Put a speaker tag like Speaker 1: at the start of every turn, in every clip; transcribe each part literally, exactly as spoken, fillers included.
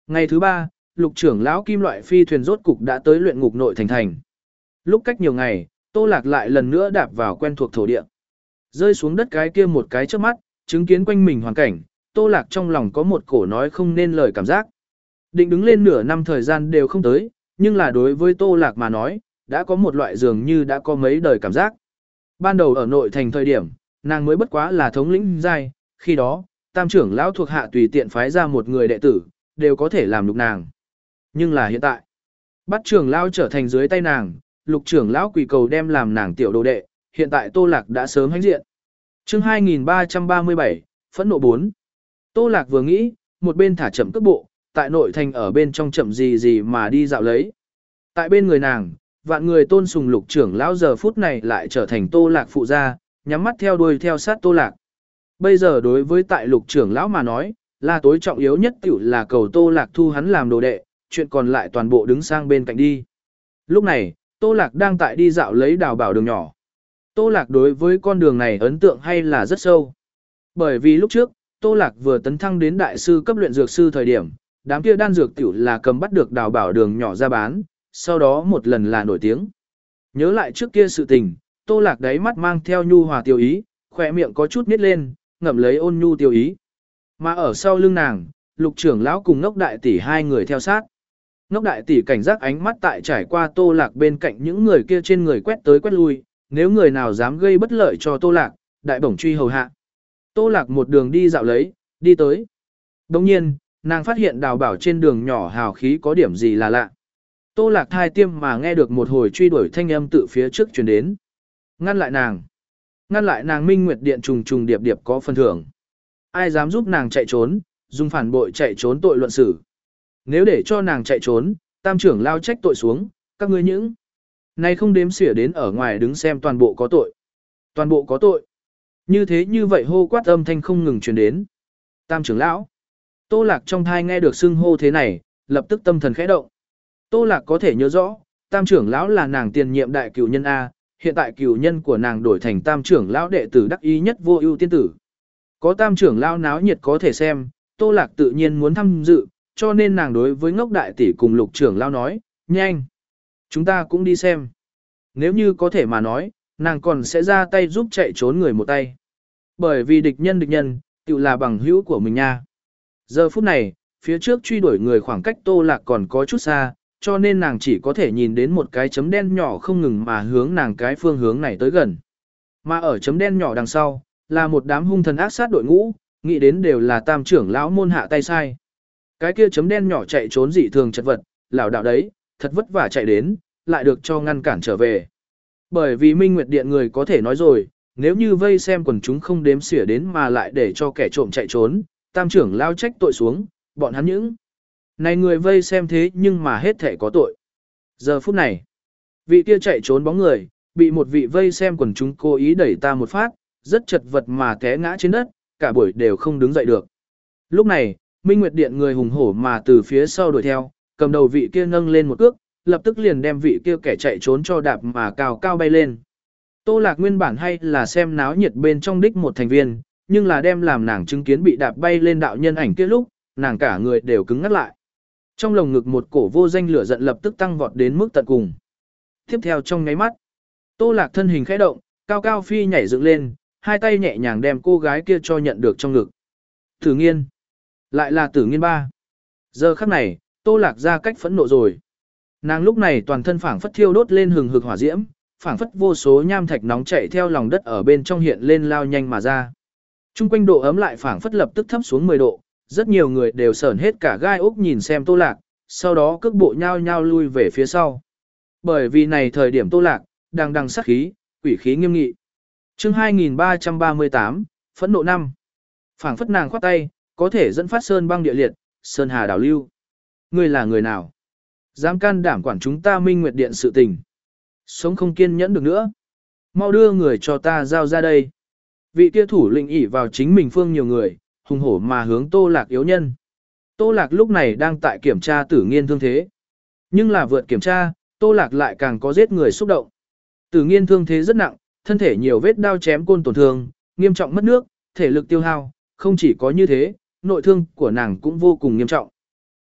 Speaker 1: Ngày thứ ba, lục trưởng lão kim loại phi thuyền rốt cục đã tới luyện ngục nội thành thành. Lúc cách nhiều ngày, Tô Lạc lại lần nữa đạp vào quen thuộc thổ địa. Rơi xuống đất cái kia một cái trước mắt, chứng kiến quanh mình hoàn cảnh, Tô Lạc trong lòng có một cổ nói không nên lời cảm giác. Định đứng lên nửa năm thời gian đều không tới, nhưng là đối với Tô Lạc mà nói, đã có một loại dường như đã có mấy đời cảm giác. Ban đầu ở nội thành thời điểm, nàng mới bất quá là thống lĩnh giai, khi đó, tam trưởng lão thuộc hạ tùy tiện phái ra một người đệ tử, đều có thể làm lục nàng. Nhưng là hiện tại, bắt trưởng lão trở thành dưới tay nàng, lục trưởng lão quỳ cầu đem làm nàng tiểu đồ đệ, hiện tại Tô Lạc đã sớm hãnh diện. Chương hai nghìn ba trăm ba mươi bảy, phẫn nộ bốn. Tô Lạc vừa nghĩ, một bên thả chậm cước bộ, tại nội thành ở bên trong chậm gì gì mà đi dạo lấy. Tại bên người nàng, vạn người tôn sùng lục trưởng lão giờ phút này lại trở thành Tô Lạc phụ gia, nhắm mắt theo đuôi theo sát Tô Lạc. Bây giờ đối với tại lục trưởng lão mà nói, là tối trọng yếu nhất tiểu là cầu Tô Lạc thu hắn làm đồ đệ, chuyện còn lại toàn bộ đứng sang bên cạnh đi. Lúc này, Tô Lạc đang tại đi dạo lấy đào bảo đường nhỏ. Tô Lạc đối với con đường này ấn tượng hay là rất sâu. Bởi vì lúc trước, Tô Lạc vừa tấn thăng đến đại sư cấp luyện dược sư thời điểm, đám kia đan dược tiểu là cầm bắt được đào bảo đường nhỏ ra bán, sau đó một lần là nổi tiếng. Nhớ lại trước kia sự tình, Tô Lạc đáy mắt mang theo nhu hòa tiêu ý, khỏe miệng có chút nít lên, ngậm lấy ôn nhu tiêu ý. Mà ở sau lưng nàng, lục trưởng lão cùng ngốc đại tỷ hai người theo sát. Ngốc đại tỷ cảnh giác ánh mắt tại trải qua Tô Lạc bên cạnh những người kia trên người quét tới quét lui, nếu người nào dám gây bất lợi cho Tô Lạc, đại bổng truy hầu hạ. Tô Lạc một đường đi dạo lấy, đi tới. Đồng nhiên, nàng phát hiện đào bảo trên đường nhỏ hào khí có điểm gì là lạ. Tô Lạc thai tiêm mà nghe được một hồi truy đuổi thanh âm tự phía trước truyền đến. Ngăn lại nàng. Ngăn lại nàng Minh Nguyệt Điện trùng trùng điệp điệp có phần thưởng. Ai dám giúp nàng chạy trốn, dùng phản bội chạy trốn tội luận xử. Nếu để cho nàng chạy trốn, tam trưởng lao trách tội xuống, các ngươi những. Này không đếm xỉa đến ở ngoài đứng xem toàn bộ có tội. Toàn bộ có tội. Như thế như vậy hô quát âm thanh không ngừng truyền đến. Tam trưởng lão. Tô Lạc trong thai nghe được xưng hô thế này, lập tức tâm thần khẽ động. Tô Lạc có thể nhớ rõ, tam trưởng lão là nàng tiền nhiệm đại cửu nhân A, hiện tại cửu nhân của nàng đổi thành tam trưởng lão đệ tử đắc ý nhất vô ưu tiên tử. Có tam trưởng lão náo nhiệt có thể xem, Tô Lạc tự nhiên muốn tham dự, cho nên nàng đối với ngốc đại tỷ cùng lục trưởng lão nói, nhanh. Chúng ta cũng đi xem. Nếu như có thể mà nói, nàng còn sẽ ra tay giúp chạy trốn người một tay. Bởi vì địch nhân địch nhân, tự là bằng hữu của mình nha. Giờ phút này, phía trước truy đuổi người khoảng cách Tô Lạc còn có chút xa, cho nên nàng chỉ có thể nhìn đến một cái chấm đen nhỏ không ngừng mà hướng nàng cái phương hướng này tới gần. Mà ở chấm đen nhỏ đằng sau, là một đám hung thần ác sát đội ngũ, nghĩ đến đều là tam trưởng lão môn hạ tay sai. Cái kia chấm đen nhỏ chạy trốn dị thường chật vật, lảo đảo đấy, thật vất vả chạy đến, lại được cho ngăn cản trở về. Bởi vì Minh Nguyệt Điện người có thể nói rồi, nếu như vây xem quần chúng không đếm xỉa đến mà lại để cho kẻ trộm chạy trốn, tam trưởng lao trách tội xuống, bọn hắn những. Này người vây xem thế nhưng mà hết thể có tội. Giờ phút này, vị kia chạy trốn bóng người, bị một vị vây xem quần chúng cố ý đẩy ta một phát, rất chật vật mà té ngã trên đất, cả buổi đều không đứng dậy được. Lúc này, Minh Nguyệt Điện người hùng hổ mà từ phía sau đuổi theo, cầm đầu vị kia nâng lên một cước, lập tức liền đem vị kia kẻ chạy trốn cho đạp mà cao cao bay lên. Tô Lạc nguyên bản hay là xem náo nhiệt bên trong đích một thành viên, nhưng là đem làm nàng chứng kiến bị đạp bay lên đạo nhân ảnh kia lúc, nàng cả người đều cứng ngắt lại. Trong lồng ngực một cổ vô danh lửa giận lập tức tăng vọt đến mức tận cùng. Tiếp theo trong nháy mắt, Tô Lạc thân hình khẽ động, cao cao phi nhảy dựng lên, hai tay nhẹ nhàng đem cô gái kia cho nhận được trong ngực. Tử Nghiên, lại là Tử Nghiên ba. Giờ khắc này, Tô Lạc ra cách phẫn nộ rồi. Nàng lúc này toàn thân phảng phất thiêu đốt lên hừng hực hỏa diễm, phảng phất vô số nham thạch nóng chảy theo lòng đất ở bên trong hiện lên lao nhanh mà ra. Trung quanh độ ấm lại phảng phất lập tức thấp xuống mười độ, rất nhiều người đều sởn hết cả gai ốc nhìn xem Tô Lạc, sau đó cước bộ nhao nhao lui về phía sau. Bởi vì này thời điểm Tô Lạc đang đằng sát khí, quỷ khí nghiêm nghị. Chương hai nghìn ba trăm ba mươi tám, phẫn nộ năm. Phảng phất nàng khoát tay, có thể dẫn phát sơn băng địa liệt, sơn hà đảo lưu. Ngươi là người nào? Dám can đảm quản chúng ta Minh Nguyệt Điện sự tình. Sống không kiên nhẫn được nữa. Mau đưa người cho ta giao ra đây. Vị kia thủ lĩnh ỷ vào chính mình phương nhiều người, hùng hổ mà hướng Tô Lạc yếu nhân. Tô Lạc lúc này đang tại kiểm tra Tử Nghiên thương thế. Nhưng là vượt kiểm tra, Tô Lạc lại càng có giết người xúc động. Tử Nghiên thương thế rất nặng, thân thể nhiều vết đao chém côn tổn thương, nghiêm trọng mất nước, thể lực tiêu hao, không chỉ có như thế, nội thương của nàng cũng vô cùng nghiêm trọng.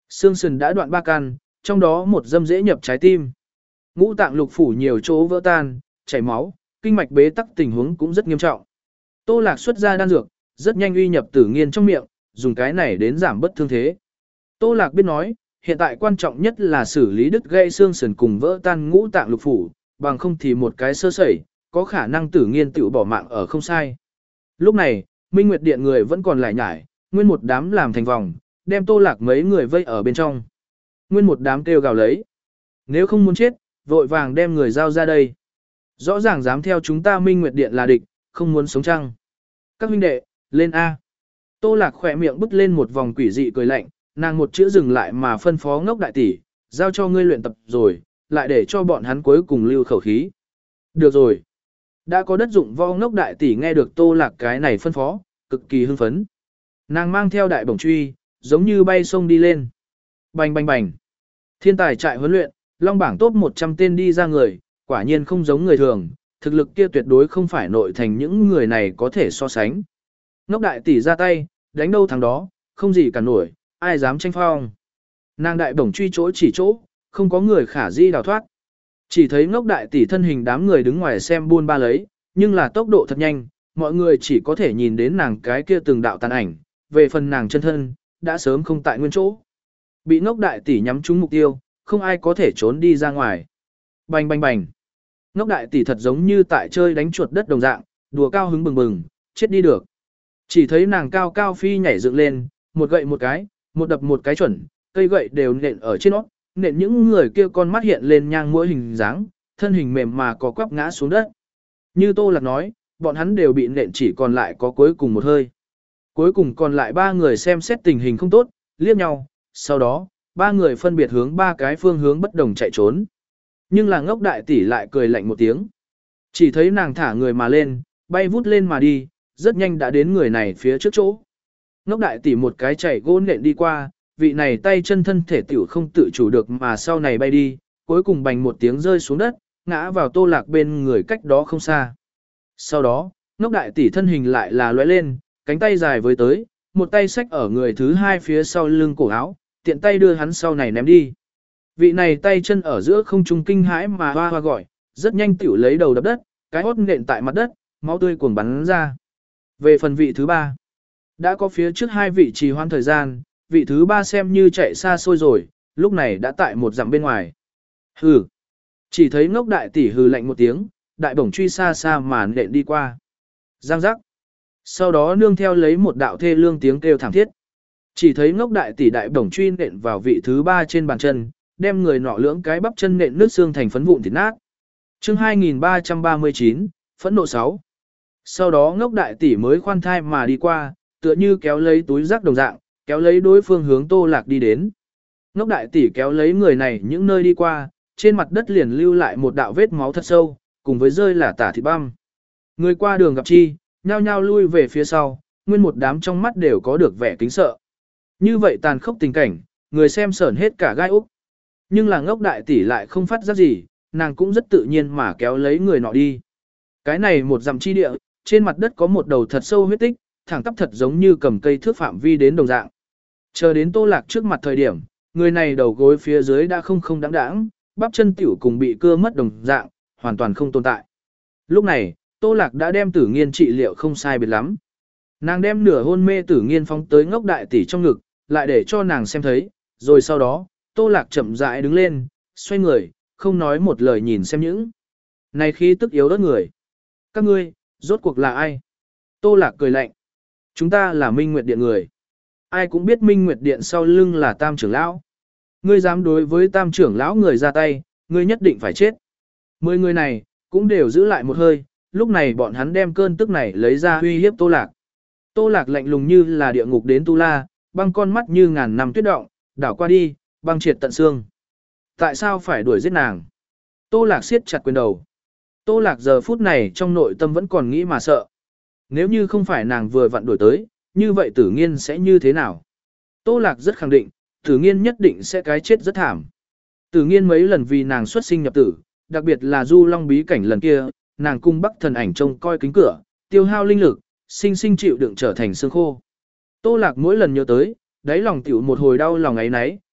Speaker 1: Xương sườn đã đoạn ba căn, trong đó một dâm dễ nhập trái tim. Ngũ tạng lục phủ nhiều chỗ vỡ tan, chảy máu, kinh mạch bế tắc tình huống cũng rất nghiêm trọng. Tô Lạc xuất ra đan dược, rất nhanh uy nhập Tử Nghiên trong miệng, dùng cái này đến giảm bất thương thế. Tô Lạc biết nói, hiện tại quan trọng nhất là xử lý đứt gãy xương sườn cùng vỡ tan ngũ tạng lục phủ, bằng không thì một cái sơ sẩy, có khả năng Tử Nghiên tự bỏ mạng ở không sai. Lúc này, Minh Nguyệt Điện người vẫn còn lại nhải, nguyên một đám làm thành vòng, đem Tô Lạc mấy người vây ở bên trong. Nguyên một đám kêu gào lấy. Nếu không muốn chết, vội vàng đem người giao ra đây. Rõ ràng dám theo chúng ta Minh Nguyệt Điện là địch, không muốn sống chăng. Các huynh đệ, lên A. Tô Lạc khỏe miệng bứt lên một vòng quỷ dị cười lạnh, nàng một chữ dừng lại mà phân phó Ngốc đại tỷ, giao cho ngươi luyện tập rồi, lại để cho bọn hắn cuối cùng lưu khẩu khí. Được rồi. Đã có đất dụng võ Ngốc đại tỷ nghe được Tô Lạc cái này phân phó, cực kỳ hưng phấn. Nàng mang theo đại bổng truy, giống như bay sông đi lên. Bành bành bành. Thiên tài trại huấn luyện, long bảng top một trăm tên đi ra người, quả nhiên không giống người thường, thực lực kia tuyệt đối không phải nội thành những người này có thể so sánh. Ngốc đại tỷ ra tay, đánh đâu thằng đó, không gì cả nổi, ai dám tranh phong. Nàng đại bổng truy chỗ chỉ chỗ, không có người khả di đào thoát. Chỉ thấy ngốc đại tỷ thân hình đám người đứng ngoài xem buôn ba lấy, nhưng là tốc độ thật nhanh, mọi người chỉ có thể nhìn đến nàng cái kia từng đạo tàn ảnh, về phần nàng chân thân, đã sớm không tại nguyên chỗ. Bị ngốc đại tỷ nhắm trúng mục tiêu, không ai có thể trốn đi ra ngoài. Bành bành bành. Ngốc đại tỷ thật giống như tại chơi đánh chuột đất đồng dạng, đùa cao hứng bừng bừng, chết đi được. Chỉ thấy nàng cao cao phi nhảy dựng lên, một gậy một cái, một đập một cái chuẩn, cây gậy đều nện ở trên nó, nện những người kia con mắt hiện lên nhang mũi hình dáng, thân hình mềm mà có quắp ngã xuống đất. Như Tô Lạc nói, bọn hắn đều bị nện chỉ còn lại có cuối cùng một hơi. Cuối cùng còn lại ba người xem xét tình hình không tốt, liếc nhau, sau đó, ba người phân biệt hướng ba cái phương hướng bất đồng chạy trốn. Nhưng là ngốc đại tỷ lại cười lạnh một tiếng. Chỉ thấy nàng thả người mà lên, bay vút lên mà đi, rất nhanh đã đến người này phía trước chỗ. Ngốc đại tỷ một cái chạy gỗ nện đi qua, vị này tay chân thân thể tiểu không tự chủ được mà sau này bay đi, cuối cùng bành một tiếng rơi xuống đất, ngã vào Tô Lạc bên người cách đó không xa. Sau đó, ngốc đại tỷ thân hình lại là lóe lên, cánh tay dài với tới, một tay xách ở người thứ hai phía sau lưng cổ áo, tiện tay đưa hắn sau này ném đi. Vị này tay chân ở giữa không trung kinh hãi mà hoa hoa gọi, rất nhanh tiểu lấy đầu đập đất, cái hốt nện tại mặt đất, máu tươi cuồng bắn ra. Về phần vị thứ ba, đã có phía trước hai vị trì hoãn thời gian, vị thứ ba xem như chạy xa xôi rồi, lúc này đã tại một dặm bên ngoài. Hừ. Chỉ thấy ngốc đại tỷ hừ lạnh một tiếng, đại bổng truy xa xa mà nện đi qua. Giang giác. Sau đó nương theo lấy một đạo thê lương tiếng kêu thảm thiết. Chỉ thấy ngốc đại tỷ đại bổng truy nện vào vị thứ ba trên bàn chân, đem người nọ lưỡng cái bắp chân nện nước xương thành phấn vụn thịt nát. Chương hai nghìn ba trăm ba mươi chín, phẫn nộ sáu. Sau đó ngốc đại tỷ mới khoan thai mà đi qua, tựa như kéo lấy túi rác đồng dạng, kéo lấy đối phương hướng Tô Lạc đi đến. Ngốc đại tỷ kéo lấy người này những nơi đi qua, trên mặt đất liền lưu lại một đạo vết máu thật sâu, cùng với rơi là tả thịt băm. Người qua đường gặp chi, nhao nhao lui về phía sau, nguyên một đám trong mắt đều có được vẻ kính sợ. Như vậy tàn khốc tình cảnh, người xem sởn hết cả gai úc. Nhưng là ngốc đại tỷ lại không phát giác gì, nàng cũng rất tự nhiên mà kéo lấy người nọ đi. Cái này một dặm chi địa, trên mặt đất có một đầu thật sâu huyết tích, thẳng tắp thật giống như cầm cây thước phạm vi đến đồng dạng. Chờ đến Tô Lạc trước mặt thời điểm, người này đầu gối phía dưới đã không không đáng đáng, bắp chân tiểu cùng bị cưa mất đồng dạng, hoàn toàn không tồn tại. Lúc này, Tô Lạc đã đem Tử Nghiên trị liệu không sai biệt lắm. Nàng đem nửa hôn mê Tử Nghiên phóng tới ngốc đại tỷ trong ngực, lại để cho nàng xem thấy, rồi sau đó, Tô Lạc chậm rãi đứng lên, xoay người, không nói một lời nhìn xem những. Này khí tức yếu đất người. Các ngươi, rốt cuộc là ai? Tô Lạc cười lạnh. Chúng ta là Minh Nguyệt Điện người. Ai cũng biết Minh Nguyệt Điện sau lưng là Tam trưởng lão. Ngươi dám đối với Tam trưởng lão người ra tay, ngươi nhất định phải chết. Mười người này, cũng đều giữ lại một hơi, lúc này bọn hắn đem cơn tức này lấy ra uy hiếp Tô Lạc. Tô Lạc lạnh lùng như là địa ngục đến Tu La, băng con mắt như ngàn năm tuyết động, đảo qua đi, băng triệt tận xương. Tại sao phải đuổi giết nàng? Tô Lạc siết chặt quyền đầu. Tô Lạc giờ phút này trong nội tâm vẫn còn nghĩ mà sợ. Nếu như không phải nàng vừa vặn đuổi tới, như vậy Tử Nghiên sẽ như thế nào? Tô Lạc rất khẳng định, Tử Nghiên nhất định sẽ cái chết rất thảm. Tử Nghiên mấy lần vì nàng xuất sinh nhập tử, đặc biệt là Du Long bí cảnh lần kia, nàng cung Bắc thần ảnh trông coi kính cửa, tiêu hao linh lực, sinh sinh chịu đựng trở thành xương khô. Tô Lạc mỗi lần nhớ tới, đáy lòng tiểu một hồi đau lòng ấy nấy,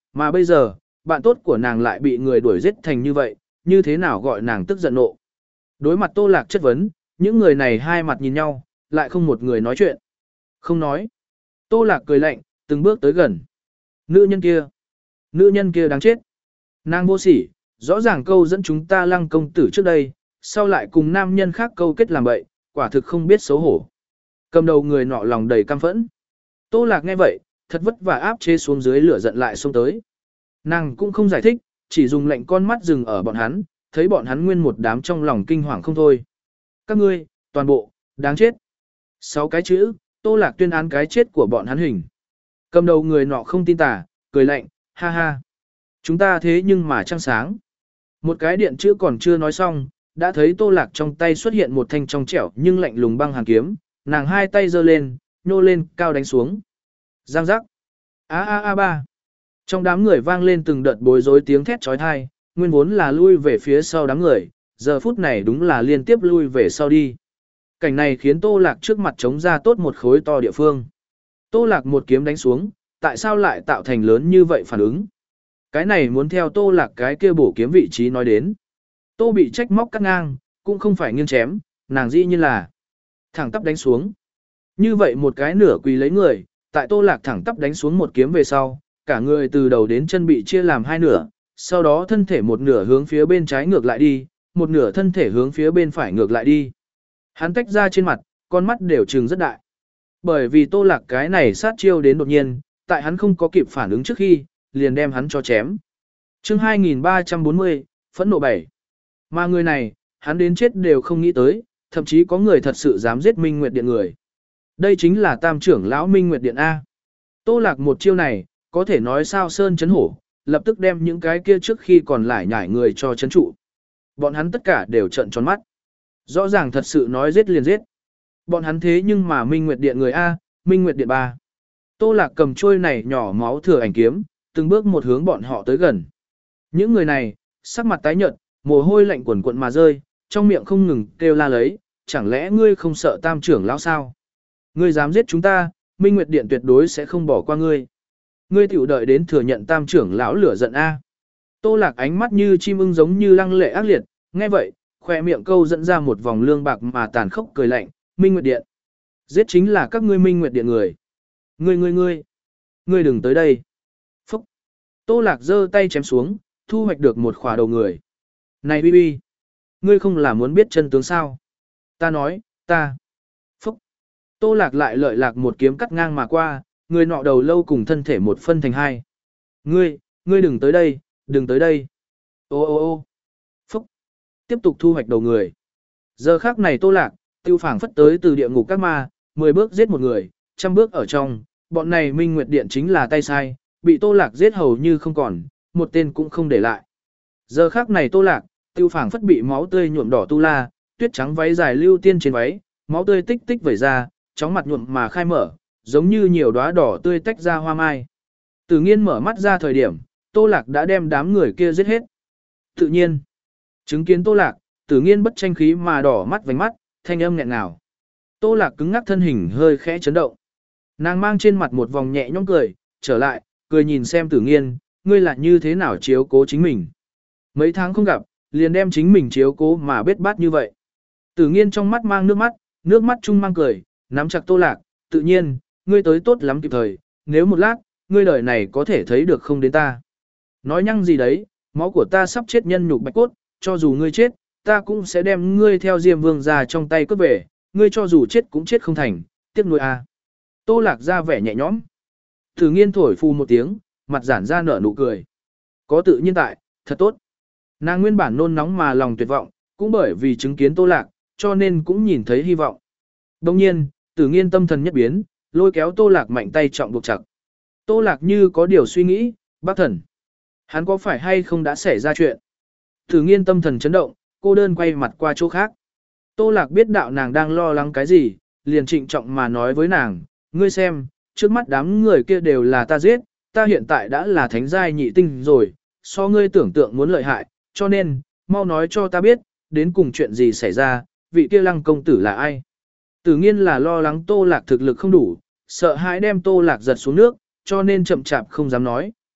Speaker 1: mà bây giờ, bạn tốt của nàng lại bị người đuổi giết thành như vậy, như thế nào gọi nàng tức giận nộ. Đối mặt Tô Lạc chất vấn, những người này hai mặt nhìn nhau, lại không một người nói chuyện. Không nói. Tô Lạc cười lạnh, từng bước tới gần. Nữ nhân kia. Nữ nhân kia đáng chết. Nàng vô sỉ, rõ ràng câu dẫn chúng ta Lăng công tử trước đây, sau lại cùng nam nhân khác câu kết làm bậy, quả thực không biết xấu hổ. Cầm đầu người nọ lòng đầy căm phẫn. Tô Lạc nghe vậy, thật vất vả áp chế xuống dưới lửa giận lại xông tới. Nàng cũng không giải thích, chỉ dùng lệnh con mắt dừng ở bọn hắn, thấy bọn hắn nguyên một đám trong lòng kinh hoàng không thôi. Các ngươi, toàn bộ, đáng chết. Sáu cái chữ, Tô Lạc tuyên án cái chết của bọn hắn hình. Cầm đầu người nọ không tin tà, cười lạnh, ha ha. Chúng ta thế nhưng mà trăng sáng. Một cái điện chữ còn chưa nói xong, đã thấy Tô Lạc trong tay xuất hiện một thanh trong trẻo nhưng lạnh lùng băng hàn kiếm, nàng hai tay giơ lên, nhô lên, cao đánh xuống. Giang giác. A a a ba. Trong đám người vang lên từng đợt bối rối tiếng thét chói tai, nguyên vốn là lui về phía sau đám người, giờ phút này đúng là liên tiếp lui về sau đi. Cảnh này khiến Tô Lạc trước mặt chống ra tốt một khối to địa phương. Tô Lạc một kiếm đánh xuống, tại sao lại tạo thành lớn như vậy phản ứng? Cái này muốn theo Tô Lạc cái kia bổ kiếm vị trí nói đến. Tô bị trách móc cắt ngang, cũng không phải nghiêng chém, nàng dĩ như là thẳng tắp đánh xuống. Như vậy một cái nửa quỳ lấy người, tại Tô Lạc thẳng tắp đánh xuống một kiếm về sau, cả người từ đầu đến chân bị chia làm hai nửa, sau đó thân thể một nửa hướng phía bên trái ngược lại đi, một nửa thân thể hướng phía bên phải ngược lại đi. Hắn tách ra trên mặt, con mắt đều trừng rất đại. Bởi vì Tô Lạc cái này sát chiêu đến đột nhiên, tại hắn không có kịp phản ứng trước khi, liền đem hắn cho chém. Chương hai nghìn ba trăm bốn mươi, phẫn nộ bảy. Mà người này, hắn đến chết đều không nghĩ tới, thậm chí có người thật sự dám giết Minh Nguyệt Điện người. Đây chính là tam trưởng lão Minh Nguyệt Điện A. Tô Lạc một chiêu này, có thể nói sao sơn chấn hổ, lập tức đem những cái kia trước khi còn lại nhảy người cho chấn trụ. Bọn hắn tất cả đều trợn tròn mắt. Rõ ràng thật sự nói giết liền giết. Bọn hắn thế nhưng mà Minh Nguyệt Điện người A, Minh Nguyệt Điện ba. Tô Lạc cầm trôi này nhỏ máu thừa ảnh kiếm, từng bước một hướng bọn họ tới gần. Những người này, sắc mặt tái nhợt, mồ hôi lạnh quần quận mà rơi, trong miệng không ngừng kêu la lấy, chẳng lẽ ngươi không sợ tam trưởng lão sao? Ngươi dám giết chúng ta, Minh Nguyệt Điện tuyệt đối sẽ không bỏ qua ngươi. Ngươi tiểu đợi đến thừa nhận tam trưởng lão lửa giận A. Tô Lạc ánh mắt như chim ưng giống như lăng lệ ác liệt, nghe vậy, khỏe miệng câu dẫn ra một vòng lương bạc mà tàn khốc cười lạnh, Minh Nguyệt Điện. Giết chính là các ngươi Minh Nguyệt Điện người. Ngươi ngươi ngươi, ngươi đừng tới đây. Phúc. Tô Lạc giơ tay chém xuống, thu hoạch được một khỏa đầu người. Này Bi Bi, ngươi không là muốn biết chân tướng sao? Ta nói, ta. Phúc. Tô Lạc lại lợi lạc một kiếm cắt ngang mà qua, người nọ đầu lâu cùng thân thể một phân thành hai. Ngươi, ngươi đừng tới đây, đừng tới đây. Ô ô ô. Phúc. Tiếp tục thu hoạch đầu người. Giờ khắc này Tô Lạc, tiêu phảng phất tới từ địa ngục các ma, mười bước giết một người, trăm bước ở trong, bọn này Minh Nguyệt Điện chính là tay sai, bị Tô Lạc giết hầu như không còn, một tên cũng không để lại. Giờ khắc này Tô Lạc, tiêu phảng phất bị máu tươi nhuộm đỏ tu la, tuyết trắng váy dài lưu tiên trên váy, máu tươi tích tích vẩy ra, chóng mặt nhuộm mà khai mở, giống như nhiều đóa đỏ tươi tách ra hoa mai. Tử Nghiên mở mắt ra thời điểm, Tô Lạc đã đem đám người kia giết hết. Tự nhiên, chứng kiến Tô Lạc, Tử Nghiên bất tranh khí mà đỏ mắt vành mắt, thanh âm nghẹn ngào. Tô Lạc cứng ngắc thân hình hơi khẽ chấn động. Nàng mang trên mặt một vòng nhẹ nhõm cười, trở lại, cười nhìn xem Tử Nghiên, ngươi là như thế nào chiếu cố chính mình. Mấy tháng không gặp, liền đem chính mình chiếu cố mà bết bát như vậy. Tử Nghiên trong mắt mang nước mắt, nước mắt chung mang cười, nắm chặt Tô Lạc, tự nhiên, ngươi tới tốt lắm kịp thời, nếu một lát, ngươi đời này có thể thấy được không đến ta. Nói nhăng gì đấy, máu của ta sắp chết nhân nhục bạch cốt, cho dù ngươi chết, ta cũng sẽ đem ngươi theo Diêm Vương ra trong tay cướp về, ngươi cho dù chết cũng chết không thành, tiếc nuôi a. Tô Lạc ra vẻ nhẹ nhõm. Tử Nghiên thổi phù một tiếng, mặt giản ra nở nụ cười. Có tự nhiên tại, thật tốt. Nàng nguyên bản nôn nóng mà lòng tuyệt vọng, cũng bởi vì chứng kiến Tô Lạc, cho nên cũng nhìn thấy hy vọng. Đồng nhiên, Tử Nghiên tâm thần nhất biến, lôi kéo Tô Lạc mạnh tay trọng buộc chặt. Tô Lạc như có điều suy nghĩ, bác thần. Hắn có phải hay không đã xảy ra chuyện? Tử Nghiên tâm thần chấn động, cô đơn quay mặt qua chỗ khác. Tô Lạc biết đạo nàng đang lo lắng cái gì, liền trịnh trọng mà nói với nàng, ngươi xem, trước mắt đám người kia đều là ta giết, ta hiện tại đã là thánh giai nhị tinh rồi, so ngươi tưởng tượng muốn lợi hại, cho nên, mau nói cho ta biết, đến cùng chuyện gì xảy ra, vị kia Lăng công tử là ai? Tử Nghiên là lo lắng Tô Lạc thực lực không đủ, sợ hãi đem Tô Lạc giật xuống nước, cho nên chậm chạp không dám nói,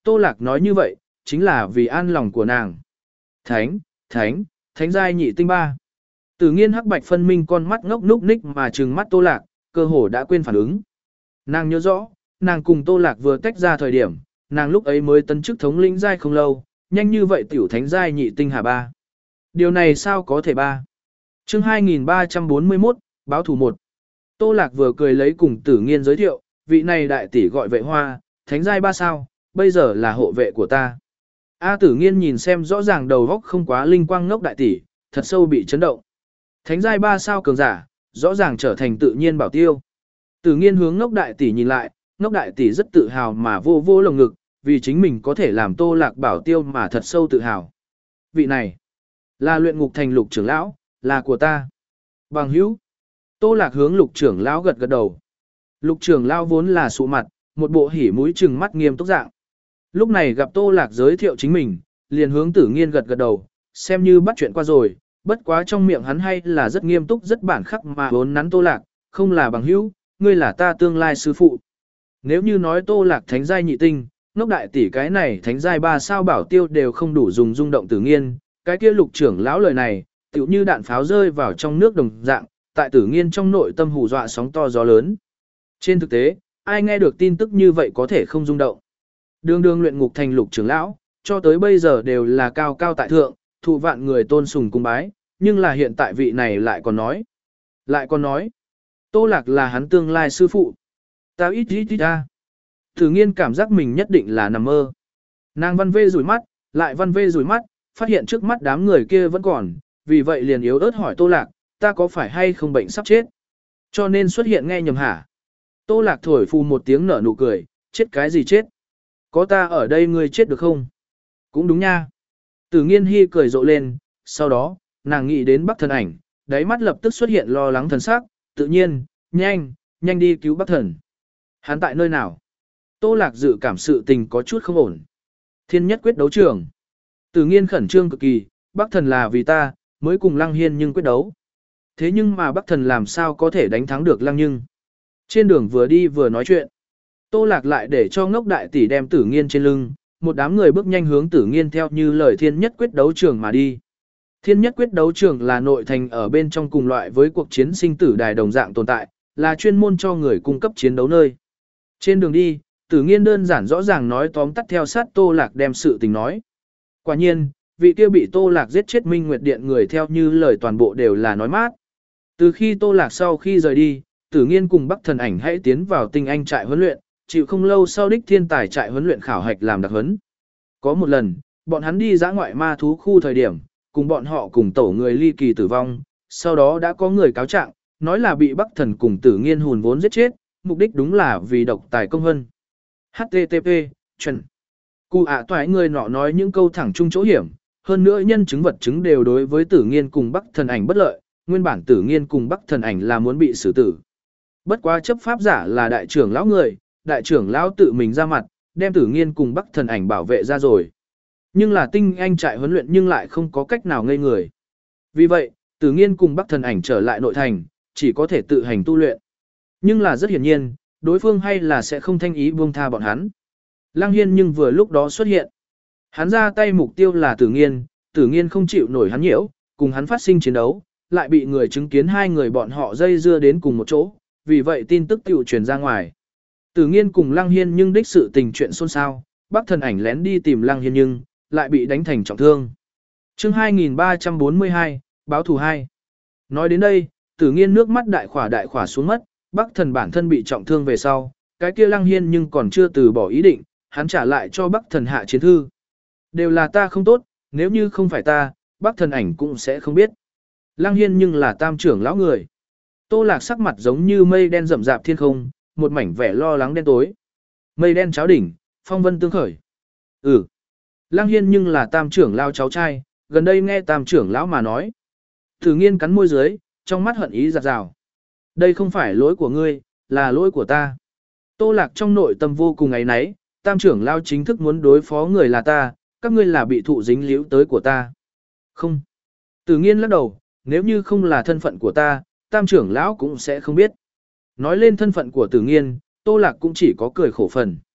Speaker 1: Tô Lạc nói như vậy, chính là vì an lòng của nàng. Thánh, thánh, thánh giai nhị tinh ba. Tử Nghiên hắc bạch phân minh con mắt ngốc núc ních mà trừng mắt Tô Lạc, cơ hồ đã quên phản ứng. Nàng nhớ rõ, nàng cùng Tô Lạc vừa tách ra thời điểm, nàng lúc ấy mới tấn chức thống lĩnh giai không lâu, nhanh như vậy tiểu thánh giai nhị tinh hà ba. Điều này sao có thể ba? Chương hai nghìn ba trăm bốn mươi mốt, báo thủ một. Tô Lạc vừa cười lấy cùng Tử Nghiên giới thiệu, vị này đại tỷ gọi Vệ Hoa, thánh giai ba sao, bây giờ là hộ vệ của ta. A Tử Nghiên nhìn xem rõ ràng đầu óc không quá linh quang ngốc đại tỷ, thật sâu bị chấn động. Thánh giai ba sao cường giả, rõ ràng trở thành tự nhiên bảo tiêu. Tử Nghiên hướng ngốc đại tỷ nhìn lại, ngốc đại tỷ rất tự hào mà vô vô lồng ngực, vì chính mình có thể làm Tô Lạc bảo tiêu mà thật sâu tự hào. Vị này, là luyện ngục thành Lục trưởng lão, là của ta. Bằng hữu. Tô Lạc hướng Lục trưởng lão gật gật đầu. Lục trưởng lão vốn là sụ mặt, một bộ hỉ mũi trừng mắt nghiêm túc dạng. Lúc này gặp Tô Lạc giới thiệu chính mình, liền hướng Tử Nghiên gật gật đầu, xem như bắt chuyện qua rồi, bất quá trong miệng hắn hay là rất nghiêm túc rất bản khắc mà vốn nắn Tô Lạc, không là bằng hữu, ngươi là ta tương lai sư phụ. Nếu như nói Tô Lạc thánh giai nhị tinh, ngốc đại tỷ cái này thánh giai ba sao bảo tiêu đều không đủ dùng rung động Tử Nghiên, cái kia Lục trưởng lão lời này, tựu như đạn pháo rơi vào trong nước đồng dạng, tại Tử Nghiên trong nội tâm hù dọa sóng to gió lớn. Trên thực tế, ai nghe được tin tức như vậy có thể không rung động. Đường đường luyện ngục thành Lục trưởng lão, cho tới bây giờ đều là cao cao tại thượng, thụ vạn người tôn sùng cung bái, nhưng là hiện tại vị này lại còn nói. Lại còn nói, Tô Lạc là hắn tương lai sư phụ. Ta ít ít ít ta. Tử Nghiên cảm giác mình nhất định là nằm mơ. Nàng văn vê rủi mắt, lại văn vê rủi mắt, phát hiện trước mắt đám người kia vẫn còn, vì vậy liền yếu ớt hỏi Tô Lạc, ta có phải hay không bệnh sắp chết? Cho nên xuất hiện nghe nhầm hả? Tô Lạc thổi phù một tiếng nở nụ cười, chết cái gì chết? Có ta ở đây ngươi chết được không? Cũng đúng nha. Tử Nghiên hi cười rộ lên, sau đó, nàng nghĩ đến Bắc Thần Ảnh, đáy mắt lập tức xuất hiện lo lắng thần sắc, tự nhiên, nhanh, nhanh đi cứu Bắc Thần. Hắn tại nơi nào? Tô Lạc dự cảm sự tình có chút không ổn. Thiên nhất quyết đấu trường. Tử Nghiên khẩn trương cực kỳ, Bắc Thần là vì ta, mới cùng Lăng Hiên nhưng quyết đấu. Thế nhưng mà Bắc Thần làm sao có thể đánh thắng được Lăng Nhưng? Trên đường vừa đi vừa nói chuyện. Tô Lạc lại để cho ngốc đại tỷ đem Tử Nghiên trên lưng, một đám người bước nhanh hướng Tử Nghiên theo như lời thiên nhất quyết đấu trường mà đi. Thiên nhất quyết đấu trường là nội thành ở bên trong cùng loại với cuộc chiến sinh tử đài đồng dạng tồn tại, là chuyên môn cho người cung cấp chiến đấu nơi. Trên đường đi, Tử Nghiên đơn giản rõ ràng nói tóm tắt theo sát Tô Lạc đem sự tình nói. Quả nhiên, vị kia bị Tô Lạc giết chết Minh Nguyệt Điện người theo như lời toàn bộ đều là nói mát. Từ khi Tô Lạc sau khi rời đi, Tử Nghiên cùng Bắc Thần Ảnh hãy tiến vào tinh anh trại huấn luyện, chịu không lâu sau đích thiên tài trại huấn luyện khảo hạch làm đặc huấn. Có một lần, bọn hắn đi dã ngoại ma thú khu thời điểm, cùng bọn họ cùng tổ người ly kỳ tử vong, sau đó đã có người cáo trạng, nói là bị Bắc Thần cùng Tử Nghiên hùn vốn giết chết, mục đích đúng là vì độc tài công hân. hát tê tê pê, chuẩn. Cụ ạ toại người nọ nói những câu thẳng chung chỗ hiểm, hơn nữa nhân chứng vật chứng đều đối với Tử Nghiên cùng Bắc Thần Ảnh bất lợi, nguyên bản Tử Nghiên cùng Bắc Thần Ảnh là muốn bị xử tử. Bất quá chấp pháp giả là đại trưởng lão người, đại trưởng lão tự mình ra mặt, đem Tử Nghiên cùng Bắc Thần Ảnh bảo vệ ra rồi. Nhưng là tinh anh trại huấn luyện nhưng lại không có cách nào ngây người. Vì vậy, Tử Nghiên cùng Bắc Thần Ảnh trở lại nội thành, chỉ có thể tự hành tu luyện. Nhưng là rất hiển nhiên, đối phương hay là sẽ không thanh ý buông tha bọn hắn. Lăng Hiên nhưng vừa lúc đó xuất hiện. Hắn ra tay mục tiêu là Tử Nghiên, Tử Nghiên không chịu nổi hắn nhiễu, cùng hắn phát sinh chiến đấu, lại bị người chứng kiến hai người bọn họ dây dưa đến cùng một chỗ, vì vậy tin tức tiểu truyền ra ngoài. Tử Nghiên cùng Lăng Hiên nhưng đích sự tình chuyện xôn xao, Bắc Thần Ảnh lén đi tìm Lăng Hiên nhưng lại bị đánh thành trọng thương. Chương hai nghìn ba trăm bốn mươi hai, báo thù hai. Nói đến đây, Tử Nghiên nước mắt đại khỏa đại khỏa xuống mất, Bắc Thần bản thân bị trọng thương về sau, cái kia Lăng Hiên nhưng còn chưa từ bỏ ý định, hắn trả lại cho Bắc Thần hạ chiến thư. Đều là ta không tốt, nếu như không phải ta, Bắc Thần Ảnh cũng sẽ không biết. Lăng Hiên nhưng là tam trưởng lão người. Tô Lạc sắc mặt giống như mây đen rậm rạp thiên không, một mảnh vẻ lo lắng đen tối. Mây đen cháo đỉnh, phong vân tương khởi. Ừ. Lăng Hiên nhưng là tam trưởng lão cháu trai, gần đây nghe tam trưởng lão mà nói. Tử Nghiên cắn môi dưới, trong mắt hận ý giặt rào. Đây không phải lỗi của ngươi, là lỗi của ta. Tô Lạc trong nội tâm vô cùng áy náy, tam trưởng lão chính thức muốn đối phó người là ta, các ngươi là bị thụ dính liễu tới của ta. Không. Tử Nghiên lắc đầu, nếu như không là thân phận của ta, tam trưởng lão cũng sẽ không biết. Nói lên thân phận của Tử Nghiên, Tô Lạc cũng chỉ có cười khổ phần.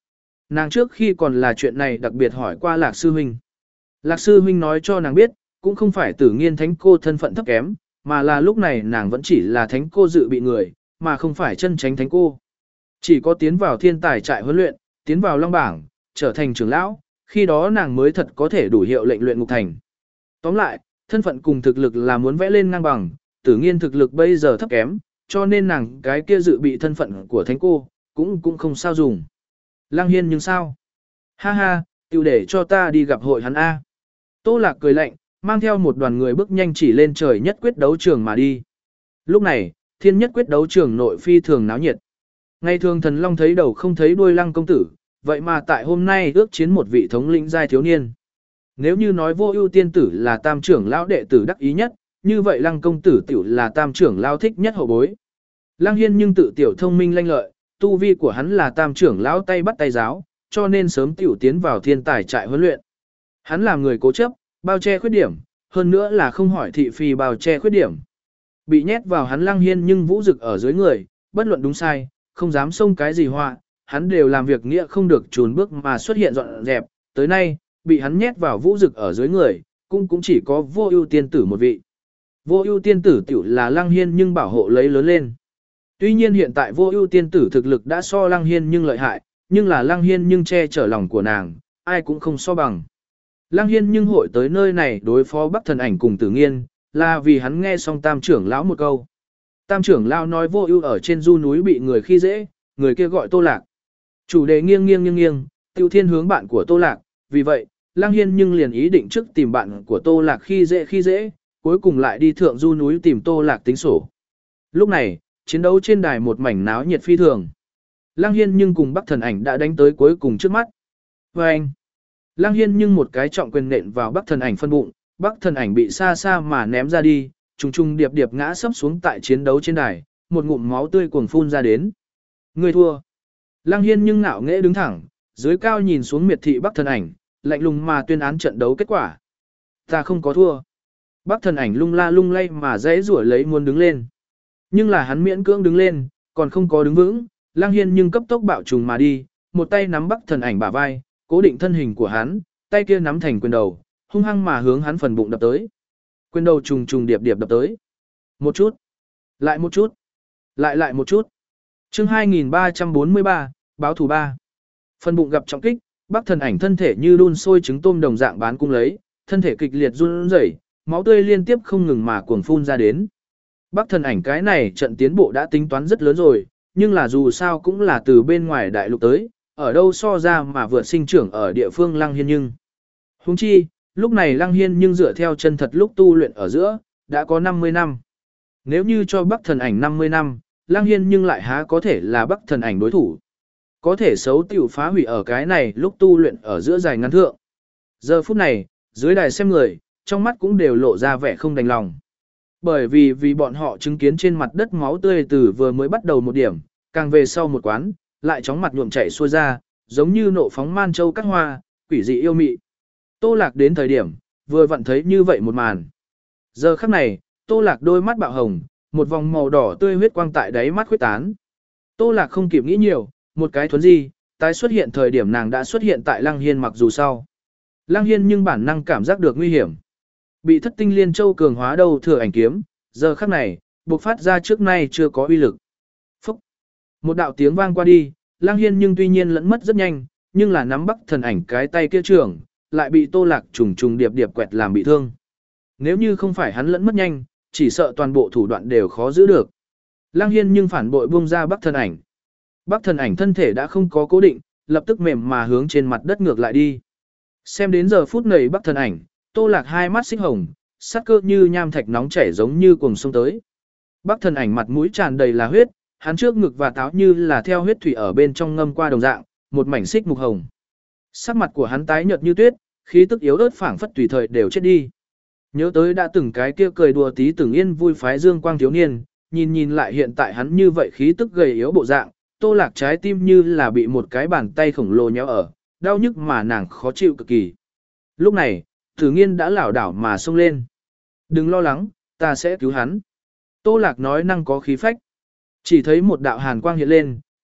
Speaker 1: nàng trước khi còn là chuyện này đặc biệt hỏi qua Lạc Sư Huynh. Lạc Sư Huynh nói cho nàng biết, cũng không phải Tử Nghiên thánh cô thân phận thấp kém, mà là lúc này nàng vẫn chỉ là thánh cô dự bị người, mà không phải chân chánh thánh cô. Chỉ có tiến vào thiên tài trại huấn luyện, tiến vào long bảng, trở thành trưởng lão, khi đó nàng mới thật có thể đủ hiệu lệnh luyện ngục thành. Tóm lại, thân phận cùng thực lực là muốn vẽ lên ngang bằng, Tử Nghiên thực lực bây giờ thấp kém, cho nên nàng cái kia dự bị thân phận của thánh cô, cũng cũng không sao dùng. Lăng Hiên nhưng sao? Ha ha, tiêu để cho ta đi gặp hội hắn A. Tô Lạc cười lạnh, mang theo một đoàn người bước nhanh chỉ lên trời nhất quyết đấu trường mà đi. Lúc này, thiên nhất quyết đấu trường nội phi thường náo nhiệt. Ngày thường thần long thấy đầu không thấy đuôi Lăng công tử, vậy mà tại hôm nay ước chiến một vị thống lĩnh giai thiếu niên. Nếu như nói Vô Ưu tiên tử là tam trưởng lão đệ tử đắc ý nhất, như vậy Lăng công tử tiểu là tam trưởng lão thích nhất hậu bối. Lăng Hiên nhưng tự tiểu thông minh lanh lợi, tu vi của hắn là tam trưởng lão tay bắt tay giáo, cho nên sớm tiểu tiến vào thiên tài trại huấn luyện. Hắn là người cố chấp, bao che khuyết điểm, hơn nữa là không hỏi thị phi bao che khuyết điểm. Bị nhét vào hắn Lăng Hiên nhưng vũ dực ở dưới người, bất luận đúng sai, không dám xông cái gì họa, hắn đều làm việc nghĩa không được chùn bước mà xuất hiện dọn dẹp, tới nay, bị hắn nhét vào vũ dực ở dưới người, cũng cũng chỉ có Vô Ưu tiên tử một vị. Vô Ưu tiên tử tiểu là Lăng Hiên nhưng bảo hộ lấy lớn lên. Tuy nhiên hiện tại Vô Ưu tiên tử thực lực đã so Lăng Hiên nhưng lợi hại, nhưng là Lăng Hiên nhưng che chở lòng của nàng, ai cũng không so bằng. Lăng Hiên nhưng hội tới nơi này đối phó Bắc Thần Ảnh cùng Tử Nghiên, là vì hắn nghe xong tam trưởng lão một câu. Tam trưởng lão nói Vô Ưu ở trên du núi bị người khi dễ, người kia gọi Tô Lạc. Chủ đề nghiêng nghiêng nghiêng nghiêng, tiêu thiên hướng bạn của Tô Lạc, vì vậy, Lăng Hiên nhưng liền ý định trước tìm bạn của Tô Lạc khi dễ khi dễ, cuối cùng lại đi thượng du núi tìm Tô Lạc tính sổ. Lúc này, chiến đấu trên đài một mảnh náo nhiệt phi thường. Lăng Hiên nhưng cùng Bắc Thần Ảnh đã đánh tới cuối cùng trước mắt. Và anh, Lăng Hiên nhưng một cái trọng quyền nện vào Bắc Thần Ảnh phân bụng, Bắc Thần Ảnh bị xa xa mà ném ra đi, trùng trùng điệp điệp ngã sấp xuống tại chiến đấu trên đài, một ngụm máu tươi cuồng phun ra đến. Người thua. Lăng Hiên nhưng ngạo nghễ đứng thẳng, dưới cao nhìn xuống miệt thị Bắc Thần Ảnh, lạnh lùng mà tuyên án trận đấu kết quả. Ta không có thua. Bắc Thần Ảnh lung la lung lay mà dãy rủa lấy muốn đứng lên. Nhưng là hắn miễn cưỡng đứng lên, còn không có đứng vững, Lăng Hiên nhưng cấp tốc bạo trùng mà đi, một tay nắm Bắc Thần Ảnh bả vai, cố định thân hình của hắn, tay kia nắm thành quyền đầu, hung hăng mà hướng hắn phần bụng đập tới. Quyền đầu trùng trùng điệp điệp đập tới. Một chút, lại một chút, lại lại một chút. Chương hai nghìn ba trăm bốn mươi ba, báo thù ba. Phần bụng gặp trọng kích, Bắc Thần Ảnh thân thể như đun sôi trứng tôm đồng dạng bán cung lấy, thân thể kịch liệt run rẩy, máu tươi liên tiếp không ngừng mà cuồng phun ra đến. Bắc Thần Ảnh cái này trận tiến bộ đã tính toán rất lớn rồi, nhưng là dù sao cũng là từ bên ngoài đại lục tới, ở đâu so ra mà vượt sinh trưởng ở địa phương Lăng Hiên nhưng. Huống chi, lúc này Lăng Hiên nhưng dựa theo chân thật lúc tu luyện ở giữa, đã có năm mươi năm. Nếu như cho Bắc Thần Ảnh năm mươi năm, Lăng Hiên nhưng lại há có thể là Bắc Thần Ảnh đối thủ. Có thể xấu tiểu phá hủy ở cái này lúc tu luyện ở giữa dài ngắn thượng. Giờ phút này, dưới đài xem người, trong mắt cũng đều lộ ra vẻ không đành lòng. Bởi vì vì bọn họ chứng kiến trên mặt đất máu tươi từ vừa mới bắt đầu một điểm, càng về sau một quán, lại chóng mặt nhuộm chảy xuôi ra, giống như nộ phóng man châu cắt hoa, quỷ dị yêu mị. Tô Lạc đến thời điểm, vừa vặn thấy như vậy một màn. Giờ khắc này, Tô Lạc đôi mắt bạo hồng, một vòng màu đỏ tươi huyết quang tại đáy mắt khuếch tán. Tô Lạc không kịp nghĩ nhiều, một cái thuấn di, tái xuất hiện thời điểm nàng đã xuất hiện tại Lăng Hiên mặc dù sau. Lăng Hiên nhưng bản năng cảm giác được nguy hiểm. Bị thất tinh liên châu cường hóa đầu thừa ảnh kiếm, giờ khắc này, bộc phát ra trước nay chưa có uy lực. Phúc! Một đạo tiếng vang qua đi, Lăng Hiên nhưng tuy nhiên lẫn mất rất nhanh, nhưng là nắm Bắc Thần Ảnh cái tay kia trưởng, lại bị Tô Lạc trùng trùng điệp điệp quẹt làm bị thương. Nếu như không phải hắn lẫn mất nhanh, chỉ sợ toàn bộ thủ đoạn đều khó giữ được. Lăng Hiên nhưng phản bội buông ra Bắc Thần Ảnh. Bắc Thần Ảnh thân thể đã không có cố định, lập tức mềm mà hướng trên mặt đất ngược lại đi. Xem đến giờ phút này Bắc Thần Ảnh, Tô Lạc hai mắt xích hồng, sắc cơ như nham thạch nóng chảy giống như cuồng sông tới. Bắc Thần Ảnh mặt mũi tràn đầy là huyết, hắn trước ngực và táo như là theo huyết thủy ở bên trong ngâm qua đồng dạng, một mảnh xích mục hồng. Sắc mặt của hắn tái nhợt như tuyết, khí tức yếu ớt phảng phất tùy thời đều chết đi. Nhớ tới đã từng cái kia cười đùa tí từng yên vui phái dương quang thiếu niên, nhìn nhìn lại hiện tại hắn như vậy khí tức gầy yếu bộ dạng, Tô Lạc trái tim như là bị một cái bàn tay khổng lồ nhéo ở, đau nhức mà nàng khó chịu cực kỳ. Lúc này, Tử Nghiên đã lảo đảo mà xông lên. Đừng lo lắng, ta sẽ cứu hắn. Tô Lạc nói năng có khí phách. Chỉ thấy một đạo hàn quang hiện lên,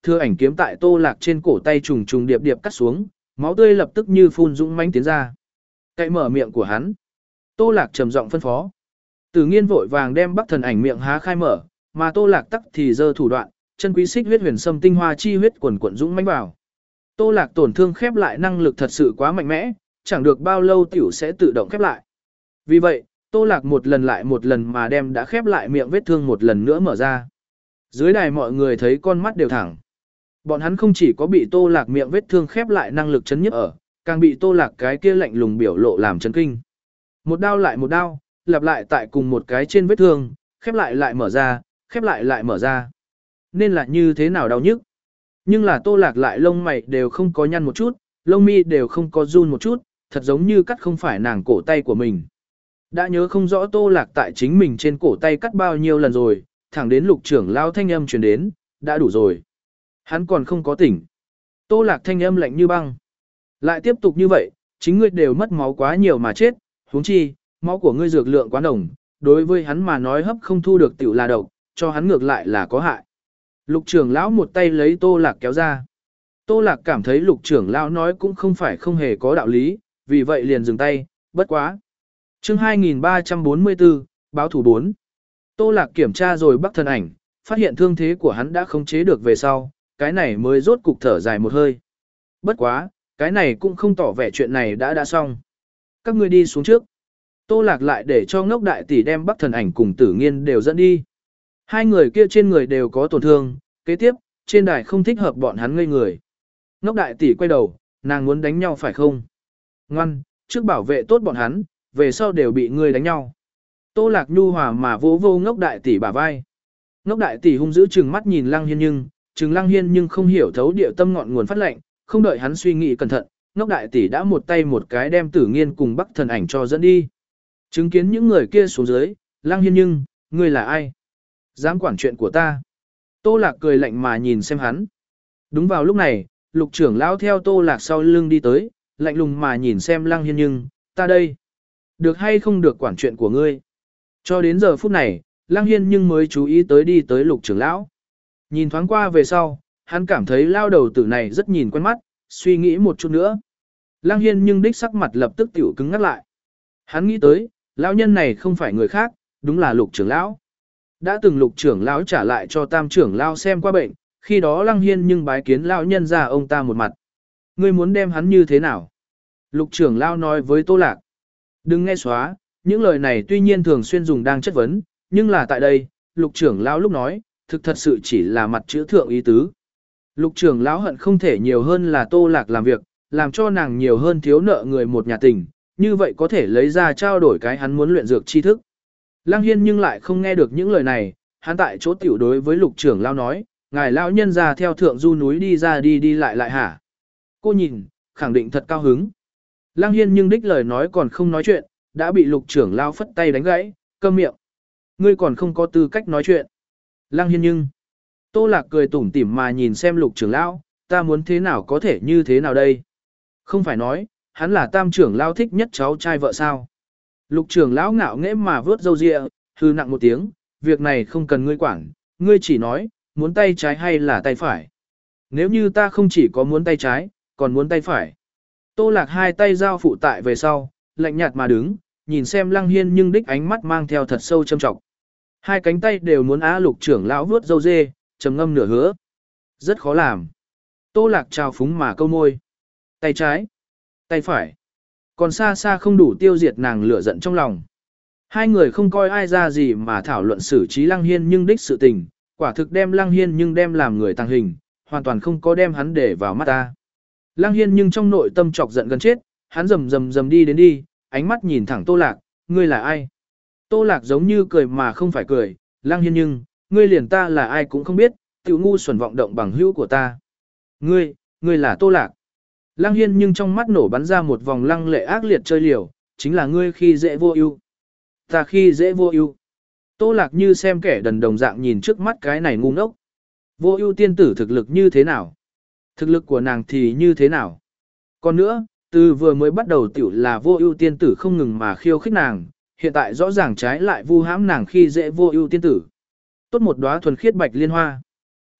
Speaker 1: thưa ảnh kiếm tại Tô Lạc trên cổ tay trùng trùng điệp điệp cắt xuống, máu tươi lập tức như phun dũng mãnh tiến ra. Cậy mở miệng của hắn. Tô Lạc trầm giọng phân phó. Tử Nghiên vội vàng đem Bắc Thần Ảnh miệng há khai mở, mà Tô Lạc tắc thì giơ thủ đoạn, chân quý xích huyết huyền sâm tinh hoa chi huyết quần quần dũng mãnh vào. Tô Lạc tổn thương khép lại năng lực thật sự quá mạnh mẽ, chẳng được bao lâu tiểu sẽ tự động khép lại. Vì vậy, Tô Lạc một lần lại một lần mà đem đã khép lại miệng vết thương một lần nữa mở ra. Dưới đài mọi người thấy con mắt đều thẳng. Bọn hắn không chỉ có bị Tô Lạc miệng vết thương khép lại năng lực chấn nhức ở, càng bị Tô Lạc cái kia lạnh lùng biểu lộ làm chấn kinh. Một đao lại một đao, lặp lại tại cùng một cái trên vết thương, khép lại lại mở ra, khép lại lại mở ra. Nên là như thế nào đau nhức. Nhưng là Tô Lạc lại lông mày đều không có nhăn một chút, lông mi đều không có run một chút, thật giống như cắt không phải nàng cổ tay của mình. Đã nhớ không rõ Tô Lạc tại chính mình trên cổ tay cắt bao nhiêu lần rồi, thẳng đến Lục trưởng lão thanh âm truyền đến, đã đủ rồi. Hắn còn không có tỉnh. Tô Lạc thanh âm lạnh như băng. Lại tiếp tục như vậy, chính ngươi đều mất máu quá nhiều mà chết, huống chi, máu của ngươi dược lượng quá nồng, đối với hắn mà nói hấp không thu được tiểu là độc, cho hắn ngược lại là có hại. Lục trưởng lão một tay lấy Tô Lạc kéo ra. Tô Lạc cảm thấy Lục trưởng lão nói cũng không phải không hề có đạo lý, vì vậy liền dừng tay, bất quá. Chương hai nghìn ba trăm bốn mươi tư, báo thủ bốn. Tô Lạc kiểm tra rồi Bắc Thần Ảnh, phát hiện thương thế của hắn đã khống chế được về sau, cái này mới rốt cục thở dài một hơi. Bất quá, cái này cũng không tỏ vẻ chuyện này đã đã xong. Các ngươi đi xuống trước. Tô Lạc lại để cho Ngốc đại tỷ đem Bắc Thần Ảnh cùng Tử Nghiên đều dẫn đi. Hai người kia trên người đều có tổn thương, kế tiếp, trên đài không thích hợp bọn hắn ngây người. Ngốc đại tỷ quay đầu, nàng muốn đánh nhau phải không? Ngoan, trước bảo vệ tốt bọn hắn, về sau đều bị ngươi đánh nhau. Tô Lạc nhu hòa mà vỗ vô Ngốc đại tỷ bả vai. Ngốc đại tỷ hung dữ trừng mắt nhìn Lăng Hiên nhưng, trừng Lăng Hiên nhưng không hiểu thấu địa tâm ngọn nguồn phát lệnh, không đợi hắn suy nghĩ cẩn thận, Ngốc đại tỷ đã một tay một cái đem Tử Nghiên cùng Bắc Thần Ảnh cho dẫn đi. Chứng kiến những người kia xuống dưới, Lăng Hiên nhưng, ngươi là ai? Dám quản chuyện của ta. Tô Lạc cười lạnh mà nhìn xem hắn. Đúng vào lúc này, Lục trưởng lão theo Tô Lạc sau lưng đi tới, lạnh lùng mà nhìn xem Lăng Hiên nhưng, ta đây. Được hay không được quản chuyện của ngươi? Cho đến giờ phút này, Lăng Hiên nhưng mới chú ý tới đi tới Lục trưởng lão. Nhìn thoáng qua về sau, hắn cảm thấy lao đầu tử này rất nhìn quen mắt, suy nghĩ một chút nữa. Lăng Hiên nhưng đích sắc mặt lập tức tiểu cứng ngắt lại. Hắn nghĩ tới, lão nhân này không phải người khác, đúng là Lục trưởng lão. Đã từng Lục trưởng lão trả lại cho Tam trưởng lão xem qua bệnh, khi đó Lăng Hiên nhưng bái kiến lão nhân ra ông ta một mặt. Ngươi muốn đem hắn như thế nào? Lục trưởng lão nói với Tô Lạc. Đừng nghe xóa, những lời này tuy nhiên thường xuyên dùng đang chất vấn, nhưng là tại đây, Lục trưởng lão lúc nói, thực thật sự chỉ là mặt chữ thượng ý tứ. Lục trưởng lão hận không thể nhiều hơn là Tô Lạc làm việc, làm cho nàng nhiều hơn thiếu nợ người một nhà tình, như vậy có thể lấy ra trao đổi cái hắn muốn luyện dược tri thức. Lăng Hiên nhưng lại không nghe được những lời này, hắn tại chỗ tiểu đối với Lục trưởng lão nói, ngài lão nhân ra theo thượng du núi đi ra đi đi lại lại hả? Cô nhìn, khẳng định thật cao hứng. Lăng Hiên nhưng đích lời nói còn không nói chuyện, đã bị Lục trưởng lão phất tay đánh gãy, câm miệng. Ngươi còn không có tư cách nói chuyện. Lăng Hiên nhưng. Tô Lạc cười tủm tỉm mà nhìn xem Lục trưởng lão, ta muốn thế nào có thể như thế nào đây? Không phải nói, hắn là Tam trưởng lão thích nhất cháu trai vợ sao? Lục trưởng lão ngạo nghễ mà vớt râu ria, hư nặng một tiếng, việc này không cần ngươi quản, ngươi chỉ nói, muốn tay trái hay là tay phải. Nếu như ta không chỉ có muốn tay trái, còn muốn tay phải. Tô Lạc hai tay giao phụ tại về sau, lạnh nhạt mà đứng, nhìn xem Lăng Hiên nhưng đích ánh mắt mang theo thật sâu châm trọng. Hai cánh tay đều muốn á Lục trưởng lão vuốt râu dê, trầm ngâm nửa hứa. Rất khó làm. Tô Lạc trào phúng mà câu môi. Tay trái, tay phải. Còn xa xa không đủ tiêu diệt nàng lửa giận trong lòng. Hai người không coi ai ra gì mà thảo luận xử trí Lăng Hiên nhưng đích sự tình, quả thực đem Lăng Hiên nhưng đem làm người tàng hình, hoàn toàn không có đem hắn để vào mắt ta. Lăng Hiên nhưng trong nội tâm chọc giận gần chết, hắn rầm rầm rầm đi đến đi, ánh mắt nhìn thẳng Tô Lạc, ngươi là ai? Tô Lạc giống như cười mà không phải cười, Lăng Hiên nhưng, ngươi liền ta là ai cũng không biết, tiểu ngu xuẩn vọng động bằng hữu của ta. Ngươi, ngươi là Tô Lạc. Lăng Hiên nhưng trong mắt nổ bắn ra một vòng lăng lệ ác liệt chơi liều, chính là ngươi khi dễ vô ưu. Ta khi dễ vô ưu. Tô Lạc như xem kẻ đần đồng dạng nhìn trước mắt cái này ngu ngốc. Vô ưu tiên tử thực lực như thế nào? Thực lực của nàng thì như thế nào? Còn nữa, từ vừa mới bắt đầu tiểu là vô ưu tiên tử không ngừng mà khiêu khích nàng, hiện tại rõ ràng trái lại vu hãm nàng khi dễ vô ưu tiên tử. Tốt một đóa thuần khiết bạch liên hoa.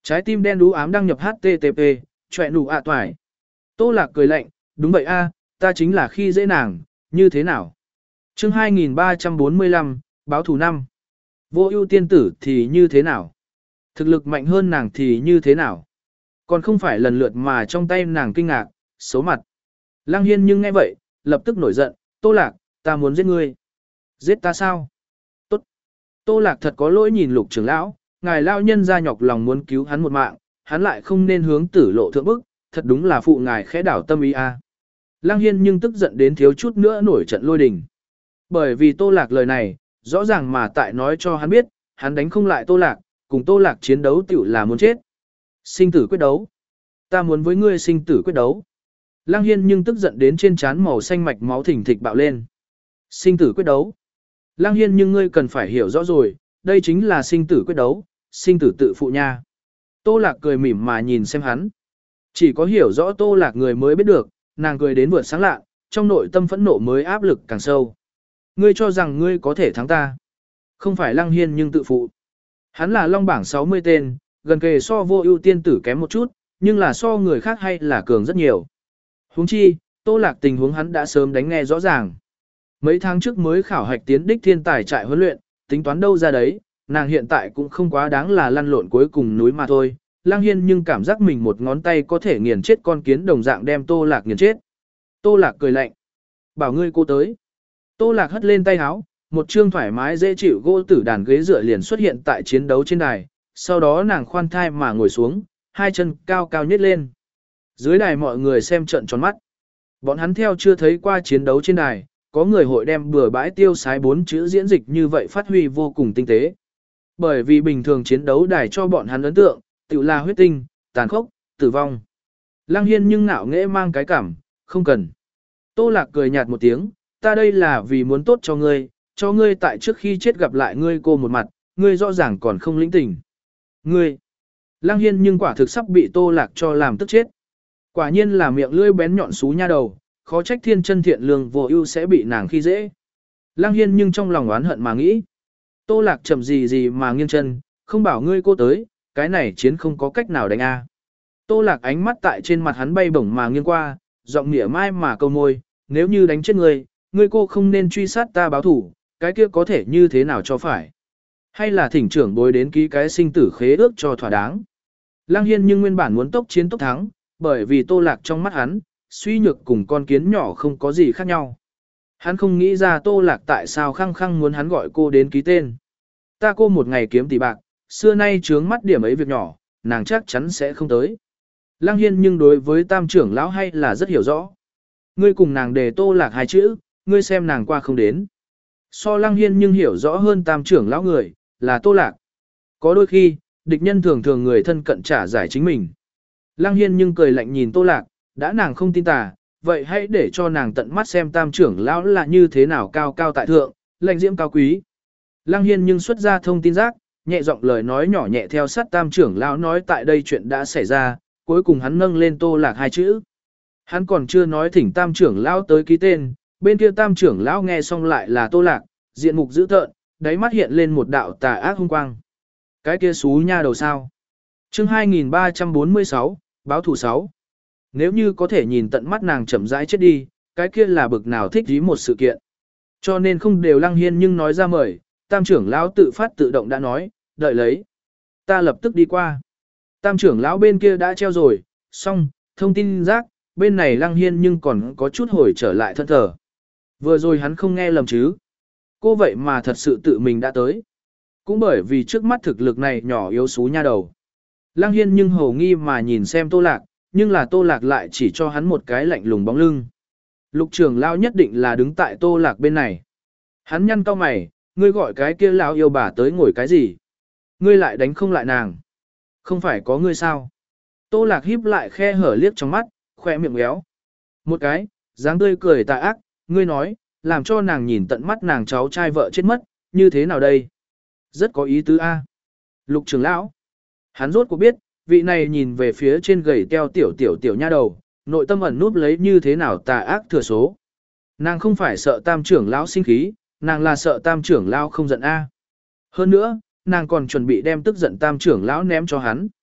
Speaker 1: Trái tim đen đú ám đăng nhập hát tê tê pê, chọe nụ ạ toài. Tô Lạc cười lạnh, đúng vậy a, ta chính là khi dễ nàng, như thế nào? Chương hai nghìn ba trăm bốn mươi lăm, báo thù năm. Vô ưu tiên tử thì như thế nào? Thực lực mạnh hơn nàng thì như thế nào? Còn không phải lần lượt mà trong tay nàng kinh ngạc, xấu mặt. Lăng Hiên nhưng nghe vậy, lập tức nổi giận, Tô Lạc, ta muốn giết ngươi. Giết ta sao? Tốt. Tô Lạc thật có lỗi nhìn Lục trưởng lão, ngài lão nhân ra nhọc lòng muốn cứu hắn một mạng, hắn lại không nên hướng tử lộ thượng bức, thật đúng là phụ ngài khẽ đảo tâm ý a. Lăng Hiên nhưng tức giận đến thiếu chút nữa nổi trận lôi đình. Bởi vì Tô Lạc lời này, rõ ràng mà tại nói cho hắn biết, hắn đánh không lại Tô Lạc, cùng Tô Lạc chiến đấu tiểu là muốn chết. Sinh tử quyết đấu. Ta muốn với ngươi sinh tử quyết đấu. Lăng Hiên nhưng tức giận đến trên trán màu xanh mạch máu thỉnh thịch bạo lên. Sinh tử quyết đấu. Lăng Hiên nhưng ngươi cần phải hiểu rõ rồi, đây chính là sinh tử quyết đấu, sinh tử tự phụ nha. Tô Lạc cười mỉm mà nhìn xem hắn. Chỉ có hiểu rõ Tô Lạc người mới biết được, nàng cười đến vượt sáng lạ, trong nội tâm phẫn nộ mới áp lực càng sâu. Ngươi cho rằng ngươi có thể thắng ta. Không phải Lăng Hiên nhưng tự phụ. Hắn là long bảng sáu mươi tên, gần kề so vô ưu tiên tử kém một chút, nhưng là so người khác hay là cường rất nhiều. Huống chi, Tô Lạc tình huống hắn đã sớm đánh nghe rõ ràng. Mấy tháng trước mới khảo hạch tiến đích thiên tài trại huấn luyện, tính toán đâu ra đấy, nàng hiện tại cũng không quá đáng là lăn lộn cuối cùng núi mà thôi. Lăng Hiên nhưng cảm giác mình một ngón tay có thể nghiền chết con kiến đồng dạng đem Tô Lạc nghiền chết. Tô Lạc cười lạnh. Bảo ngươi cô tới. Tô Lạc hất lên tay háo, một chương thoải mái dễ chịu gỗ tử đàn ghế dựa liền xuất hiện tại chiến đấu trên đài, sau đó nàng khoan thai mà ngồi xuống, hai chân cao cao nhét lên. Dưới đài mọi người xem trận tròn mắt. Bọn hắn theo chưa thấy qua chiến đấu trên đài, có người hội đem bừa bãi tiêu sái bốn chữ diễn dịch như vậy phát huy vô cùng tinh tế. Bởi vì bình thường chiến đấu đài cho bọn hắn ấn tượng, tự là huyết tinh, tàn khốc, tử vong. Lăng Hiên nhưng ngạo nghễ mang cái cảm, không cần. Tô Lạc cười nhạt một tiếng, ta đây là vì muốn tốt cho ngươi, cho ngươi tại trước khi chết gặp lại ngươi cô một mặt, ngươi rõ ràng còn không lĩnh tình. Ngươi! Lăng Hiên nhưng quả thực sắp bị Tô Lạc cho làm tức chết. Quả nhiên là miệng lưỡi bén nhọn xú nha đầu, khó trách thiên chân thiện lương vô ưu sẽ bị nàng khi dễ. Lăng Hiên nhưng trong lòng oán hận mà nghĩ. Tô Lạc chậm gì gì mà nghiêng chân, không bảo ngươi cô tới, cái này chiến không có cách nào đánh a. Tô Lạc ánh mắt tại trên mặt hắn bay bổng mà nghiêng qua, giọng mỉa mai mà câu môi, nếu như đánh chết ngươi, ngươi cô không nên truy sát ta báo thủ, cái kia có thể như thế nào cho phải. Hay là thỉnh trưởng bối đến ký cái sinh tử khế ước cho thỏa đáng. Lăng Hiên nhưng nguyên bản muốn tốc chiến tốc thắng, bởi vì Tô Lạc trong mắt hắn, suy nhược cùng con kiến nhỏ không có gì khác nhau. Hắn không nghĩ ra Tô Lạc tại sao khăng khăng muốn hắn gọi cô đến ký tên. Ta cô một ngày kiếm tỷ bạc, xưa nay trướng mắt điểm ấy việc nhỏ, nàng chắc chắn sẽ không tới. Lăng Hiên nhưng đối với tam trưởng lão hay là rất hiểu rõ. Ngươi cùng nàng đề Tô Lạc hai chữ, ngươi xem nàng qua không đến. So Lăng Hiên nhưng hiểu rõ hơn tam trưởng lão người, là Tô Lạc. Có đôi khi, địch nhân thường thường người thân cận trả giải chính mình. Lăng Hiên nhưng cười lạnh nhìn Tô Lạc, đã nàng không tin tà, vậy hãy để cho nàng tận mắt xem tam trưởng lão là như thế nào cao cao tại thượng, lạnh diễm cao quý. Lăng Hiên nhưng xuất ra thông tin giác, nhẹ giọng lời nói nhỏ nhẹ theo sát tam trưởng lão nói tại đây chuyện đã xảy ra, cuối cùng hắn nâng lên Tô Lạc hai chữ. Hắn còn chưa nói thỉnh tam trưởng lão tới ký tên, bên kia tam trưởng lão nghe xong lại là Tô Lạc, diện mục dữ tợn, đáy mắt hiện lên một đạo tà ác hung quang. Cái kia xú nha đầu sao? Chương hai nghìn ba trăm bốn mươi sáu, báo thủ sáu. Nếu như có thể nhìn tận mắt nàng chậm rãi chết đi, cái kia là bực nào thích dí một sự kiện. Cho nên không đều Lăng Hiên nhưng nói ra mời, tam trưởng lão tự phát tự động đã nói, đợi lấy. Ta lập tức đi qua. Tam trưởng lão bên kia đã treo rồi, xong, thông tin rác, bên này Lăng Hiên nhưng còn có chút hồi trở lại thân thờ. Vừa rồi hắn không nghe lầm chứ. Cô vậy mà thật sự tự mình đã tới. Cũng bởi vì trước mắt thực lực này nhỏ yếu xú nha đầu. Lăng Hiên nhưng hầu nghi mà nhìn xem Tô Lạc, nhưng là Tô Lạc lại chỉ cho hắn một cái lạnh lùng bóng lưng. Lục trưởng lão nhất định là đứng tại Tô Lạc bên này. Hắn nhăn cau mày, ngươi gọi cái kia lão yêu bà tới ngồi cái gì? Ngươi lại đánh không lại nàng. Không phải có ngươi sao? Tô Lạc híp lại khe hở liếc trong mắt, khoe miệng méo. Một cái, dáng tươi cười tà ác, ngươi nói, làm cho nàng nhìn tận mắt nàng cháu trai vợ chết mất, như thế nào đây? Rất có ý tứ a. Lục trưởng lão. Hắn rốt cuộc biết, vị này nhìn về phía trên gầy teo tiểu tiểu tiểu nha đầu, nội tâm ẩn núp lấy như thế nào tà ác thừa số. Nàng không phải sợ tam trưởng lão sinh khí, nàng là sợ tam trưởng lão không giận a. Hơn nữa, nàng còn chuẩn bị đem tức giận tam trưởng lão ném cho hắn.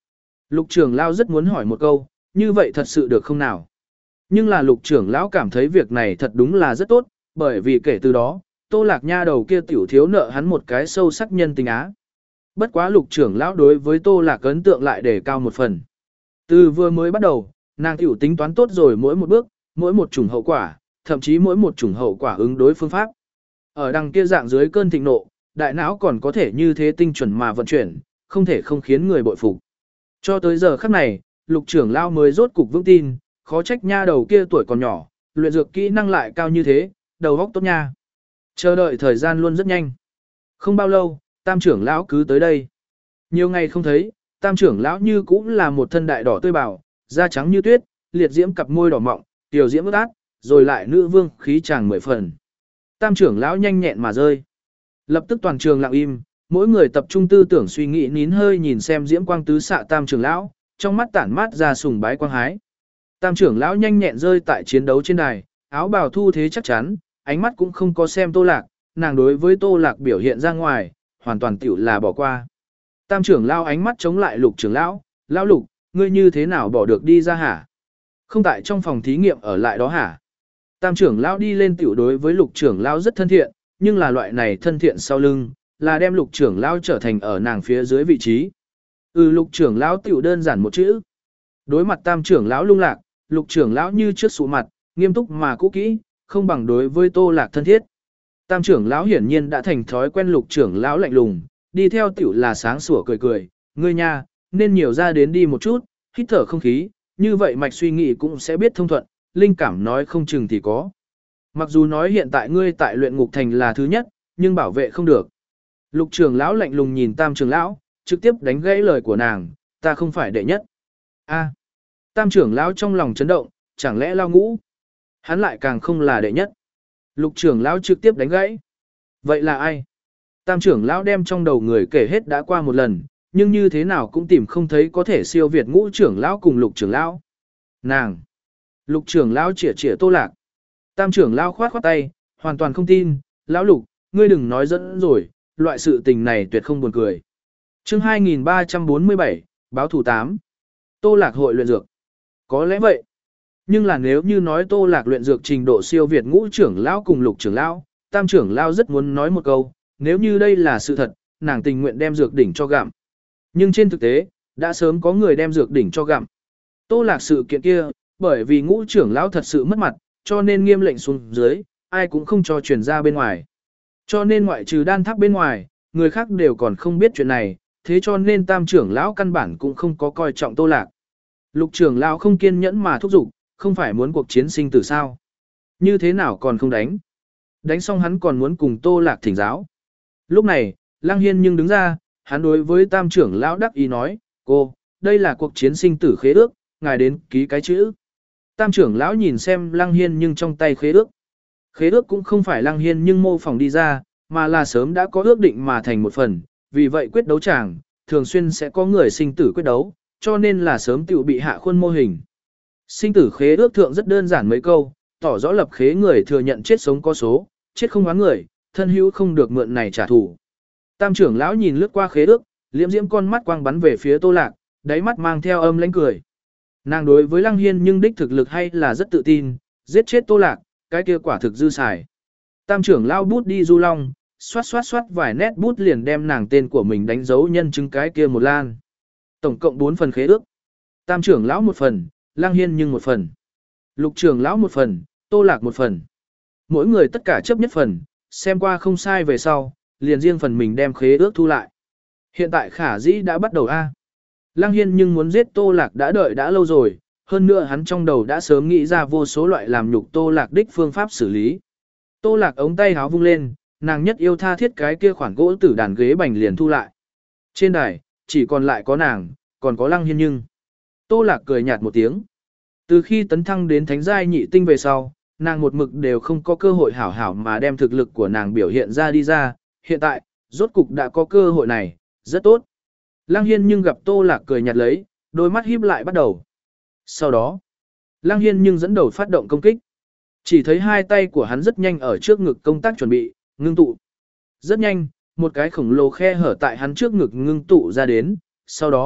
Speaker 1: Lục trưởng lão rất muốn hỏi một câu, như vậy thật sự được không nào? Nhưng là lục trưởng lão cảm thấy việc này thật đúng là rất tốt, bởi vì kể từ đó, Tô Lạc nha đầu kia tiểu thiếu nợ hắn một cái sâu sắc nhân tình á. Bất quá lục trưởng lão đối với Tô Lạc ấn tượng lại để cao một phần. Từ vừa mới bắt đầu, nàng tiểu tính toán tốt rồi mỗi một bước, mỗi một chủng hậu quả, thậm chí mỗi một chủng hậu quả ứng đối phương pháp. Ở đằng kia dạng dưới cơn thịnh nộ, đại não còn có thể như thế tinh chuẩn mà vận chuyển, không thể không khiến người bội phục. Cho tới giờ khắc này, lục trưởng lão mới rốt cục vững tin, khó trách nha đầu kia tuổi còn nhỏ, luyện dược kỹ năng lại cao như thế, đầu óc tốt nha. Chờ đợi thời gian luôn rất nhanh. Không bao lâu, tam trưởng lão cứ tới đây. Nhiều ngày không thấy, tam trưởng lão như cũng là một thân đại đỏ tươi bảo, da trắng như tuyết, liệt diễm cặp môi đỏ mọng, tiểu diễm ướt át, rồi lại nữ vương khí chàng mười phần. Tam trưởng lão nhanh nhẹn mà rơi. Lập tức toàn trường lặng im, mỗi người tập trung tư tưởng suy nghĩ nín hơi nhìn xem diễm quang tứ xạ tam trưởng lão, trong mắt tản mát ra sùng bái quang hái. Tam trưởng lão nhanh nhẹn rơi tại chiến đấu trên đài, áo bào thu thế chắc chắn, ánh mắt cũng không có xem Tô Lạc, nàng đối với Tô Lạc biểu hiện ra ngoài, hoàn toàn tiểu là bỏ qua. Tam trưởng lão ánh mắt chống lại lục trưởng lão, lão lục, ngươi như thế nào bỏ được đi ra hả? Không tại trong phòng thí nghiệm ở lại đó hả? Tam trưởng lão đi lên tiểu đối với lục trưởng lão rất thân thiện, nhưng là loại này thân thiện sau lưng, là đem lục trưởng lão trở thành ở nàng phía dưới vị trí. Ừ, lục trưởng lão tiểu đơn giản một chữ. Đối mặt tam trưởng lão lung lạc, lục trưởng lão như trước sụ mặt, nghiêm túc mà cũ kỹ, không bằng đối với Tô Lạc thân thiết. Tam trưởng lão hiển nhiên đã thành thói quen lục trưởng lão lạnh lùng, đi theo tiểu là sáng sủa cười cười, ngươi nha, nên nhiều ra đến đi một chút, hít thở không khí, như vậy mạch suy nghĩ cũng sẽ biết thông thuận, linh cảm nói không chừng thì có. Mặc dù nói hiện tại ngươi tại luyện ngục thành là thứ nhất, nhưng bảo vệ không được. Lục trưởng lão lạnh lùng nhìn tam trưởng lão, trực tiếp đánh gãy lời của nàng, ta không phải đệ nhất. A. Tam trưởng lão trong lòng chấn động, chẳng lẽ lao ngũ? Hắn lại càng không là đệ nhất. Lục trưởng lão trực tiếp đánh gãy. Vậy là ai? Tam trưởng lão đem trong đầu người kể hết đã qua một lần, nhưng như thế nào cũng tìm không thấy có thể siêu việt ngũ trưởng lão cùng lục trưởng lão. Nàng. Lục trưởng lão chĩa chĩa Tô Lạc. Tam trưởng lão khoát khoát tay, hoàn toàn không tin, lão lục, ngươi đừng nói dẫn rồi, loại sự tình này tuyệt không buồn cười. Chương hai nghìn ba trăm bốn mươi bảy, báo thủ tám. Tô Lạc hội luyện dược. Có lẽ vậy. Nhưng là nếu như nói Tô Lạc luyện dược trình độ siêu việt ngũ trưởng lão cùng lục trưởng lão, tam trưởng lão rất muốn nói một câu, nếu như đây là sự thật, nàng tình nguyện đem dược đỉnh cho gặm. Nhưng trên thực tế, đã sớm có người đem dược đỉnh cho gặm. Tô Lạc sự kiện kia, bởi vì ngũ trưởng lão thật sự mất mặt, cho nên nghiêm lệnh xuống dưới, ai cũng không cho truyền ra bên ngoài. Cho nên ngoại trừ đan tháp bên ngoài, người khác đều còn không biết chuyện này, thế cho nên tam trưởng lão căn bản cũng không có coi trọng Tô Lạc. Lục trưởng lão không kiên nhẫn mà thúc giục, không phải muốn cuộc chiến sinh tử sao? Như thế nào còn không đánh? Đánh xong hắn còn muốn cùng Tô Lạc thỉnh giáo. Lúc này, Lăng Hiên nhưng đứng ra, hắn đối với tam trưởng lão đắc ý nói, cô, đây là cuộc chiến sinh tử khế ước, ngài đến ký cái chữ. Tam trưởng lão nhìn xem Lăng Hiên nhưng trong tay khế ước. Khế ước cũng không phải Lăng Hiên nhưng mô phỏng đi ra, mà là sớm đã có ước định mà thành một phần, vì vậy quyết đấu tràng, thường xuyên sẽ có người sinh tử quyết đấu, cho nên là sớm tự bị hạ khuôn mô hình. Sinh tử khế ước thượng rất đơn giản mấy câu, tỏ rõ lập khế người thừa nhận chết sống có số, chết không oán người, thân hữu không được mượn này trả thù. Tam trưởng lão nhìn lướt qua khế ước, liễm diễm con mắt quang bắn về phía Tô Lạc, đáy mắt mang theo âm lãnh cười. Nàng đối với Lăng Hiên nhưng đích thực lực hay là rất tự tin, giết chết Tô Lạc, cái kia quả thực dư xài. Tam trưởng lão bút đi du long, xoát xoát xoát vài nét bút liền đem nàng tên của mình đánh dấu nhân chứng cái kia một lan. Tổng cộng bốn phần khế ước. Tam trưởng lão một phần, Lăng Hiên nhưng một phần. Lục trưởng lão một phần, Tô Lạc một phần. Mỗi người tất cả chấp nhất phần, xem qua không sai về sau, liền riêng phần mình đem khế ước thu lại. Hiện tại khả dĩ đã bắt đầu A. Lăng Hiên nhưng muốn giết Tô Lạc đã đợi đã lâu rồi, hơn nữa hắn trong đầu đã sớm nghĩ ra vô số loại làm nhục Tô Lạc đích phương pháp xử lý. Tô Lạc ống tay háo vung lên, nàng nhất yêu tha thiết cái kia khoản gỗ tử đàn ghế bành liền thu lại. Trên đài, chỉ còn lại có nàng, còn có Lăng Hiên nhưng. Tô Lạc cười nhạt một tiếng. Từ khi tấn thăng đến thánh giai nhị tinh về sau, nàng một mực đều không có cơ hội hảo hảo mà đem thực lực của nàng biểu hiện ra đi ra, hiện tại, rốt cục đã có cơ hội này, rất tốt. Lăng Hiên nhưng gặp Tô Lạc cười nhạt lấy, đôi mắt híp lại bắt đầu. Sau đó, Lăng Hiên nhưng dẫn đầu phát động công kích. Chỉ thấy hai tay của hắn rất nhanh ở trước ngực công tác chuẩn bị, ngưng tụ. Rất nhanh, một cái khổng lồ khe hở tại hắn trước ngực ngưng tụ ra đến, sau đó,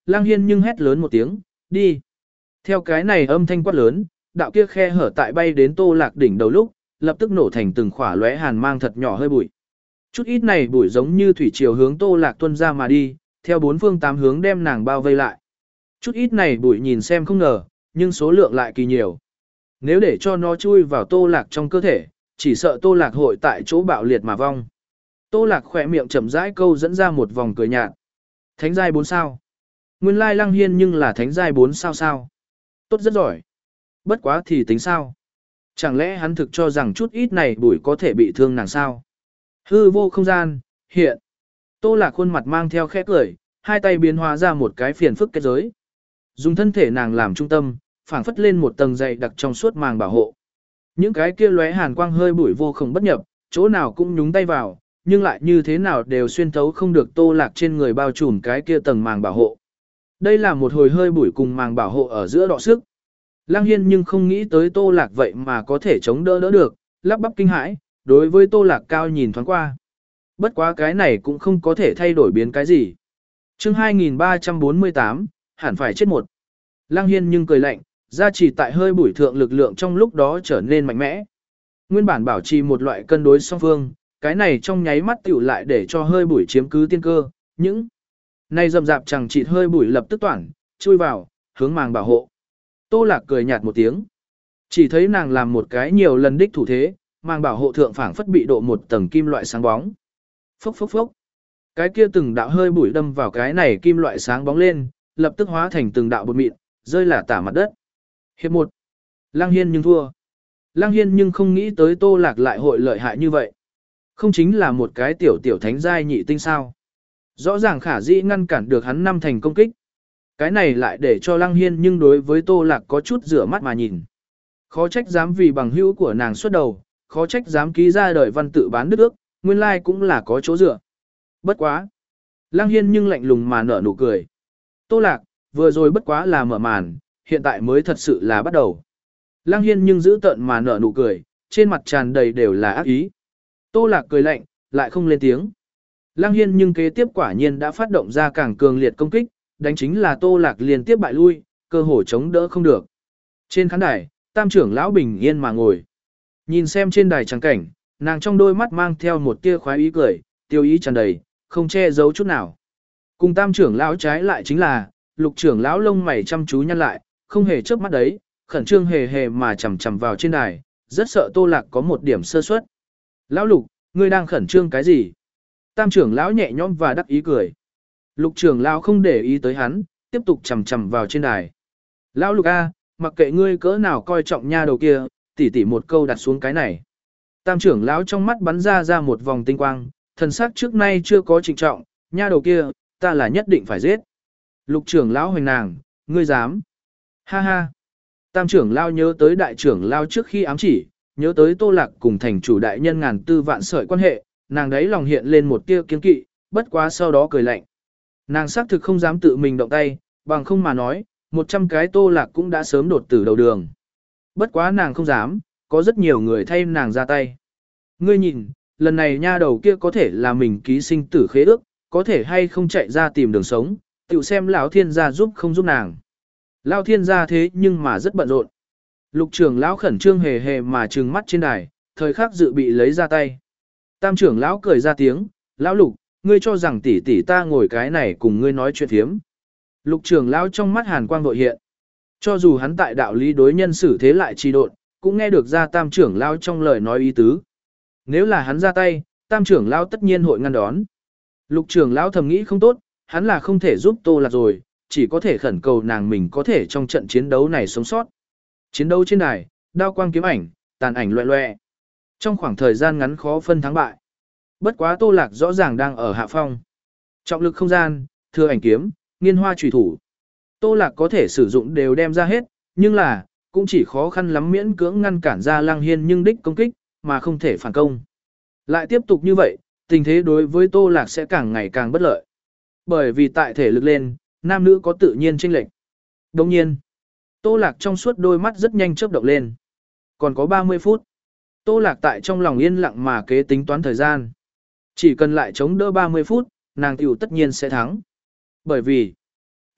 Speaker 1: Lăng Hiên nhưng hét lớn một tiếng, đi. Theo cái này âm thanh quát lớn, đạo kia khe hở tại bay đến Tô Lạc đỉnh đầu lúc, lập tức nổ thành từng khỏa lóe hàn mang thật nhỏ hơi bụi. Chút ít này bụi giống như thủy triều hướng Tô Lạc tuôn ra mà đi, theo bốn phương tám hướng đem nàng bao vây lại. Chút ít này bụi nhìn xem không ngờ, nhưng số lượng lại kỳ nhiều. Nếu để cho nó chui vào Tô Lạc trong cơ thể, chỉ sợ Tô Lạc hội tại chỗ bạo liệt mà vong. Tô Lạc khỏe miệng chậm rãi câu dẫn ra một vòng cười nhạt. Thánh giai bốn sao. Nguyên lai Lăng Hiên nhưng là thánh giai bốn sao sao. Tốt rất giỏi. Bất quá thì tính sao? Chẳng lẽ hắn thực cho rằng chút ít này bụi có thể bị thương nàng sao? Hư vô không gian, hiện. Tô Lạc khuôn mặt mang theo khẽ cười, hai tay biến hóa ra một cái phiền phức kết giới. Dùng thân thể nàng làm trung tâm, phảng phất lên một tầng dày đặc trong suốt màng bảo hộ. Những cái kia lóe hàn quang hơi bụi vô không bất nhập, chỗ nào cũng nhúng tay vào, nhưng lại như thế nào đều xuyên thấu không được Tô Lạc trên người bao trùm cái kia tầng màng bảo hộ. Đây là một hồi hơi bụi cùng màng bảo hộ ở giữa đọ sức. Lăng Hiên nhưng không nghĩ tới Tô Lạc vậy mà có thể chống đỡ đỡ được, lắp bắp kinh hãi, đối với Tô Lạc cao nhìn thoáng qua. Bất quá cái này cũng không có thể thay đổi biến cái gì. chương hai nghìn ba trăm bốn mươi tám, hẳn phải chết một. Lăng Hiên nhưng cười lạnh, gia trì tại hơi bụi thượng lực lượng trong lúc đó trở nên mạnh mẽ. Nguyên bản bảo trì một loại cân đối song phương, cái này trong nháy mắt tiểu lại để cho hơi bụi chiếm cứ tiên cơ, những này rầm rạp chẳng chịt hơi bụi lập tức toản, chui vào, hướng màng bảo hộ. Tô Lạc cười nhạt một tiếng. Chỉ thấy nàng làm một cái nhiều lần đích thủ thế, màng bảo hộ thượng phảng phất bị độ một tầng kim loại sáng bóng. Phốc phốc phốc. Cái kia từng đạo hơi bụi đâm vào cái này kim loại sáng bóng lên, lập tức hóa thành từng đạo bột mịn, rơi lả tả mặt đất. Hiệp một. Lăng Hiên nhưng thua. Lăng Hiên nhưng không nghĩ tới Tô Lạc lại hội lợi hại như vậy. Không chính là một cái tiểu tiểu thánh giai nhị tinh sao. Rõ ràng khả dĩ ngăn cản được hắn năm thành công kích. Cái này lại để cho Lăng Hiên nhưng đối với Tô Lạc có chút rửa mắt mà nhìn. Khó trách dám vì bằng hữu của nàng xuất đầu, khó trách dám ký ra đời văn tự bán đức ước, nguyên lai cũng là có chỗ dựa. Bất quá. Lăng Hiên nhưng lạnh lùng mà nở nụ cười. Tô Lạc, vừa rồi bất quá là mở màn, hiện tại mới thật sự là bắt đầu. Lăng Hiên nhưng giữ tợn mà nở nụ cười, trên mặt tràn đầy đều là ác ý. Tô Lạc cười lạnh, lại không lên tiếng. Lăng Hiên nhưng kế tiếp quả nhiên đã phát động ra càng cường liệt công kích, đánh chính là Tô Lạc liên tiếp bại lui, cơ hồ chống đỡ không được. Trên khán đài, Tam trưởng lão bình yên mà ngồi. Nhìn xem trên đài trắng cảnh, nàng trong đôi mắt mang theo một tia khoái ý cười, tiêu ý tràn đầy, không che giấu chút nào. Cùng Tam trưởng lão trái lại chính là, Lục trưởng lão lông mày chăm chú nhăn lại, không hề chớp mắt đấy, khẩn trương hề hề mà chằm chằm vào trên đài, rất sợ Tô Lạc có một điểm sơ suất. Lão Lục, ngươi đang khẩn trương cái gì? Tam trưởng lão nhẹ nhõm và đắc ý cười. Lục trưởng lão không để ý tới hắn, tiếp tục chằm chằm vào trên đài. Lão Lục a, mặc kệ ngươi cỡ nào coi trọng nha đầu kia, tỉ tỉ một câu đặt xuống cái này. Tam trưởng lão trong mắt bắn ra ra một vòng tinh quang, thần sắc trước nay chưa có trịnh trọng, nha đầu kia, ta là nhất định phải giết. Lục trưởng lão hoành nàng, ngươi dám? Ha ha. Tam trưởng lão nhớ tới đại trưởng lão trước khi ám chỉ, nhớ tới Tô Lạc cùng thành chủ đại nhân ngàn tư vạn sợi quan hệ, nàng đấy lòng hiện lên một tia kiên kỵ, bất quá sau đó cười lạnh. Nàng xác thực không dám tự mình động tay, bằng không mà nói, một trăm cái Tô Lạc cũng đã sớm đột tử đầu đường. Bất quá nàng không dám, có rất nhiều người thay nàng ra tay. Ngươi nhìn, lần này nha đầu kia có thể là mình ký sinh tử khế ước, có thể hay không chạy ra tìm đường sống, tự xem lão thiên gia giúp không giúp nàng. Lão thiên gia thế nhưng mà rất bận rộn. Lục trưởng lão khẩn trương hề hề mà trừng mắt trên đài, thời khắc dự bị lấy ra tay. Tam trưởng lão cười ra tiếng, lão Lục, ngươi cho rằng tỷ tỷ ta ngồi cái này cùng ngươi nói chuyện thiếm. Lục trưởng lão trong mắt hàn quang vội hiện. Cho dù hắn tại đạo lý đối nhân xử thế lại trì độn, cũng nghe được ra tam trưởng lão trong lời nói ý tứ. Nếu là hắn ra tay, tam trưởng lão tất nhiên hội ngăn đón. Lục trưởng lão thầm nghĩ không tốt, hắn là không thể giúp Tô Lạc rồi, chỉ có thể khẩn cầu nàng mình có thể trong trận chiến đấu này sống sót. Chiến đấu trên đài, đao quang kiếm ảnh, tàn ảnh loẹ loẹ. Trong khoảng thời gian ngắn khó phân thắng bại. Bất quá Tô Lạc rõ ràng đang ở hạ phong. Trọng lực không gian, thừa ảnh kiếm, nghiên hoa chủy thủ. Tô Lạc có thể sử dụng đều đem ra hết, nhưng là, cũng chỉ khó khăn lắm miễn cưỡng ngăn cản ra Lăng Hiên nhưng đích công kích, mà không thể phản công. Lại tiếp tục như vậy, tình thế đối với Tô Lạc sẽ càng ngày càng bất lợi. Bởi vì tại thể lực lên, nam nữ có tự nhiên chênh lệch. Đồng nhiên, Tô Lạc trong suốt đôi mắt rất nhanh chớp động lên. Còn có ba mươi phút. Tô Lạc tại trong lòng yên lặng mà kế tính toán thời gian. Chỉ cần lại chống đỡ ba mươi phút, nàng tiểu tất nhiên sẽ thắng. Bởi vì,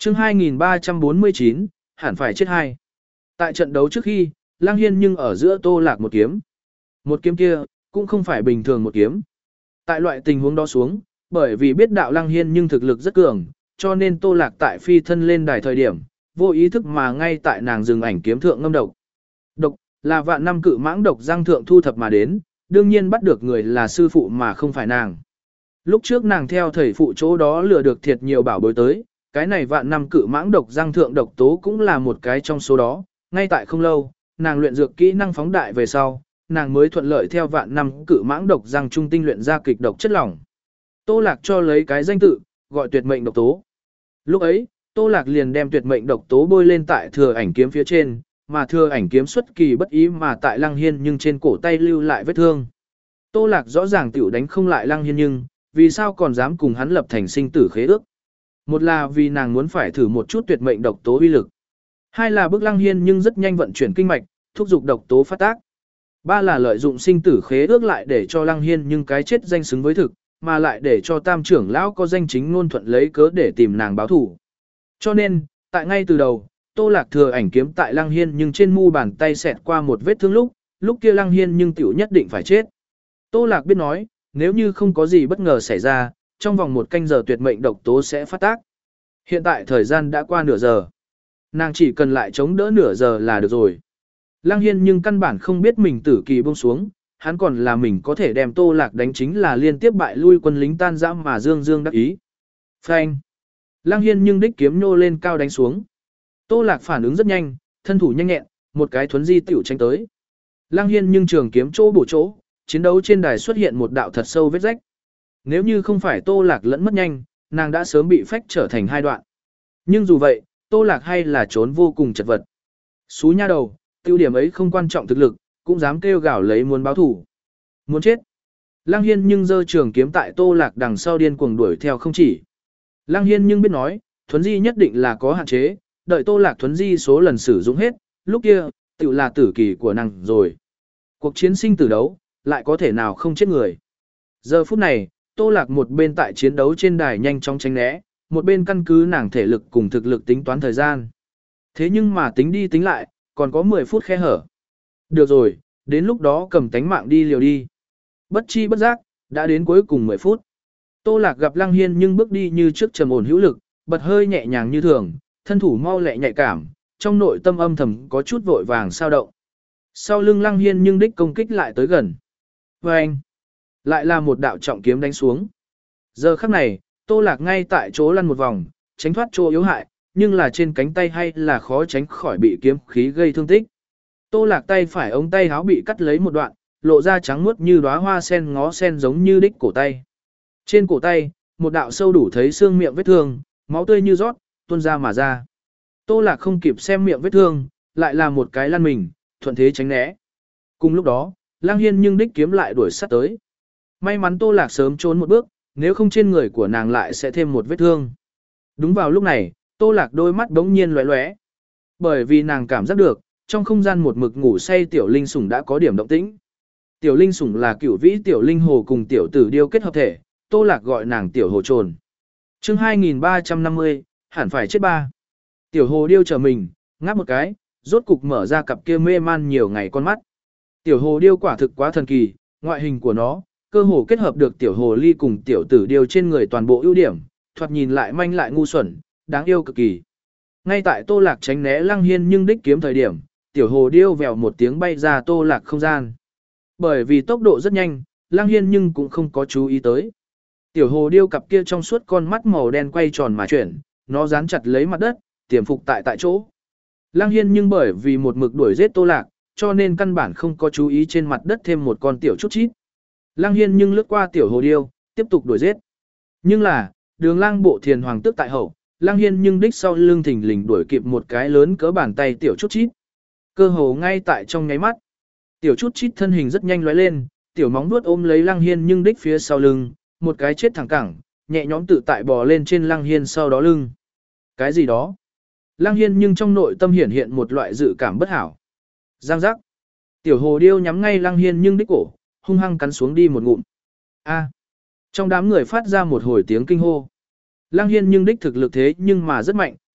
Speaker 1: Chương hai nghìn ba trăm bốn mươi chín, hẳn phải chết hai. Tại trận đấu trước khi, Lăng Hiên nhưng ở giữa Tô Lạc một kiếm. Một kiếm kia, cũng không phải bình thường một kiếm. Tại loại tình huống đó xuống, bởi vì biết đạo Lăng Hiên nhưng thực lực rất cường, cho nên Tô Lạc tại phi thân lên đài thời điểm, vô ý thức mà ngay tại nàng dừng ảnh kiếm thượng ngâm độc. Độc, là vạn năm cự mãng độc giang thượng thu thập mà đến, đương nhiên bắt được người là sư phụ mà không phải nàng. Lúc trước nàng theo thầy phụ chỗ đó lừa được thiệt nhiều bảo bối tới, cái này vạn năm cự mãng độc giang thượng độc tố cũng là một cái trong số đó, ngay tại không lâu, nàng luyện dược kỹ năng phóng đại về sau, nàng mới thuận lợi theo vạn năm cự mãng độc giang trung tinh luyện ra kịch độc chất lỏng. Tô Lạc cho lấy cái danh tự, gọi tuyệt mệnh độc tố. Lúc ấy, Tô Lạc liền đem tuyệt mệnh độc tố bôi lên tại thừa ảnh kiếm phía trên, mà thừa ảnh kiếm xuất kỳ bất ý mà tại Lăng Hiên nhưng trên cổ tay lưu lại vết thương. Tô Lạc rõ ràng tiểu đánh không lại Lăng Hiên nhưng, vì sao còn dám cùng hắn lập thành sinh tử khế ước. Một là vì nàng muốn phải thử một chút tuyệt mệnh độc tố uy lực. Hai là bức Lăng Hiên nhưng rất nhanh vận chuyển kinh mạch, thúc giục độc tố phát tác. Ba là lợi dụng sinh tử khế ước lại để cho Lăng Hiên nhưng cái chết danh xứng với thực, mà lại để cho Tam trưởng lão có danh chính ngôn thuận lấy cớ để tìm nàng báo thủ. Cho nên, tại ngay từ đầu, Tô Lạc thừa ảnh kiếm tại Lăng Hiên nhưng trên mu bàn tay xẹt qua một vết thương lúc, lúc kia Lăng Hiên nhưng tiểu nhất định phải chết. Tô Lạc biết nói, nếu như không có gì bất ngờ xảy ra, trong vòng một canh giờ tuyệt mệnh độc tố sẽ phát tác. Hiện tại thời gian đã qua nửa giờ. Nàng chỉ cần lại chống đỡ nửa giờ là được rồi. Lăng Hiên nhưng căn bản không biết mình tử kỳ buông xuống, hắn còn là mình có thể đem Tô Lạc đánh chính là liên tiếp bại lui quân lính tan rã mà dương dương đắc ý. Phanh. Lăng Hiên nhưng đích kiếm nhô lên cao đánh xuống. Tô Lạc phản ứng rất nhanh, thân thủ nhanh nhẹn, một cái thuấn di tiểu tranh tới. Lăng Hiên nhưng trường kiếm chỗ bổ chỗ, chiến đấu trên đài xuất hiện một đạo thật sâu vết rách. Nếu như không phải Tô Lạc lẫn mất nhanh, nàng đã sớm bị phách trở thành hai đoạn. Nhưng dù vậy, Tô Lạc hay là trốn vô cùng chật vật. Xú nha đầu, tiêu điểm ấy không quan trọng thực lực, cũng dám kêu gào lấy muốn báo thủ. Muốn chết. Lăng Hiên nhưng giơ trường kiếm tại Tô Lạc đằng sau điên cuồng đuổi theo không chỉ. Lăng Hiên nhưng biết nói, thuấn di nhất định là có hạn chế, đợi Tô Lạc thuấn di số lần sử dụng hết, lúc kia, tự là tử kỳ của nàng rồi. Cuộc chiến sinh tử đấu, lại có thể nào không chết người. Giờ phút này, Tô Lạc một bên tại chiến đấu trên đài nhanh chóng tránh né, một bên căn cứ nàng thể lực cùng thực lực tính toán thời gian. Thế nhưng mà tính đi tính lại, còn có mười phút khe hở. Được rồi, đến lúc đó cầm tánh mạng đi liều đi. Bất chi bất giác, đã đến cuối cùng mười phút. Tô Lạc gặp Lăng Hiên nhưng bước đi như trước trầm ổn hữu lực, bật hơi nhẹ nhàng như thường, thân thủ mau lẹ nhạy cảm, trong nội tâm âm thầm có chút vội vàng sao động. Sau lưng Lăng Hiên nhưng đích công kích lại tới gần. Và anh, lại là một đạo trọng kiếm đánh xuống. Giờ khắc này, Tô Lạc ngay tại chỗ lăn một vòng, tránh thoát chỗ yếu hại, nhưng là trên cánh tay hay là khó tránh khỏi bị kiếm khí gây thương tích. Tô Lạc tay phải ống tay áo bị cắt lấy một đoạn, lộ ra trắng muốt như đóa hoa sen ngó sen giống như đích cổ tay. Trên cổ tay, một đạo sâu đủ thấy xương miệng vết thương, máu tươi như rót, tuôn ra mà ra. Tô Lạc không kịp xem miệng vết thương, lại là một cái lăn mình, thuận thế tránh né. Cùng lúc đó, Lăng Hiên nhưng đích kiếm lại đuổi sát tới. May mắn Tô Lạc sớm trốn một bước, nếu không trên người của nàng lại sẽ thêm một vết thương. Đúng vào lúc này, Tô Lạc đôi mắt bỗng nhiên lóe lóe. Bởi vì nàng cảm giác được, trong không gian một mực ngủ say tiểu linh sủng đã có điểm động tĩnh. Tiểu linh sủng là cửu vĩ tiểu linh hồ cùng tiểu tử điêu kết hợp thể, Tô Lạc gọi nàng tiểu hồ trồn. Chương hai nghìn ba trăm năm mươi, hẳn phải chết ba. Tiểu hồ điêu trở mình, ngáp một cái, rốt cục mở ra cặp kia mê man nhiều ngày con mắt. Tiểu hồ điêu quả thực quá thần kỳ, ngoại hình của nó, cơ hồ kết hợp được tiểu hồ ly cùng tiểu tử điêu trên người toàn bộ ưu điểm, thoạt nhìn lại manh lại ngu xuẩn, đáng yêu cực kỳ. Ngay tại Tô Lạc tránh né Lăng Hiên nhưng đích kiếm thời điểm, tiểu hồ điêu vèo một tiếng bay ra Tô Lạc không gian. Bởi vì tốc độ rất nhanh, Lăng Hiên nhưng cũng không có chú ý tới. Tiểu hồ điêu cặp kia trong suốt con mắt màu đen quay tròn mà chuyển, nó dán chặt lấy mặt đất, tiềm phục tại tại chỗ. Lăng Hiên nhưng bởi vì một mực đuổi giết Tô Lạc, cho nên căn bản không có chú ý trên mặt đất thêm một con tiểu chút chít. Lăng Hiên nhưng lướt qua tiểu hồ điêu, tiếp tục đuổi giết. Nhưng là, đường lang bộ thiền hoàng tức tại hậu, Lăng Hiên nhưng đích sau lưng thình lình đuổi kịp một cái lớn cỡ bàn tay tiểu chút chít. Cơ hồ ngay tại trong nháy mắt. Tiểu chút chít thân hình rất nhanh lóe lên, tiểu móng vuốt ôm lấy Lăng Hiên nhưng đích phía sau lưng, một cái chết thẳng cẳng, nhẹ nhõm tự tại bò lên trên Lăng Hiên sau đó lưng. Cái gì đó? Lăng Hiên nhưng trong nội tâm hiển hiện một loại dự cảm bất hảo. Giang giác. Tiểu hồ điêu nhắm ngay Lăng Hiên nhưng đích cổ, hung hăng cắn xuống đi một ngụm. A. Trong đám người phát ra một hồi tiếng kinh hô. Lăng Hiên nhưng đích thực lực thế nhưng mà rất mạnh,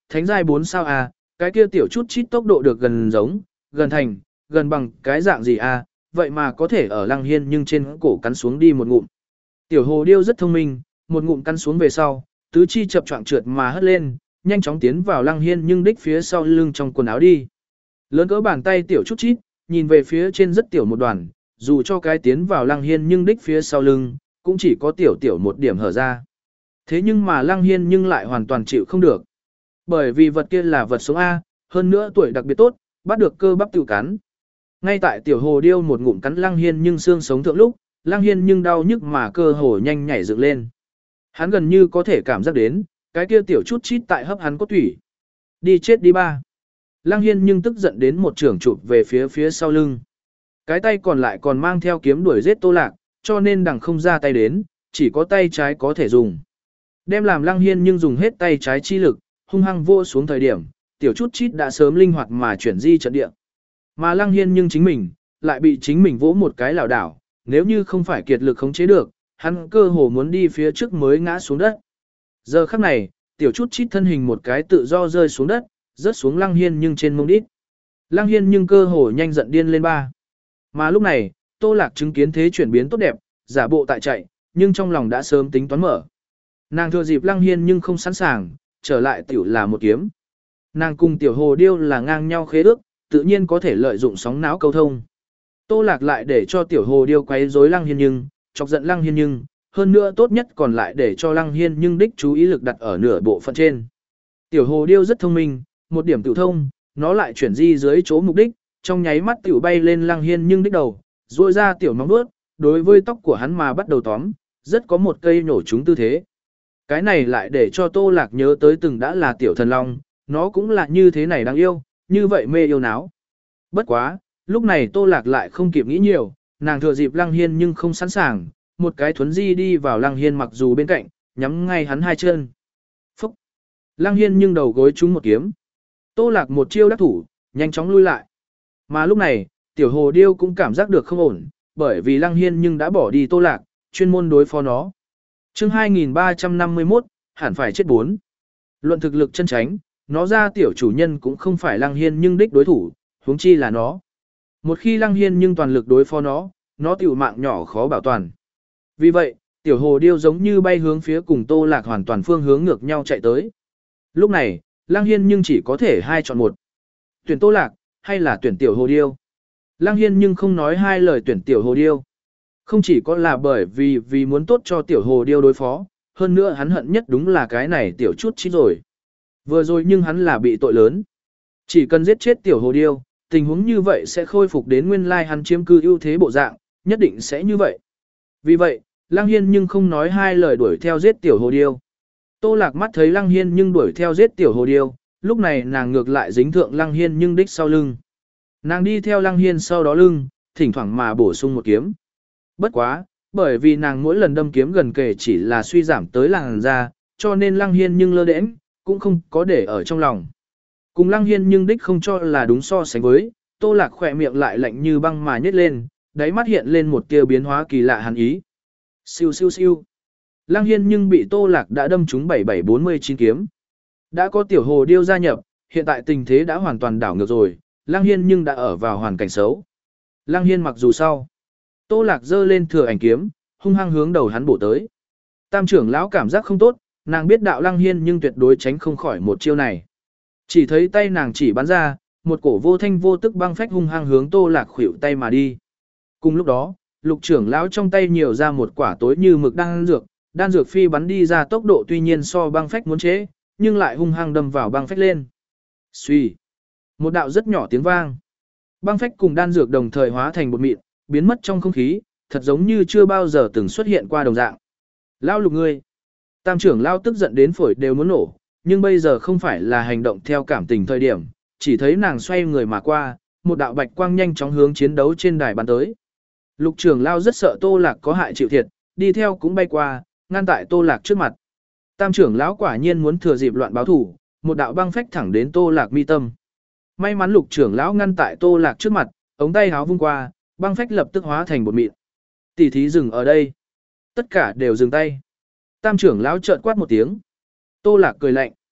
Speaker 1: thánh giai bốn sao à, cái kia tiểu chút chít tốc độ được gần giống, gần thành, gần bằng cái dạng gì à, vậy mà có thể ở Lăng Hiên nhưng trên cổ cắn xuống đi một ngụm. Tiểu hồ điêu rất thông minh, một ngụm cắn xuống về sau, tứ chi chập choạng trượt mà hất lên, nhanh chóng tiến vào Lăng Hiên nhưng đích phía sau lưng trong quần áo đi. Lớn cỡ bàn tay tiểu chút chít, nhìn về phía trên rất tiểu một đoàn, dù cho cái tiến vào Lăng Hiên nhưng đích phía sau lưng, cũng chỉ có tiểu tiểu một điểm hở ra. Thế nhưng mà Lăng Hiên nhưng lại hoàn toàn chịu không được. Bởi vì vật kia là vật sống A, hơn nữa tuổi đặc biệt tốt, bắt được cơ bắp tự cắn. Ngay tại tiểu hồ điêu một ngụm cắn Lăng Hiên nhưng xương sống thượng lúc, Lăng Hiên nhưng đau nhức mà cơ hồ nhanh nhảy dựng lên. Hắn gần như có thể cảm giác đến, cái kia tiểu chút chít tại hấp hắn cốt thủy. Đi chết đi ba. Lăng Hiên nhưng tức giận đến một trường chụp về phía phía sau lưng. Cái tay còn lại còn mang theo kiếm đuổi giết Tô Lạc, cho nên đằng không ra tay đến, chỉ có tay trái có thể dùng. Đem làm Lăng Hiên nhưng dùng hết tay trái chi lực, hung hăng vô xuống thời điểm, tiểu chút chít đã sớm linh hoạt mà chuyển di trận địa. Mà Lăng Hiên nhưng chính mình, lại bị chính mình vỗ một cái lảo đảo, nếu như không phải kiệt lực khống chế được, hắn cơ hồ muốn đi phía trước mới ngã xuống đất. Giờ khắc này, tiểu chút chít thân hình một cái tự do rơi xuống đất, rớt xuống Lăng Hiên nhưng trên mông đít. Lăng Hiên nhưng cơ hồ nhanh giận điên lên ba. Mà lúc này, Tô Lạc chứng kiến thế chuyển biến tốt đẹp, giả bộ tại chạy, nhưng trong lòng đã sớm tính toán mở. Nàng thừa dịp Lăng Hiên nhưng không sẵn sàng, trở lại tiểu là một kiếm. Nàng cùng tiểu hồ điêu là ngang nhau khế ước, tự nhiên có thể lợi dụng sóng não câu thông. Tô Lạc lại để cho tiểu hồ điêu quấy rối Lăng Hiên nhưng, chọc giận Lăng Hiên nhưng, hơn nữa tốt nhất còn lại để cho Lăng Hiên nhưng đích chú ý lực đặt ở nửa bộ phận trên. Tiểu hồ điêu rất thông minh, một điểm tự thông, nó lại chuyển di dưới chỗ mục đích, trong nháy mắt tiểu bay lên Lăng Hiên nhưng đích đầu, duỗi ra tiểu móng vuốt, đối với tóc của hắn mà bắt đầu tóm, rất có một cây nổ trúng tư thế. Cái này lại để cho Tô Lạc nhớ tới từng đã là tiểu thần long, nó cũng là như thế này đáng yêu, như vậy mê yêu náo. Bất quá, lúc này Tô Lạc lại không kịp nghĩ nhiều, nàng thừa dịp Lăng Hiên nhưng không sẵn sàng, một cái thuấn di đi vào Lăng Hiên mặc dù bên cạnh, nhắm ngay hắn hai chân. Phúc! Lăng Hiên nhưng đầu gối trúng một kiếm. Tô Lạc một chiêu đắc thủ, nhanh chóng lui lại. Mà lúc này, tiểu hồ điêu cũng cảm giác được không ổn, bởi vì Lăng Hiên nhưng đã bỏ đi Tô Lạc, chuyên môn đối phó nó. chương hai nghìn ba trăm năm mươi mốt, hẳn phải chết bốn. Luận thực lực chân tránh, nó ra tiểu chủ nhân cũng không phải Lăng Hiên nhưng đích đối thủ, huống chi là nó. Một khi Lăng Hiên nhưng toàn lực đối phó nó, nó tiểu mạng nhỏ khó bảo toàn. Vì vậy, tiểu hồ điêu giống như bay hướng phía cùng Tô Lạc hoàn toàn phương hướng ngược nhau chạy tới. Lúc này, Lăng Hiên nhưng chỉ có thể hai chọn một. Tuyển Tô Lạc, hay là tuyển tiểu hồ điêu? Lăng Hiên nhưng không nói hai lời tuyển tiểu hồ điêu. Không chỉ có là bởi vì vì muốn tốt cho tiểu hồ điêu đối phó, hơn nữa hắn hận nhất đúng là cái này tiểu chút chít rồi. Vừa rồi nhưng hắn là bị tội lớn. Chỉ cần giết chết tiểu hồ điêu, tình huống như vậy sẽ khôi phục đến nguyên lai hắn chiếm cư ưu thế bộ dạng, nhất định sẽ như vậy. Vì vậy, Lăng Hiên nhưng không nói hai lời đuổi theo giết tiểu hồ điêu. Tô Lạc mắt thấy Lăng Hiên nhưng đuổi theo giết tiểu hồ điêu, lúc này nàng ngược lại dính thượng Lăng Hiên nhưng đích sau lưng. Nàng đi theo Lăng Hiên sau đó lưng, thỉnh thoảng mà bổ sung một kiếm. Bất quá, bởi vì nàng mỗi lần đâm kiếm gần kề chỉ là suy giảm tới làn da, cho nên Lăng Hiên nhưng lơ đễnh, cũng không có để ở trong lòng. Cùng Lăng Hiên nhưng đích không cho là đúng so sánh với, Tô Lạc khỏe miệng lại lạnh như băng mà nhếch lên, đáy mắt hiện lên một tia biến hóa kỳ lạ hàn ý. Siêu siêu siêu. Lăng Hiên nhưng bị Tô Lạc đã đâm trúng bảy bảy bốn mươi chín kiếm. Đã có tiểu hồ điêu gia nhập, hiện tại tình thế đã hoàn toàn đảo ngược rồi, Lăng Hiên nhưng đã ở vào hoàn cảnh xấu. Lăng Hiên mặc dù sau, Tô Lạc giơ lên thừa ảnh kiếm, hung hăng hướng đầu hắn bổ tới. Tam trưởng lão cảm giác không tốt, nàng biết đạo Lăng Hiên nhưng tuyệt đối tránh không khỏi một chiêu này. Chỉ thấy tay nàng chỉ bắn ra, một cổ vô thanh vô tức băng phách hung hăng hướng Tô Lạc khuỷu tay mà đi. Cùng lúc đó, Lục trưởng lão trong tay nhiều ra một quả tối như mực đan dược, đan dược phi bắn đi ra tốc độ tuy nhiên so băng phách muốn chế, nhưng lại hung hăng đâm vào băng phách lên. Xuy. Một đạo rất nhỏ tiếng vang. Băng phách cùng đan dược đồng thời hóa thành bột mịn, biến mất trong không khí, thật giống như chưa bao giờ từng xuất hiện qua đồng dạng. Lão Lục ngươi. Tam trưởng lão tức giận đến phổi đều muốn nổ, nhưng bây giờ không phải là hành động theo cảm tình thời điểm, chỉ thấy nàng xoay người mà qua, một đạo bạch quang nhanh chóng hướng chiến đấu trên đài bắn tới. Lục trưởng lão rất sợ Tô Lạc có hại chịu thiệt, đi theo cũng bay qua, ngăn tại Tô Lạc trước mặt. Tam trưởng lão quả nhiên muốn thừa dịp loạn báo thủ, một đạo băng phách thẳng đến Tô Lạc mi tâm. May mắn Lục trưởng lão ngăn tại Tô Lạc trước mặt, ống tay háo vung qua, băng phách lập tức hóa thành bột mịn. Tỷ thí dừng ở đây. Tất cả đều dừng tay. Tam trưởng lão trợn quát một tiếng. Tô Lạc cười lạnh.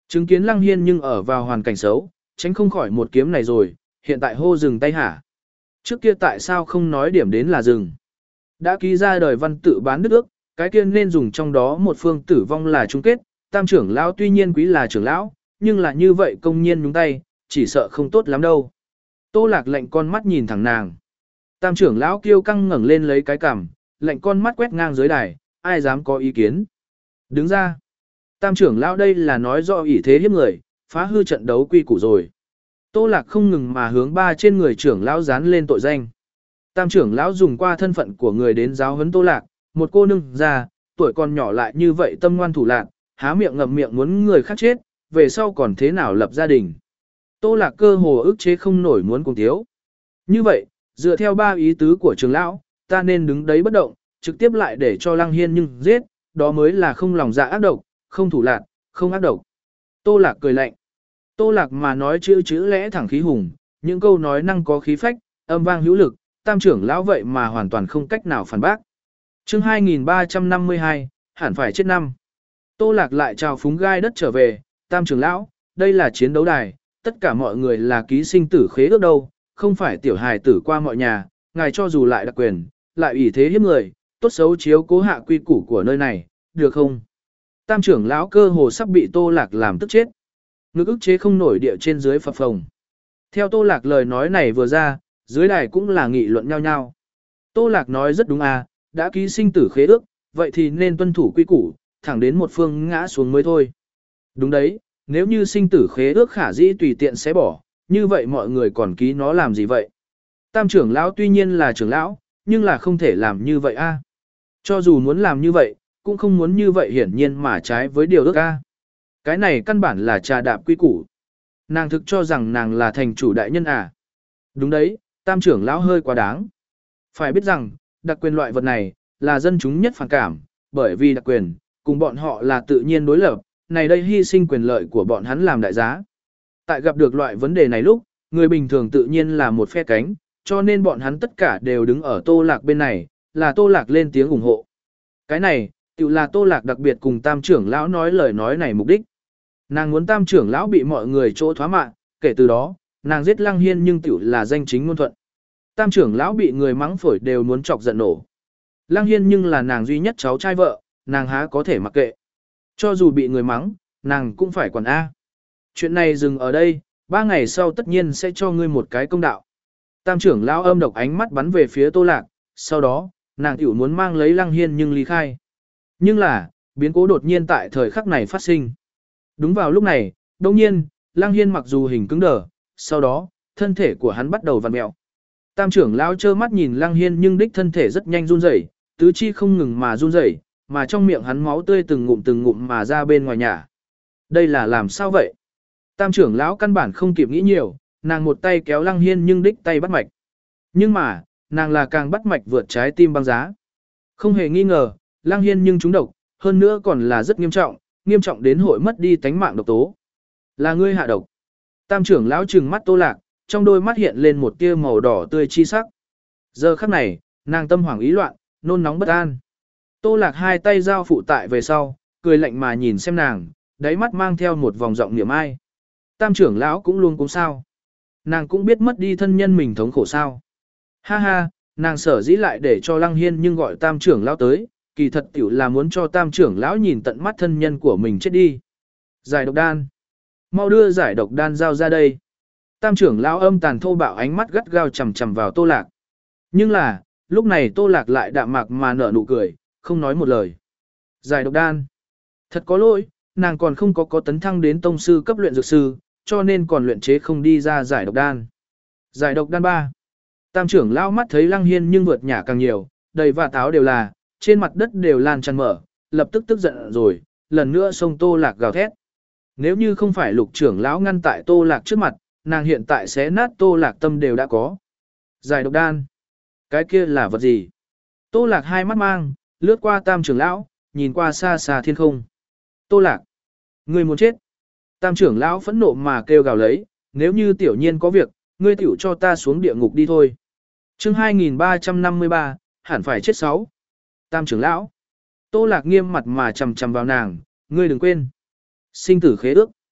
Speaker 1: Chứng kiến Lăng Hiên nhưng ở vào hoàn cảnh xấu, tránh không khỏi một kiếm này rồi, hiện tại hô dừng tay hả? Trước kia tại sao không nói điểm đến là dừng? Đã ký ra đời văn tự bán đức ước, cái kia nên dùng trong đó một phương tử vong là chung kết, tam trưởng lão tuy nhiên quý là trưởng lão, nhưng là như vậy công nhiên nhúng tay, chỉ sợ không tốt lắm đâu. Tô Lạc lạnh con mắt nhìn thẳng nàng. Tam trưởng lão kiêu căng ngẩng lên lấy cái cằm, lạnh con mắt quét ngang dưới đài, ai dám có ý kiến. Đứng ra. Tam trưởng lão đây là nói rõ ỷ thế hiếp người, phá hư trận đấu quy củ rồi. Tô Lạc không ngừng mà hướng ba trên người trưởng lão dán lên tội danh. Tam trưởng lão dùng qua thân phận của người đến giáo huấn Tô Lạc, một cô nương già, tuổi còn nhỏ lại như vậy tâm ngoan thủ lạn, há miệng ngậm miệng muốn người khác chết, về sau còn thế nào lập gia đình. Tô Lạc cơ hồ ức chế không nổi muốn cùng thiếu. Như vậy, dựa theo ba ý tứ của trưởng lão, ta nên đứng đấy bất động, trực tiếp lại để cho Lăng Hiên nhưng giết, đó mới là không lòng dạ ác độc, không thủ lạn, không ác độc. Tô Lạc cười lạnh. Tô Lạc mà nói chữ chữ lẽ thẳng khí hùng, những câu nói năng có khí phách, âm vang hữu lực, tam trưởng lão vậy mà hoàn toàn không cách nào phản bác. Chương hai nghìn ba trăm năm mươi hai, hẳn phải chết năm. Tô Lạc lại chào phúng gai đất trở về, tam trưởng lão, đây là chiến đấu đài, tất cả mọi người là ký sinh tử khế ước đâu, không phải tiểu hài tử qua mọi nhà, ngài cho dù lại đặc quyền, lại ủy thế hiếp người, tốt xấu chiếu cố hạ quy củ của nơi này, được không? Tam trưởng lão cơ hồ sắp bị Tô Lạc làm tức chết. Ngực ức chế không nổi địa trên dưới phập phồng. Theo Tô Lạc lời nói này vừa ra, dưới đài cũng là nghị luận nhau nhau. Tô Lạc nói rất đúng à, đã ký sinh tử khế ước, vậy thì nên tuân thủ quy củ, thẳng đến một phương ngã xuống mới thôi. Đúng đấy, nếu như sinh tử khế ước khả dĩ tùy tiện sẽ bỏ, như vậy mọi người còn ký nó làm gì vậy? Tam trưởng lão tuy nhiên là trưởng lão, nhưng là không thể làm như vậy a. Cho dù muốn làm như vậy, cũng không muốn như vậy hiển nhiên mà trái với điều ước a. Cái này căn bản là trà đạp quy củ. Nàng thực cho rằng nàng là thành chủ đại nhân à. Đúng đấy, tam trưởng lão hơi quá đáng. Phải biết rằng, đặc quyền loại vật này, là dân chúng nhất phản cảm, bởi vì đặc quyền, cùng bọn họ là tự nhiên đối lập, này đây hy sinh quyền lợi của bọn hắn làm đại giá. Tại gặp được loại vấn đề này lúc, người bình thường tự nhiên là một phe cánh, cho nên bọn hắn tất cả đều đứng ở Tô Lạc bên này, là Tô Lạc lên tiếng ủng hộ. Cái này, tự là Tô Lạc đặc biệt cùng tam trưởng lão nói lời nói này mục đích. Nàng muốn tam trưởng lão bị mọi người chỗ thoá mạ, kể từ đó, nàng giết Lăng Hiên nhưng tự là danh chính ngôn thuận. Tam trưởng lão bị người mắng phổi đều muốn chọc giận nổ. Lăng Hiên nhưng là nàng duy nhất cháu trai vợ, nàng há có thể mặc kệ. Cho dù bị người mắng, nàng cũng phải quản A. Chuyện này dừng ở đây, ba ngày sau tất nhiên sẽ cho ngươi một cái công đạo. Tam trưởng lão âm độc ánh mắt bắn về phía Tô Lạc, sau đó, nàng tiểu muốn mang lấy Lăng Hiên nhưng ly khai. Nhưng là, biến cố đột nhiên tại thời khắc này phát sinh. Đúng vào lúc này, đồng nhiên, Lăng Hiên mặc dù hình cứng đờ, sau đó, thân thể của hắn bắt đầu vặn mẹo. Tam trưởng lão trơ mắt nhìn Lăng Hiên nhưng đích thân thể rất nhanh run rẩy, tứ chi không ngừng mà run rẩy, mà trong miệng hắn máu tươi từng ngụm từng ngụm mà ra bên ngoài nhà. Đây là làm sao vậy? Tam trưởng lão căn bản không kịp nghĩ nhiều, nàng một tay kéo Lăng Hiên nhưng đích tay bắt mạch. Nhưng mà, nàng là càng bắt mạch vượt trái tim băng giá. Không hề nghi ngờ, Lăng Hiên nhưng trúng độc, hơn nữa còn là rất nghiêm trọng, nghiêm trọng đến hội mất đi tánh mạng độc tố. Là ngươi hạ độc. Tam trưởng lão trừng mắt Tô Lạc, trong đôi mắt hiện lên một tia màu đỏ tươi chi sắc. Giờ khắc này, nàng tâm hoảng ý loạn, nôn nóng bất an. Tô Lạc hai tay giao phụ tại về sau, cười lạnh mà nhìn xem nàng, đáy mắt mang theo một vòng giọng niệm ai. Tam trưởng lão cũng luôn cũng sao. Nàng cũng biết mất đi thân nhân mình thống khổ sao. Ha ha, nàng sở dĩ lại để cho Lăng Hiên nhưng gọi tam trưởng lão tới, kỳ thật tiểu là muốn cho tam trưởng lão nhìn tận mắt thân nhân của mình chết đi. Giải độc đan. Mau đưa giải độc đan giao ra đây. Tam trưởng lão âm tàn thô bạo ánh mắt gắt gao chằm chằm vào Tô Lạc. Nhưng là, lúc này Tô Lạc lại đạm mạc mà nở nụ cười, không nói một lời. Giải độc đan. Thật có lỗi, nàng còn không có có tấn thăng đến tông sư cấp luyện dược sư, cho nên còn luyện chế không đi ra giải độc đan. Giải độc đan ba. Tam trưởng lão mắt thấy Lăng Hiên nhưng vượt nhả càng nhiều, đầy và táo đều là, trên mặt đất đều lan tràn mở, lập tức tức giận rồi, lần nữa xông Tô Lạc gào thét. Nếu như không phải Lục trưởng lão ngăn tại Tô Lạc trước mặt, nàng hiện tại sẽ nát Tô Lạc tâm đều đã có. Giải độc đan. Cái kia là vật gì? Tô Lạc hai mắt mang, lướt qua tam trưởng lão, nhìn qua xa xa thiên không. Tô Lạc. Ngươi muốn chết. Tam trưởng lão phẫn nộ mà kêu gào lấy, nếu như tiểu nhiên có việc, ngươi tiểu cho ta xuống địa ngục đi thôi. Chương hai nghìn ba trăm năm mươi ba, hẳn phải chết sáu. Tam trưởng lão. Tô Lạc nghiêm mặt mà chằm chằm vào nàng, ngươi đừng quên. Sinh tử khế ước.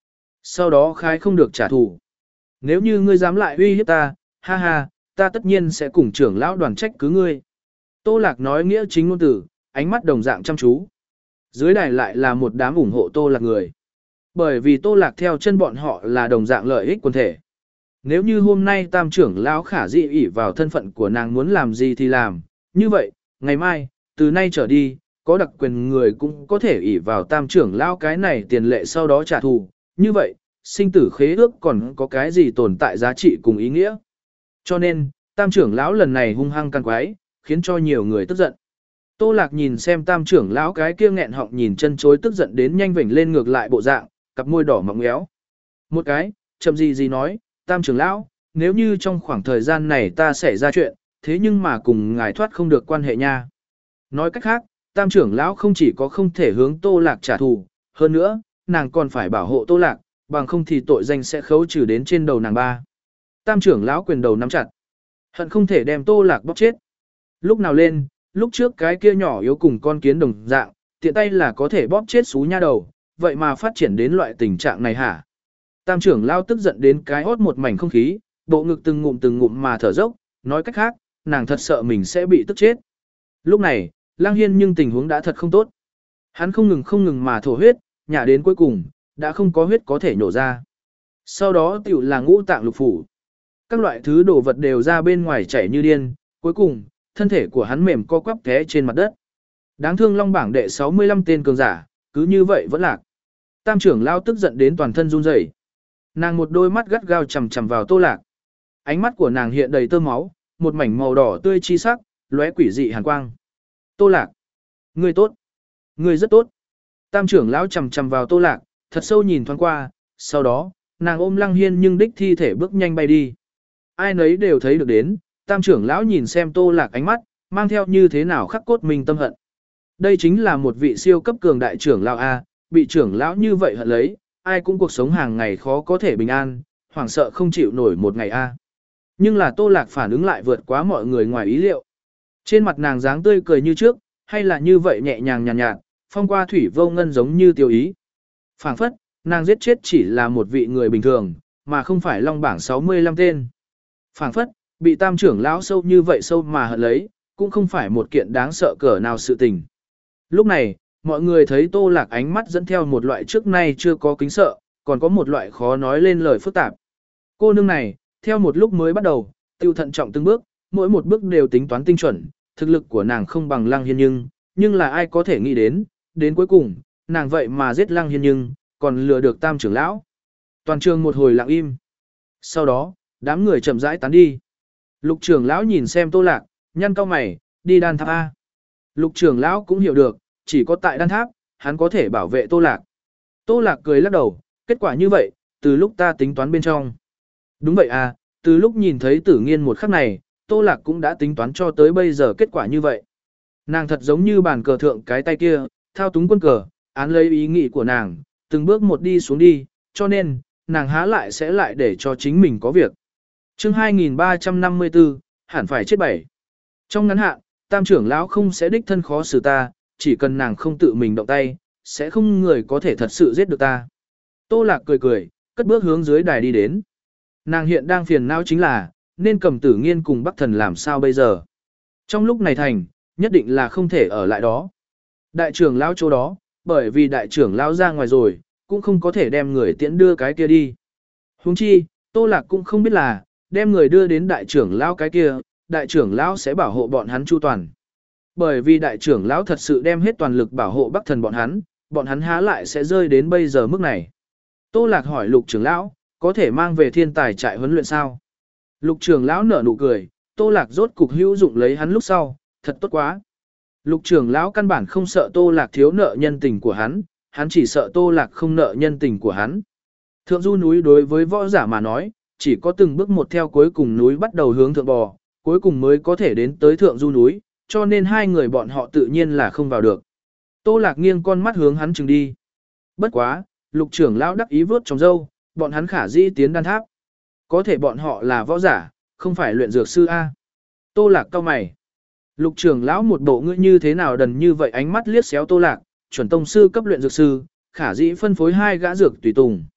Speaker 1: sau đó khái không được trả thù. Nếu như ngươi dám lại uy hiếp ta, ha ha, ta tất nhiên sẽ cùng trưởng lão đoàn trách cứ ngươi. Tô Lạc nói nghĩa chính ngôn từ, ánh mắt đồng dạng chăm chú. Dưới đài lại là một đám ủng hộ Tô Lạc người. Bởi vì Tô Lạc theo chân bọn họ là đồng dạng lợi ích quần thể. Nếu như hôm nay tam trưởng lão khả dị ỷ vào thân phận của nàng muốn làm gì thì làm, như vậy, ngày mai, từ nay trở đi, có đặc quyền người cũng có thể ỷ vào tam trưởng lão cái này tiền lệ sau đó trả thù. Như vậy, sinh tử khế ước còn có cái gì tồn tại giá trị cùng ý nghĩa. Cho nên, tam trưởng lão lần này hung hăng căn quái, khiến cho nhiều người tức giận. Tô Lạc nhìn xem tam trưởng lão cái kia nghẹn họng nhìn chân chối tức giận đến nhanh vểnh lên ngược lại bộ dạng, cặp môi đỏ mọng méo. Một cái, chậm gì gì nói, tam trưởng lão, nếu như trong khoảng thời gian này ta xảy ra chuyện, thế nhưng mà cùng ngài thoát không được quan hệ nha. Nói cách khác, tam trưởng lão không chỉ có không thể hướng Tô Lạc trả thù, hơn nữa, nàng còn phải bảo hộ Tô Lạc, bằng không thì tội danh sẽ khấu trừ đến trên đầu nàng ba. Tam trưởng lão quyền đầu nắm chặt, hận không thể đem Tô Lạc bóp chết. Lúc nào lên, lúc trước cái kia nhỏ yếu cùng con kiến đồng dạng, tiện tay là có thể bóp chết xú nha đầu, vậy mà phát triển đến loại tình trạng này hả? Tam trưởng lão tức giận đến cái hốt một mảnh không khí, bộ ngực từng ngụm từng ngụm mà thở dốc, nói cách khác, nàng thật sợ mình sẽ bị tức chết. Lúc này, Lăng Hiên nhưng tình huống đã thật không tốt. Hắn không ngừng không ngừng mà thổ huyết, nhả đến cuối cùng, đã không có huyết có thể nhổ ra. Sau đó tiểu là ngũ tạng lục phủ. Các loại thứ đồ vật đều ra bên ngoài chảy như điên, cuối cùng, thân thể của hắn mềm co quắp té trên mặt đất. Đáng thương Long bảng đệ sáu mươi lăm tên cường giả, cứ như vậy vẫn lạc. Tam trưởng lao tức giận đến toàn thân run rẩy. Nàng một đôi mắt gắt gao chằm chằm vào Tô Lạc. Ánh mắt của nàng hiện đầy tơ máu, một mảnh màu đỏ tươi chi sắc, lóe quỷ dị hàn quang. Tô Lạc, ngươi tốt, ngươi rất tốt. Tam trưởng lão chằm chằm vào Tô Lạc, thật sâu nhìn thoáng qua, sau đó, nàng ôm Lăng Hiên nhưng đích thi thể bước nhanh bay đi. Ai nấy đều thấy được đến, tam trưởng lão nhìn xem Tô Lạc ánh mắt, mang theo như thế nào khắc cốt mình tâm hận. Đây chính là một vị siêu cấp cường đại trưởng lão A, bị trưởng lão như vậy hận lấy, ai cũng cuộc sống hàng ngày khó có thể bình an, hoảng sợ không chịu nổi một ngày A. Nhưng là Tô Lạc phản ứng lại vượt quá mọi người ngoài ý liệu. Trên mặt nàng dáng tươi cười như trước, hay là như vậy nhẹ nhàng nhàn nhạt, nhạt, phong qua thủy vô ngân giống như tiêu ý. Phảng phất, nàng giết chết chỉ là một vị người bình thường, mà không phải long bảng sáu mươi lăm tên. Phảng phất, bị tam trưởng lão sâu như vậy sâu mà hận lấy, cũng không phải một kiện đáng sợ cỡ nào sự tình. Lúc này, mọi người thấy Tô Lạc ánh mắt dẫn theo một loại trước nay chưa có kính sợ, còn có một loại khó nói lên lời phức tạp. Cô nương này, theo một lúc mới bắt đầu, tiêu thận trọng từng bước, mỗi một bước đều tính toán tinh chuẩn, thực lực của nàng không bằng Lăng Hiên nhưng, nhưng là ai có thể nghĩ đến, đến cuối cùng, nàng vậy mà giết Lăng Hiên nhưng, còn lừa được tam trưởng lão. Toàn trường một hồi lặng im. Sau đó, đám người chậm rãi tán đi. Lục trưởng lão nhìn xem Tô Lạc, nhăn cau mày, đi đan tháp A. Lục trưởng lão cũng hiểu được, chỉ có tại đan tháp, hắn có thể bảo vệ Tô Lạc. Tô Lạc cười lắc đầu, kết quả như vậy, từ lúc ta tính toán bên trong. Đúng vậy à, từ lúc nhìn thấy tử nghiên một khắc này, Tô Lạc cũng đã tính toán cho tới bây giờ kết quả như vậy. Nàng thật giống như bàn cờ thượng cái tay kia, thao túng quân cờ, án lấy ý nghĩ của nàng, từng bước một đi xuống đi, cho nên, nàng há lại sẽ lại để cho chính mình có việc. chương hai nghìn ba trăm năm mươi tư, hẳn phải chết bảy. Trong ngắn hạn, tam trưởng lão không sẽ đích thân khó xử ta, chỉ cần nàng không tự mình động tay, sẽ không người có thể thật sự giết được ta. Tô Lạc cười cười, cất bước hướng dưới đài đi đến. Nàng hiện đang phiền não chính là, nên cầm tử nghiên cùng Bắc Thần làm sao bây giờ. Trong lúc này thành, nhất định là không thể ở lại đó. Đại trưởng lão chỗ đó, bởi vì đại trưởng lão ra ngoài rồi, cũng không có thể đem người tiễn đưa cái kia đi. Huống chi, Tô Lạc cũng không biết là, đem người đưa đến đại trưởng lão cái kia, đại trưởng lão sẽ bảo hộ bọn hắn chu toàn. Bởi vì đại trưởng lão thật sự đem hết toàn lực bảo hộ Bắc Thần bọn hắn, bọn hắn há lại sẽ rơi đến bây giờ mức này. Tô Lạc hỏi Lục trưởng lão, có thể mang về thiên tài trại huấn luyện sao? Lục trưởng lão nở nụ cười, Tô Lạc rốt cục hữu dụng lấy hắn lúc sau, thật tốt quá. Lục trưởng lão căn bản không sợ Tô Lạc thiếu nợ nhân tình của hắn, hắn chỉ sợ Tô Lạc không nợ nhân tình của hắn. Thượng du núi đối với võ giả mà nói, chỉ có từng bước một theo cuối cùng núi bắt đầu hướng thượng bò, cuối cùng mới có thể đến tới thượng du núi, cho nên hai người bọn họ tự nhiên là không vào được. Tô Lạc nghiêng con mắt hướng hắn chừng đi. Bất quá, Lục trưởng lão đắc ý vớt trong râu, bọn hắn khả dĩ tiến đan tháp. Có thể bọn họ là võ giả, không phải luyện dược sư A. Tô Lạc cau mày. Lục trưởng lão một bộ ngươi như thế nào đần như vậy ánh mắt liếc xéo Tô Lạc, chuẩn tông sư cấp luyện dược sư, khả dĩ phân phối hai gã dược tùy tùng.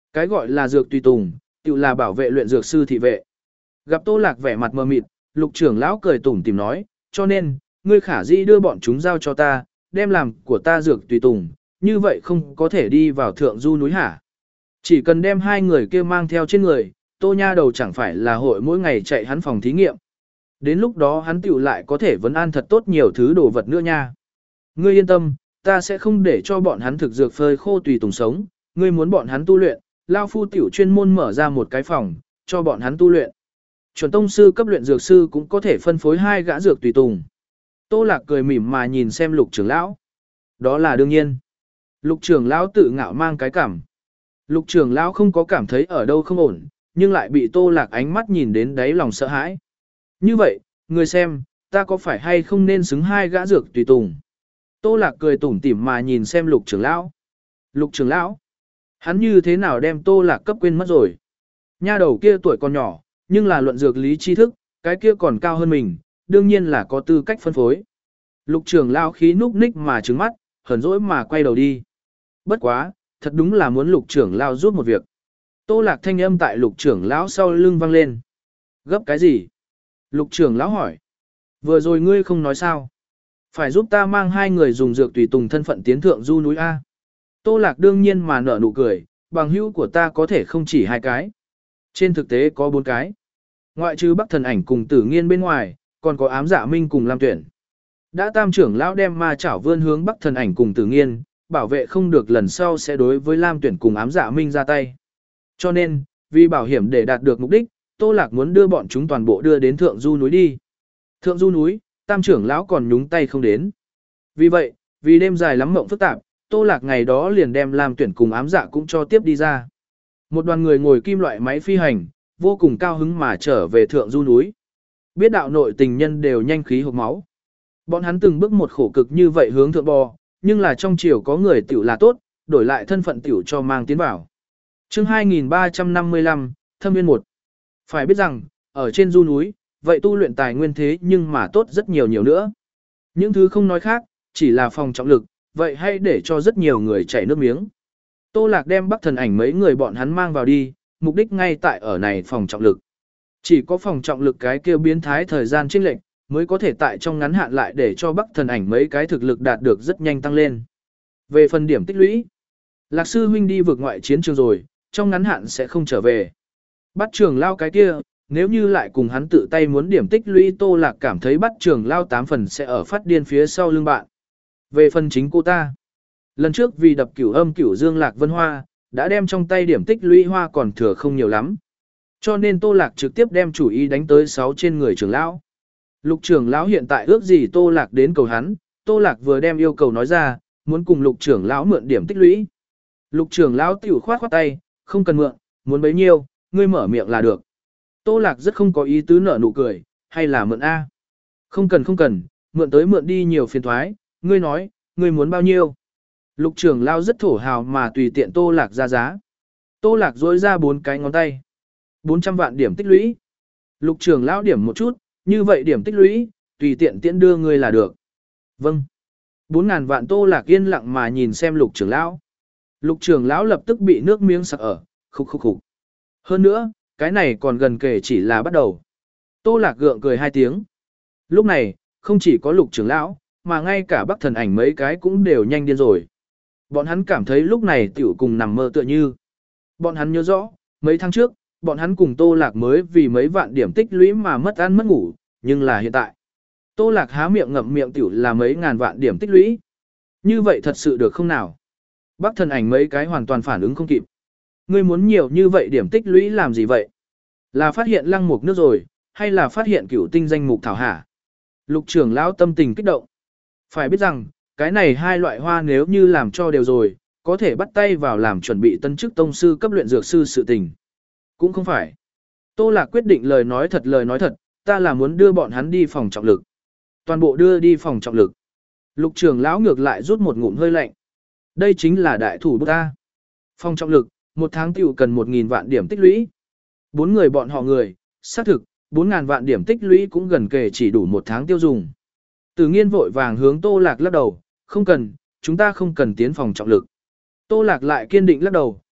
Speaker 1: Cái gọi là dược tùy tùng, tự là bảo vệ luyện dược sư thị vệ. Gặp Tô Lạc vẻ mặt mờ mịt, Lục trưởng lão cười tủm tỉm nói, cho nên, ngươi khả dĩ đưa bọn chúng giao cho ta, đem làm của ta dược tùy tùng, như vậy không có thể đi vào thượng du núi hả. Chỉ cần đem hai người kia mang theo trên người, Tô Nha đầu chẳng phải là hội mỗi ngày chạy hắn phòng thí nghiệm. Đến lúc đó hắn tiểu lại có thể vấn an thật tốt nhiều thứ đồ vật nữa nha. Ngươi yên tâm, ta sẽ không để cho bọn hắn thực dược phơi khô tùy tùng sống, ngươi muốn bọn hắn tu luyện, Lao Phu tiểu chuyên môn mở ra một cái phòng, cho bọn hắn tu luyện. Chuẩn tông sư cấp luyện dược sư cũng có thể phân phối hai gã dược tùy tùng. Tô Lạc cười mỉm mà nhìn xem Lục trưởng lão. Đó là đương nhiên. Lục trưởng lão tự ngạo mang cái cảm. Lục trưởng lão không có cảm thấy ở đâu không ổn, nhưng lại bị Tô Lạc ánh mắt nhìn đến đáy lòng sợ hãi. Như vậy, người xem, ta có phải hay không nên xứng hai gã dược tùy tùng? Tô Lạc cười tủm tỉm mà nhìn xem Lục trưởng lão. Lục trưởng lão, hắn như thế nào đem Tô Lạc cấp quên mất rồi? Nha đầu kia tuổi còn nhỏ, nhưng là luận dược lý tri thức, cái kia còn cao hơn mình, đương nhiên là có tư cách phân phối. Lục trưởng lão khí núc ních mà trừng mắt, hờn dỗi mà quay đầu đi. Bất quá, thật đúng là muốn Lục trưởng lão giúp một việc. Tô Lạc thanh âm tại Lục trưởng lão sau lưng vang lên. Gấp cái gì? Lục trưởng lão hỏi. Vừa rồi ngươi không nói sao? Phải giúp ta mang hai người dùng dược tùy tùng thân phận tiến thượng du núi A. Tô Lạc đương nhiên mà nở nụ cười, bằng hữu của ta có thể không chỉ hai cái. Trên thực tế có bốn cái. Ngoại trừ Bắc Thần Ảnh cùng Tử Nghiên bên ngoài, còn có Ám Dạ Minh cùng Lam Tuyển. Đã tam trưởng lão đem ma chảo vươn hướng Bắc Thần Ảnh cùng Tử Nghiên, bảo vệ không được lần sau sẽ đối với Lam Tuyển cùng Ám Dạ Minh ra tay. Cho nên, vì bảo hiểm để đạt được mục đích, Tô Lạc muốn đưa bọn chúng toàn bộ đưa đến thượng du núi đi. Thượng du núi, tam trưởng lão còn nhúng tay không đến. Vì vậy, vì đêm dài lắm mộng phức tạp, Tô Lạc ngày đó liền đem Lam Tuyển cùng Ám Dạ cũng cho tiếp đi ra. Một đoàn người ngồi kim loại máy phi hành, vô cùng cao hứng mà trở về thượng du núi. Biết đạo nội tình nhân đều nhanh khí hộc máu. Bọn hắn từng bước một khổ cực như vậy hướng thượng bò, nhưng là trong chiều có người tiểu là tốt, đổi lại thân phận tiểu cho mang tiến vào. Chương hai nghìn ba trăm năm mươi lăm, Thâm Viên một. Phải biết rằng, ở trên du núi, vậy tu luyện tài nguyên thế nhưng mà tốt rất nhiều nhiều nữa. Những thứ không nói khác, chỉ là phòng trọng lực, vậy hay để cho rất nhiều người chảy nước miếng. Tô Lạc đem Bắc Thần Ảnh mấy người bọn hắn mang vào đi, mục đích ngay tại ở này phòng trọng lực. Chỉ có phòng trọng lực cái kia biến thái thời gian chênh lệch, mới có thể tại trong ngắn hạn lại để cho Bắc Thần Ảnh mấy cái thực lực đạt được rất nhanh tăng lên. Về phần điểm tích lũy, Lạc sư huynh đi vượt ngoại chiến trường rồi, trong ngắn hạn sẽ không trở về. Bắt trường lao cái kia, nếu như lại cùng hắn tự tay muốn điểm tích lũy, Tô Lạc cảm thấy bắt trường lao tám phần sẽ ở phát điên phía sau lưng bạn. Về phần chính cô ta, lần trước vì đập cửu âm cửu dương Lạc Vân Hoa, đã đem trong tay điểm tích lũy hoa còn thừa không nhiều lắm. Cho nên Tô Lạc trực tiếp đem chủ ý đánh tới sáu trên người trưởng lão. Lục trưởng lão hiện tại ước gì Tô Lạc đến cầu hắn, Tô Lạc vừa đem yêu cầu nói ra, muốn cùng lục trưởng lão mượn điểm tích lũy. Lục trưởng lão tiểu khoát khoát tay, không cần mượn, muốn bấy nhiêu, ngươi mở miệng là được. Tô Lạc rất không có ý tứ nở nụ cười, hay là mượn A. Không cần không cần, mượn tới mượn đi nhiều phiền thoái, ngươi nói, ngươi muốn bao nhiêu. Lục trưởng lão rất thổ hào mà tùy tiện Tô Lạc ra giá. Tô Lạc dối ra bốn cái ngón tay. bốn trăm vạn điểm tích lũy. Lục trưởng lão điểm một chút, như vậy điểm tích lũy, tùy tiện tiễn đưa ngươi là được. Vâng. bốn ngàn vạn. Tô Lạc yên lặng mà nhìn xem lục trưởng lão. Lục trưởng lão lập tức bị nước miếng sặc ở, khục khục khục. Hơn nữa, cái này còn gần kể chỉ là bắt đầu. Tô Lạc gượng cười hai tiếng. Lúc này, không chỉ có lục trưởng lão, mà ngay cả Bắc Thần Ảnh mấy cái cũng đều nhanh điên rồi. Bọn hắn cảm thấy lúc này tiểu cùng nằm mơ tựa như. Bọn hắn nhớ rõ, mấy tháng trước, bọn hắn cùng Tô Lạc mới vì mấy vạn điểm tích lũy mà mất ăn mất ngủ, nhưng là hiện tại. Tô Lạc há miệng ngậm miệng tiểu là mấy ngàn vạn điểm tích lũy. Như vậy thật sự được không nào? Bắc Thần Ảnh mấy cái hoàn toàn phản ứng không kịp. Ngươi muốn nhiều như vậy điểm tích lũy làm gì vậy? Là phát hiện lăng mục nước rồi, hay là phát hiện cửu tinh danh mục thảo hả? Lục trưởng lão tâm tình kích động. Phải biết rằng, cái này hai loại hoa nếu như làm cho đều rồi, có thể bắt tay vào làm chuẩn bị tân chức tông sư cấp luyện dược sư sự tình. Cũng không phải. Tô Lạc quyết định lời nói thật lời nói thật, ta là muốn đưa bọn hắn đi phòng trọng lực. Toàn bộ đưa đi phòng trọng lực. Lục trưởng lão ngược lại rút một ngụm hơi lạnh. Đây chính là đại thủ bút ta. Phòng trọng lực, một tháng tiểu cần một nghìn vạn điểm tích lũy. Bốn người bọn họ người, xác thực, bốn ngàn vạn điểm tích lũy cũng gần kề chỉ đủ một tháng tiêu dùng. Từ Nghiên vội vàng hướng Tô Lạc lắc đầu, không cần, chúng ta không cần tiến phòng trọng lực. Tô Lạc lại kiên định lắc đầu,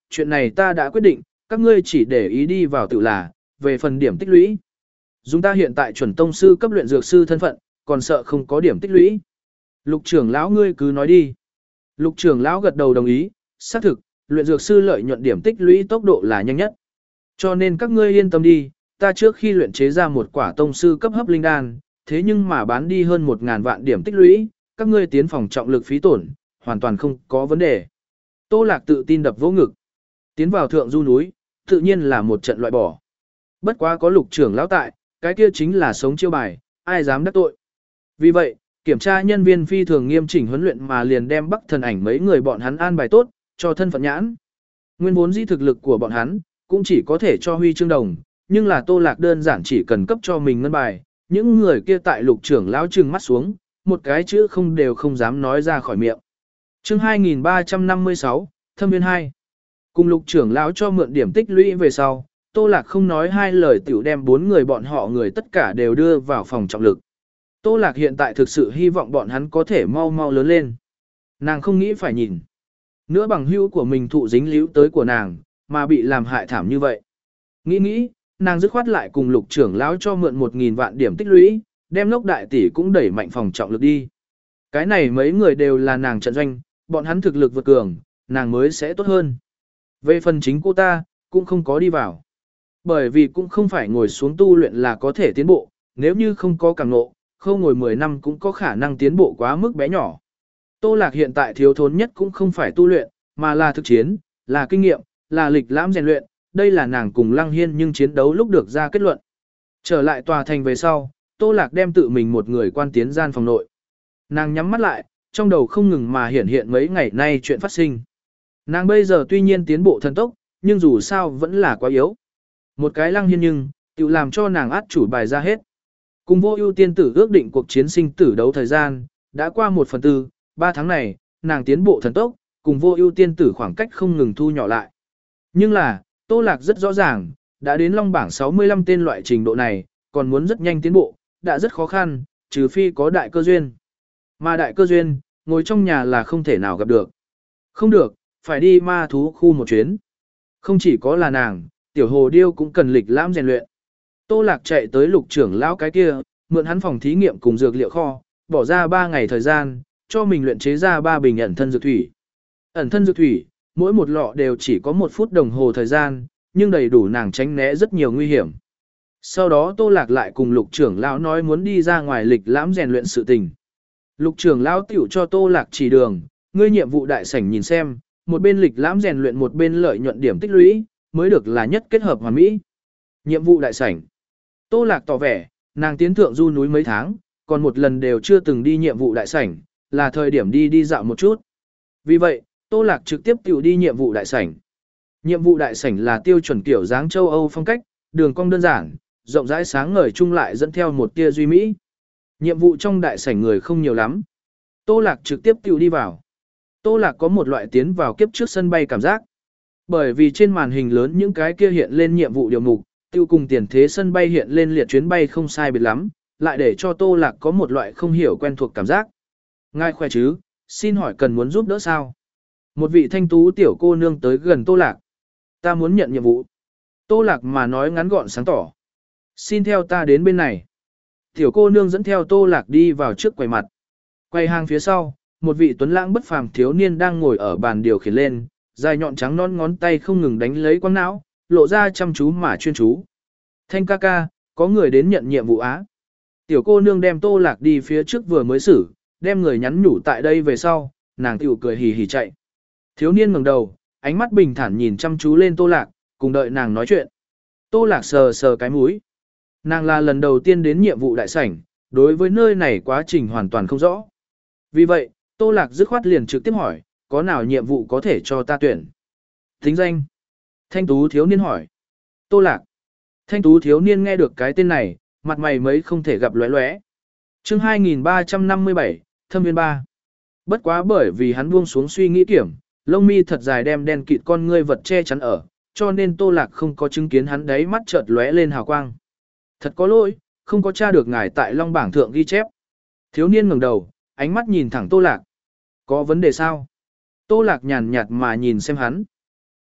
Speaker 1: chuyện này ta đã quyết định, các ngươi chỉ để ý đi vào tự là, về phần điểm tích lũy. Chúng ta hiện tại chuẩn tông sư cấp luyện dược sư thân phận, còn sợ không có điểm tích lũy. Lục trưởng lão ngươi cứ nói đi. Lục trưởng lão gật đầu đồng ý, xác thực, luyện dược sư lợi nhuận điểm tích lũy tốc độ là nhanh nhất. Cho nên các ngươi yên tâm đi, ta trước khi luyện chế ra một quả tông sư cấp hấp linh đan, thế nhưng mà bán đi hơn một ngàn vạn điểm tích lũy, các ngươi tiến phòng trọng lực phí tổn, hoàn toàn không có vấn đề. Tô Lạc tự tin đập vỗ ngực. Tiến vào thượng du núi, tự nhiên là một trận loại bỏ. Bất quá có lục trưởng lão tại, cái kia chính là sống chiêu bài, ai dám đắc tội. Vì vậy, kiểm tra nhân viên phi thường nghiêm chỉnh huấn luyện mà liền đem Bắc Thần Ảnh mấy người bọn hắn an bài tốt, cho thân phận nhãn. Nguyên vốn dĩ thực lực của bọn hắn, cũng chỉ có thể cho huy chương đồng, nhưng là Tô Lạc đơn giản chỉ cần cấp cho mình ngân bài, những người kia tại lục trưởng lão trừng mắt xuống, một cái chữ không đều không dám nói ra khỏi miệng. Chương hai nghìn ba trăm năm mươi sáu, Thâm Viên hai. Cùng lục trưởng lão cho mượn điểm tích lũy về sau, Tô Lạc không nói hai lời tiểu đem bốn người bọn họ người tất cả đều đưa vào phòng trọng lực. Tô Lạc hiện tại thực sự hy vọng bọn hắn có thể mau mau lớn lên. Nàng không nghĩ phải nhìn nữa bằng hữu của mình thụ dính líu tới của nàng, mà bị làm hại thảm như vậy. Nghĩ nghĩ, nàng dứt khoát lại cùng lục trưởng lão cho mượn một nghìn vạn điểm tích lũy, đem Lốc đại tỷ cũng đẩy mạnh phòng trọng lực đi. Cái này mấy người đều là nàng trận doanh, bọn hắn thực lực vượt cường, nàng mới sẽ tốt hơn. Về phần chính cô ta, cũng không có đi vào. Bởi vì cũng không phải ngồi xuống tu luyện là có thể tiến bộ, nếu như không có càng ngộ, không ngồi mười năm cũng có khả năng tiến bộ quá mức bé nhỏ. Tô Lạc hiện tại thiếu thốn nhất cũng không phải tu luyện, mà là thực chiến, là kinh nghiệm, là lịch lãm rèn luyện, đây là nàng cùng Lăng Hiên nhưng chiến đấu lúc được ra kết luận. Trở lại tòa thành về sau, Tô Lạc đem tự mình một người quan tiến gian phòng nội. Nàng nhắm mắt lại, trong đầu không ngừng mà hiện hiện mấy ngày nay chuyện phát sinh. Nàng bây giờ tuy nhiên tiến bộ thần tốc, nhưng dù sao vẫn là quá yếu. Một cái Lăng Hiên nhưng, tự làm cho nàng át chủ bài ra hết. Cùng Vô Ưu tiên tử ước định cuộc chiến sinh tử đấu thời gian, đã qua một phần tư, ba tháng này, nàng tiến bộ thần tốc, cùng Vô Ưu tiên tử khoảng cách không ngừng thu nhỏ lại. Nhưng là, Tô Lạc rất rõ ràng, đã đến long bảng sáu mươi lăm tên loại trình độ này, còn muốn rất nhanh tiến bộ, đã rất khó khăn, trừ phi có đại cơ duyên. Mà đại cơ duyên, ngồi trong nhà là không thể nào gặp được. Không được, phải đi ma thú khu một chuyến. Không chỉ có là nàng, tiểu hồ điêu cũng cần lịch lãm rèn luyện. Tô Lạc chạy tới lục trưởng lão cái kia, mượn hắn phòng thí nghiệm cùng dược liệu kho, bỏ ra ba ngày thời gian, cho mình luyện chế ra ba bình ẩn thân dược thủy. Ẩn thân dược thủy, mỗi một lọ đều chỉ có một phút đồng hồ thời gian, nhưng đầy đủ nàng tránh né rất nhiều nguy hiểm. Sau đó Tô Lạc lại cùng lục trưởng lão nói muốn đi ra ngoài lịch lãm rèn luyện sự tình. Lục trưởng lão tiểu cho Tô Lạc chỉ đường, ngươi nhiệm vụ đại sảnh nhìn xem, một bên lịch lãm rèn luyện một bên lợi nhuận điểm tích lũy, mới được là nhất kết hợp hoàn mỹ. Nhiệm vụ đại sảnh. Tô Lạc tỏ vẻ, nàng tiến thượng du núi mấy tháng, còn một lần đều chưa từng đi nhiệm vụ đại sảnh, là thời điểm đi đi dạo một chút. Vì vậy, Tô Lạc trực tiếp tiểu đi nhiệm vụ đại sảnh. Nhiệm vụ đại sảnh là tiêu chuẩn kiểu dáng châu Âu phong cách, đường cong đơn giản, rộng rãi sáng ngời chung lại dẫn theo một tia duy mỹ. Nhiệm vụ trong đại sảnh người không nhiều lắm. Tô Lạc trực tiếp tiểu đi vào. Tô Lạc có một loại tiến vào kiếp trước sân bay cảm giác. Bởi vì trên màn hình lớn những cái kia hiện lên nhiệm vụ điều mục, tiêu cùng tiền thế sân bay hiện lên liệt chuyến bay không sai biệt lắm, lại để cho Tô Lạc có một loại không hiểu quen thuộc cảm giác. Ngài khỏe chứ, xin hỏi cần muốn giúp đỡ sao? Một vị thanh tú tiểu cô nương tới gần Tô Lạc. Ta muốn nhận nhiệm vụ. Tô Lạc mà nói ngắn gọn sáng tỏ. Xin theo ta đến bên này. Tiểu cô nương dẫn theo Tô Lạc đi vào trước quầy mặt. Quầy hàng phía sau, một vị tuấn lãng bất phàm thiếu niên đang ngồi ở bàn điều khiển lên, dài nhọn trắng non ngón tay không ngừng đánh lấy quang não, lộ ra chăm chú mà chuyên chú. Thanh ca ca, có người đến nhận nhiệm vụ á. Tiểu cô nương đem Tô Lạc đi phía trước vừa mới xử, đem người nhắn nhủ tại đây về sau, nàng tiểu cười hì hì chạy. Thiếu niên ngẩng đầu, ánh mắt bình thản nhìn chăm chú lên Tô Lạc, cùng đợi nàng nói chuyện. Tô Lạc sờ sờ cái mũi. Nàng là lần đầu tiên đến nhiệm vụ đại sảnh, đối với nơi này quá trình hoàn toàn không rõ. Vì vậy, Tô Lạc dứt khoát liền trực tiếp hỏi, có nào nhiệm vụ có thể cho ta tuyển? Thính danh. Thanh tú thiếu niên hỏi. Tô Lạc. Thanh tú thiếu niên nghe được cái tên này, mặt mày mấy không thể gặp lóe lóe. Chương hai nghìn ba trăm năm mươi bảy, Thâm Viên ba. Bất quá bởi vì hắn buông xuống suy nghĩ kiểm, lông mi thật dài đem đen kịt con ngươi vật che chắn ở, cho nên Tô Lạc không có chứng kiến hắn đấy mắt chợt lóe lên hào quang. Thật có lỗi, không có tra được ngài tại Long bảng thượng ghi chép. Thiếu niên ngẩng đầu, ánh mắt nhìn thẳng Tô Lạc. Có vấn đề sao? Tô Lạc nhàn nhạt mà nhìn xem hắn.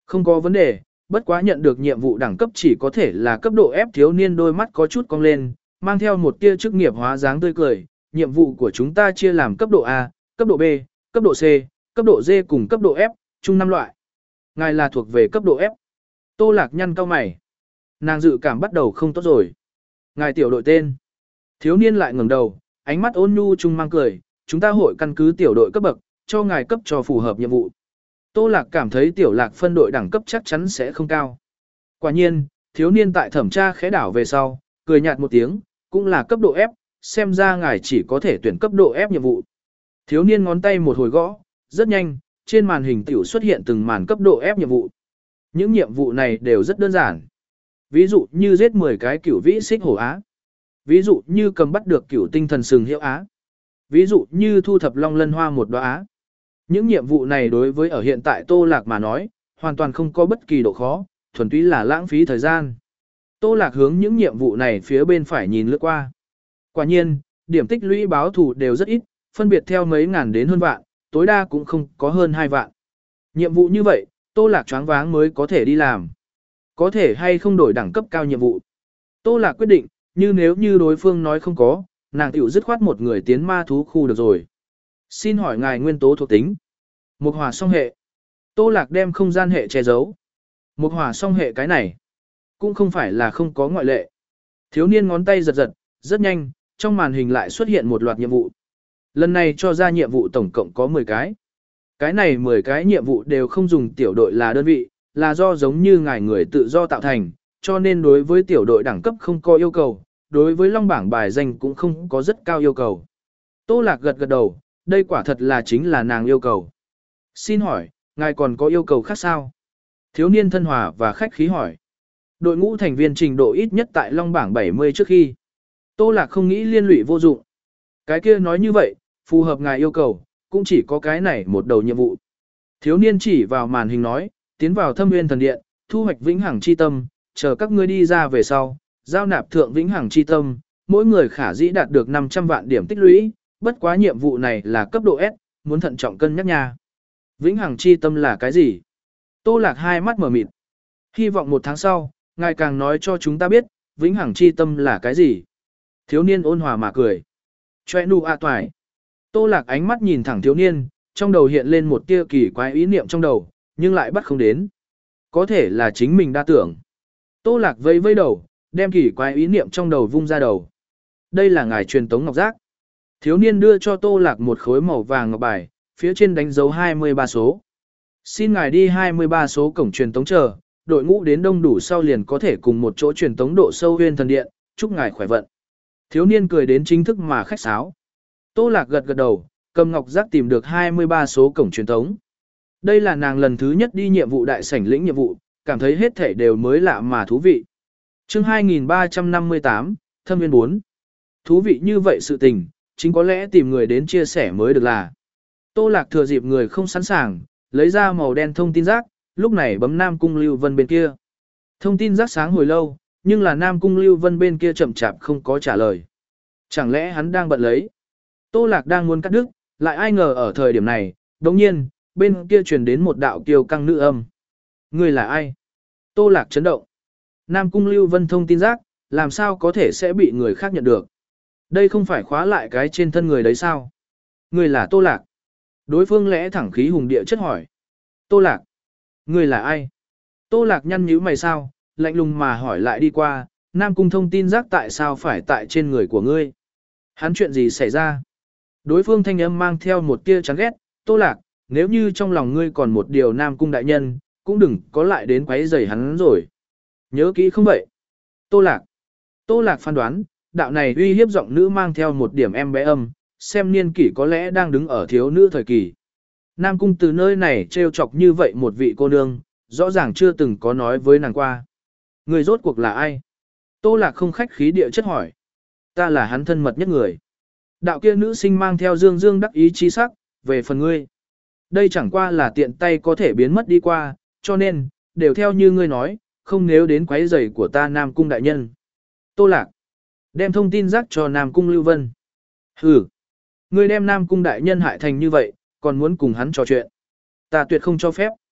Speaker 1: Không có vấn đề, bất quá nhận được nhiệm vụ đẳng cấp chỉ có thể là cấp độ F. Thiếu niên đôi mắt có chút cong lên, mang theo một tia chức nghiệp hóa dáng tươi cười. Nhiệm vụ của chúng ta chia làm cấp độ A, cấp độ B, cấp độ C, cấp độ D cùng cấp độ F, chung năm loại. Ngài là thuộc về cấp độ F. Tô Lạc nhăn cau mày. Nàng dự cảm bắt đầu không tốt rồi. Ngài tiểu đội tên. Thiếu niên lại ngẩng đầu, ánh mắt ôn nhu chung mang cười. Chúng ta hội căn cứ tiểu đội cấp bậc, cho ngài cấp cho phù hợp nhiệm vụ. Tô Lạc cảm thấy tiểu Lạc phân đội đẳng cấp chắc chắn sẽ không cao. Quả nhiên, thiếu niên tại thẩm tra khẽ đảo về sau, cười nhạt một tiếng, cũng là cấp độ F, xem ra ngài chỉ có thể tuyển cấp độ F nhiệm vụ. Thiếu niên ngón tay một hồi gõ, rất nhanh, trên màn hình tiểu xuất hiện từng màn cấp độ F nhiệm vụ. Những nhiệm vụ này đều rất đơn giản. Ví dụ như giết mười cái cửu vĩ xích hổ á. Ví dụ như cầm bắt được cửu tinh thần sừng hiệu á. Ví dụ như thu thập long lân hoa một đóa á. Những nhiệm vụ này đối với ở hiện tại Tô Lạc mà nói, hoàn toàn không có bất kỳ độ khó, thuần túy là lãng phí thời gian. Tô Lạc hướng những nhiệm vụ này phía bên phải nhìn lướt qua. Quả nhiên, điểm tích lũy báo thủ đều rất ít, phân biệt theo mấy ngàn đến hơn vạn, tối đa cũng không có hơn hai vạn. Nhiệm vụ như vậy, Tô Lạc choáng váng mới có thể đi làm. Có thể hay không đổi đẳng cấp cao nhiệm vụ. Tô Lạc quyết định, như nếu như đối phương nói không có, nàng tiểu dứt khoát một người tiến ma thú khu được rồi. Xin hỏi ngài nguyên tố thuộc tính. Một hỏa song hệ. Tô Lạc đem không gian hệ che giấu. Một hỏa song hệ cái này, cũng không phải là không có ngoại lệ. Thiếu niên ngón tay giật giật, rất nhanh, trong màn hình lại xuất hiện một loạt nhiệm vụ. Lần này cho ra nhiệm vụ tổng cộng có mười cái. Cái này mười cái nhiệm vụ đều không dùng tiểu đội là đơn vị, là do giống như ngài người tự do tạo thành, cho nên đối với tiểu đội đẳng cấp không có yêu cầu, đối với long bảng bài danh cũng không có rất cao yêu cầu. Tô Lạc gật gật đầu, đây quả thật là chính là nàng yêu cầu. Xin hỏi, ngài còn có yêu cầu khác sao? Thiếu niên thân hòa và khách khí hỏi. Đội ngũ thành viên trình độ ít nhất tại long bảng bảy mươi trước khi. Tô Lạc không nghĩ liên lụy vô dụng. Cái kia nói như vậy, phù hợp ngài yêu cầu, cũng chỉ có cái này một đầu nhiệm vụ. Thiếu niên chỉ vào màn hình nói, tiến vào thâm nguyên thần điện, thu hoạch vĩnh hằng chi tâm, chờ các ngươi đi ra về sau, giao nạp thượng vĩnh hằng chi tâm, mỗi người khả dĩ đạt được năm trăm vạn điểm tích lũy, bất quá nhiệm vụ này là cấp độ S, muốn thận trọng cân nhắc nha. Vĩnh hằng chi tâm là cái gì? Tô Lạc hai mắt mở mịt. Hy vọng một tháng sau, ngài càng nói cho chúng ta biết, vĩnh hằng chi tâm là cái gì? Thiếu niên ôn hòa mà cười. Choe nu a toài. Tô Lạc ánh mắt nhìn thẳng thiếu niên, trong đầu hiện lên một tia kỳ quái ý niệm trong đầu, nhưng lại bắt không đến. Có thể là chính mình đa tưởng. Tô Lạc vây vây đầu, đem kỳ quái ý niệm trong đầu vung ra đầu. Đây là ngài truyền tống ngọc giác. Thiếu niên đưa cho Tô Lạc một khối màu vàng ngọc bài, phía trên đánh dấu hai mươi ba số. Xin ngài đi hai mươi ba số cổng truyền tống chờ, đội ngũ đến đông đủ sau liền có thể cùng một chỗ truyền tống độ sâu huyên thần điện, chúc ngài khỏe vận. Thiếu niên cười đến chính thức mà khách sáo. Tô Lạc gật gật đầu, cầm ngọc giác tìm được hai mươi ba số cổng truyền tống. Đây là nàng lần thứ nhất đi nhiệm vụ đại sảnh lĩnh nhiệm vụ, cảm thấy hết thể đều mới lạ mà thú vị. Chương hai nghìn ba trăm năm mươi tám, Thâm Viên bốn. Thú vị như vậy sự tình, chính có lẽ tìm người đến chia sẻ mới được là. Tô Lạc thừa dịp người không sẵn sàng, lấy ra màu đen thông tin giác, lúc này bấm Nam Cung Lưu Vân bên kia. Thông tin giác sáng hồi lâu, nhưng là Nam Cung Lưu Vân bên kia chậm chạp không có trả lời. Chẳng lẽ hắn đang bận lấy? Tô Lạc đang muốn cắt đứt, lại ai ngờ ở thời điểm này, đồng nhiên, bên kia truyền đến một đạo kiều căng nữ âm. Người là ai? Tô Lạc chấn động. Nam Cung Lưu Vân thông tin giác, làm sao có thể sẽ bị người khác nhận được? Đây không phải khóa lại cái trên thân người đấy sao? Người là Tô Lạc. Đối phương lẽ thẳng khí hùng địa chất hỏi. Tô Lạc. Người là ai? Tô Lạc nhăn nhíu mày sao, lạnh lùng mà hỏi lại đi qua, Nam Cung thông tin giác tại sao phải tại trên người của ngươi? Hắn chuyện gì xảy ra? Đối phương thanh âm mang theo một tia chán ghét, Tô Lạc, nếu như trong lòng ngươi còn một điều Nam Cung đại nhân, cũng đừng có lại đến quấy rầy hắn rồi. Nhớ kỹ không vậy? Tô Lạc. Tô Lạc phán đoán, đạo này uy hiếp giọng nữ mang theo một điểm em bé âm, xem niên kỷ có lẽ đang đứng ở thiếu nữ thời kỳ. Nam Cung từ nơi này trêu chọc như vậy một vị cô nương, rõ ràng chưa từng có nói với nàng qua. Người rốt cuộc là ai? Tô Lạc không khách khí địa chất hỏi. Ta là hắn thân mật nhất người. Đạo kia nữ sinh mang theo dương dương đắc ý chi sắc, về phần ngươi. Đây chẳng qua là tiện tay có thể biến mất đi qua, cho nên, đều theo như ngươi nói, không nếu đến quấy rầy của ta Nam Cung đại nhân. Tô Lạc. Đem thông tin rắc cho Nam Cung Lưu Vân. Hừ. Ngươi đem Nam Cung đại nhân hại thành như vậy, còn muốn cùng hắn trò chuyện. Ta tuyệt không cho phép.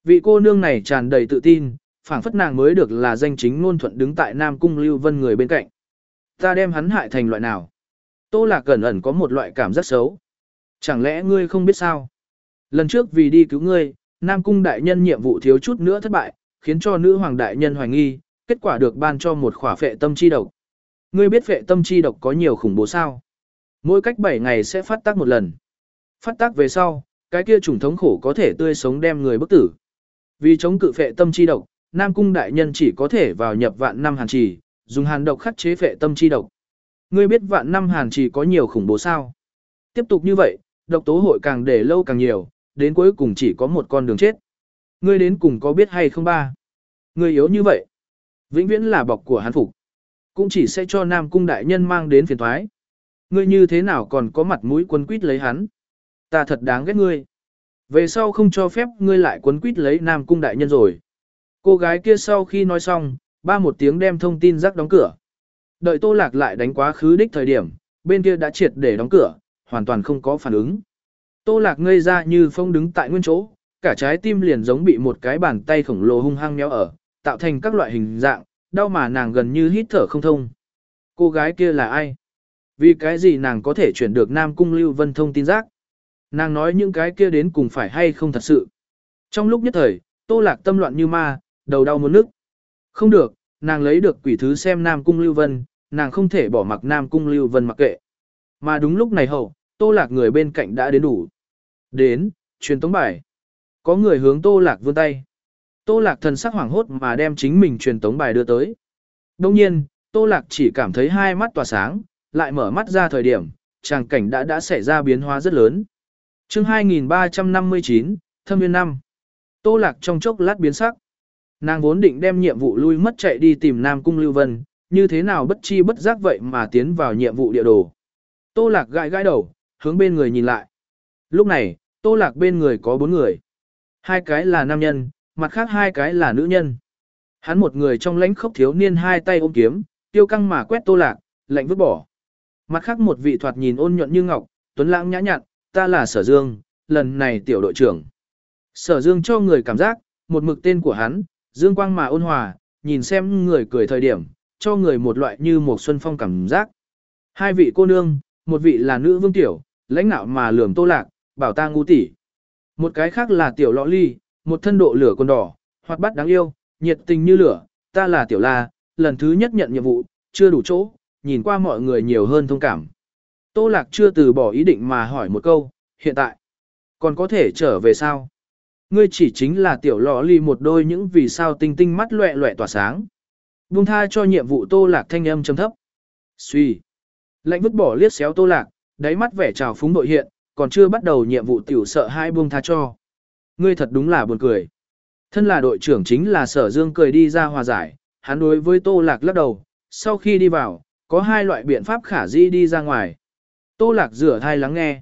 Speaker 1: Vị cô nương này tràn đầy tự tin, phảng phất nàng mới được là danh chính ngôn thuận đứng tại Nam Cung Lưu Vân người bên cạnh. Ta đem hắn hại thành loại nào? Tô Lạc ẩn ẩn có một loại cảm giác xấu. Chẳng lẽ ngươi không biết sao? Lần trước vì đi cứu ngươi, Nam Cung đại nhân nhiệm vụ thiếu chút nữa thất bại, khiến cho nữ hoàng đại nhân hoài nghi, kết quả được ban cho một khỏa phệ tâm chi độc. Ngươi biết phệ tâm chi độc có nhiều khủng bố sao? Mỗi cách bảy ngày sẽ phát tác một lần. Phát tác về sau, cái kia chủng thống khổ có thể tươi sống đem người bức tử. Vì chống cự phệ tâm chi độc, Nam Cung đại nhân chỉ có thể vào nhập vạn năm hàn trì, dùng hàn độc khắc chế phệ tâm chi độc. Ngươi biết vạn năm hàn trì có nhiều khủng bố sao? Tiếp tục như vậy, độc tố hội càng để lâu càng nhiều, đến cuối cùng chỉ có một con đường chết. Ngươi đến cùng có biết hay không ba? Ngươi yếu như vậy, vĩnh viễn là bọc của hắn phục, cũng chỉ sẽ cho Nam Cung đại nhân mang đến phiền toái. Ngươi như thế nào còn có mặt mũi quấn quýt lấy hắn? Ta thật đáng ghét ngươi. Về sau không cho phép ngươi lại quấn quýt lấy Nam Cung đại nhân rồi. Cô gái kia sau khi nói xong, ba một tiếng đem thông tin rắc đóng cửa. Đợi Tô Lạc lại đánh quá khứ đích thời điểm, bên kia đã triệt để đóng cửa, hoàn toàn không có phản ứng. Tô Lạc ngây ra như phong đứng tại nguyên chỗ, cả trái tim liền giống bị một cái bàn tay khổng lồ hung hăng méo ở, tạo thành các loại hình dạng, đau mà nàng gần như hít thở không thông. Cô gái kia là ai? Vì cái gì nàng có thể chuyển được Nam Cung Lưu Vân thông tin rác? Nàng nói những cái kia đến cùng phải hay không thật sự. Trong lúc nhất thời, Tô Lạc tâm loạn như ma, đầu đau muốn nức. Không được, nàng lấy được quỷ thứ xem Nam Cung Lưu Vân, nàng không thể bỏ mặc Nam Cung Lưu Vân mặc kệ. Mà đúng lúc này hậu, Tô Lạc người bên cạnh đã đến đủ. Đến, truyền tống bài. Có người hướng Tô Lạc vươn tay. Tô Lạc thần sắc hoảng hốt mà đem chính mình truyền tống bài đưa tới. Đồng nhiên, Tô Lạc chỉ cảm thấy hai mắt tỏa sáng, lại mở mắt ra thời điểm, tràng cảnh đã đã xảy ra biến hóa rất lớn. Chương hai nghìn ba trăm năm mươi chín, Thâm Viên năm. Tô Lạc trong chốc lát biến sắc. Nàng vốn định đem nhiệm vụ lui mất chạy đi tìm Nam Cung Lưu Vân, như thế nào bất chi bất giác vậy mà tiến vào nhiệm vụ địa đồ. Tô Lạc gãi gãi đầu, hướng bên người nhìn lại. Lúc này, Tô Lạc bên người có bốn người. Hai cái là nam nhân, mặt khác hai cái là nữ nhân. Hắn một người trong lãnh khốc thiếu niên hai tay ôm kiếm, tiêu căng mà quét Tô Lạc, lạnh vứt bỏ. Mặt khác một vị thoạt nhìn ôn nhuận như ngọc, tuấn lãng nhã nhặn, ta là Sở Dương, lần này tiểu đội trưởng. Sở Dương cho người cảm giác, một mực tên của hắn, dương quang mà ôn hòa, nhìn xem người cười thời điểm, cho người một loại như một xuân phong cảm giác. Hai vị cô nương, một vị là nữ vương tiểu, lãnh nạo mà lườm Tô Lạc, bảo ta ngu tỉ. Một cái khác là tiểu lọ ly, một thân độ lửa con đỏ, hoạt bát đáng yêu, nhiệt tình như lửa, ta là tiểu la, lần thứ nhất nhận nhiệm vụ, chưa đủ chỗ, nhìn qua mọi người nhiều hơn thông cảm. Tô Lạc chưa từ bỏ ý định mà hỏi một câu, hiện tại, còn có thể trở về sao? Ngươi chỉ chính là tiểu lọ ly một đôi những vì sao tinh tinh mắt loẹ loẹ tỏa sáng. Buông tha cho nhiệm vụ Tô Lạc thanh âm trầm thấp. Suy. Lạnh vứt bỏ liếc xéo Tô Lạc, đáy mắt vẻ trào phúng đội hiện, còn chưa bắt đầu nhiệm vụ tiểu sợ hai buông tha cho. Ngươi thật đúng là buồn cười. Thân là đội trưởng chính là Sở Dương cười đi ra hòa giải, hắn đối với Tô Lạc lắc đầu, sau khi đi vào, có hai loại biện pháp khả dĩ đi ra ngoài. Tô Lạc rửa thai lắng nghe.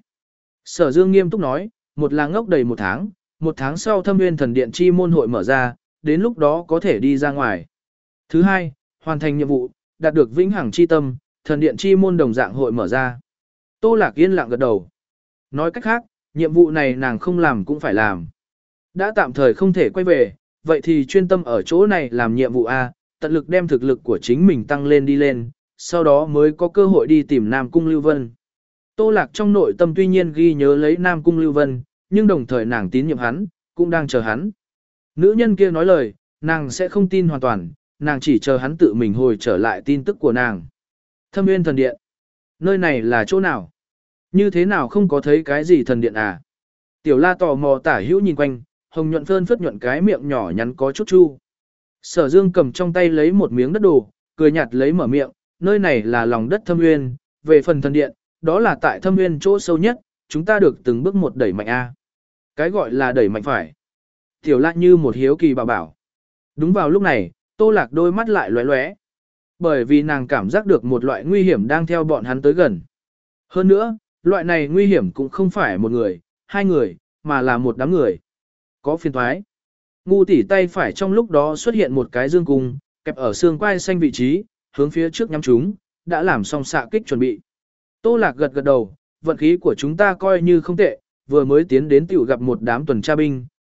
Speaker 1: Sở Dương nghiêm túc nói, một là ngốc đầy một tháng, một tháng sau Thâm Nguyên Thần Điện chi môn hội mở ra, đến lúc đó có thể đi ra ngoài. Thứ hai, hoàn thành nhiệm vụ, đạt được vĩnh hằng chi tâm, Thần Điện chi môn đồng dạng hội mở ra. Tô Lạc yên lặng gật đầu. Nói cách khác, nhiệm vụ này nàng không làm cũng phải làm. Đã tạm thời không thể quay về, vậy thì chuyên tâm ở chỗ này làm nhiệm vụ A, tận lực đem thực lực của chính mình tăng lên đi lên, sau đó mới có cơ hội đi tìm Nam Cung Lưu Vân. Tô Lạc trong nội tâm tuy nhiên ghi nhớ lấy Nam Cung Lưu Vân, nhưng đồng thời nàng tín nhiệm hắn, cũng đang chờ hắn. Nữ nhân kia nói lời, nàng sẽ không tin hoàn toàn, nàng chỉ chờ hắn tự mình hồi trở lại tin tức của nàng. Thâm Nguyên Thần Điện. Nơi này là chỗ nào? Như thế nào không có thấy cái gì thần điện à? Tiểu La tò mò tả hữu nhìn quanh, hồng nhuận phơn phất nhuận cái miệng nhỏ nhắn có chút chu. Sở Dương cầm trong tay lấy một miếng đất đồ, cười nhạt lấy mở miệng, nơi này là lòng đất Thâm Nguyên, về phần thần điện, đó là tại Thâm Nguyên chỗ sâu nhất, chúng ta được từng bước một đẩy mạnh A. Cái gọi là đẩy mạnh phải. Tiểu La như một hiếu kỳ bảo bảo. Đúng vào lúc này, Tô Lạc đôi mắt lại lóe lóe. Bởi vì nàng cảm giác được một loại nguy hiểm đang theo bọn hắn tới gần. Hơn nữa, loại này nguy hiểm cũng không phải một người, hai người, mà là một đám người. Có phiền thoái. Ngu tỉ tay phải trong lúc đó xuất hiện một cái dương cung, kẹp ở xương quai xanh vị trí, hướng phía trước nhắm chúng, đã làm xong xạ kích chuẩn bị. Tô Lạc gật gật đầu, vận khí của chúng ta coi như không tệ, vừa mới tiến đến tiểu gặp một đám tuần tra binh,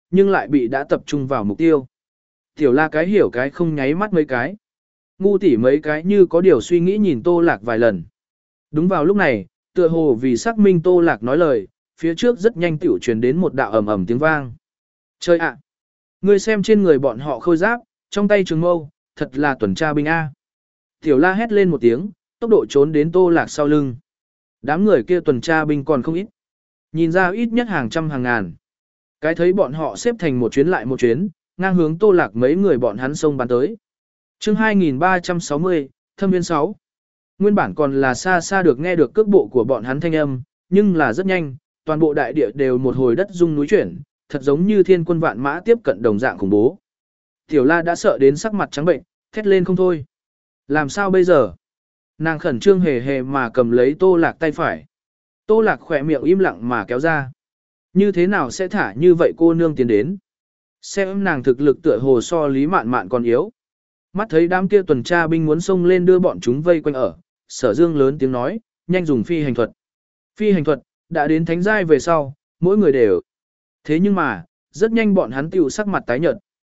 Speaker 1: nhưng lại bị đã tập trung vào mục tiêu. Tiểu La cái hiểu cái không nháy mắt mấy cái. Ngu tỷ mấy cái như có điều suy nghĩ nhìn Tô Lạc vài lần. Đúng vào lúc này, tựa hồ vì xác minh Tô Lạc nói lời, phía trước rất nhanh tiểu truyền đến một đạo ầm ầm tiếng vang. Chơi ạ! Ngươi xem trên người bọn họ khôi giáp, trong tay trường mâu, thật là tuần tra binh A. Tiểu La hét lên một tiếng, tốc độ trốn đến Tô Lạc sau lưng. Đám người kia tuần tra binh còn không ít. Nhìn ra ít nhất hàng trăm hàng ngàn. Cái thấy bọn họ xếp thành một chuyến lại một chuyến, ngang hướng Tô Lạc mấy người bọn hắn xông bắn tới. Chương hai nghìn ba trăm sáu mươi, Thâm viên sáu. Nguyên bản còn là xa xa được nghe được cước bộ của bọn hắn thanh âm, nhưng là rất nhanh, toàn bộ đại địa đều một hồi đất rung núi chuyển, thật giống như thiên quân vạn mã tiếp cận đồng dạng khủng bố. Tiểu La đã sợ đến sắc mặt trắng bệnh, thét lên không thôi. Làm sao bây giờ? Nàng khẩn trương hề hề mà cầm lấy Tô Lạc tay phải. Tô Lạc khỏe miệng im lặng mà kéo ra. Như thế nào sẽ thả như vậy cô nương tiến đến? Xem nàng thực lực tựa hồ so Lý Mạn Mạn còn yếu. Mắt thấy đám kia tuần tra binh muốn xông lên đưa bọn chúng vây quanh ở, Sở Dương lớn tiếng nói, nhanh dùng phi hành thuật. Phi hành thuật, đã đến thánh giai về sau, mỗi người đều. Thế nhưng mà, rất nhanh bọn hắn tiểu sắc mặt tái nhợt.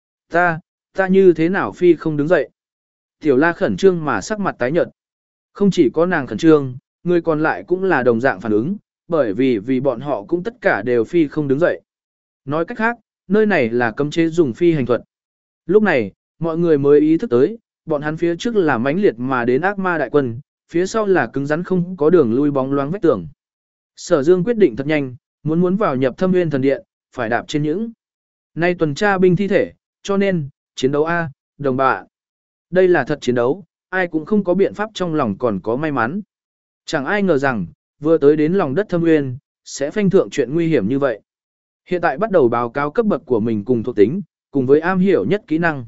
Speaker 1: Ta, ta như thế nào phi không đứng dậy? Tiểu La khẩn trương mà sắc mặt tái nhợt. Không chỉ có nàng khẩn trương, người còn lại cũng là đồng dạng phản ứng, bởi vì vì bọn họ cũng tất cả đều phi không đứng dậy. Nói cách khác, nơi này là cấm chế dùng phi hành thuật. Lúc này, mọi người mới ý thức tới, bọn hắn phía trước là mãnh liệt mà đến ác ma đại quân, phía sau là cứng rắn không có đường lui bóng loáng vách tường. Sở Dương quyết định thật nhanh, muốn muốn vào nhập Thâm Nguyên thần điện, phải đạp trên những nay tuần tra binh thi thể, cho nên, chiến đấu A, đồng bạn. Đây là thật chiến đấu, ai cũng không có biện pháp trong lòng còn có may mắn. Chẳng ai ngờ rằng, vừa tới đến lòng đất Thâm Nguyên, sẽ phanh thượng chuyện nguy hiểm như vậy. Hiện tại bắt đầu báo cáo cấp bậc của mình cùng thuộc tính, cùng với am hiểu nhất kỹ năng.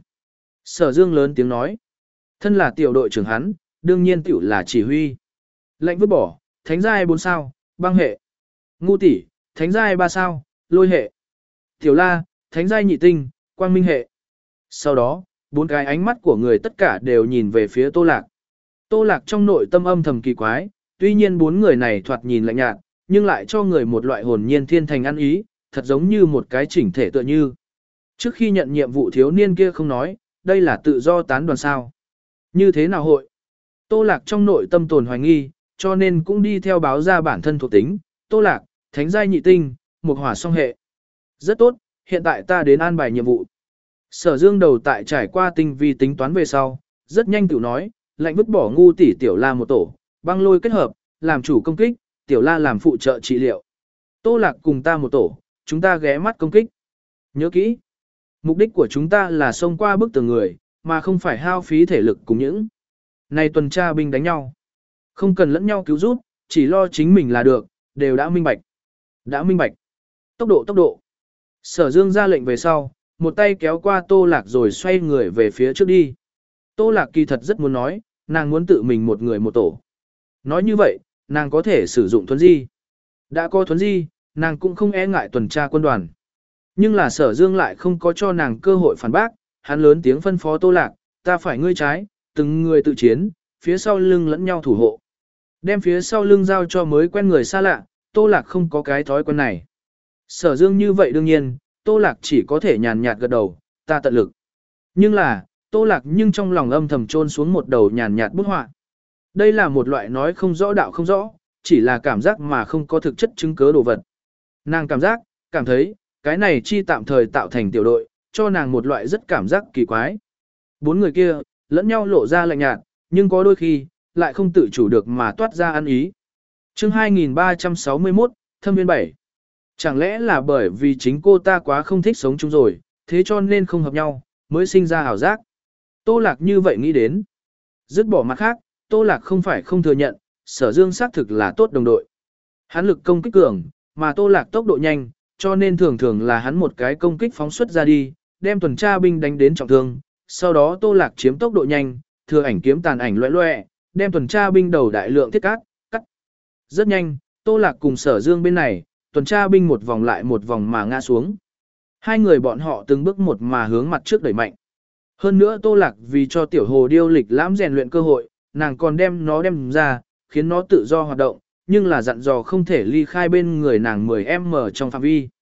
Speaker 1: Sở Dương lớn tiếng nói, thân là tiểu đội trưởng hắn, đương nhiên tiểu là chỉ huy. Lệnh vứt bỏ, thánh giai bốn sao, băng hệ. Ngu tỷ, thánh giai ba sao, lôi hệ. Tiểu La, thánh giai nhị tinh, quang minh hệ. Sau đó, bốn cái ánh mắt của người tất cả đều nhìn về phía Tô Lạc. Tô Lạc trong nội tâm âm thầm kỳ quái, tuy nhiên bốn người này thoạt nhìn lạnh nhạt, nhưng lại cho người một loại hồn nhiên thiên thành ăn ý, thật giống như một cái chỉnh thể tựa như. Trước khi nhận nhiệm vụ thiếu niên kia không nói, đây là tự do tán đoàn sao. Như thế nào hội? Tô Lạc trong nội tâm tồn hoài nghi, cho nên cũng đi theo báo ra bản thân thuộc tính. Tô Lạc, thánh giai nhị tinh, một hỏa song hệ. Rất tốt, hiện tại ta đến an bài nhiệm vụ. Sở Dương đầu tại trải qua tinh vi tính toán về sau, rất nhanh tiểu nói, lệnh vứt bỏ ngu tỷ Tiểu La một tổ, băng lôi kết hợp, làm chủ công kích, Tiểu La làm phụ trợ trị liệu. Tô Lạc cùng ta một tổ, chúng ta ghé mắt công kích. Nhớ kỹ, mục đích của chúng ta là xông qua bức tường người, mà không phải hao phí thể lực cùng những này tuần tra binh đánh nhau. Không cần lẫn nhau cứu giúp, chỉ lo chính mình là được, đều đã minh bạch. Đã minh bạch. Tốc độ tốc độ. Sở Dương ra lệnh về sau, một tay kéo qua Tô Lạc rồi xoay người về phía trước đi. Tô Lạc kỳ thật rất muốn nói, nàng muốn tự mình một người một tổ. Nói như vậy, nàng có thể sử dụng thuấn di. Đã có thuấn di, nàng cũng không e ngại tuần tra quân đoàn. Nhưng là Sở Dương lại không có cho nàng cơ hội phản bác, hắn lớn tiếng phân phó Tô Lạc, ta phải ngươi trái, từng người tự chiến, phía sau lưng lẫn nhau thủ hộ. Đem phía sau lưng giao cho mới quen người xa lạ, Tô Lạc không có cái thói quen này. Sở Dương như vậy đương nhiên, Tô Lạc chỉ có thể nhàn nhạt gật đầu, ta tận lực. Nhưng là, Tô Lạc nhưng trong lòng âm thầm chôn xuống một đầu nhàn nhạt bút họa. Đây là một loại nói không rõ đạo không rõ, chỉ là cảm giác mà không có thực chất chứng cứ đồ vật. Nàng cảm giác, cảm thấy, cái này chi tạm thời tạo thành tiểu đội, cho nàng một loại rất cảm giác kỳ quái. Bốn người kia, lẫn nhau lộ ra lạnh nhạt, nhưng có đôi khi, lại không tự chủ được mà toát ra ăn ý. Chương hai nghìn ba trăm sáu mươi mốt, Thâm viên bảy. Chẳng lẽ là bởi vì chính cô ta quá không thích sống chung rồi, thế cho nên không hợp nhau, mới sinh ra ảo giác. Tô Lạc như vậy nghĩ đến. Dứt bỏ mặt khác, Tô Lạc không phải không thừa nhận, Sở Dương xác thực là tốt đồng đội. Hắn lực công kích cường, mà Tô Lạc tốc độ nhanh, cho nên thường thường là hắn một cái công kích phóng xuất ra đi, đem tuần tra binh đánh đến trọng thương, sau đó Tô Lạc chiếm tốc độ nhanh, thừa ảnh kiếm tàn ảnh loẻ loẻ, đem tuần tra binh đầu đại lượng thiết cát, cắt. Rất nhanh, Tô Lạc cùng Sở Dương bên này, tuần tra binh một vòng lại một vòng mà ngã xuống. Hai người bọn họ từng bước một mà hướng mặt trước đẩy mạnh. Hơn nữa Tô Lạc vì cho tiểu hồ điêu lịch lãm rèn luyện cơ hội, nàng còn đem nó đem ra, khiến nó tự do hoạt động, nhưng là dặn dò không thể ly khai bên người nàng mười em trong phạm vi.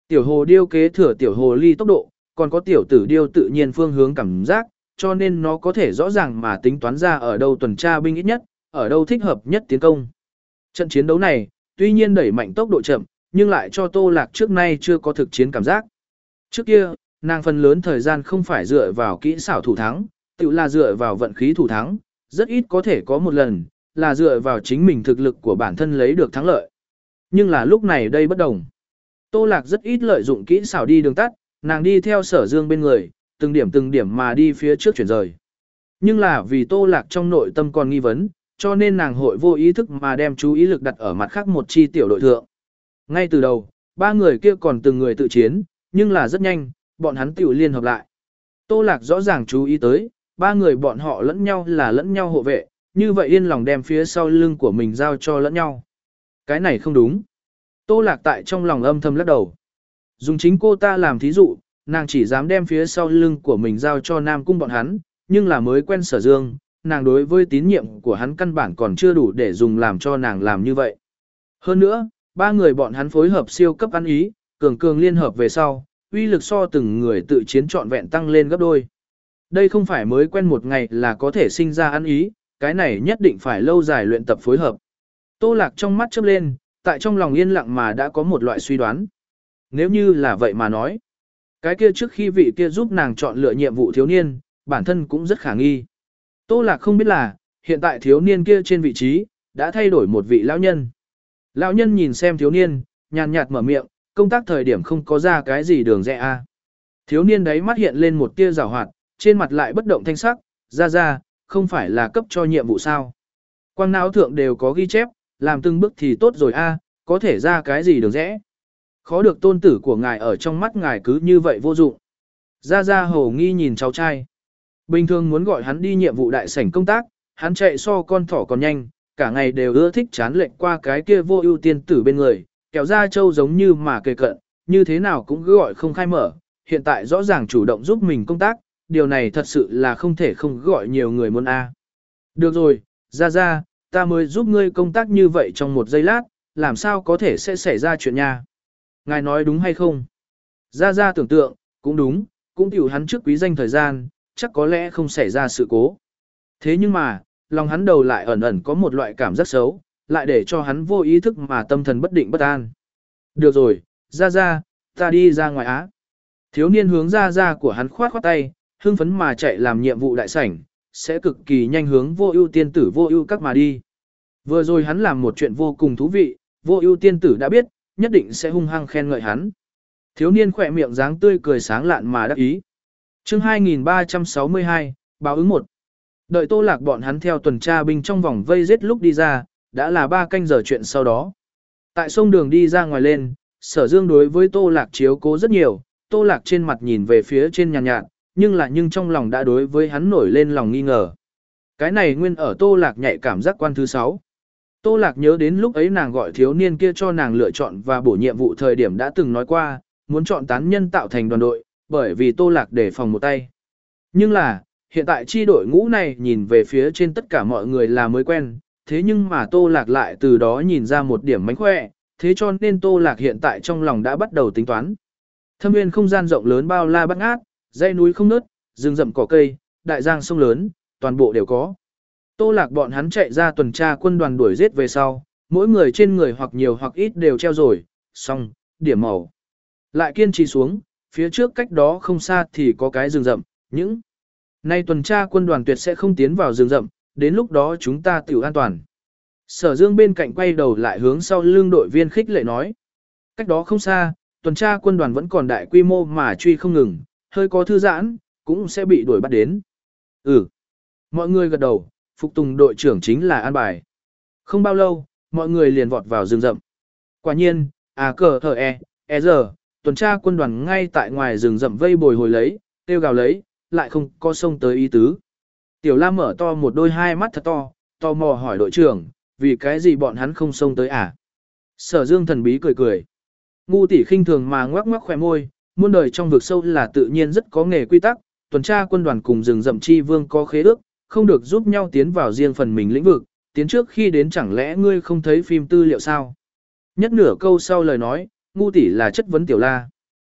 Speaker 1: Tiểu hồ điêu kế thừa tiểu hồ ly tốc độ, còn có tiểu tử điêu tự nhiên phương hướng cảm giác, cho nên nó có thể rõ ràng mà tính toán ra ở đâu tuần tra binh ít nhất, ở đâu thích hợp nhất tiến công. Trận chiến đấu này, tuy nhiên đẩy mạnh tốc độ chậm, nhưng lại cho Tô Lạc trước nay chưa có thực chiến cảm giác. Trước kia, nàng phần lớn thời gian không phải dựa vào kỹ xảo thủ thắng, tự là dựa vào vận khí thủ thắng, rất ít có thể có một lần, là dựa vào chính mình thực lực của bản thân lấy được thắng lợi. Nhưng là lúc này đây bất đồng. Tô Lạc rất ít lợi dụng kỹ xảo đi đường tắt, nàng đi theo Sở Dương bên người, từng điểm từng điểm mà đi phía trước chuyển rời. Nhưng là vì Tô Lạc trong nội tâm còn nghi vấn, cho nên nàng hội vô ý thức mà đem chú ý lực đặt ở mặt khác một chi tiểu đội thượng. Ngay từ đầu, ba người kia còn từng người tự chiến, nhưng là rất nhanh, bọn hắn tiểu liên hợp lại. Tô Lạc rõ ràng chú ý tới, ba người bọn họ lẫn nhau là lẫn nhau hộ vệ, như vậy yên lòng đem phía sau lưng của mình giao cho lẫn nhau. Cái này không đúng. Tô Lạc tại trong lòng âm thầm lắc đầu. Dùng chính cô ta làm thí dụ, nàng chỉ dám đem phía sau lưng của mình giao cho Nam Cung bọn hắn, nhưng là mới quen Sở Dương, nàng đối với tín nhiệm của hắn căn bản còn chưa đủ để dùng làm cho nàng làm như vậy. Hơn nữa, ba người bọn hắn phối hợp siêu cấp ăn ý, cường cường liên hợp về sau, uy lực so từng người tự chiến trọn vẹn tăng lên gấp đôi. Đây không phải mới quen một ngày là có thể sinh ra ăn ý, cái này nhất định phải lâu dài luyện tập phối hợp. Tô Lạc trong mắt chớp lên, tại trong lòng yên lặng mà đã có một loại suy đoán. Nếu như là vậy mà nói, cái kia trước khi vị kia giúp nàng chọn lựa nhiệm vụ thiếu niên, bản thân cũng rất khả nghi. Tô Lạc không biết là, hiện tại thiếu niên kia trên vị trí, đã thay đổi một vị lão nhân. Lão nhân nhìn xem thiếu niên, nhàn nhạt mở miệng, công tác thời điểm không có ra cái gì đường rẽ a. Thiếu niên đấy mắt hiện lên một tia giảo hoạt, trên mặt lại bất động thanh sắc, ra ra, không phải là cấp cho nhiệm vụ sao. Quang não thượng đều có ghi chép, làm từng bước thì tốt rồi a, có thể ra cái gì đường rẽ. Khó được tôn tử của ngài ở trong mắt ngài cứ như vậy vô dụng. Ra ra hổ nghi nhìn cháu trai. Bình thường muốn gọi hắn đi nhiệm vụ đại sảnh công tác, hắn chạy so con thỏ còn nhanh, cả ngày đều ưa thích chán lệch qua cái kia vô ưu tiên tử bên người, kéo ra trâu giống như mà kề cận, như thế nào cũng cứ gọi không khai mở, hiện tại rõ ràng chủ động giúp mình công tác, điều này thật sự là không thể không gọi nhiều người muốn a. Được rồi, ra ra, ta mới giúp ngươi công tác như vậy trong một giây lát, làm sao có thể sẽ xảy ra chuyện nha. Ngài nói đúng hay không? Ra ra tưởng tượng, cũng đúng, cũng tiểu hắn trước quý danh thời gian, chắc có lẽ không xảy ra sự cố. Thế nhưng mà, lòng hắn đầu lại ẩn ẩn có một loại cảm giác xấu, lại để cho hắn vô ý thức mà tâm thần bất định bất an. Được rồi, ra ra, ta đi ra ngoài á. Thiếu niên hướng ra ra của hắn khoát khoát tay, hưng phấn mà chạy làm nhiệm vụ đại sảnh, sẽ cực kỳ nhanh hướng vô ưu tiên tử vô ưu các mà đi. Vừa rồi hắn làm một chuyện vô cùng thú vị, vô ưu tiên tử đã biết, nhất định sẽ hung hăng khen ngợi hắn. Thiếu niên khỏe miệng dáng tươi cười sáng lạn mà đắc ý. Chương hai nghìn ba trăm sáu mươi hai, báo ứng một. Đợi Tô Lạc bọn hắn theo tuần tra binh trong vòng vây giết lúc đi ra, đã là ba canh giờ chuyện sau đó. Tại sông đường đi ra ngoài lên, Sở Dương đối với Tô Lạc chiếu cố rất nhiều, Tô Lạc trên mặt nhìn về phía trên nhàn nhạt, nhưng là nhưng trong lòng đã đối với hắn nổi lên lòng nghi ngờ. Cái này nguyên ở Tô Lạc nhạy cảm giác quan thứ sáu. Tô Lạc nhớ đến lúc ấy nàng gọi thiếu niên kia cho nàng lựa chọn và bổ nhiệm vụ thời điểm đã từng nói qua, muốn chọn tán nhân tạo thành đoàn đội, bởi vì Tô Lạc để phòng một tay. Nhưng là, hiện tại chi đội ngũ này nhìn về phía trên tất cả mọi người là mới quen, thế nhưng mà Tô Lạc lại từ đó nhìn ra một điểm mánh khỏe, thế cho nên Tô Lạc hiện tại trong lòng đã bắt đầu tính toán. Thâm nguyên không gian rộng lớn bao la bát ngát, dãy núi không nớt, rừng rậm cỏ cây, đại giang sông lớn, toàn bộ đều có. Tô Lạc bọn hắn chạy ra tuần tra quân đoàn đuổi giết về sau, mỗi người trên người hoặc nhiều hoặc ít đều treo rồi, xong, điểm màu. Lại kiên trì xuống, phía trước cách đó không xa thì có cái rừng rậm, những nay tuần tra quân đoàn tuyệt sẽ không tiến vào rừng rậm, đến lúc đó chúng ta tiểu an toàn. Sở Dương bên cạnh quay đầu lại hướng sau lưng đội viên khích lệ nói. Cách đó không xa, tuần tra quân đoàn vẫn còn đại quy mô mà truy không ngừng, hơi có thư giãn, cũng sẽ bị đuổi bắt đến. Ừ. Mọi người gật đầu, phục tùng đội trưởng chính là an bài. Không bao lâu, mọi người liền vọt vào rừng rậm. Quả nhiên, à cờ thờ e, e giờ, tuần tra quân đoàn ngay tại ngoài rừng rậm vây bồi hồi lấy, tiêu gào lấy, lại không có sông tới ý tứ. Tiểu Lam mở to một đôi hai mắt thật to, tò mò hỏi đội trưởng, vì cái gì bọn hắn không sông tới à? Sở Dương thần bí cười cười. Ngu tỷ khinh thường mà ngoắc ngoắc khóe môi, muôn đời trong vực sâu là tự nhiên rất có nghề quy tắc, tuần tra quân đoàn cùng rừng rậm chi vương có khế ước, không được giúp nhau tiến vào riêng phần mình lĩnh vực, tiến trước khi đến chẳng lẽ ngươi không thấy phim tư liệu sao? Nhất nửa câu sau lời nói, ngu tỷ là chất vấn Tiểu La.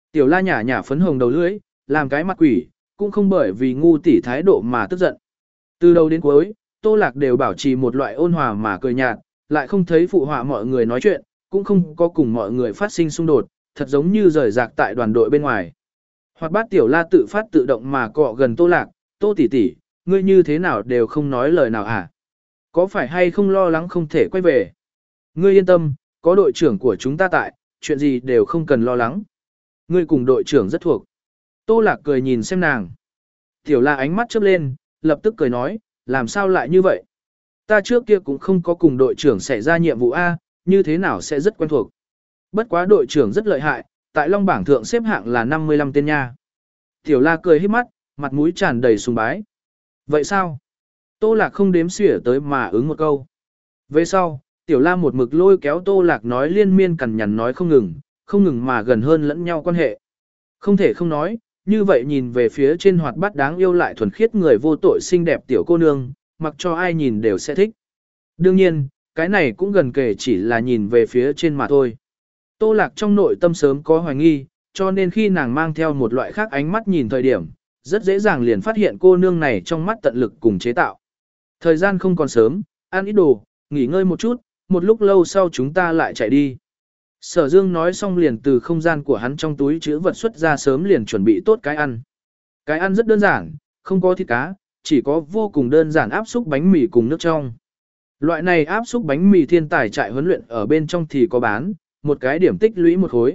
Speaker 1: Tiểu La nhả nhả phấn hồng đầu lưỡi, làm cái mặt quỷ, cũng không bởi vì ngu tỷ thái độ mà tức giận. Từ đầu đến cuối, Tô Lạc đều bảo trì một loại ôn hòa mà cười nhạt, lại không thấy phụ họa mọi người nói chuyện, cũng không có cùng mọi người phát sinh xung đột, thật giống như rời rạc tại đoàn đội bên ngoài. Hoạt bát Tiểu La tự phát tự động mà cọ gần Tô Lạc, Tô tỷ tỷ, ngươi như thế nào đều không nói lời nào hả? Có phải hay không lo lắng không thể quay về? Ngươi yên tâm, có đội trưởng của chúng ta tại, chuyện gì đều không cần lo lắng. Ngươi cùng đội trưởng rất thuộc. Tô Lạc cười nhìn xem nàng. Tiểu La ánh mắt chớp lên, lập tức cười nói, làm sao lại như vậy? Ta trước kia cũng không có cùng đội trưởng xảy ra nhiệm vụ A, như thế nào sẽ rất quen thuộc. Bất quá đội trưởng rất lợi hại, tại Long bảng thượng xếp hạng là năm mươi lăm tên nha. Tiểu La cười híp mắt, mặt mũi tràn đầy sùng bái. Vậy sao? Tô Lạc không đếm xỉa tới mà ứng một câu. Về sau, Tiểu La một mực lôi kéo Tô Lạc nói liên miên cằn nhằn nói không ngừng, không ngừng mà gần hơn lẫn nhau quan hệ. Không thể không nói, như vậy nhìn về phía trên hoạt bát đáng yêu lại thuần khiết người vô tội xinh đẹp tiểu cô nương, mặc cho ai nhìn đều sẽ thích. Đương nhiên, cái này cũng gần kể chỉ là nhìn về phía trên mà thôi. Tô Lạc trong nội tâm sớm có hoài nghi, cho nên khi nàng mang theo một loại khác ánh mắt nhìn thời điểm, rất dễ dàng liền phát hiện cô nương này trong mắt tận lực cùng chế tạo. Thời gian không còn sớm, ăn ít đồ, nghỉ ngơi một chút, một lúc lâu sau chúng ta lại chạy đi. Sở Dương nói xong liền từ không gian của hắn trong túi chứa vật xuất ra sớm liền chuẩn bị tốt cái ăn. Cái ăn rất đơn giản, không có thịt cá, chỉ có vô cùng đơn giản áp xúc bánh mì cùng nước trong. Loại này áp xúc bánh mì thiên tài trại huấn luyện ở bên trong thì có bán, một cái điểm tích lũy một khối.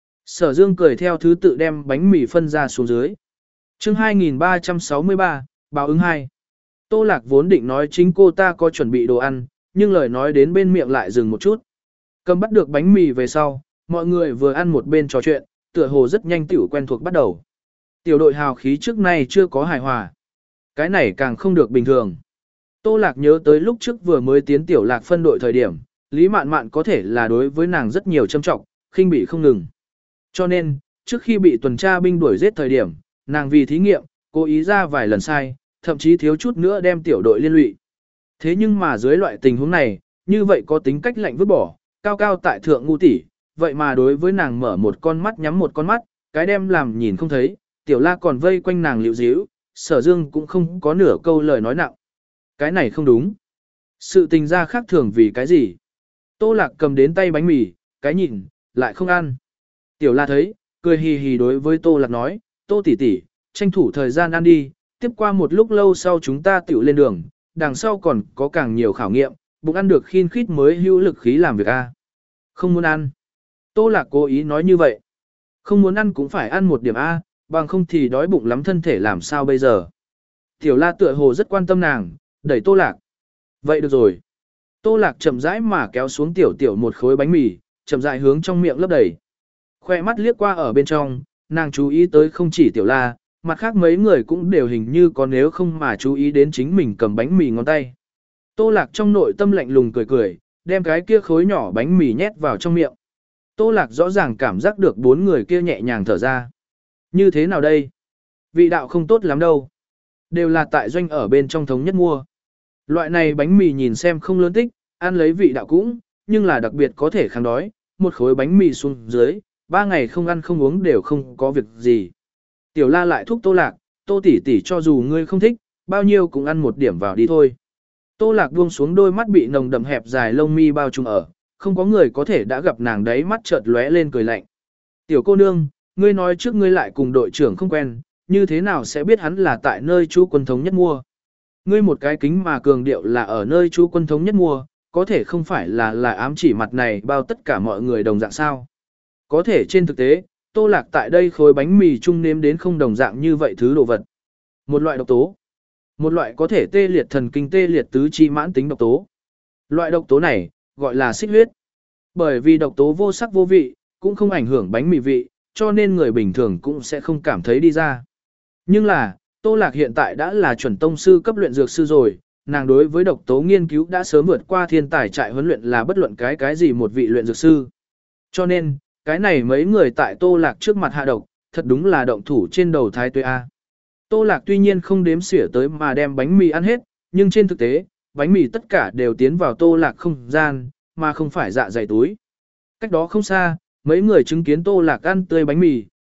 Speaker 1: Sở Dương cười theo thứ tự đem bánh mì phân ra xuống dưới. Chương hai nghìn ba trăm sáu mươi ba, báo ứng hai. Tô Lạc vốn định nói chính cô ta có chuẩn bị đồ ăn, nhưng lời nói đến bên miệng lại dừng một chút. Cầm bắt được bánh mì về sau, mọi người vừa ăn một bên trò chuyện, tựa hồ rất nhanh tiểu quen thuộc bắt đầu. Tiểu đội hào khí trước nay chưa có hài hòa. Cái này càng không được bình thường. Tô Lạc nhớ tới lúc trước vừa mới tiến tiểu Lạc phân đội thời điểm, Lý Mạn Mạn có thể là đối với nàng rất nhiều châm trọng, khinh bỉ không ngừng. Cho nên, trước khi bị tuần tra binh đuổi giết thời điểm, nàng vì thí nghiệm, cố ý ra vài lần sai, thậm chí thiếu chút nữa đem tiểu đội liên lụy. Thế nhưng mà dưới loại tình huống này, như vậy có tính cách lạnh vứt bỏ, cao cao tại thượng ngu tỷ, vậy mà đối với nàng mở một con mắt nhắm một con mắt, cái đem làm nhìn không thấy, Tiểu La còn vây quanh nàng liễu díu, Sở Dương cũng không có nửa câu lời nói nặng. Cái này không đúng. Sự tình ra khác thường vì cái gì? Tô Lạc cầm đến tay bánh mì, cái nhìn, lại không ăn. Tiểu La thấy, cười hì hì đối với Tô Lạc nói, Tô tỷ tỷ, tranh thủ thời gian ăn đi, tiếp qua một lúc lâu sau chúng ta tiểu lên đường, đằng sau còn có càng nhiều khảo nghiệm, bụng ăn được khiên khít mới hữu lực khí làm việc a. Không muốn ăn. Tô Lạc cố ý nói như vậy. Không muốn ăn cũng phải ăn một điểm a, bằng không thì đói bụng lắm thân thể làm sao bây giờ. Tiểu La tựa hồ rất quan tâm nàng, đẩy Tô Lạc. Vậy được rồi. Tô Lạc chậm rãi mà kéo xuống tiểu tiểu một khối bánh mì, chậm rãi hướng trong miệng lấp đầy. Khoe mắt liếc qua ở bên trong, nàng chú ý tới không chỉ Tiểu La, mặt khác mấy người cũng đều hình như có nếu không mà chú ý đến chính mình cầm bánh mì ngón tay. Tô Lạc trong nội tâm lạnh lùng cười cười, đem cái kia khối nhỏ bánh mì nhét vào trong miệng. Tô Lạc rõ ràng cảm giác được bốn người kia nhẹ nhàng thở ra. Như thế nào đây? Vị đạo không tốt lắm đâu. Đều là tại doanh ở bên trong thống nhất mua. Loại này bánh mì nhìn xem không lớn tích, ăn lấy vị đạo cũng, nhưng là đặc biệt có thể kháng đói. Một khối bánh mì xuống dưới, ba ngày không ăn không uống đều không có việc gì. Tiểu La lại thúc Tô Lạc, Tô tỷ tỷ cho dù ngươi không thích, bao nhiêu cũng ăn một điểm vào đi thôi. Tô Lạc buông xuống đôi mắt bị nồng đậm hẹp dài lông mi bao trùm ở, không có người có thể đã gặp nàng đấy mắt chợt lóe lên cười lạnh. Tiểu cô nương, ngươi nói trước ngươi lại cùng đội trưởng không quen, như thế nào sẽ biết hắn là tại nơi chú quân thống nhất mua. Ngươi một cái kính mà cường điệu là ở nơi chú quân thống nhất mua, có thể không phải là là ám chỉ mặt này bao tất cả mọi người đồng dạng sao. Có thể trên thực tế, Tô Lạc tại đây khối bánh mì chung nếm đến không đồng dạng như vậy thứ đồ vật. Một loại độc tố. Một loại có thể tê liệt thần kinh tê liệt tứ chi mãn tính độc tố. Loại độc tố này, gọi là xích huyết. Bởi vì độc tố vô sắc vô vị, cũng không ảnh hưởng bánh mì vị, cho nên người bình thường cũng sẽ không cảm thấy đi ra. Nhưng là, Tô Lạc hiện tại đã là chuẩn tông sư cấp luyện dược sư rồi, nàng đối với độc tố nghiên cứu đã sớm vượt qua thiên tài trại huấn luyện là bất luận cái cái gì một vị luyện dược sư. Cho nên, cái này mấy người tại Tô Lạc trước mặt hạ độc, thật đúng là động thủ trên đầu thái tuế A. Tô Lạc tuy nhiên không đếm xỉa tới mà đem bánh mì ăn hết, nhưng trên thực tế, bánh mì tất cả đều tiến vào Tô Lạc không gian, mà không phải dạ dày túi. Cách đó không xa, mấy người chứng kiến Tô Lạc ăn tươi bánh mì,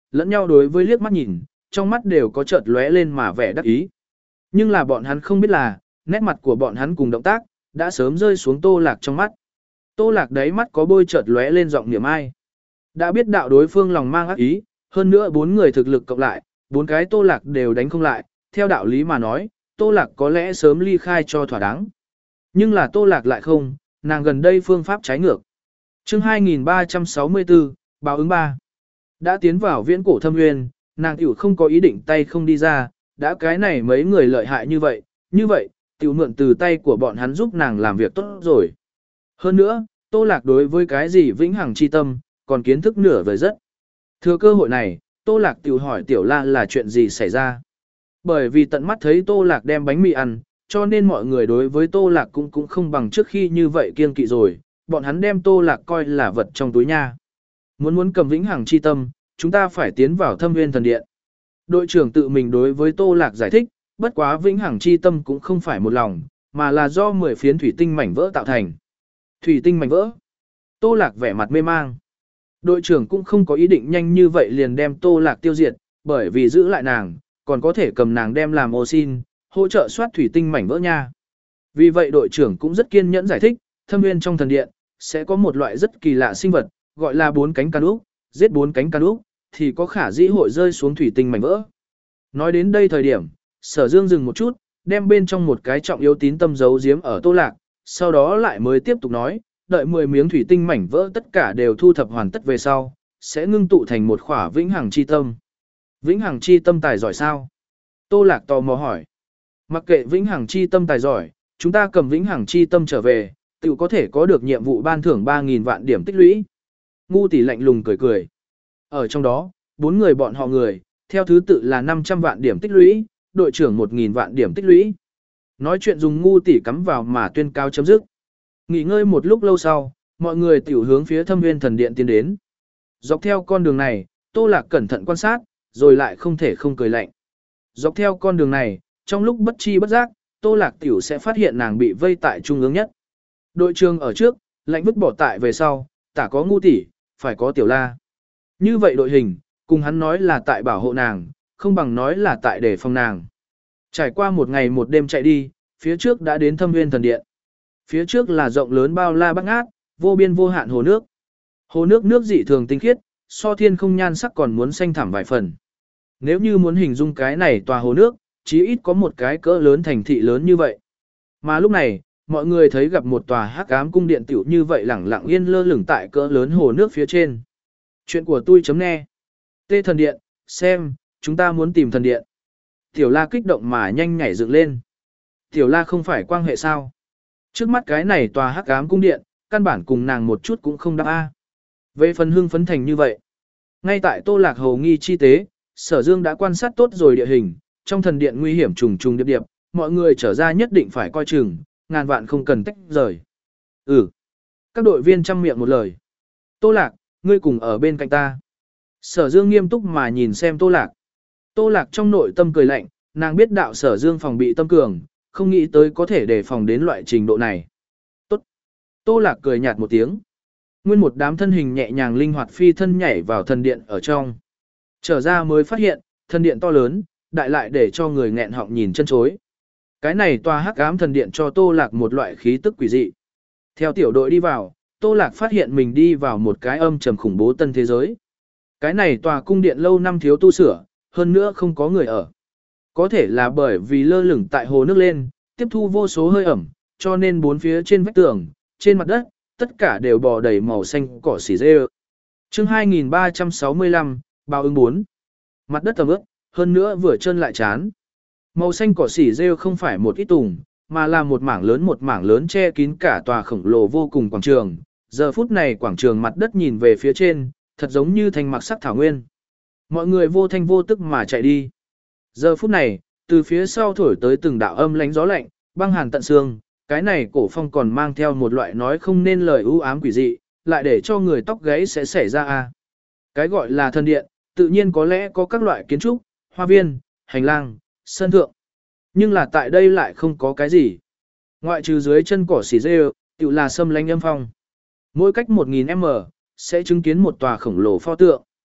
Speaker 1: lẫn nhau đối với liếc mắt nhìn, trong mắt đều có chợt lóe lên mà vẻ đắc ý. Nhưng là bọn hắn không biết là, nét mặt của bọn hắn cùng động tác, đã sớm rơi xuống Tô Lạc trong mắt. Tô Lạc đáy mắt có bôi chợt lóe lên giọng niệm ai. Đã biết đạo đối phương lòng mang ác ý, hơn nữa bốn người thực lực cộng lại, bốn cái Tô Lạc đều đánh không lại, theo đạo lý mà nói, Tô Lạc có lẽ sớm ly khai cho thỏa đáng. Nhưng là Tô Lạc lại không, nàng gần đây phương pháp trái ngược. Chương hai nghìn ba trăm sáu mươi tư, báo ứng ba. Đã tiến vào viễn cổ thâm nguyên, nàng tiểu không có ý định tay không đi ra, đã cái này mấy người lợi hại như vậy, như vậy, tiểu mượn từ tay của bọn hắn giúp nàng làm việc tốt rồi. Hơn nữa, Tô Lạc đối với cái gì vĩnh hằng chi tâm, còn kiến thức nửa vời rất. Thừa cơ hội này, Tô Lạc tiểu hỏi Tiểu La là chuyện gì xảy ra. Bởi vì tận mắt thấy Tô Lạc đem bánh mì ăn, cho nên mọi người đối với Tô Lạc cũng cũng không bằng trước khi như vậy kiêng kỵ rồi, bọn hắn đem Tô Lạc coi là vật trong túi nha. Muốn muốn cầm vĩnh hằng chi tâm, chúng ta phải tiến vào thâm nguyên thần điện. Đội trưởng tự mình đối với Tô Lạc giải thích, bất quá vĩnh hằng chi tâm cũng không phải một lòng, mà là do mười phiến thủy tinh mảnh vỡ tạo thành. Thủy tinh mảnh vỡ. Tô Lạc vẻ mặt mê mang. Đội trưởng cũng không có ý định nhanh như vậy liền đem Tô Lạc tiêu diệt, bởi vì giữ lại nàng, còn có thể cầm nàng đem làm ô xin, hỗ trợ soát thủy tinh mảnh vỡ nha. Vì vậy đội trưởng cũng rất kiên nhẫn giải thích, thâm nguyên trong thần điện, sẽ có một loại rất kỳ lạ sinh vật, gọi là bốn cánh can úc, giết bốn cánh can úc, thì có khả dĩ hội rơi xuống thủy tinh mảnh vỡ. Nói đến đây thời điểm, Sở Dương dừng một chút, đem bên trong một cái trọng yếu tín tâm giấu giếm ở Tô Lạc, sau đó lại mới tiếp tục nói, đợi mười miếng thủy tinh mảnh vỡ tất cả đều thu thập hoàn tất về sau, sẽ ngưng tụ thành một khỏa vĩnh hằng chi tâm. Vĩnh hằng chi tâm tài giỏi sao? Tô Lạc tò mò hỏi. Mặc kệ vĩnh hằng chi tâm tài giỏi, chúng ta cầm vĩnh hằng chi tâm trở về, tự có thể có được nhiệm vụ ban thưởng ba nghìn vạn điểm tích lũy. Ngu tỷ lạnh lùng cười cười. Ở trong đó, bốn người bọn họ người, theo thứ tự là năm trăm vạn điểm tích lũy, đội trưởng một nghìn vạn điểm tích lũy. Nói chuyện dùng ngu tỷ cắm vào mà tuyên cao chấm dứt. Nghỉ ngơi một lúc lâu sau, mọi người tiểu hướng phía thâm nguyên thần điện tiến đến. Dọc theo con đường này, Tô Lạc cẩn thận quan sát, rồi lại không thể không cười lạnh. Dọc theo con đường này, trong lúc bất chi bất giác, Tô Lạc tiểu sẽ phát hiện nàng bị vây tại trung ương nhất. Đội trưởng ở trước, lạnh vứt bỏ tại về sau, tả có ngu tỷ, phải có Tiểu La. Như vậy đội hình, cùng hắn nói là tại bảo hộ nàng, không bằng nói là tại để phòng nàng. Trải qua một ngày một đêm chạy đi, phía trước đã đến thâm nguyên thần điện. Phía trước là rộng lớn bao la bát ngát, vô biên vô hạn hồ nước. Hồ nước nước dị thường tinh khiết, so thiên không nhan sắc còn muốn xanh thẳm vài phần. Nếu như muốn hình dung cái này tòa hồ nước, chí ít có một cái cỡ lớn thành thị lớn như vậy. Mà lúc này, mọi người thấy gặp một tòa hắc ám cung điện tiểu như vậy lẳng lặng yên lơ lửng tại cỡ lớn hồ nước phía trên. Chuyện của tôi chấm nghe. Tê thần điện, xem, chúng ta muốn tìm thần điện. Tiểu La kích động mà nhanh nhảy dựng lên. Tiểu La không phải quan hệ sao? Trước mắt cái này tòa hắc ám cung điện, căn bản cùng nàng một chút cũng không đáp a. Về phần hưng phấn thành như vậy. Ngay tại Tô Lạc hầu nghi chi tế, Sở Dương đã quan sát tốt rồi địa hình, trong thần điện nguy hiểm trùng trùng điệp điệp, mọi người trở ra nhất định phải coi chừng, ngàn vạn không cần tách rời. Ừ. Các đội viên chăm miệng một lời. Tô Lạc, ngươi cùng ở bên cạnh ta. Sở Dương nghiêm túc mà nhìn xem Tô Lạc. Tô Lạc trong nội tâm cười lạnh, nàng biết đạo Sở Dương phòng bị tâm cường, không nghĩ tới có thể đề phòng đến loại trình độ này. Tốt. Tô Lạc cười nhạt một tiếng. Nguyên một đám thân hình nhẹ nhàng linh hoạt phi thân nhảy vào thần điện ở trong. Trở ra mới phát hiện, thần điện to lớn, đại lại để cho người nghẹn họng nhìn chân chối. Cái này tòa hắc ám thần điện cho Tô Lạc một loại khí tức quỷ dị. Theo tiểu đội đi vào, Tô Lạc phát hiện mình đi vào một cái âm trầm khủng bố tân thế giới. Cái này tòa cung điện lâu năm thiếu tu sửa, hơn nữa không có người ở. Có thể là bởi vì lơ lửng tại hồ nước lên, tiếp thu vô số hơi ẩm, cho nên bốn phía trên vách tường, trên mặt đất, tất cả đều bò đầy màu xanh cỏ xỉ rêu. Chương hai nghìn ba trăm sáu mươi lăm, báo ứng bốn. Mặt đất ẩm ướt, hơn nữa vừa chân lại chán. Màu xanh cỏ xỉ rêu không phải một ít tùng, mà là một mảng lớn một mảng lớn che kín cả tòa khổng lồ vô cùng quảng trường. Giờ phút này quảng trường mặt đất nhìn về phía trên, thật giống như thành mặc sắc thảo nguyên. Mọi người vô thanh vô tức mà chạy đi. Giờ phút này, từ phía sau thổi tới từng đạo âm lánh gió lạnh, băng hàn tận xương, cái này cổ phong còn mang theo một loại nói không nên lời u ám quỷ dị, lại để cho người tóc gáy sẽ xảy ra a. Cái gọi là thần điện, tự nhiên có lẽ có các loại kiến trúc, hoa viên, hành lang, sân thượng. Nhưng là tại đây lại không có cái gì. Ngoại trừ dưới chân cỏ xỉ rêu, tự là sâm lánh âm phong. Mỗi cách một nghìn mét, sẽ chứng kiến một tòa khổng lồ pho tượng.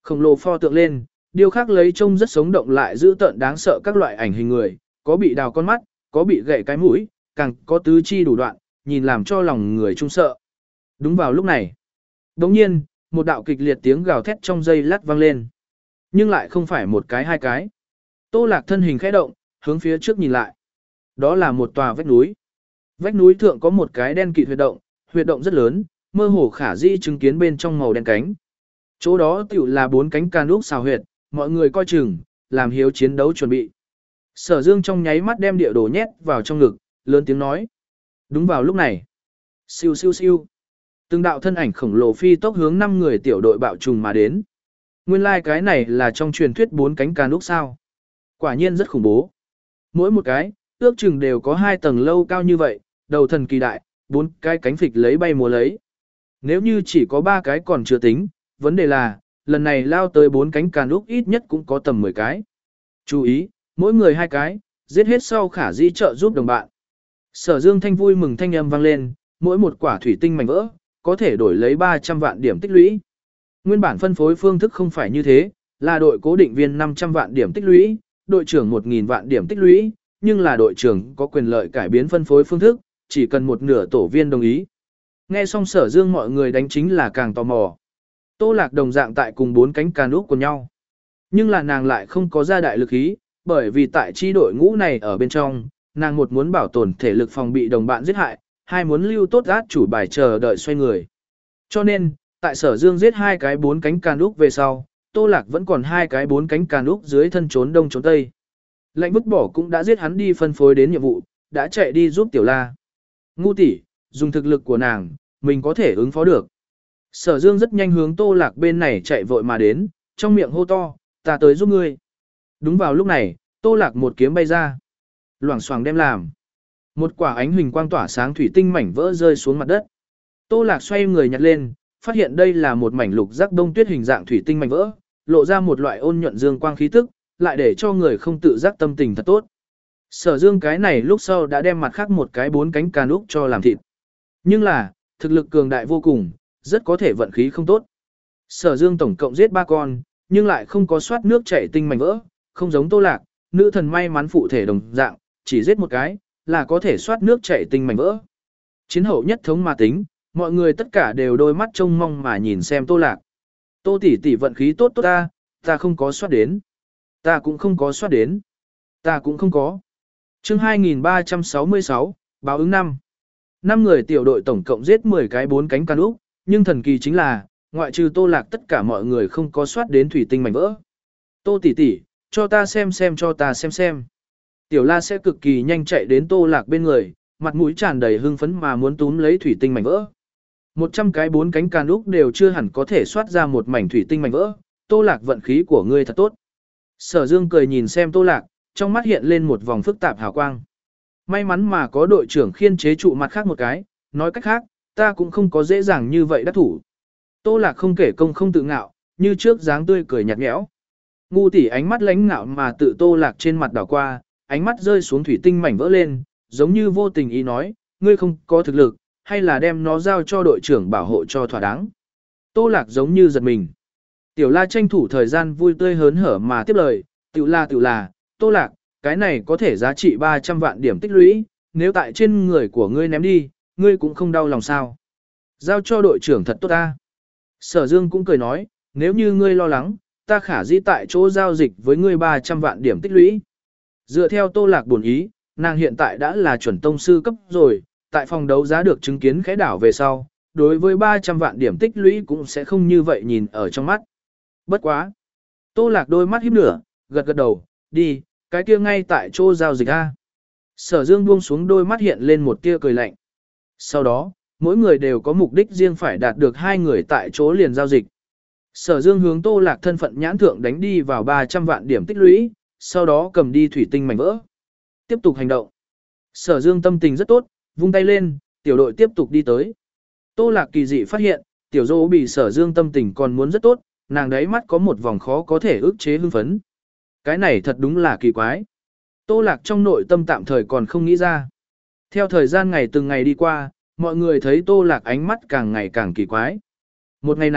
Speaker 1: Khổng lồ pho tượng lên, điêu khắc lấy trông rất sống động lại giữ tợn đáng sợ các loại ảnh hình người, có bị đào con mắt, có bị gãy cái mũi, càng có tứ chi đủ đoạn, nhìn làm cho lòng người trung sợ. Đúng vào lúc này, đột nhiên, một đạo kịch liệt tiếng gào thét trong dây lát vang lên. Nhưng lại không phải một cái hai cái. Tô Lạc thân hình khẽ động, hướng phía trước nhìn lại. Đó là một tòa vách núi. Vách núi thượng có một cái đen kịt huyệt động, huyệt động rất lớn, mơ hồ khả dĩ chứng kiến bên trong màu đen cánh. Chỗ đó tiểu là bốn cánh can úc xào huyệt, mọi người coi chừng, làm hiếu chiến đấu chuẩn bị. Sở Dương trong nháy mắt đem địa đồ nhét vào trong ngực, lớn tiếng nói. Đúng vào lúc này. Siêu siêu siêu. Từng đạo thân ảnh khổng lồ phi tốc hướng năm người tiểu đội bạo trùng mà đến. Nguyên lai like cái này là trong truyền thuyết bốn cánh can úc sao. Quả nhiên rất khủng bố. Mỗi một cái, ước chừng đều có hai tầng lâu cao như vậy, đầu thần kỳ đại, bốn cái cánh phịch lấy bay múa lấy. Nếu như chỉ có ba cái còn chưa tính, vấn đề là, lần này lao tới bốn cánh càn úc ít nhất cũng có tầm mười cái. Chú ý, mỗi người hai cái, giết hết sau khả dĩ trợ giúp đồng bạn. Sở Dương thanh vui mừng thanh âm vang lên, mỗi một quả thủy tinh mảnh vỡ, có thể đổi lấy ba trăm vạn điểm tích lũy. Nguyên bản phân phối phương thức không phải như thế, là đội cố định viên năm trăm vạn điểm tích lũy, đội trưởng một nghìn vạn điểm tích lũy, nhưng là đội trưởng có quyền lợi cải biến phân phối phương thức, chỉ cần một nửa tổ viên đồng ý. Nghe xong Sở Dương mọi người đánh chính là càng tò mò. Tô Lạc đồng dạng tại cùng bốn cánh càn úc của nhau. Nhưng là nàng lại không có ra đại lực ý, bởi vì tại chi đội ngũ này ở bên trong, nàng một muốn bảo tồn thể lực phòng bị đồng bạn giết hại, hai muốn lưu tốt át chủ bài chờ đợi xoay người. Cho nên, tại Sở Dương giết hai cái bốn cánh càn úc về sau, Tô Lạc vẫn còn hai cái bốn cánh càn úc dưới thân trốn đông trốn tây. Lệnh vứt bỏ cũng đã giết hắn đi phân phối đến nhiệm vụ, đã chạy đi giúp Tiểu La. Ngu tỷ, dùng thực lực của nàng, mình có thể ứng phó được. Sở Dương rất nhanh hướng Tô Lạc bên này chạy vội mà đến, trong miệng hô to, ta tới giúp ngươi. Đúng vào lúc này, Tô Lạc một kiếm bay ra. Loảng xoảng đem làm. Một quả ánh huỳnh quang tỏa sáng thủy tinh mảnh vỡ rơi xuống mặt đất. Tô Lạc xoay người nhặt lên, phát hiện đây là một mảnh lục giác đông tuyết hình dạng thủy tinh mảnh vỡ, lộ ra một loại ôn nhuận dương quang khí tức, lại để cho người không tự giác tâm tình thật tốt. Sở Dương cái này lúc sau đã đem mặt khác một cái bốn cánh càn úc cho làm thịt. Nhưng là, thực lực cường đại vô cùng, rất có thể vận khí không tốt. Sở Dương tổng cộng giết ba con, nhưng lại không có soát nước chảy tinh mảnh vỡ, không giống Tô Lạc, nữ thần may mắn phụ thể đồng dạng, chỉ giết một cái, là có thể soát nước chảy tinh mảnh vỡ. Chiến hậu nhất thống mà tính, mọi người tất cả đều đôi mắt trông mong mà nhìn xem Tô Lạc. Tô tỷ tỷ vận khí tốt tốt ta, ta không có soát đến. Ta cũng không có soát đến. Ta cũng không có. Chương hai nghìn ba trăm sáu mươi sáu, báo ứng năm. Năm người tiểu đội tổng cộng giết mười cái bốn cánh can úc, nhưng thần kỳ chính là, ngoại trừ Tô Lạc tất cả mọi người không có soát đến thủy tinh mảnh vỡ. Tô tỷ tỷ, cho ta xem xem cho ta xem xem. Tiểu La sẽ cực kỳ nhanh chạy đến Tô Lạc bên người, mặt mũi tràn đầy hưng phấn mà muốn túm lấy thủy tinh mảnh vỡ. Một trăm cái bốn cánh can úc đều chưa hẳn có thể soát ra một mảnh thủy tinh mảnh vỡ, Tô Lạc vận khí của ngươi thật tốt. Sở Dương cười nhìn xem Tô Lạc, trong mắt hiện lên một vòng phức tạp hào quang. May mắn mà có đội trưởng khiên chế trụ mặt khác một cái, nói cách khác, ta cũng không có dễ dàng như vậy đắc thủ. Tô Lạc không kể công không tự ngạo, như trước dáng tươi cười nhạt nhẽo. Ngu tỷ ánh mắt lãnh ngạo mà tự Tô Lạc trên mặt đảo qua, ánh mắt rơi xuống thủy tinh mảnh vỡ lên, giống như vô tình ý nói, ngươi không có thực lực, hay là đem nó giao cho đội trưởng bảo hộ cho thỏa đáng. Tô Lạc giống như giật mình. Tiểu La tranh thủ thời gian vui tươi hớn hở mà tiếp lời, tiểu La tiểu là, Tô Lạc, cái này có thể giá trị ba trăm vạn điểm tích lũy, nếu tại trên người của ngươi ném đi, ngươi cũng không đau lòng sao. Giao cho đội trưởng thật tốt ta. Sở Dương cũng cười nói, nếu như ngươi lo lắng, ta khả dĩ tại chỗ giao dịch với ngươi ba trăm vạn điểm tích lũy. Dựa theo Tô Lạc buồn ý, nàng hiện tại đã là chuẩn tông sư cấp rồi, tại phòng đấu giá được chứng kiến khẽ đảo về sau, đối với ba trăm vạn điểm tích lũy cũng sẽ không như vậy nhìn ở trong mắt. Bất quá. Tô Lạc đôi mắt híp nửa, gật gật đầu, đi, cái kia ngay tại chỗ giao dịch a. Sở Dương buông xuống đôi mắt hiện lên một tia cười lạnh. Sau đó, mỗi người đều có mục đích riêng phải đạt được hai người tại chỗ liền giao dịch. Sở Dương hướng Tô Lạc thân phận nhãn thượng đánh đi vào ba trăm vạn điểm tích lũy, sau đó cầm đi thủy tinh mảnh vỡ. Tiếp tục hành động. Sở Dương tâm tình rất tốt, vung tay lên, tiểu đội tiếp tục đi tới. Tô Lạc kỳ dị phát hiện, tiểu dô bị Sở Dương tâm tình còn muốn rất tốt, nàng đấy mắt có một vòng khó có thể ức chế hưng phấn. Cái này thật đúng là kỳ quái. Tô Lạc trong nội tâm tạm thời còn không nghĩ ra. Theo thời gian ngày từng ngày đi qua, mọi người thấy Tô Lạc ánh mắt càng ngày càng kỳ quái. Một ngày này,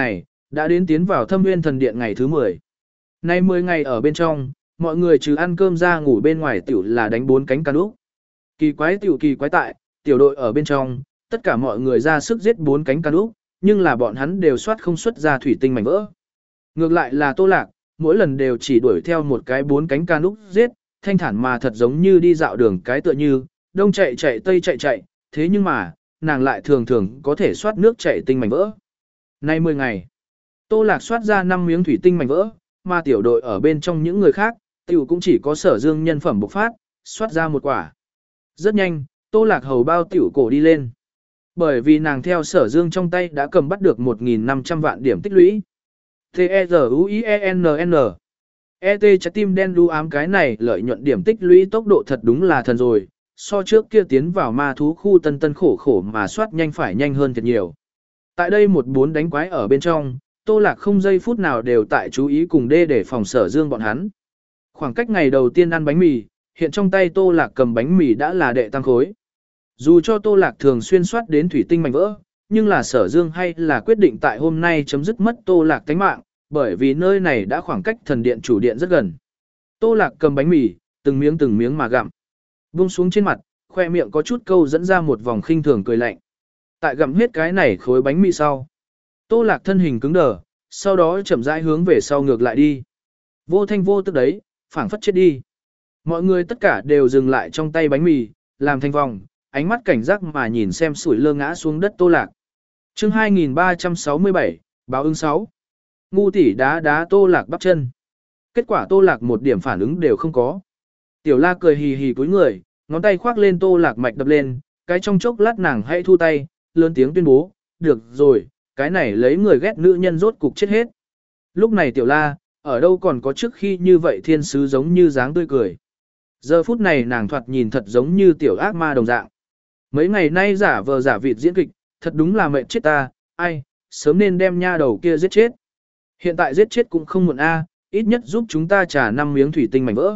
Speaker 1: Đã đến tiến vào Thâm Nguyên Thần Điện ngày thứ mười. Nay mười ngày ở bên trong, mọi người trừ ăn cơm ra ngủ bên ngoài tiểu là đánh bốn cánh ca đúc. Kỳ quái tiểu kỳ quái tại, tiểu đội ở bên trong, tất cả mọi người ra sức giết bốn cánh ca đúc, nhưng là bọn hắn đều soát không xuất ra thủy tinh mảnh vỡ. Ngược lại là Tô Lạc, mỗi lần đều chỉ đuổi theo một cái bốn cánh ca đúc giết, thanh thản mà thật giống như đi dạo đường cái tựa như, đông chạy chạy tây chạy chạy, thế nhưng mà, nàng lại thường thường có thể soát nước chạy tinh mảnh vỡ. Nay mười ngày, Tô Lạc soát ra năm miếng thủy tinh mảnh vỡ, mà tiểu đội ở bên trong những người khác, tiểu cũng chỉ có Sở Dương nhân phẩm bộc phát, soát ra một quả. Rất nhanh, Tô Lạc hầu bao tiểu cổ đi lên. Bởi vì nàng theo Sở Dương trong tay đã cầm bắt được một nghìn năm trăm vạn điểm tích lũy. T-E-Z-U-I-E-N-N E T trái tim đen đu ám cái này lợi nhuận điểm tích lũy tốc độ thật đúng là thần rồi, so trước kia tiến vào ma thú khu tân tân khổ khổ mà soát nhanh phải nhanh hơn thật nhiều. Tại đây một bốn đánh quái ở bên trong, Tô Lạc không giây phút nào đều tại chú ý cùng đê để phòng Sở Dương bọn hắn. Khoảng cách ngày đầu tiên ăn bánh mì, hiện trong tay Tô Lạc cầm bánh mì đã là đệ tăng khối. Dù cho Tô Lạc thường xuyên soát đến thủy tinh mảnh vỡ, nhưng là Sở Dương hay là quyết định tại hôm nay chấm dứt mất Tô Lạc tánh mạng, bởi vì nơi này đã khoảng cách thần điện chủ điện rất gần. Tô Lạc cầm bánh mì, từng miếng từng miếng mà gặm. Buông xuống trên mặt, khoe miệng có chút câu dẫn ra một vòng khinh thường cười lạnh. Tại gặm hết cái này khối bánh mì sau, Tô Lạc thân hình cứng đờ, sau đó chậm rãi hướng về sau ngược lại đi. Vô thanh vô tức đấy, phảng phất chết đi. Mọi người tất cả đều dừng lại trong tay bánh mì, làm thành vòng, ánh mắt cảnh giác mà nhìn xem sủi lơ ngã xuống đất Tô Lạc. Chương hai nghìn ba trăm sáu mươi bảy, báo ứng sáu. Ngu tỷ đá đá Tô Lạc bắp chân. Kết quả Tô Lạc một điểm phản ứng đều không có. Tiểu La cười hì hì cúi người, ngón tay khoác lên Tô Lạc mạch đập lên, cái trong chốc lát nàng hãy thu tay, lớn tiếng tuyên bố, được rồi, cái này lấy người ghét nữ nhân rốt cục chết hết. Lúc này Tiểu La, ở đâu còn có trước khi như vậy thiên sứ giống như dáng tươi cười. Giờ phút này nàng thoạt nhìn thật giống như tiểu ác ma đồng dạng. Mấy ngày nay giả vờ giả vịt diễn kịch, thật đúng là mệt chết ta, ai, sớm nên đem nha đầu kia giết chết. Hiện tại giết chết cũng không muộn a, ít nhất giúp chúng ta trả năm miếng thủy tinh mảnh vỡ.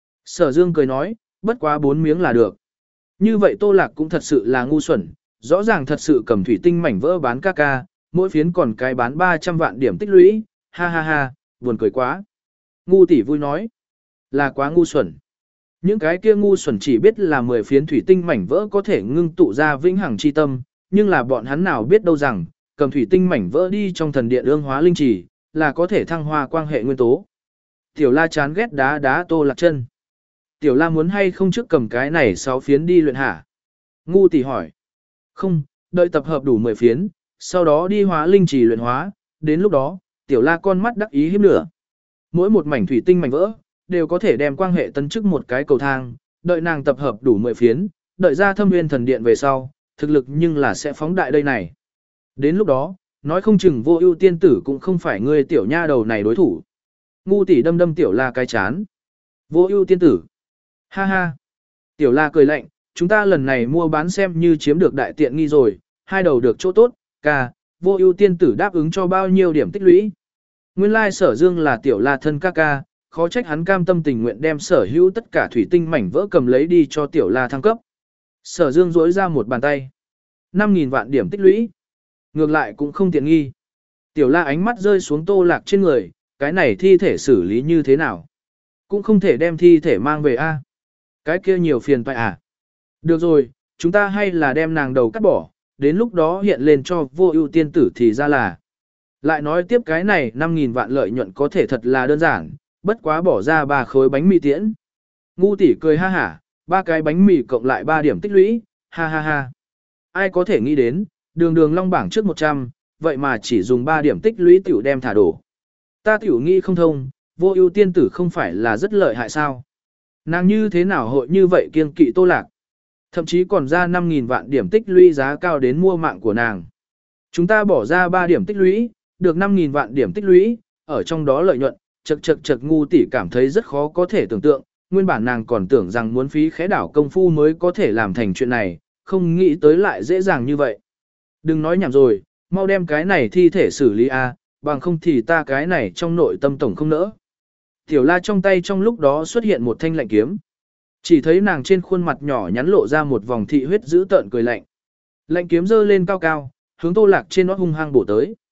Speaker 1: Sở Dương cười nói, bất quá bốn miếng là được. Như vậy Tô Lạc cũng thật sự là ngu xuẩn, rõ ràng thật sự cầm thủy tinh mảnh vỡ bán ca ca, mỗi phiến còn cái bán ba trăm vạn điểm tích lũy, ha ha ha, buồn cười quá. Ngu tỷ vui nói, là quá ngu xuẩn. Những cái kia ngu xuẩn chỉ biết là mười phiến thủy tinh mảnh vỡ có thể ngưng tụ ra vĩnh hằng chi tâm, nhưng là bọn hắn nào biết đâu rằng, cầm thủy tinh mảnh vỡ đi trong thần điện ương hóa linh trì, là có thể thăng hoa quan hệ nguyên tố. Tiểu La chán ghét đá đá Tô Lạc chân. Tiểu La muốn hay không trước cầm cái này sáu phiến đi luyện hả? Ngu tỷ hỏi. Không, đợi tập hợp đủ mười phiến, sau đó đi hóa linh trì luyện hóa, đến lúc đó, Tiểu La con mắt đắc ý hiếp lửa. Mỗi một mảnh thủy tinh mảnh vỡ, đều có thể đem quan hệ tấn chức một cái cầu thang, đợi nàng tập hợp đủ mười phiến, đợi ra Thâm Nguyên thần điện về sau, thực lực nhưng là sẽ phóng đại đây này. Đến lúc đó, nói không chừng Vô Ưu tiên tử cũng không phải người tiểu nha đầu này đối thủ. Ngu tỷ đâm đâm Tiểu La cái chán. Vô Ưu tiên tử. Ha ha. Tiểu La cười lạnh, chúng ta lần này mua bán xem như chiếm được đại tiện nghi rồi, hai đầu được chỗ tốt, ca, Vô Ưu tiên tử đáp ứng cho bao nhiêu điểm tích lũy. Nguyên lai Sở Dương là Tiểu La thân ca ca, khó trách hắn cam tâm tình nguyện đem sở hữu tất cả thủy tinh mảnh vỡ cầm lấy đi cho Tiểu La thăng cấp. Sở Dương duỗi ra một bàn tay. năm nghìn vạn điểm tích lũy. Ngược lại cũng không tiện nghi. Tiểu La ánh mắt rơi xuống Tô Lạc trên người, cái này thi thể xử lý như thế nào? Cũng không thể đem thi thể mang về a. Cái kia nhiều phiền toái à? Được rồi, chúng ta hay là đem nàng đầu cắt bỏ, đến lúc đó hiện lên cho Vô Ưu tiên tử thì ra là. Lại nói tiếp cái này năm nghìn vạn lợi nhuận có thể thật là đơn giản, bất quá bỏ ra ba khối bánh mì tiễn. Ngu tỷ cười ha hả, ba cái bánh mì cộng lại ba điểm tích lũy, ha ha ha. Ai có thể nghĩ đến, đường đường long bảng trước một trăm, vậy mà chỉ dùng ba điểm tích lũy tiểu đem thả đổ. Ta tiểu nghĩ không thông, Vô Ưu tiên tử không phải là rất lợi hại sao? Nàng như thế nào hội như vậy kiêng kỵ Tô Lạc? Thậm chí còn ra năm nghìn vạn điểm tích lũy giá cao đến mua mạng của nàng. Chúng ta bỏ ra ba điểm tích lũy, được năm nghìn vạn điểm tích lũy, ở trong đó lợi nhuận, chật chật chật ngu tỷ cảm thấy rất khó có thể tưởng tượng, nguyên bản nàng còn tưởng rằng muốn phí khế đảo công phu mới có thể làm thành chuyện này, không nghĩ tới lại dễ dàng như vậy. Đừng nói nhảm rồi, mau đem cái này thi thể xử lý a, bằng không thì ta cái này trong nội tâm tổng không nỡ. Tiểu La trong tay trong lúc đó xuất hiện một thanh lạnh kiếm. Chỉ thấy nàng trên khuôn mặt nhỏ nhắn lộ ra một vòng thị huyết dữ tợn cười lạnh. Lạnh kiếm giơ lên cao cao, hướng Tô Lạc trên nót hung hăng bổ tới.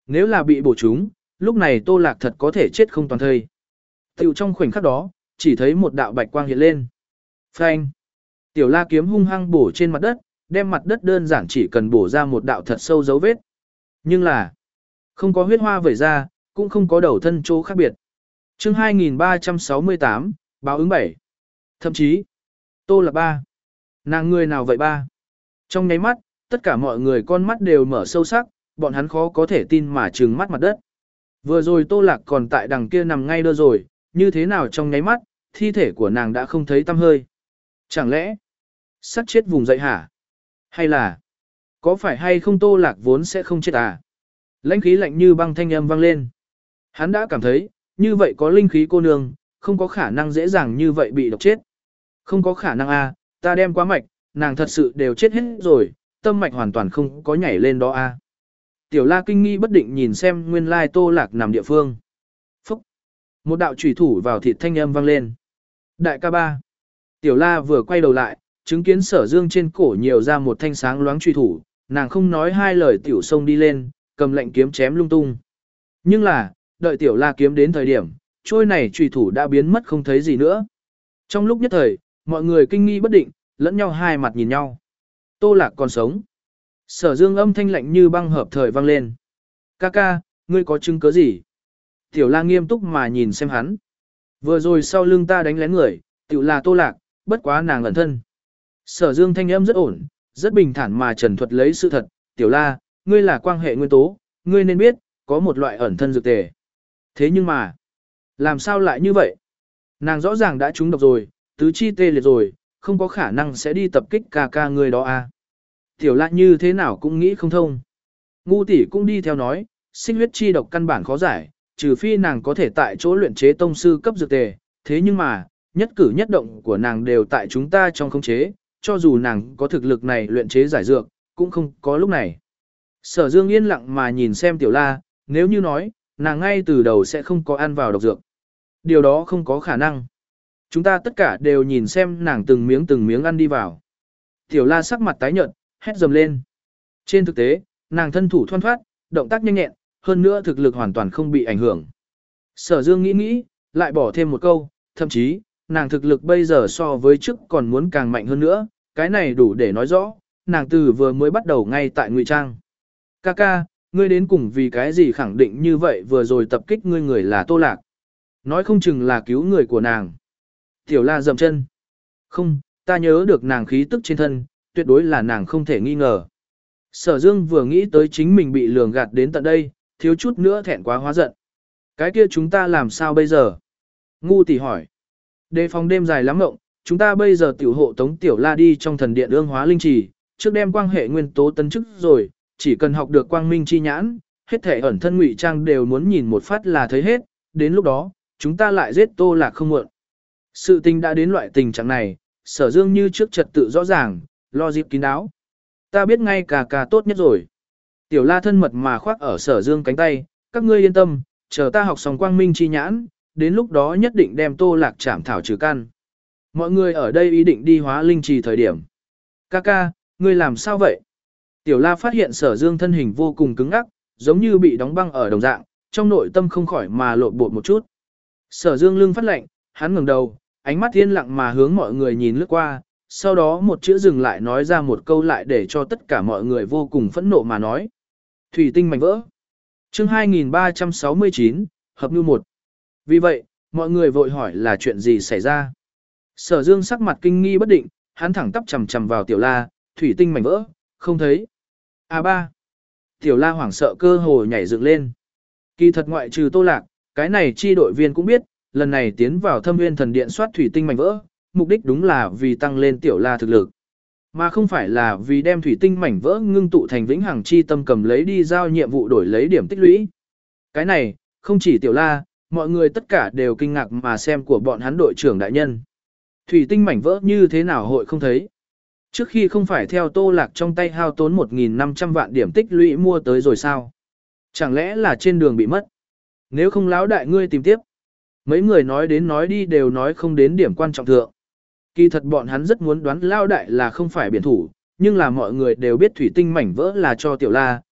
Speaker 1: Nếu là bị bổ trúng, lúc này Tô Lạc thật có thể chết không toàn thây. Tiểu trong khoảnh khắc đó, chỉ thấy một đạo bạch quang hiện lên. Phanh! Tiểu La kiếm hung hăng bổ trên mặt đất, đem mặt đất đơn giản chỉ cần bổ ra một đạo thật sâu dấu vết. Nhưng là, không có huyết hoa vẩy ra, cũng không có đầu thân chỗ khác biệt. Chương hai nghìn ba trăm sáu mươi tám, báo ứng bảy. Thậm chí, Tô Lạc ba. Nàng người nào vậy ba? Trong nháy mắt, tất cả mọi người con mắt đều mở sâu sắc, bọn hắn khó có thể tin mà trừng mắt mặt đất. Vừa rồi Tô Lạc còn tại đằng kia nằm ngay đơ rồi, như thế nào trong nháy mắt, thi thể của nàng đã không thấy tăm hơi. Chẳng lẽ, sắp chết vùng dậy hả? Hay là, có phải hay không Tô Lạc vốn sẽ không chết à? Lãnh khí lạnh như băng thanh âm vang lên. Hắn đã cảm thấy, như vậy có linh khí cô nương, không có khả năng dễ dàng như vậy bị độc chết. Không có khả năng a, ta đem quá mạch, nàng thật sự đều chết hết rồi, tâm mạch hoàn toàn không có nhảy lên đó a. Tiểu La kinh nghi bất định nhìn xem nguyên lai Tô Lạc nằm địa phương. Phúc! Một đạo chủy thủ vào thịt thanh âm vang lên. Đại ca ba! Tiểu La vừa quay đầu lại, chứng kiến Sở Dương trên cổ nhiều ra một thanh sáng loáng chủy thủ, nàng không nói hai lời tiểu xông đi lên, cầm lệnh kiếm chém lung tung. Nhưng là, đợi Tiểu La kiếm đến thời điểm, trôi này chủy thủ đã biến mất không thấy gì nữa. Trong lúc nhất thời, mọi người kinh nghi bất định, lẫn nhau hai mặt nhìn nhau. Tô Lạc còn sống. Sở Dương âm thanh lạnh như băng hợp thời vang lên. Ca ca, ngươi có chứng cứ gì? Tiểu La nghiêm túc mà nhìn xem hắn. Vừa rồi sau lưng ta đánh lén người, tiểu là Tô Lạc, bất quá nàng ẩn thân. Sở Dương thanh âm rất ổn, rất bình thản mà trần thuật lấy sự thật. Tiểu La, ngươi là quan hệ nguyên tố, ngươi nên biết, có một loại ẩn thân dược tề. Thế nhưng mà, làm sao lại như vậy? Nàng rõ ràng đã trúng độc rồi, tứ chi tê liệt rồi, không có khả năng sẽ đi tập kích ca ca người đó à. Tiểu La như thế nào cũng nghĩ không thông. Ngu tỷ cũng đi theo nói, sinh huyết chi độc căn bản khó giải, trừ phi nàng có thể tại chỗ luyện chế tông sư cấp dược tề, thế nhưng mà, nhất cử nhất động của nàng đều tại chúng ta trong khống chế, cho dù nàng có thực lực này luyện chế giải dược, cũng không có lúc này. Sở Dương yên lặng mà nhìn xem Tiểu La, nếu như nói, nàng ngay từ đầu sẽ không có ăn vào độc dược. Điều đó không có khả năng. Chúng ta tất cả đều nhìn xem nàng từng miếng từng miếng ăn đi vào. Tiểu La sắc mặt tái nhợt, hét dầm lên. Trên thực tế, nàng thân thủ thoăn thoát, động tác nhanh nhẹn, hơn nữa thực lực hoàn toàn không bị ảnh hưởng. Sở Dương nghĩ nghĩ, lại bỏ thêm một câu, thậm chí, nàng thực lực bây giờ so với trước còn muốn càng mạnh hơn nữa, cái này đủ để nói rõ, nàng từ vừa mới bắt đầu ngay tại ngụy trang. Ca ca, ngươi đến cùng vì cái gì khẳng định như vậy vừa rồi tập kích ngươi người là Tô Lạc. Nói không chừng là cứu người của nàng. Tiểu La dậm chân. Không, ta nhớ được nàng khí tức trên thân, tuyệt đối là nàng không thể nghi ngờ. Sở Dương vừa nghĩ tới chính mình bị lường gạt đến tận đây, thiếu chút nữa thẹn quá hóa giận. Cái kia chúng ta làm sao bây giờ? Ngu tỷ hỏi. Đề phòng đêm dài lắm mộng, chúng ta bây giờ tiểu hộ tống Tiểu La đi trong thần điện ương hóa linh trì, trước đem quang hệ nguyên tố tấn chức rồi, chỉ cần học được quang minh chi nhãn, hết thể ẩn thân ngụy trang đều muốn nhìn một phát là thấy hết, đến lúc đó, chúng ta lại giết Tô Lạc không muộn. Sự tình đã đến loại tình trạng này, Sở Dương như trước trật tự rõ ràng, lo dịp kín đáo. Ta biết ngay cả cả tốt nhất rồi. Tiểu La thân mật mà khoác ở Sở Dương cánh tay, các ngươi yên tâm, chờ ta học xong quang minh chi nhãn, đến lúc đó nhất định đem Tô Lạc chảm thảo trừ căn. Mọi người ở đây ý định đi hóa linh trì thời điểm. Ca ca, ngươi làm sao vậy? Tiểu La phát hiện Sở Dương thân hình vô cùng cứng ngắc, giống như bị đóng băng ở đồng dạng, trong nội tâm không khỏi mà lộn bột một chút. Sở Dương lưng phát lạnh, hắn ngẩng đầu, ánh mắt yên lặng mà hướng mọi người nhìn lướt qua, sau đó một chữ dừng lại nói ra một câu lại để cho tất cả mọi người vô cùng phẫn nộ mà nói. Thủy tinh mảnh vỡ. Chương hai nghìn ba trăm sáu mươi chín, hợp nhu một. Vì vậy, mọi người vội hỏi là chuyện gì xảy ra. Sở Dương sắc mặt kinh nghi bất định, hắn thẳng tắp chằm chằm vào Tiểu La, thủy tinh mảnh vỡ, không thấy. A ba. Tiểu La hoảng sợ cơ hồ nhảy dựng lên. Kỳ thật ngoại trừ Tô Lạc, cái này chi đội viên cũng biết, lần này tiến vào Thâm Nguyên Thần Điện soát thủy tinh mảnh vỡ, mục đích đúng là vì tăng lên Tiểu La thực lực, mà không phải là vì đem thủy tinh mảnh vỡ ngưng tụ thành vĩnh hằng chi tâm cầm lấy đi giao nhiệm vụ đổi lấy điểm tích lũy. Cái này, không chỉ Tiểu La, mọi người tất cả đều kinh ngạc mà xem của bọn hắn đội trưởng đại nhân. Thủy tinh mảnh vỡ như thế nào hội không thấy? Trước khi không phải theo Tô Lạc trong tay hao tốn một nghìn năm trăm vạn điểm tích lũy mua tới rồi sao? Chẳng lẽ là trên đường bị mất? Nếu không láo đại ngươi tìm tiếp. Mấy người nói đến nói đi đều nói không đến điểm quan trọng thượng. Kỳ thật bọn hắn rất muốn đoán lao đại là không phải biển thủ, nhưng là mọi người đều biết thủy tinh mảnh vỡ là cho Tiểu La,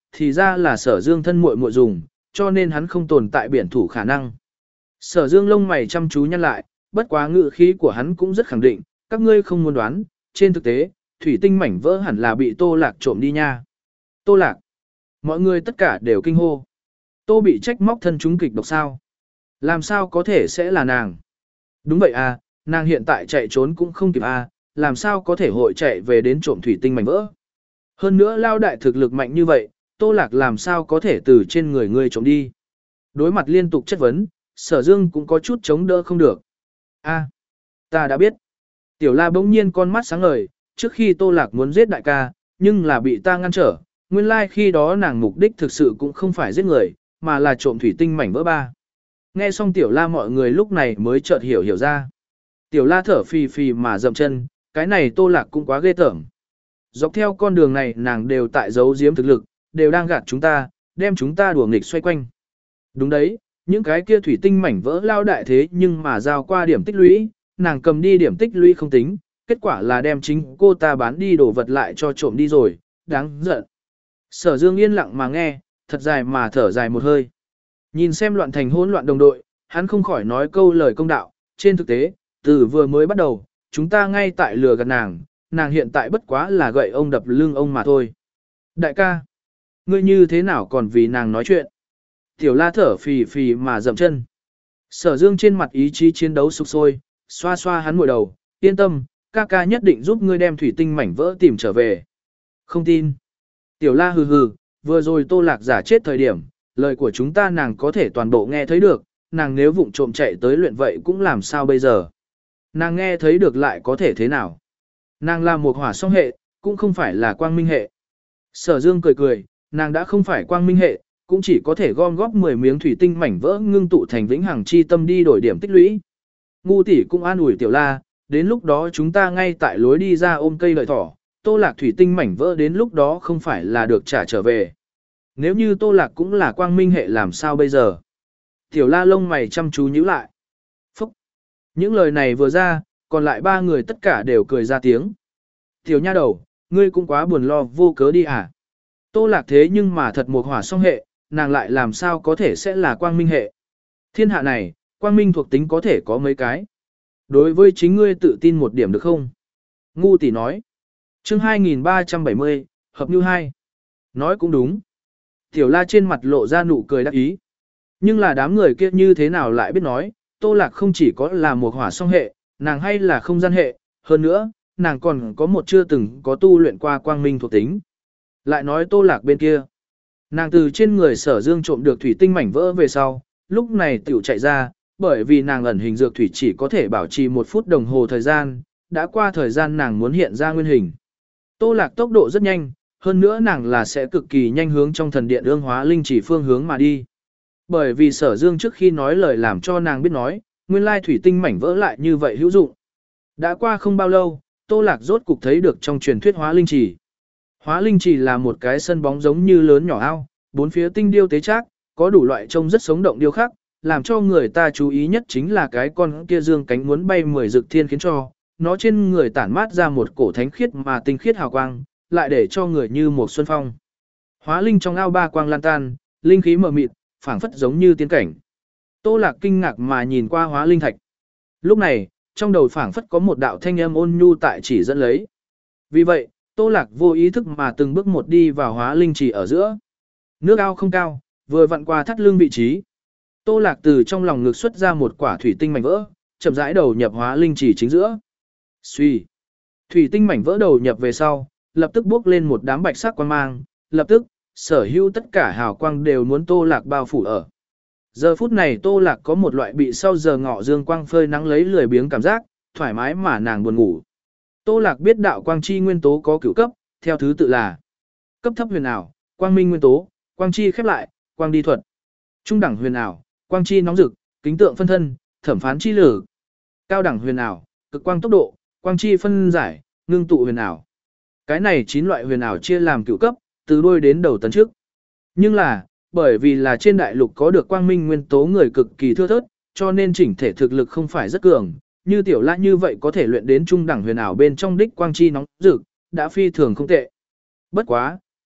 Speaker 1: thì ra là Sở Dương thân muội muội dùng, cho nên hắn không tồn tại biển thủ khả năng. Sở Dương lông mày chăm chú nhăn lại, bất quá ngữ khí của hắn cũng rất khẳng định, các ngươi không muốn đoán, trên thực tế, thủy tinh mảnh vỡ hẳn là bị Tô Lạc trộm đi nha. Tô Lạc. Mọi người tất cả đều kinh hô. Tô bị trách móc thân chúng kịch độc sao? Làm sao có thể sẽ là nàng? Đúng vậy à, nàng hiện tại chạy trốn cũng không kịp à, làm sao có thể hội chạy về đến trộm thủy tinh mảnh vỡ? Hơn nữa lao đại thực lực mạnh như vậy, Tô Lạc làm sao có thể từ trên người ngươi trộm đi? Đối mặt liên tục chất vấn, Sở Dương cũng có chút chống đỡ không được. A, ta đã biết. Tiểu La bỗng nhiên con mắt sáng ngời, trước khi Tô Lạc muốn giết đại ca, nhưng là bị ta ngăn trở, nguyên lai like khi đó nàng mục đích thực sự cũng không phải giết người, mà là trộm thủy tinh mảnh vỡ ba. Nghe xong Tiểu La mọi người lúc này mới chợt hiểu hiểu ra. Tiểu La thở phì phì mà dậm chân, cái này Tô Lạc cũng quá ghê tởm. Dọc theo con đường này nàng đều tại giấu giếm thực lực, đều đang gạt chúng ta, đem chúng ta đùa nghịch xoay quanh. Đúng đấy, những cái kia thủy tinh mảnh vỡ lao đại thế nhưng mà giao qua điểm tích lũy, nàng cầm đi điểm tích lũy không tính, kết quả là đem chính cô ta bán đi đồ vật lại cho trộm đi rồi, đáng giận. Sở Dương yên lặng mà nghe, thật dài mà thở dài một hơi. Nhìn xem loạn thành hỗn loạn đồng đội, hắn không khỏi nói câu lời công đạo, trên thực tế, từ vừa mới bắt đầu, chúng ta ngay tại lừa gạt nàng, nàng hiện tại bất quá là gậy ông đập lưng ông mà thôi. Đại ca, ngươi như thế nào còn vì nàng nói chuyện? Tiểu La thở phì phì mà dậm chân. Sở Dương trên mặt ý chí chiến đấu sục sôi, xoa xoa hắn mùi đầu, yên tâm, ca ca nhất định giúp ngươi đem thủy tinh mảnh vỡ tìm trở về. Không tin. Tiểu La hừ hừ, vừa rồi Tô Lạc giả chết thời điểm, lời của chúng ta nàng có thể toàn bộ nghe thấy được, nàng nếu vụng trộm chạy tới luyện vậy cũng làm sao bây giờ. Nàng nghe thấy được lại có thể thế nào. Nàng là một hỏa song hệ, cũng không phải là quang minh hệ. Sở Dương cười cười, nàng đã không phải quang minh hệ, cũng chỉ có thể gom góp mười miếng thủy tinh mảnh vỡ ngưng tụ thành vĩnh hằng chi tâm đi đổi điểm tích lũy. Ngu tỷ cũng an ủi Tiểu La, đến lúc đó chúng ta ngay tại lối đi ra ôm cây lợi thỏ, Tô Lạc thủy tinh mảnh vỡ đến lúc đó không phải là được trả trở về. Nếu như Tô Lạc cũng là quang minh hệ làm sao bây giờ? Tiểu La lông mày chăm chú nhíu lại. Phúc! Những lời này vừa ra, còn lại ba người tất cả đều cười ra tiếng. Tiểu nha đầu, ngươi cũng quá buồn lo vô cớ đi à? Tô Lạc thế nhưng mà thật một hỏa song hệ, nàng lại làm sao có thể sẽ là quang minh hệ. Thiên hạ này, quang minh thuộc tính có thể có mấy cái. Đối với chính ngươi tự tin một điểm được không? Ngu tỷ nói. Chương hai nghìn ba trăm bảy mươi, hợp như hai. Nói cũng đúng. Tiểu La trên mặt lộ ra nụ cười đắc ý. Nhưng là đám người kia như thế nào lại biết nói, Tô Lạc không chỉ có là một hỏa song hệ, nàng hay là không gian hệ, hơn nữa, nàng còn có một chưa từng có tu luyện qua quang minh thuộc tính. Lại nói Tô Lạc bên kia. Nàng từ trên người Sở Dương trộm được thủy tinh mảnh vỡ về sau, lúc này tiểu chạy ra, bởi vì nàng ẩn hình dược thủy chỉ có thể bảo trì một phút đồng hồ thời gian, đã qua thời gian nàng muốn hiện ra nguyên hình. Tô Lạc tốc độ rất nhanh, hơn nữa nàng là sẽ cực kỳ nhanh hướng trong thần điện ương hóa linh chỉ phương hướng mà đi. Bởi vì Sở Dương trước khi nói lời làm cho nàng biết nói, nguyên lai thủy tinh mảnh vỡ lại như vậy hữu dụng. Đã qua không bao lâu, Tô Lạc rốt cục thấy được trong truyền thuyết hóa linh chỉ. Hóa linh chỉ là một cái sân bóng giống như lớn nhỏ ao, bốn phía tinh điêu tế trác, có đủ loại trông rất sống động điêu khắc, làm cho người ta chú ý nhất chính là cái con kia dương cánh muốn bay mười dực thiên khiến cho, nó trên người tản mát ra một cổ thánh khiết mà tinh khiết hào quang, lại để cho người như một xuân phong. Hóa linh trong ao ba quang lan tan, linh khí mờ mịt, phảng phất giống như tiên cảnh. Tô Lạc kinh ngạc mà nhìn qua hóa linh thạch. Lúc này, trong đầu phảng phất có một đạo thanh âm ôn nhu tại chỉ dẫn lấy. Vì vậy, Tô Lạc vô ý thức mà từng bước một đi vào hóa linh chỉ ở giữa. Nước ao không cao, vừa vặn qua thắt lưng vị trí. Tô Lạc từ trong lòng ngực xuất ra một quả thủy tinh mảnh vỡ, chậm rãi đầu nhập hóa linh chỉ chính giữa. Xuy. Thủy tinh mảnh vỡ đầu nhập về sau, lập tức bước lên một đám bạch sắc quang mang, lập tức, sở hữu tất cả hào quang đều muốn Tô Lạc bao phủ ở. Giờ phút này Tô Lạc có một loại bị sau giờ ngọ dương quang phơi nắng lấy lười biếng cảm giác, thoải mái mà nàng buồn ngủ. Tô Lạc biết đạo quang chi nguyên tố có cửu cấp, theo thứ tự là cấp thấp huyền ảo, quang minh nguyên tố, quang chi khép lại, quang đi thuật. Trung đẳng huyền ảo, quang chi nóng rực, kính tượng phân thân, thẩm phán chi lử. Cao đẳng huyền ảo, cực quang tốc độ, quang chi phân giải, ngưng tụ huyền ảo. Cái này chín loại huyền ảo chia làm cửu cấp, từ đuôi đến đầu tấn trước. Nhưng là, bởi vì là trên đại lục có được quang minh nguyên tố người cực kỳ thưa thớt, cho nên chỉnh thể thực lực không phải rất cường, như Tiểu La như vậy có thể luyện đến trung đẳng huyền ảo bên trong đích quang chi nóng rực, đã phi thường không tệ. Bất quá,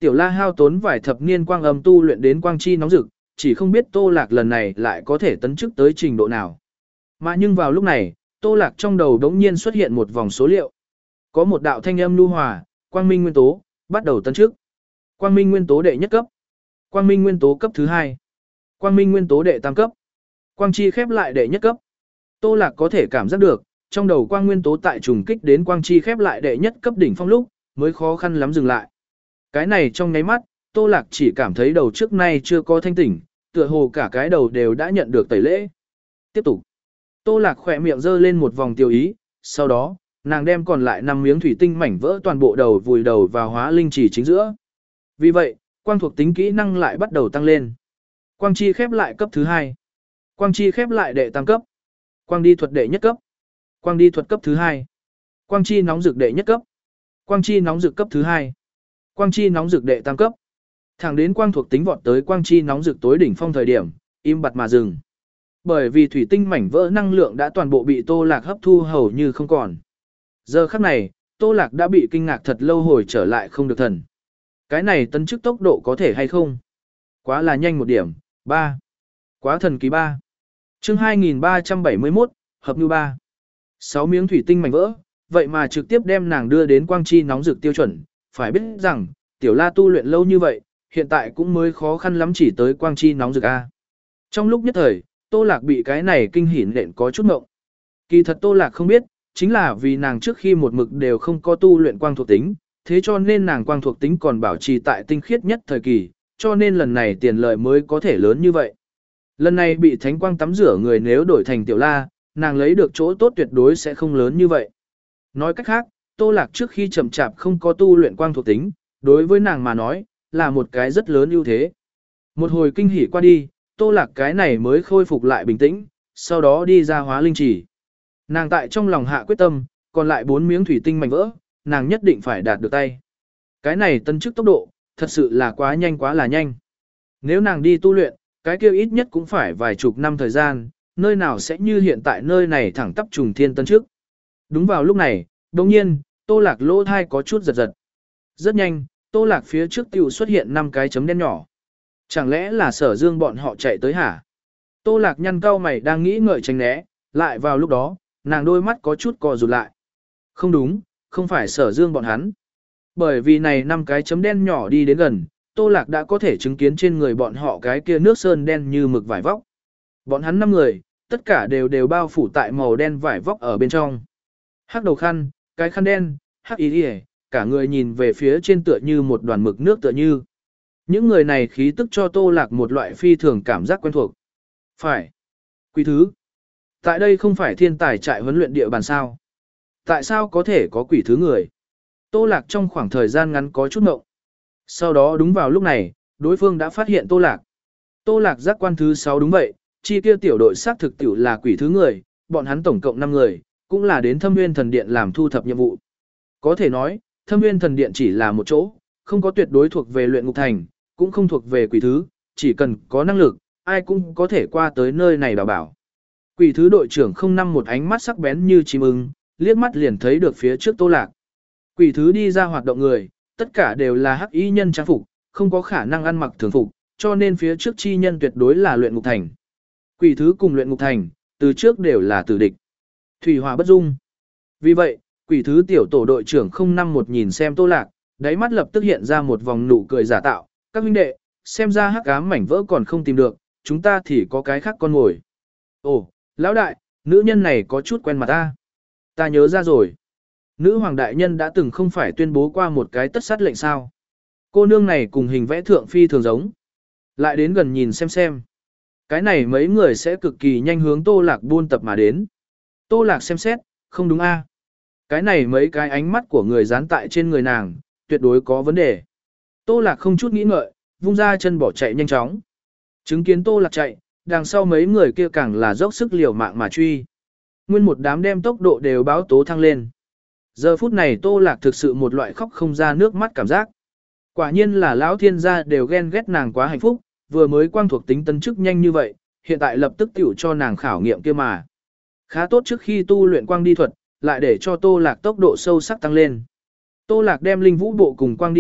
Speaker 1: Tiểu La hao tốn vài thập niên quang âm tu luyện đến quang chi nóng rực, chỉ không biết Tô Lạc lần này lại có thể tấn chức tới trình độ nào. Mà nhưng vào lúc này, Tô Lạc trong đầu đống nhiên xuất hiện một vòng số liệu. Có một đạo thanh âm nhu hòa, quang minh nguyên tố, bắt đầu tấn chức. Quang minh nguyên tố đệ nhất cấp. Quang minh nguyên tố cấp thứ hai. Quang minh nguyên tố đệ tam cấp. Quang chi khép lại đệ nhất cấp. Tô Lạc có thể cảm giác được, trong đầu quang nguyên tố tại trùng kích đến quang chi khép lại đệ nhất cấp đỉnh phong lúc, mới khó khăn lắm dừng lại. Cái này trong nháy mắt, Tô Lạc chỉ cảm thấy đầu trước nay chưa có thanh tỉnh, tựa hồ cả cái đầu đều đã nhận được tẩy lễ. Tiếp tục. Tô Lạc khỏe miệng giơ lên một vòng tiêu ý, sau đó, nàng đem còn lại năm miếng thủy tinh mảnh vỡ toàn bộ đầu vùi đầu vào hóa linh chỉ chính giữa. Vì vậy, quang thuộc tính kỹ năng lại bắt đầu tăng lên. Quang chi khép lại cấp thứ hai. Quang chi khép lại đệ tam cấp. Quang đi thuật đệ nhất cấp. Quang đi thuật cấp thứ hai. Quang chi nóng rực đệ nhất cấp. Quang chi nóng rực cấp thứ hai. Quang chi nóng rực đệ tam cấp. Thẳng đến quang thuộc tính vọt tới quang chi nóng rực tối đỉnh phong thời điểm, im bặt mà dừng. Bởi vì thủy tinh mảnh vỡ năng lượng đã toàn bộ bị Tô Lạc hấp thu hầu như không còn. Giờ khắc này, Tô Lạc đã bị kinh ngạc thật lâu hồi trở lại không được thần. Cái này tấn chức tốc độ có thể hay không? Quá là nhanh một điểm, ba. Quá thần kỳ ba. Chương hai nghìn ba trăm bảy mươi mốt, hợp như ba. sáu miếng thủy tinh mảnh vỡ, vậy mà trực tiếp đem nàng đưa đến quang chi nóng rực tiêu chuẩn, phải biết rằng, Tiểu La tu luyện lâu như vậy, hiện tại cũng mới khó khăn lắm chỉ tới quang chi nóng rực a. Trong lúc nhất thời, Tô Lạc bị cái này kinh hỉ nện có chút ngộng. Kỳ thật Tô Lạc không biết, chính là vì nàng trước khi một mực đều không có tu luyện quang thuộc tính, thế cho nên nàng quang thuộc tính còn bảo trì tại tinh khiết nhất thời kỳ, cho nên lần này tiền lợi mới có thể lớn như vậy. Lần này bị thánh quang tắm rửa người nếu đổi thành Tiểu La, nàng lấy được chỗ tốt tuyệt đối sẽ không lớn như vậy. Nói cách khác, Tô Lạc trước khi chậm chạp không có tu luyện quang thuộc tính, đối với nàng mà nói, là một cái rất lớn ưu thế. Một hồi kinh hỉ qua đi, Tô Lạc cái này mới khôi phục lại bình tĩnh, sau đó đi ra hóa linh chỉ. Nàng tại trong lòng hạ quyết tâm, còn lại bốn miếng thủy tinh mảnh vỡ, nàng nhất định phải đạt được tay. Cái này tân chức tốc độ, thật sự là quá nhanh quá là nhanh. Nếu nàng đi tu luyện, cái kia ít nhất cũng phải vài chục năm thời gian, nơi nào sẽ như hiện tại nơi này thẳng tắp trùng thiên tân chức. Đúng vào lúc này, đồng nhiên, Tô Lạc lỗ thai có chút giật giật. Rất nhanh, Tô Lạc phía trước tiểu xuất hiện năm cái chấm đen nhỏ. Chẳng lẽ là Sở Dương bọn họ chạy tới hả? Tô Lạc nhăn cau mày đang nghĩ ngợi tránh né, lại vào lúc đó, nàng đôi mắt có chút co rụt lại. Không đúng, không phải Sở Dương bọn hắn. Bởi vì này năm cái chấm đen nhỏ đi đến gần, Tô Lạc đã có thể chứng kiến trên người bọn họ cái kia nước sơn đen như mực vải vóc. Bọn hắn năm người, tất cả đều đều bao phủ tại màu đen vải vóc ở bên trong. Hắc đầu khăn, cái khăn đen, hắc y liễu, cả người nhìn về phía trên tựa như một đoàn mực nước tựa như. Những người này khí tức cho Tô Lạc một loại phi thường cảm giác quen thuộc. Phải. Quỷ thứ. Tại đây không phải thiên tài trại huấn luyện địa bàn sao. Tại sao có thể có quỷ thứ người? Tô Lạc trong khoảng thời gian ngắn có chút ngộng. Sau đó đúng vào lúc này, đối phương đã phát hiện Tô Lạc. Tô Lạc giác quan thứ sáu đúng vậy, chi kia tiểu đội xác thực tiểu là quỷ thứ người, bọn hắn tổng cộng năm người, cũng là đến Thâm Nguyên Thần Điện làm thu thập nhiệm vụ. Có thể nói, Thâm Nguyên Thần Điện chỉ là một chỗ, không có tuyệt đối thuộc về luyện ngục thành, cũng không thuộc về quỷ thứ, chỉ cần có năng lực, ai cũng có thể qua tới nơi này bảo bảo. Quỷ thứ đội trưởng không năm một ánh mắt sắc bén như chim ưng, liếc mắt liền thấy được phía trước Tô Lạc. Quỷ thứ đi ra hoạt động người, tất cả đều là hắc y nhân trang phục, không có khả năng ăn mặc thường phục, cho nên phía trước chi nhân tuyệt đối là luyện ngục thành. Quỷ thứ cùng luyện ngục thành, từ trước đều là tử địch. Thủy hỏa bất dung. Vì vậy, quỷ thứ tiểu tổ đội trưởng không năm một nhìn xem Tô Lạc, đáy mắt lập tức hiện ra một vòng nụ cười giả tạo. Các huynh đệ, xem ra hắc ám mảnh vỡ còn không tìm được, chúng ta thì có cái khác con ngồi. Ồ, lão đại, nữ nhân này có chút quen mặt ta. Ta nhớ ra rồi. Nữ hoàng đại nhân đã từng không phải tuyên bố qua một cái tất sát lệnh sao. Cô nương này cùng hình vẽ thượng phi thường giống. Lại đến gần nhìn xem xem. Cái này mấy người sẽ cực kỳ nhanh hướng Tô Lạc buôn tập mà đến. Tô Lạc xem xét, không đúng a. Cái này mấy cái ánh mắt của người dán tại trên người nàng, tuyệt đối có vấn đề. Tô Lạc không chút nghĩ ngợi, vung ra chân bỏ chạy nhanh chóng. Chứng kiến Tô Lạc chạy, đằng sau mấy người kia càng là dốc sức liều mạng mà truy. Nguyên một đám đem tốc độ đều báo tố thăng lên. Giờ phút này Tô Lạc thực sự một loại khóc không ra nước mắt cảm giác. Quả nhiên là lão thiên gia đều ghen ghét nàng quá hạnh phúc, vừa mới quang thuộc tính tấn chức nhanh như vậy, hiện tại lập tức tiểu cho nàng khảo nghiệm kia mà. Khá tốt trước khi tu luyện quang đi thuật, lại để cho Tô Lạc tốc độ sâu sắc tăng lên. Tô Lạc đem linh vũ bộ cùng quang đi thuật,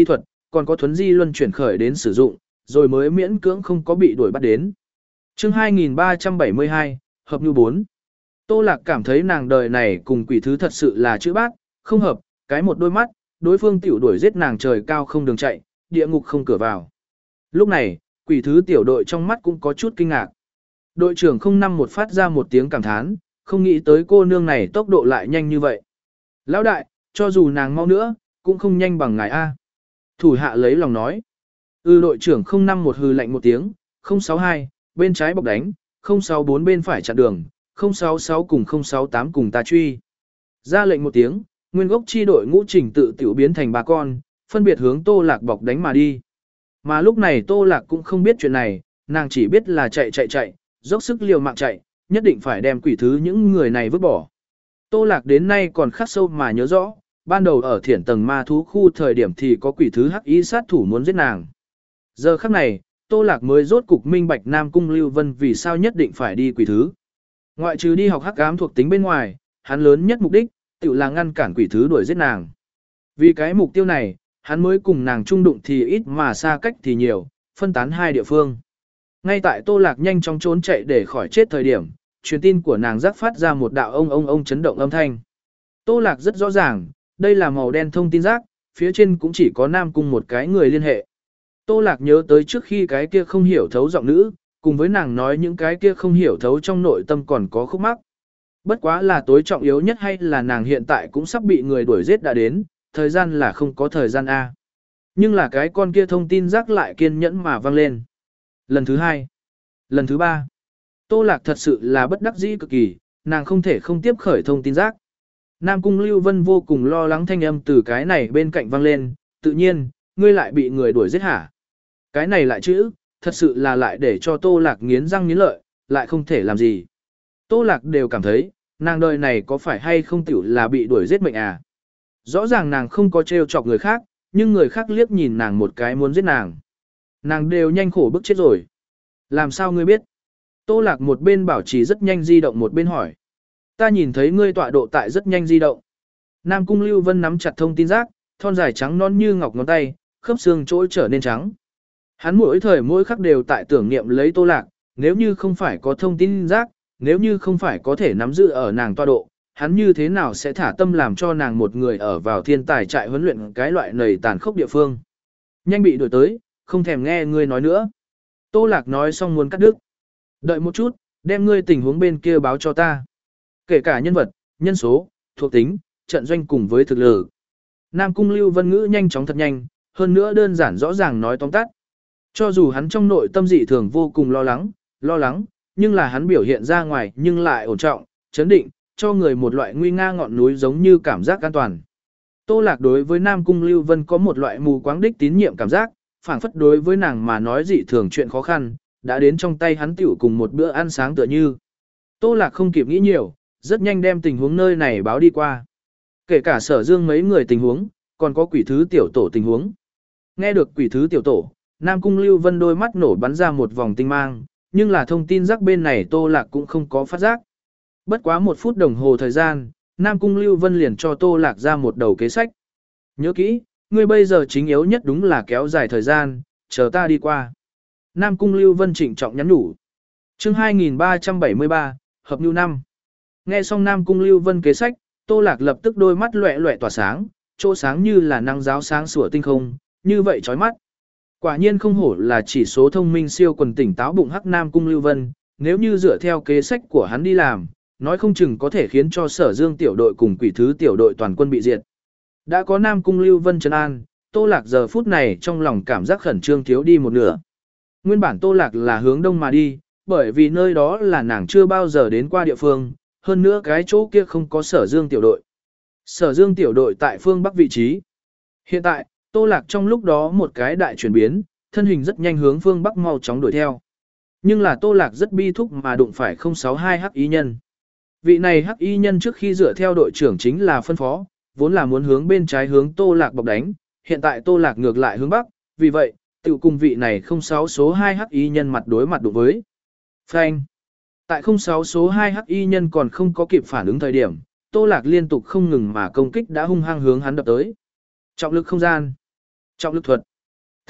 Speaker 1: còn có thuấn di luân chuyển khởi đến sử dụng, rồi mới miễn cưỡng không có bị đuổi bắt đến. chương hai nghìn ba trăm bảy mươi hai, hợp như bốn. Tô Lạc cảm thấy nàng đời này cùng quỷ thứ thật sự là chữ bát, không hợp, cái một đôi mắt, đối phương tiểu đuổi giết nàng trời cao không đường chạy, địa ngục không cửa vào. Lúc này, quỷ thứ tiểu đội trong mắt cũng có chút kinh ngạc. Đội trưởng không năm một phát ra một tiếng cảm thán, không nghĩ tới cô nương này tốc độ lại nhanh như vậy. Lão đại, cho dù nàng mau nữa, cũng không nhanh bằng ngài A. Thủ hạ lấy lòng nói. Ừ, đội trưởng không năm một hừ lạnh một tiếng, không sáu hai, bên trái bọc đánh, không sáu bốn bên phải chặn đường, không sáu sáu cùng không sáu tám cùng ta truy. Ra lệnh một tiếng, nguyên gốc chi đội ngũ trình tự tiểu biến thành ba con, phân biệt hướng Tô Lạc bọc đánh mà đi. Mà lúc này Tô Lạc cũng không biết chuyện này, nàng chỉ biết là chạy chạy chạy, dốc sức liều mạng chạy, nhất định phải đem quỷ thứ những người này vứt bỏ. Tô Lạc đến nay còn khắc sâu mà nhớ rõ, ban đầu ở thiển tầng ma thú khu thời điểm thì có quỷ thứ hắc y sát thủ muốn giết nàng. Giờ khắc này, Tô Lạc mới rốt cục minh bạch Nam Cung Lưu Vân vì sao nhất định phải đi quỷ thứ. Ngoại trừ đi học hắc ám thuộc tính bên ngoài, hắn lớn nhất mục đích, tự là ngăn cản quỷ thứ đuổi giết nàng. Vì cái mục tiêu này, hắn mới cùng nàng chung đụng thì ít mà xa cách thì nhiều, phân tán hai địa phương. Ngay tại Tô Lạc nhanh chóng trốn chạy để khỏi chết thời điểm, truyền tin của nàng rắc phát ra một đạo ông ông ông chấn động âm thanh. Tô Lạc rất rõ ràng, đây là màu đen thông tin rác, phía trên cũng chỉ có Nam Cung một cái người liên hệ. Tô Lạc nhớ tới trước khi cái kia không hiểu thấu giọng nữ, cùng với nàng nói những cái kia không hiểu thấu trong nội tâm còn có khúc mắc. Bất quá là tối trọng yếu nhất hay là nàng hiện tại cũng sắp bị người đuổi giết đã đến, thời gian là không có thời gian A. Nhưng là cái con kia thông tin rác lại kiên nhẫn mà vang lên. Lần thứ hai, lần thứ ba, Tô Lạc thật sự là bất đắc dĩ cực kỳ, nàng không thể không tiếp khởi thông tin rác. Nam Cung Lưu Vân vô cùng lo lắng thanh âm từ cái này bên cạnh vang lên, tự nhiên, ngươi lại bị người đuổi giết hả? Cái này lại chữ, thật sự là lại để cho Tô Lạc nghiến răng nghiến lợi, lại không thể làm gì. Tô Lạc đều cảm thấy, nàng đời này có phải hay không tiểu là bị đuổi giết mệnh à? Rõ ràng nàng không có trêu chọc người khác, nhưng người khác liếc nhìn nàng một cái muốn giết nàng. Nàng đều nhanh khổ bức chết rồi. Làm sao ngươi biết? Tô Lạc một bên bảo trì rất nhanh di động một bên hỏi. Ta nhìn thấy ngươi tọa độ tại rất nhanh di động. Nam Cung Lưu Vân nắm chặt thông tin rác, thon dài trắng non như ngọc ngón tay, khớp xương chỗ trở nên trắng. Hắn mỗi thời mỗi khắc đều tại tưởng niệm lấy Tô Lạc, nếu như không phải có thông tin rác, nếu như không phải có thể nắm giữ ở nàng tọa độ, hắn như thế nào sẽ thả tâm làm cho nàng một người ở vào thiên tài trại huấn luyện cái loại nầy tàn khốc địa phương. Nhanh bị đuổi tới, không thèm nghe ngươi nói nữa. Tô Lạc nói xong muốn cắt đứt. Đợi một chút, đem ngươi tình huống bên kia báo cho ta. Kể cả nhân vật, nhân số, thuộc tính, trận doanh cùng với thực lực. Nam Cung Lưu Vân ngữ nhanh chóng thật nhanh, hơn nữa đơn giản rõ ràng nói tóm tắt. Cho dù hắn trong nội tâm dị thường vô cùng lo lắng, lo lắng, nhưng là hắn biểu hiện ra ngoài nhưng lại ổn trọng, chấn định, cho người một loại nguy nga ngọn núi giống như cảm giác an toàn. Tô Lạc đối với Nam Cung Lưu Vân có một loại mù quáng đích tín nhiệm cảm giác, phảng phất đối với nàng mà nói dị thường chuyện khó khăn, đã đến trong tay hắn tiểu cùng một bữa ăn sáng tựa như. Tô Lạc không kịp nghĩ nhiều, rất nhanh đem tình huống nơi này báo đi qua. Kể cả Sở Dương mấy người tình huống, còn có quỷ thứ tiểu tổ tình huống. Nghe được quỷ thứ tiểu tổ, Nam Cung Lưu Vân đôi mắt nổ bắn ra một vòng tinh mang, nhưng là thông tin rắc bên này Tô Lạc cũng không có phát giác. Bất quá một phút đồng hồ thời gian, Nam Cung Lưu Vân liền cho Tô Lạc ra một đầu kế sách. Nhớ kỹ, ngươi bây giờ chính yếu nhất đúng là kéo dài thời gian, chờ ta đi qua. Nam Cung Lưu Vân trịnh trọng nhắn nhủ. chương hai nghìn ba trăm bảy mươi ba, Hợp Nhu năm. Nghe xong Nam Cung Lưu Vân kế sách, Tô Lạc lập tức đôi mắt loẹ loẹ tỏa sáng, chỗ sáng như là nắng giáo sáng sủa tinh không, như vậy chói mắt. Quả nhiên không hổ là chỉ số thông minh siêu quần tỉnh táo bụng hắc Nam Cung Lưu Vân, nếu như dựa theo kế sách của hắn đi làm, nói không chừng có thể khiến cho Sở Dương tiểu đội cùng quỷ thứ tiểu đội toàn quân bị diệt. Đã có Nam Cung Lưu Vân trấn an, Tô Lạc giờ phút này trong lòng cảm giác khẩn trương thiếu đi một nửa. Nguyên bản Tô Lạc là hướng đông mà đi, bởi vì nơi đó là nàng chưa bao giờ đến qua địa phương, hơn nữa cái chỗ kia không có Sở Dương tiểu đội. Sở Dương tiểu đội tại phương Bắc vị trí. Hiện tại, Tô Lạc trong lúc đó một cái đại chuyển biến, thân hình rất nhanh hướng phương Bắc mau chóng đuổi theo. Nhưng là Tô Lạc rất bi thúc mà đụng phải không sáu hai hắc y nhân. Vị này hắc y nhân trước khi dựa theo đội trưởng chính là phân phó, vốn là muốn hướng bên trái hướng Tô Lạc bọc đánh, hiện tại Tô Lạc ngược lại hướng Bắc, vì vậy, tự cùng vị này không sáu số hai hắc y nhân mặt đối mặt đụng với. Phanh. Tại không sáu số hai hắc y nhân còn không có kịp phản ứng thời điểm, Tô Lạc liên tục không ngừng mà công kích đã hung hăng hướng hắn đập tới. Trọng lực không gian, trọng lực thuật,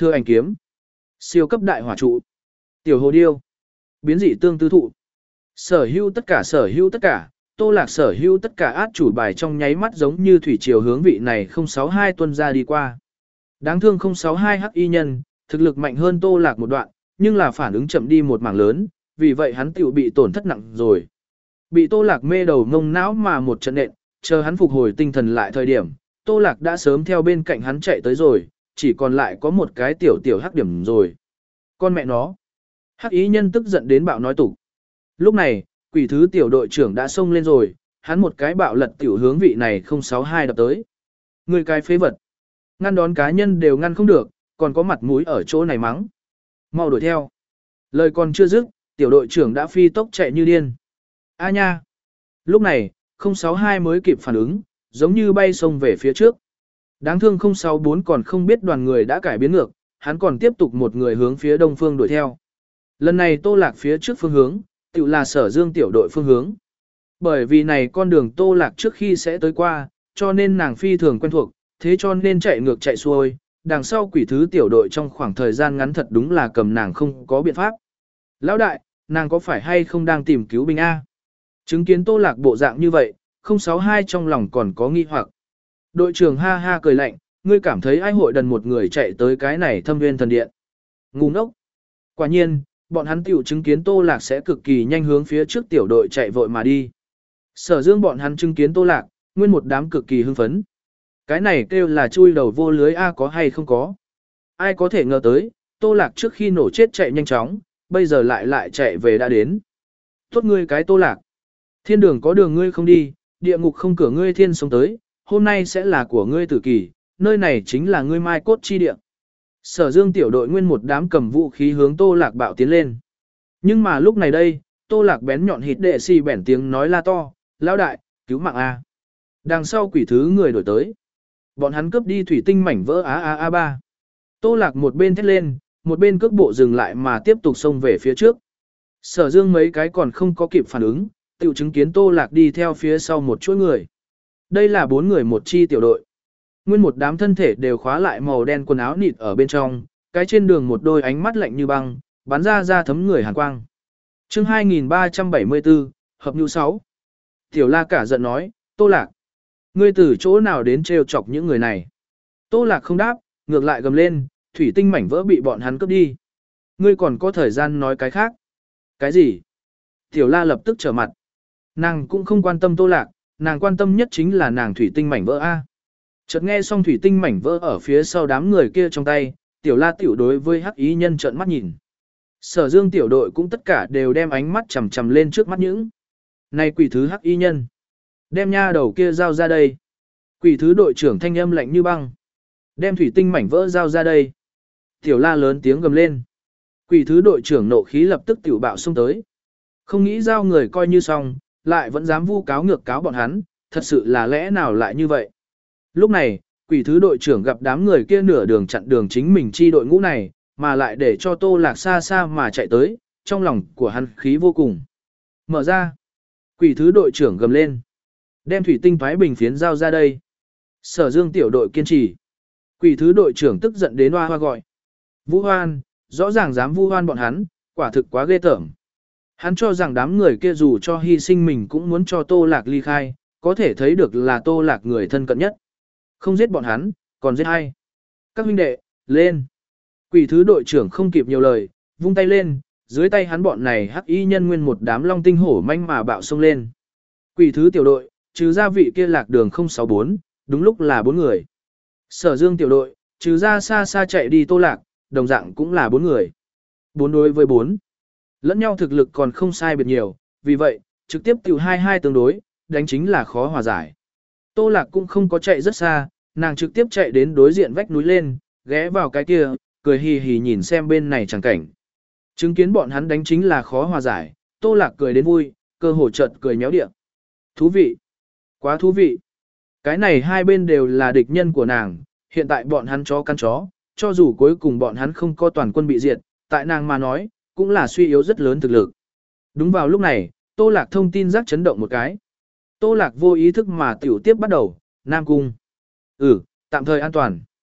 Speaker 1: Thừa ảnh kiếm. Siêu cấp đại hỏa trụ. Tiểu hồ điêu. Biến dị tương tư thụ. Sở hữu tất cả sở hữu tất cả, Tô Lạc sở hữu tất cả át chủ bài trong nháy mắt giống như thủy triều hướng vị này không sáu hai tuân ra đi qua. Đáng thương không sáu hai hắc y nhân, thực lực mạnh hơn Tô Lạc một đoạn, nhưng là phản ứng chậm đi một mảng lớn, vì vậy hắn tiểu bị tổn thất nặng rồi. Bị Tô Lạc mê đầu ngông não mà một trận nện, chờ hắn phục hồi tinh thần lại thời điểm, Tô Lạc đã sớm theo bên cạnh hắn chạy tới rồi, chỉ còn lại có một cái tiểu tiểu hắc điểm rồi. Con mẹ nó. Hắc ý nhân tức giận đến bạo nói tục. Lúc này, quỷ thứ tiểu đội trưởng đã xông lên rồi, hắn một cái bạo lật tiểu hướng vị này không sáu hai đập tới. Người cái phế vật. Ngăn đón cá nhân đều ngăn không được, còn có mặt mũi ở chỗ này mắng. Mau đuổi theo. Lời còn chưa dứt, tiểu đội trưởng đã phi tốc chạy như điên. A nha. Lúc này, không sáu hai mới kịp phản ứng, giống như bay xông về phía trước. Đáng thương không sáu bốn còn không biết đoàn người đã cải biến ngược, hắn còn tiếp tục một người hướng phía đông phương đuổi theo. Lần này Tô Lạc phía trước phương hướng, tự là Sở Dương tiểu đội phương hướng. Bởi vì này con đường Tô Lạc trước khi sẽ tới qua, cho nên nàng phi thường quen thuộc, thế cho nên chạy ngược chạy xuôi, đằng sau quỷ thứ tiểu đội trong khoảng thời gian ngắn thật đúng là cầm nàng không có biện pháp. Lão đại, nàng có phải hay không đang tìm cứu binh A? Chứng kiến Tô Lạc bộ dạng như vậy, không sáu hai trong lòng còn có nghi hoặc. Đội trưởng ha ha cười lạnh, ngươi cảm thấy ai hội đần một người chạy tới cái này thâm nguyên thần điện. Ngu ngốc. Quả nhiên, bọn hắn tiểu chứng kiến Tô Lạc sẽ cực kỳ nhanh hướng phía trước tiểu đội chạy vội mà đi. Sở Dương bọn hắn chứng kiến Tô Lạc, nguyên một đám cực kỳ hưng phấn. Cái này kêu là chui đầu vô lưới A có hay không có. Ai có thể ngờ tới, Tô Lạc trước khi nổ chết chạy nhanh chóng, bây giờ lại lại chạy về đã đến. Tốt ngươi cái Tô Lạc. Thiên đường có đường ngươi không đi, địa ngục không cửa ngươi thiên sống tới, hôm nay sẽ là của ngươi tử kỳ, nơi này chính là ngươi mai cốt chi địa. Sở Dương tiểu đội nguyên một đám cầm vũ khí hướng Tô Lạc bạo tiến lên. Nhưng mà lúc này đây, Tô Lạc bén nhọn hít đệ xì bẻn tiếng nói la to, lão đại, cứu mạng A. Đằng sau quỷ thứ người đổi tới. Bọn hắn cướp đi thủy tinh mảnh vỡ a a a ba. Tô Lạc một bên thét lên, một bên cước bộ dừng lại mà tiếp tục xông về phía trước. Sở Dương mấy cái còn không có kịp phản ứng, tiểu chứng kiến Tô Lạc đi theo phía sau một chuỗi người. Đây là bốn người một chi tiểu đội. Nguyên một đám thân thể đều khóa lại màu đen quần áo nịt ở bên trong, cái trên đường một đôi ánh mắt lạnh như băng, bắn ra ra thấm người hàn quang. Chương hai nghìn ba trăm bảy mươi tư, hợp nhu sáu. Tiểu La cả giận nói, Tô Lạc, ngươi từ chỗ nào đến trêu chọc những người này? Tô Lạc không đáp, ngược lại gầm lên, thủy tinh mảnh vỡ bị bọn hắn cướp đi. Ngươi còn có thời gian nói cái khác. Cái gì? Tiểu La lập tức trở mặt. Nàng cũng không quan tâm Tô Lạc, nàng quan tâm nhất chính là nàng thủy tinh mảnh vỡ A. Chợt nghe xong thủy tinh mảnh vỡ ở phía sau đám người kia trong tay, Tiểu La tiểu đối với hắc ý nhân trợn mắt nhìn. Sở Dương tiểu đội cũng tất cả đều đem ánh mắt chằm chằm lên trước mắt những. Này quỷ thứ hắc y nhân, đem nha đầu kia giao ra đây. Quỷ thứ đội trưởng thanh âm lạnh như băng. Đem thủy tinh mảnh vỡ giao ra đây. Tiểu La lớn tiếng gầm lên. Quỷ thứ đội trưởng nộ khí lập tức tiểu bạo xông tới. Không nghĩ giao người coi như xong, lại vẫn dám vu cáo ngược cáo bọn hắn, thật sự là lẽ nào lại như vậy. Lúc này, quỷ thứ đội trưởng gặp đám người kia nửa đường chặn đường chính mình chi đội ngũ này, mà lại để cho Tô Lạc xa xa mà chạy tới, trong lòng của hắn khí vô cùng. Mở ra. Quỷ thứ đội trưởng gầm lên. Đem thủy tinh thoái bình phiến giao ra đây. Sở Dương tiểu đội kiên trì. Quỷ thứ đội trưởng tức giận đến hoa hoa gọi. Vũ Hoan, rõ ràng dám vu hoan bọn hắn, quả thực quá ghê tởm. Hắn cho rằng đám người kia dù cho hy sinh mình cũng muốn cho Tô Lạc ly khai, có thể thấy được là Tô Lạc người thân cận nhất. Không giết bọn hắn, còn giết ai? Các huynh đệ, lên. Quỷ thứ đội trưởng không kịp nhiều lời, vung tay lên, dưới tay hắn bọn này hắc y nhân nguyên một đám long tinh hổ manh mà bạo xông lên. Quỷ thứ tiểu đội, trừ ra vị kia lạc đường không sáu bốn, đúng lúc là bốn người. Sở Dương tiểu đội, trừ ra xa xa chạy đi Tô Lạc, đồng dạng cũng là bốn người. Bốn đối với bốn. Lẫn nhau thực lực còn không sai biệt nhiều, vì vậy, trực tiếp tiểu hai hai tương đối, đánh chính là khó hòa giải. Tô Lạc cũng không có chạy rất xa, nàng trực tiếp chạy đến đối diện vách núi lên, ghé vào cái kia, cười hì hì nhìn xem bên này chẳng cảnh. Chứng kiến bọn hắn đánh chính là khó hòa giải, Tô Lạc cười đến vui, cơ hồ chợt cười méo địa. Thú vị! Quá thú vị! Cái này hai bên đều là địch nhân của nàng, hiện tại bọn hắn chó căn chó, cho dù cuối cùng bọn hắn không có toàn quân bị diệt, tại nàng mà nói, cũng là suy yếu rất lớn thực lực. Đúng vào lúc này, Tô Lạc thông tin rắc chấn động một cái. Tô Lạc vô ý thức mà tiểu tiếp bắt đầu, Nam Cung. Ừ, tạm thời an toàn.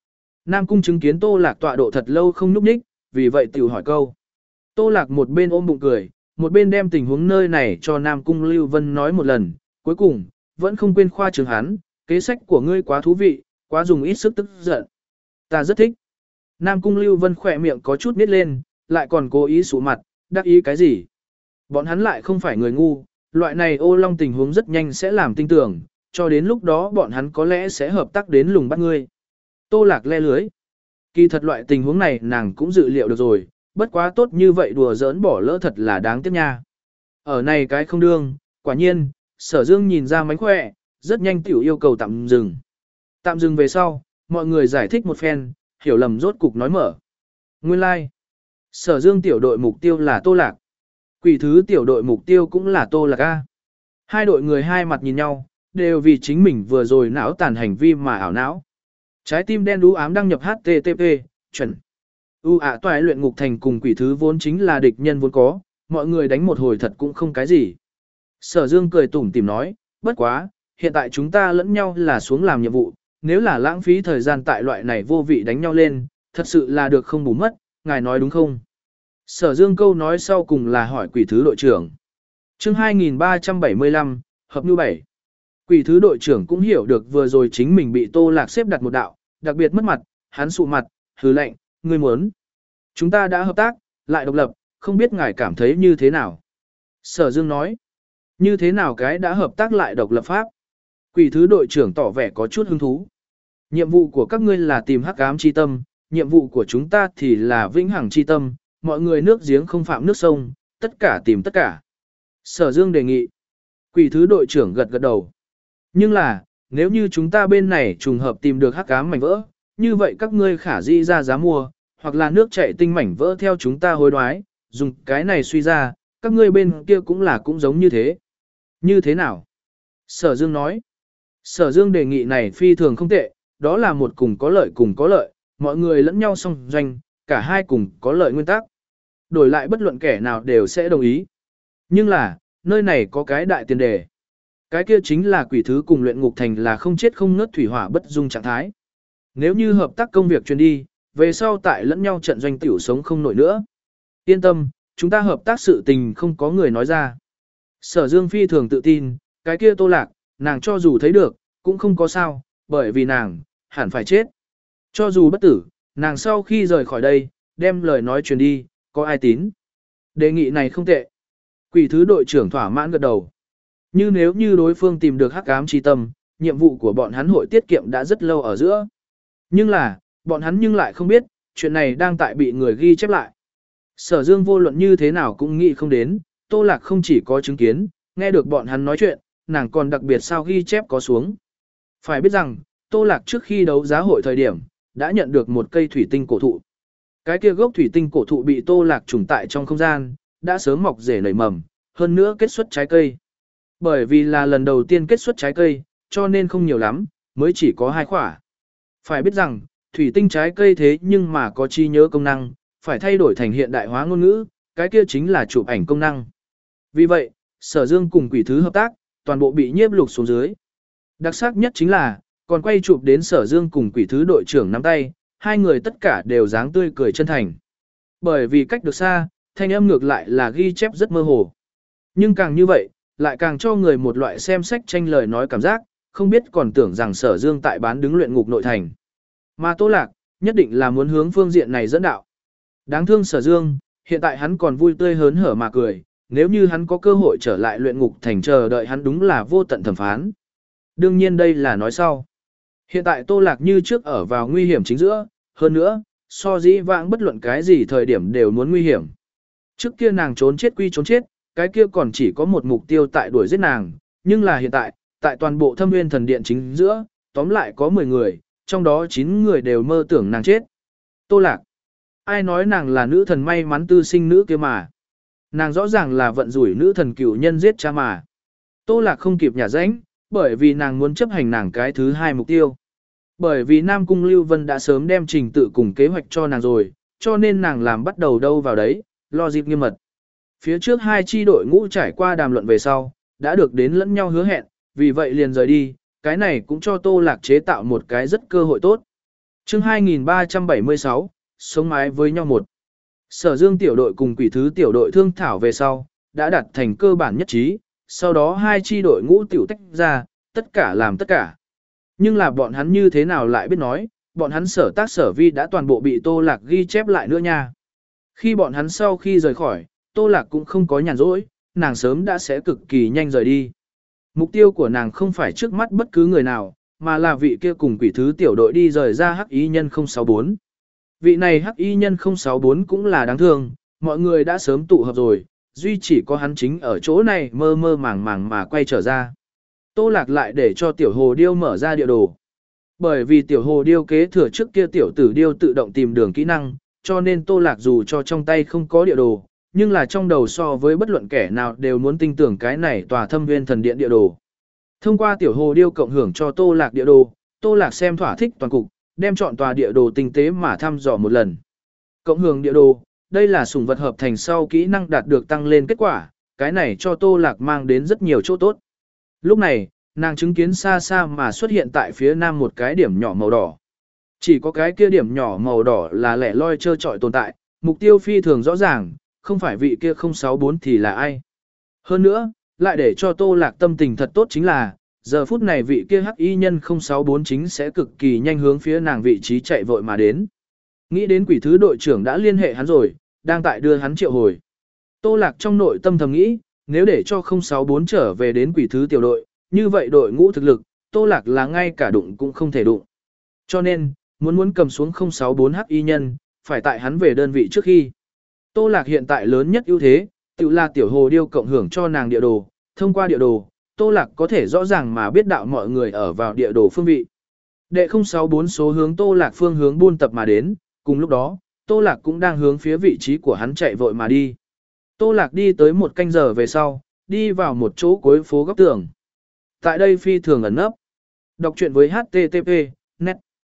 Speaker 1: Nam Cung chứng kiến Tô Lạc tọa độ thật lâu không nhúc nhích, vì vậy tiểu hỏi câu. Tô Lạc một bên ôm bụng cười, một bên đem tình huống nơi này cho Nam Cung Lưu Vân nói một lần, cuối cùng, vẫn không quên khoa trương hắn, kế sách của ngươi quá thú vị, quá dùng ít sức tức giận. Ta rất thích. Nam Cung Lưu Vân khỏe miệng có chút nít lên, lại còn cố ý sụ mặt, đắc ý cái gì. Bọn hắn lại không phải người ngu, loại này ô long tình huống rất nhanh sẽ làm tin tưởng, cho đến lúc đó bọn hắn có lẽ sẽ hợp tác đến lùng bắt ngươi. Tô Lạc le lưới. Kỳ thật loại tình huống này nàng cũng dự liệu được rồi, bất quá tốt như vậy đùa giỡn bỏ lỡ thật là đáng tiếc nha. Ở này cái không đương, quả nhiên, Sở Dương nhìn ra mánh khỏe, rất nhanh tiểu yêu cầu tạm dừng. Tạm dừng về sau, mọi người giải thích một phen, hiểu lầm rốt cục nói mở. Nguyên lai, like. Sở Dương tiểu đội mục tiêu là Tô Lạc. Quỷ thứ tiểu đội mục tiêu cũng là Tô Lạc A. Hai đội người hai mặt nhìn nhau, đều vì chính mình vừa rồi não tàn hành vi mà ảo não. Trái tim đen đú ám đăng nhập H T T P, chuẩn. U ạ toại luyện ngục thành cùng quỷ thứ vốn chính là địch nhân vốn có, mọi người đánh một hồi thật cũng không cái gì. Sở Dương cười tủm tỉm nói, bất quá, hiện tại chúng ta lẫn nhau là xuống làm nhiệm vụ, nếu là lãng phí thời gian tại loại này vô vị đánh nhau lên, thật sự là được không bù mất, ngài nói đúng không? Sở Dương câu nói sau cùng là hỏi quỷ thứ đội trưởng. Chương hai nghìn ba trăm bảy mươi lăm, hợp nhu bảy. Quỷ thứ đội trưởng cũng hiểu được vừa rồi chính mình bị Tô Lạc xếp đặt một đạo, đặc biệt mất mặt, hắn sụ mặt, hừ lệnh, ngươi muốn. Chúng ta đã hợp tác, lại độc lập, không biết ngài cảm thấy như thế nào? Sở Dương nói. Như thế nào cái đã hợp tác lại độc lập pháp? Quỷ thứ đội trưởng tỏ vẻ có chút hứng thú. Nhiệm vụ của các ngươi là tìm hắc ám chi tâm, nhiệm vụ của chúng ta thì là vĩnh hằng chi tâm, mọi người nước giếng không phạm nước sông, tất cả tìm tất cả. Sở Dương đề nghị. Quỷ thứ đội trưởng gật gật đầu. Nhưng là, nếu như chúng ta bên này trùng hợp tìm được hắc ám mảnh vỡ, như vậy các ngươi khả di ra giá mua, hoặc là nước chảy tinh mảnh vỡ theo chúng ta hối đoái, dùng cái này suy ra, các ngươi bên kia cũng là cũng giống như thế. Như thế nào? Sở Dương nói. Sở Dương đề nghị này phi thường không tệ, đó là một cùng có lợi cùng có lợi, mọi người lẫn nhau song doanh, cả hai cùng có lợi nguyên tắc. Đổi lại bất luận kẻ nào đều sẽ đồng ý. Nhưng là, nơi này có cái đại tiền đề. Cái kia chính là quỷ thứ cùng luyện ngục thành là không chết không ngớt thủy hỏa bất dung trạng thái. Nếu như hợp tác công việc truyền đi, về sau tại lẫn nhau trận doanh tiểu sống không nổi nữa. Yên tâm, chúng ta hợp tác sự tình không có người nói ra. Sở Dương phi thường tự tin, cái kia Tô Lạc, nàng cho dù thấy được, cũng không có sao, bởi vì nàng, hẳn phải chết. Cho dù bất tử, nàng sau khi rời khỏi đây, đem lời nói truyền đi, có ai tín. Đề nghị này không tệ. Quỷ thứ đội trưởng thỏa mãn gật đầu. Như nếu như đối phương tìm được hắc ám chi tâm, nhiệm vụ của bọn hắn hội tiết kiệm đã rất lâu ở giữa. Nhưng là, bọn hắn nhưng lại không biết, chuyện này đang tại bị người ghi chép lại. Sở Dương vô luận như thế nào cũng nghĩ không đến, Tô Lạc không chỉ có chứng kiến, nghe được bọn hắn nói chuyện, nàng còn đặc biệt sao ghi chép có xuống. Phải biết rằng, Tô Lạc trước khi đấu giá hội thời điểm, đã nhận được một cây thủy tinh cổ thụ. Cái kia gốc thủy tinh cổ thụ bị Tô Lạc trùng tại trong không gian, đã sớm mọc rễ nảy mầm, hơn nữa kết xuất trái cây. Bởi vì là lần đầu tiên kết xuất trái cây, cho nên không nhiều lắm, mới chỉ có hai quả. Phải biết rằng, thủy tinh trái cây thế nhưng mà có trí nhớ công năng, phải thay đổi thành hiện đại hóa ngôn ngữ, cái kia chính là chụp ảnh công năng. Vì vậy, Sở Dương cùng quỷ thứ hợp tác, toàn bộ bị nhiếp lục xuống dưới. Đặc sắc nhất chính là, còn quay chụp đến Sở Dương cùng quỷ thứ đội trưởng nắm tay, hai người tất cả đều dáng tươi cười chân thành. Bởi vì cách được xa, thanh âm ngược lại là ghi chép rất mơ hồ. Nhưng càng như vậy, lại càng cho người một loại xem sách tranh lời nói cảm giác, không biết còn tưởng rằng Sở Dương tại bán đứng luyện ngục nội thành. Mà Tô Lạc, nhất định là muốn hướng phương diện này dẫn đạo. Đáng thương Sở Dương, hiện tại hắn còn vui tươi hớn hở mà cười, nếu như hắn có cơ hội trở lại luyện ngục thành chờ đợi hắn đúng là vô tận thẩm phán. Đương nhiên đây là nói sau. Hiện tại Tô Lạc như trước ở vào nguy hiểm chính giữa, hơn nữa, so dĩ vãng bất luận cái gì thời điểm đều muốn nguy hiểm. Trước kia nàng trốn chết quy trốn chết, cái kia còn chỉ có một mục tiêu tại đuổi giết nàng, nhưng là hiện tại, tại toàn bộ Thâm Nguyên Thần Điện chính giữa, tóm lại có mười người, trong đó chín người đều mơ tưởng nàng chết. Tô Lạc. Ai nói nàng là nữ thần may mắn tư sinh nữ kia mà. Nàng rõ ràng là vận rủi nữ thần cửu nhân giết cha mà. Tô Lạc không kịp nhả rãnh, bởi vì nàng muốn chấp hành nàng cái thứ hai mục tiêu. Bởi vì Nam Cung Lưu Vân đã sớm đem trình tự cùng kế hoạch cho nàng rồi, cho nên nàng làm bắt đầu đâu vào đấy, lo dịp nghiêm mật. Phía trước hai chi đội ngũ trải qua đàm luận về sau, đã được đến lẫn nhau hứa hẹn, vì vậy liền rời đi, cái này cũng cho Tô Lạc chế tạo một cái rất cơ hội tốt. Chương hai nghìn ba trăm bảy mươi sáu, sống mái với nhau một. Sở Dương tiểu đội cùng Quỷ Thứ tiểu đội thương thảo về sau, đã đạt thành cơ bản nhất trí, sau đó hai chi đội ngũ tiểu tách ra, tất cả làm tất cả. Nhưng là bọn hắn như thế nào lại biết nói, bọn hắn sở tác sở vi đã toàn bộ bị Tô Lạc ghi chép lại nữa nha. Khi bọn hắn sau khi rời khỏi, Tô Lạc cũng không có nhàn rỗi, nàng sớm đã sẽ cực kỳ nhanh rời đi. Mục tiêu của nàng không phải trước mắt bất cứ người nào, mà là vị kia cùng Quỷ Thứ tiểu đội đi rời ra Hắc Y nhân không sáu bốn. Vị này Hắc Y nhân không sáu bốn cũng là đáng thương, mọi người đã sớm tụ hợp rồi, duy chỉ có hắn chính ở chỗ này mơ mơ màng màng mà quay trở ra. Tô Lạc lại để cho tiểu hồ điêu mở ra địa đồ. Bởi vì tiểu hồ điêu kế thừa trước kia tiểu tử điêu tự động tìm đường kỹ năng, cho nên Tô Lạc dù cho trong tay không có địa đồ, nhưng là trong đầu so với bất luận kẻ nào đều muốn tin tưởng cái này tòa Thâm Nguyên thần điện địa đồ. Thông qua tiểu hồ điêu cộng hưởng cho Tô Lạc địa đồ, Tô Lạc xem thỏa thích toàn cục, đem chọn tòa địa đồ tinh tế mà thăm dò một lần. Cộng hưởng địa đồ, đây là sủng vật hợp thành sau kỹ năng đạt được tăng lên kết quả, cái này cho Tô Lạc mang đến rất nhiều chỗ tốt. Lúc này, nàng chứng kiến xa xa mà xuất hiện tại phía nam một cái điểm nhỏ màu đỏ. Chỉ có cái kia điểm nhỏ màu đỏ là lẻ loi trơ trọi tồn tại, mục tiêu phi thường rõ ràng, không phải vị kia không sáu bốn thì là ai. Hơn nữa, lại để cho Tô Lạc tâm tình thật tốt chính là, giờ phút này vị kia Hắc Y nhân không sáu bốn chính sẽ cực kỳ nhanh hướng phía nàng vị trí chạy vội mà đến. Nghĩ đến Quỷ Thứ đội trưởng đã liên hệ hắn rồi, đang tại đưa hắn triệu hồi. Tô Lạc trong nội tâm thầm nghĩ, nếu để cho không sáu bốn trở về đến Quỷ Thứ tiểu đội, như vậy đội ngũ thực lực, Tô Lạc là ngay cả đụng cũng không thể đụng. Cho nên, muốn muốn cầm xuống không sáu bốn Hắc Y nhân, phải tại hắn về đơn vị trước khi. Tô Lạc hiện tại lớn nhất ưu thế, tự là tiểu hồ điêu cộng hưởng cho nàng địa đồ, thông qua địa đồ, Tô Lạc có thể rõ ràng mà biết đạo mọi người ở vào địa đồ phương vị. Đệ không sáu bốn số hướng Tô Lạc phương hướng buôn tập mà đến, cùng lúc đó, Tô Lạc cũng đang hướng phía vị trí của hắn chạy vội mà đi. Tô Lạc đi tới một canh giờ về sau, đi vào một chỗ cuối phố góc tường. Tại đây phi thường ẩn nấp. Đọc truyện với hát tê tê pê, net.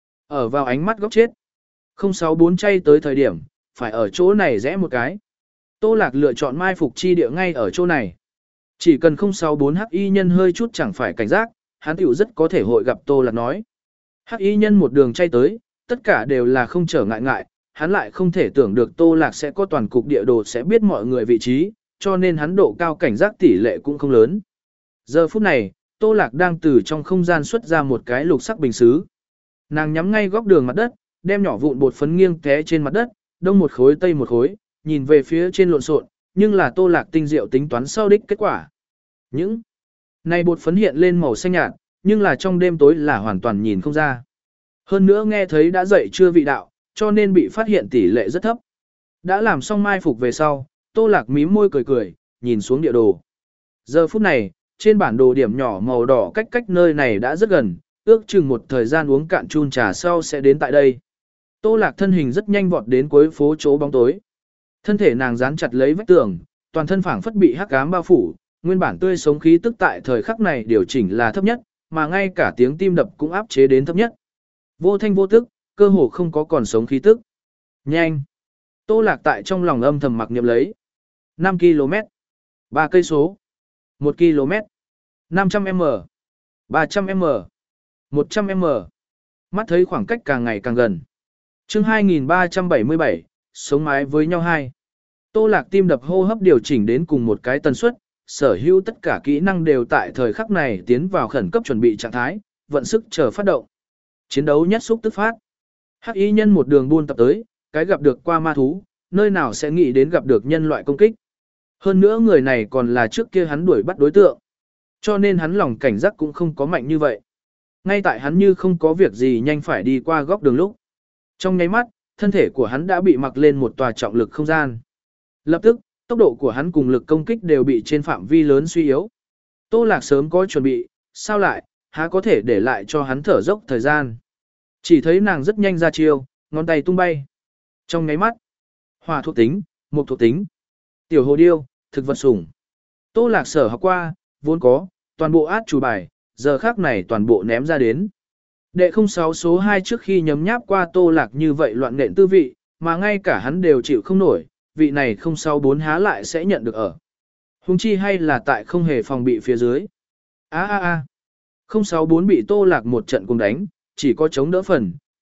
Speaker 1: Ở vào ánh mắt góc chết. không sáu bốn chay tới thời điểm, phải ở chỗ này rẽ một cái. Tô Lạc lựa chọn mai phục chi địa ngay ở chỗ này. Chỉ cần không sáu bốn Hắc Y nhân hơi chút chẳng phải cảnh giác, hắn tiểu rất có thể hội gặp Tô Lạc nói. Hắc Y nhân một đường chay tới, tất cả đều là không trở ngại ngại, hắn lại không thể tưởng được Tô Lạc sẽ có toàn cục địa đồ sẽ biết mọi người vị trí, cho nên hắn độ cao cảnh giác tỷ lệ cũng không lớn. Giờ phút này, Tô Lạc đang từ trong không gian xuất ra một cái lục sắc bình sứ. Nàng nhắm ngay góc đường mặt đất, đem nhỏ vụn bột phấn nghiêng té trên mặt đất, đông một khối tây một khối, nhìn về phía trên lộn xộn, nhưng là Tô Lạc tinh diệu tính toán sau đích kết quả. Những này bột phấn hiện lên màu xanh nhạt, nhưng là trong đêm tối là hoàn toàn nhìn không ra. Hơn nữa nghe thấy đã dậy chưa vị đạo, cho nên bị phát hiện tỷ lệ rất thấp. Đã làm xong mai phục về sau, Tô Lạc mím môi cười cười, nhìn xuống địa đồ. Giờ phút này, trên bản đồ điểm nhỏ màu đỏ cách cách nơi này đã rất gần, ước chừng một thời gian uống cạn chun trà sau sẽ đến tại đây. Tô Lạc thân hình rất nhanh vọt đến cuối phố chỗ bóng tối. Thân thể nàng dán chặt lấy vách tường, toàn thân phảng phất bị hắc ám bao phủ, nguyên bản tươi sống khí tức tại thời khắc này điều chỉnh là thấp nhất, mà ngay cả tiếng tim đập cũng áp chế đến thấp nhất. Vô thanh vô tức, cơ hồ không có còn sống khí tức. Nhanh! Tô Lạc tại trong lòng âm thầm mặc niệm lấy. năm ki lô mét, ba cây số, một ki lô mét, năm trăm mét, ba trăm mét, một trăm mét. Mắt thấy khoảng cách càng ngày càng gần. Chương hai nghìn ba trăm bảy mươi bảy, sống mái với nhau hai. Tô Lạc tim đập hô hấp điều chỉnh đến cùng một cái tần suất, sở hữu tất cả kỹ năng đều tại thời khắc này tiến vào khẩn cấp chuẩn bị trạng thái, vận sức chờ phát động. Chiến đấu nhất xúc tức phát. Hắc Y nhân một đường buôn tập tới, cái gặp được qua ma thú, nơi nào sẽ nghĩ đến gặp được nhân loại công kích. Hơn nữa người này còn là trước kia hắn đuổi bắt đối tượng. Cho nên hắn lòng cảnh giác cũng không có mạnh như vậy. Ngay tại hắn như không có việc gì nhanh phải đi qua góc đường lúc. Trong nháy mắt, thân thể của hắn đã bị mặc lên một tòa trọng lực không gian. Lập tức, tốc độ của hắn cùng lực công kích đều bị trên phạm vi lớn suy yếu. Tô Lạc sớm có chuẩn bị, sao lại, há có thể để lại cho hắn thở dốc thời gian. Chỉ thấy nàng rất nhanh ra chiêu, ngón tay tung bay. Trong nháy mắt, hỏa thuộc tính, mộc thuộc tính, tiểu hồ điêu, thực vật sủng. Tô Lạc sở học qua, vốn có, toàn bộ át chủ bài, giờ khác này toàn bộ ném ra đến. Đệ không sáu số hai trước khi nhấm nháp qua Tô Lạc như vậy loạn nện tư vị, mà ngay cả hắn đều chịu không nổi, vị này không sáu bốn há lại sẽ nhận được ở. Hùng chi hay là tại không hề phòng bị phía dưới. a a a không sáu bốn bị Tô Lạc một trận cùng đánh, chỉ có chống đỡ phần,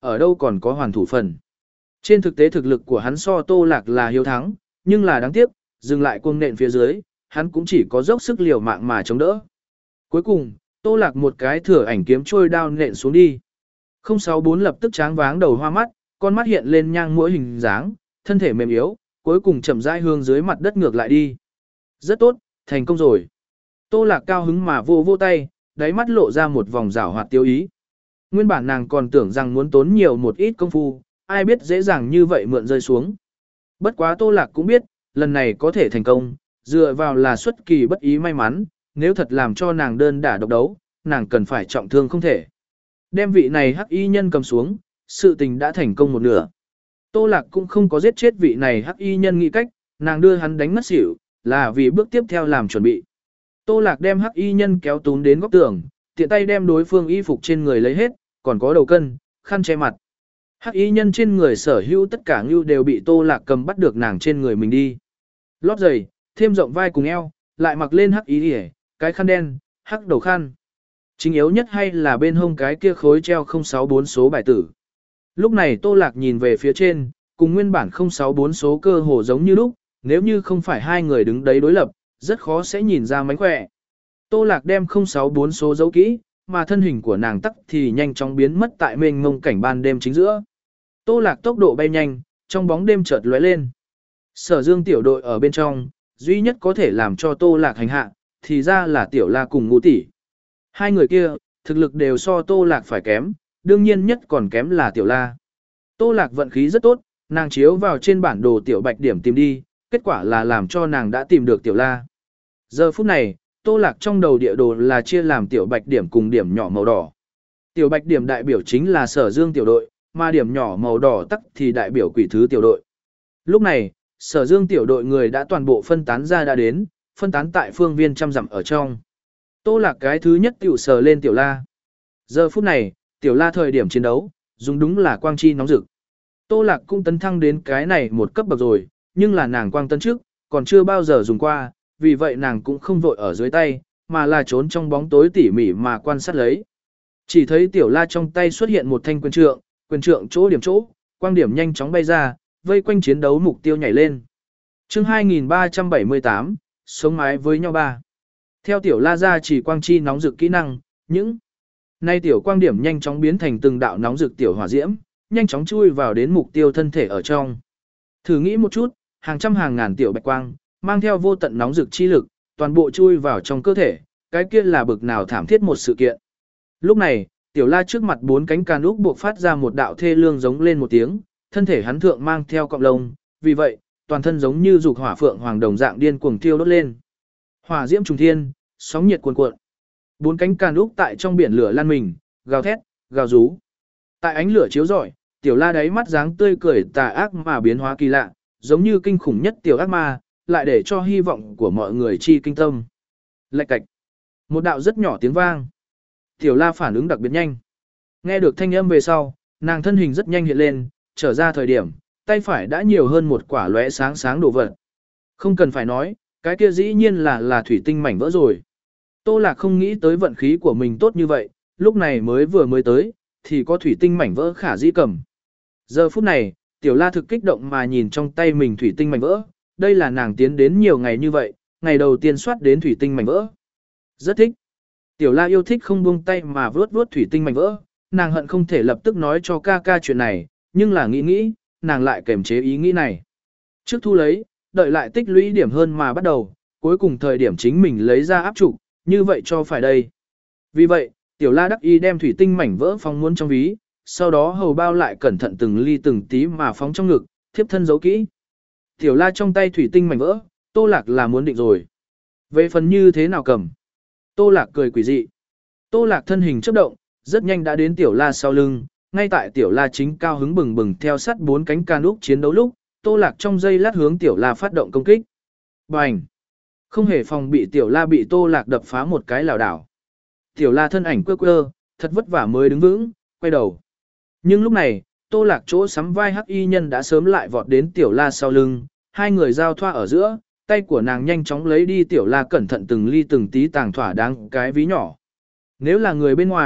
Speaker 1: ở đâu còn có hoàn thủ phần. Trên thực tế thực lực của hắn so Tô Lạc là hiếu thắng, nhưng là đáng tiếc, dừng lại cuồng nện phía dưới, hắn cũng chỉ có dốc sức liều mạng mà chống đỡ. Cuối cùng, Tô Lạc một cái thừa ảnh kiếm trôi đao nện xuống đi. không sáu bốn lập tức tráng váng đầu hoa mắt, con mắt hiện lên nhang mũi hình dáng, thân thể mềm yếu, cuối cùng chậm rãi hướng dưới mặt đất ngược lại đi. Rất tốt, thành công rồi. Tô Lạc cao hứng mà vô vô tay, đáy mắt lộ ra một vòng rảo hoạt tiêu ý. Nguyên bản nàng còn tưởng rằng muốn tốn nhiều một ít công phu, ai biết dễ dàng như vậy mượn rơi xuống. Bất quá Tô Lạc cũng biết, lần này có thể thành công, dựa vào là xuất kỳ bất ý may mắn, nếu thật làm cho nàng đơn đả độc đấu, nàng cần phải trọng thương không thể. Đem vị này hắc y nhân cầm xuống, sự tình đã thành công một nửa. Tô Lạc cũng không có giết chết vị này hắc y nhân nghĩ cách, nàng đưa hắn đánh ngất xỉu, là vì bước tiếp theo làm chuẩn bị. Tô Lạc đem hắc y nhân kéo túm đến góc tường, tiện tay đem đối phương y phục trên người lấy hết, còn có đầu cân, khăn che mặt. Hắc y nhân trên người sở hữu tất cả ngưu đều bị Tô Lạc cầm bắt được nàng trên người mình đi. Lót giày, thêm rộng vai cùng eo, lại mặc lên hắc y hề, cái khăn đen, hắc đầu khăn. Chính yếu nhất hay là bên hông cái kia khối treo không sáu bốn số bài tử. Lúc này Tô Lạc nhìn về phía trên, cùng nguyên bản không sáu bốn số cơ hồ giống như lúc, nếu như không phải hai người đứng đấy đối lập, rất khó sẽ nhìn ra mánh khỏe. Tô Lạc đem không sáu bốn số giấu kỹ, mà thân hình của nàng tắc thì nhanh chóng biến mất tại mênh mông cảnh ban đêm chính giữa. Tô Lạc tốc độ bay nhanh, trong bóng đêm chợt lóe lên. Sở Dương tiểu đội ở bên trong, duy nhất có thể làm cho Tô Lạc hành hạ, thì ra là Tiểu La cùng Ngũ tỷ. Hai người kia, thực lực đều so Tô Lạc phải kém, đương nhiên nhất còn kém là Tiểu La. Tô Lạc vận khí rất tốt, nàng chiếu vào trên bản đồ Tiểu Bạch điểm tìm đi, kết quả là làm cho nàng đã tìm được Tiểu La. Giờ phút này, Tô Lạc trong đầu địa đồ là chia làm Tiểu Bạch điểm cùng điểm nhỏ màu đỏ. Tiểu Bạch điểm đại biểu chính là Sở Dương tiểu đội, mà điểm nhỏ màu đỏ tắc thì đại biểu Quỷ Thứ tiểu đội. Lúc này, Sở Dương tiểu đội người đã toàn bộ phân tán ra đã đến, phân tán tại phương viên trăm dặm ở trong. Tô Lạc cái thứ nhất tiểu sờ lên Tiểu La. Giờ phút này, Tiểu La thời điểm chiến đấu, dùng đúng là quang chi nóng rực. Tô Lạc cũng tấn thăng đến cái này một cấp bậc rồi, nhưng là nàng quang tân trước, còn chưa bao giờ dùng qua, vì vậy nàng cũng không vội ở dưới tay, mà là trốn trong bóng tối tỉ mỉ mà quan sát lấy. Chỉ thấy Tiểu La trong tay xuất hiện một thanh quyền trượng, quyền trượng chỗ điểm chỗ, quang điểm nhanh chóng bay ra, vây quanh chiến đấu mục tiêu nhảy lên. Chương hai nghìn ba trăm bảy mươi tám, sống mái với nhau ba. Theo Tiểu La ra chỉ quang chi nóng rực kỹ năng, những nay tiểu quang điểm nhanh chóng biến thành từng đạo nóng rực tiểu hỏa diễm, nhanh chóng chui vào đến mục tiêu thân thể ở trong. Thử nghĩ một chút, hàng trăm hàng ngàn tiểu bạch quang, mang theo vô tận nóng rực chi lực, toàn bộ chui vào trong cơ thể, cái kia là bực nào thảm thiết một sự kiện. Lúc này, Tiểu La trước mặt bốn cánh can úc buộc phát ra một đạo thê lương giống lên một tiếng, thân thể hắn thượng mang theo cọng lông, vì vậy, toàn thân giống như dục hỏa phượng hoàng đồng dạng điên cuồng thiêu đốt lên. Hỏa diễm trùng thiên, sóng nhiệt cuồn cuộn. Bốn cánh can úc tại trong biển lửa lan mình, gào thét, gào rú. Tại ánh lửa chiếu rọi, Tiểu La đáy mắt dáng tươi cười tà ác mà biến hóa kỳ lạ, giống như kinh khủng nhất tiểu ác ma, lại để cho hy vọng của mọi người chi kinh tâm. Lạch cạch. Một đạo rất nhỏ tiếng vang. Tiểu La phản ứng đặc biệt nhanh. Nghe được thanh âm về sau, nàng thân hình rất nhanh hiện lên, trở ra thời điểm, tay phải đã nhiều hơn một quả lóe sáng sáng đồ vật. Không cần phải nói, cái kia dĩ nhiên là là thủy tinh mảnh vỡ rồi. Tô Lạc không nghĩ tới vận khí của mình tốt như vậy, lúc này mới vừa mới tới, thì có thủy tinh mảnh vỡ khả dĩ cầm. Giờ phút này, Tiểu La thực kích động mà nhìn trong tay mình thủy tinh mảnh vỡ, đây là nàng tiến đến nhiều ngày như vậy, ngày đầu tiên soát đến thủy tinh mảnh vỡ. Rất thích. Tiểu La yêu thích không buông tay mà vớt vớt thủy tinh mảnh vỡ, nàng hận không thể lập tức nói cho ca ca chuyện này, nhưng là nghĩ nghĩ, nàng lại kềm chế ý nghĩ này. Trước thu lấy, đợi lại tích lũy điểm hơn mà bắt đầu, cuối cùng thời điểm chính mình lấy ra áp trụ, như vậy cho phải đây. Vì vậy, Tiểu La đắc ý đem thủy tinh mảnh vỡ phóng muốn trong ví, sau đó hầu bao lại cẩn thận từng ly từng tí mà phóng trong ngực, thiếp thân giấu kỹ. Tiểu La trong tay thủy tinh mảnh vỡ, Tô Lạc là muốn định rồi. Về phần như thế nào cầm? Tô Lạc cười quỷ dị. Tô Lạc thân hình chớp động, rất nhanh đã đến Tiểu La sau lưng, ngay tại Tiểu La chính cao hứng bừng bừng theo sát bốn cánh can úc chiến đấu lúc, Tô Lạc trong giây lát hướng Tiểu La phát động công kích. Bành! Không hề phòng bị Tiểu La bị Tô Lạc đập phá một cái lảo đảo. Tiểu La thân ảnh quơ quơ, thật vất vả mới đứng vững, quay đầu. Nhưng lúc này, Tô Lạc chỗ sắm vai hắc y nhân đã sớm lại vọt đến Tiểu La sau lưng, hai người giao thoa ở giữa, tay của nàng nhanh chóng lấy đi Tiểu La cẩn thận từng ly từng tí tàng thỏa đáng cái ví nhỏ. Nếu là người bên ngoài,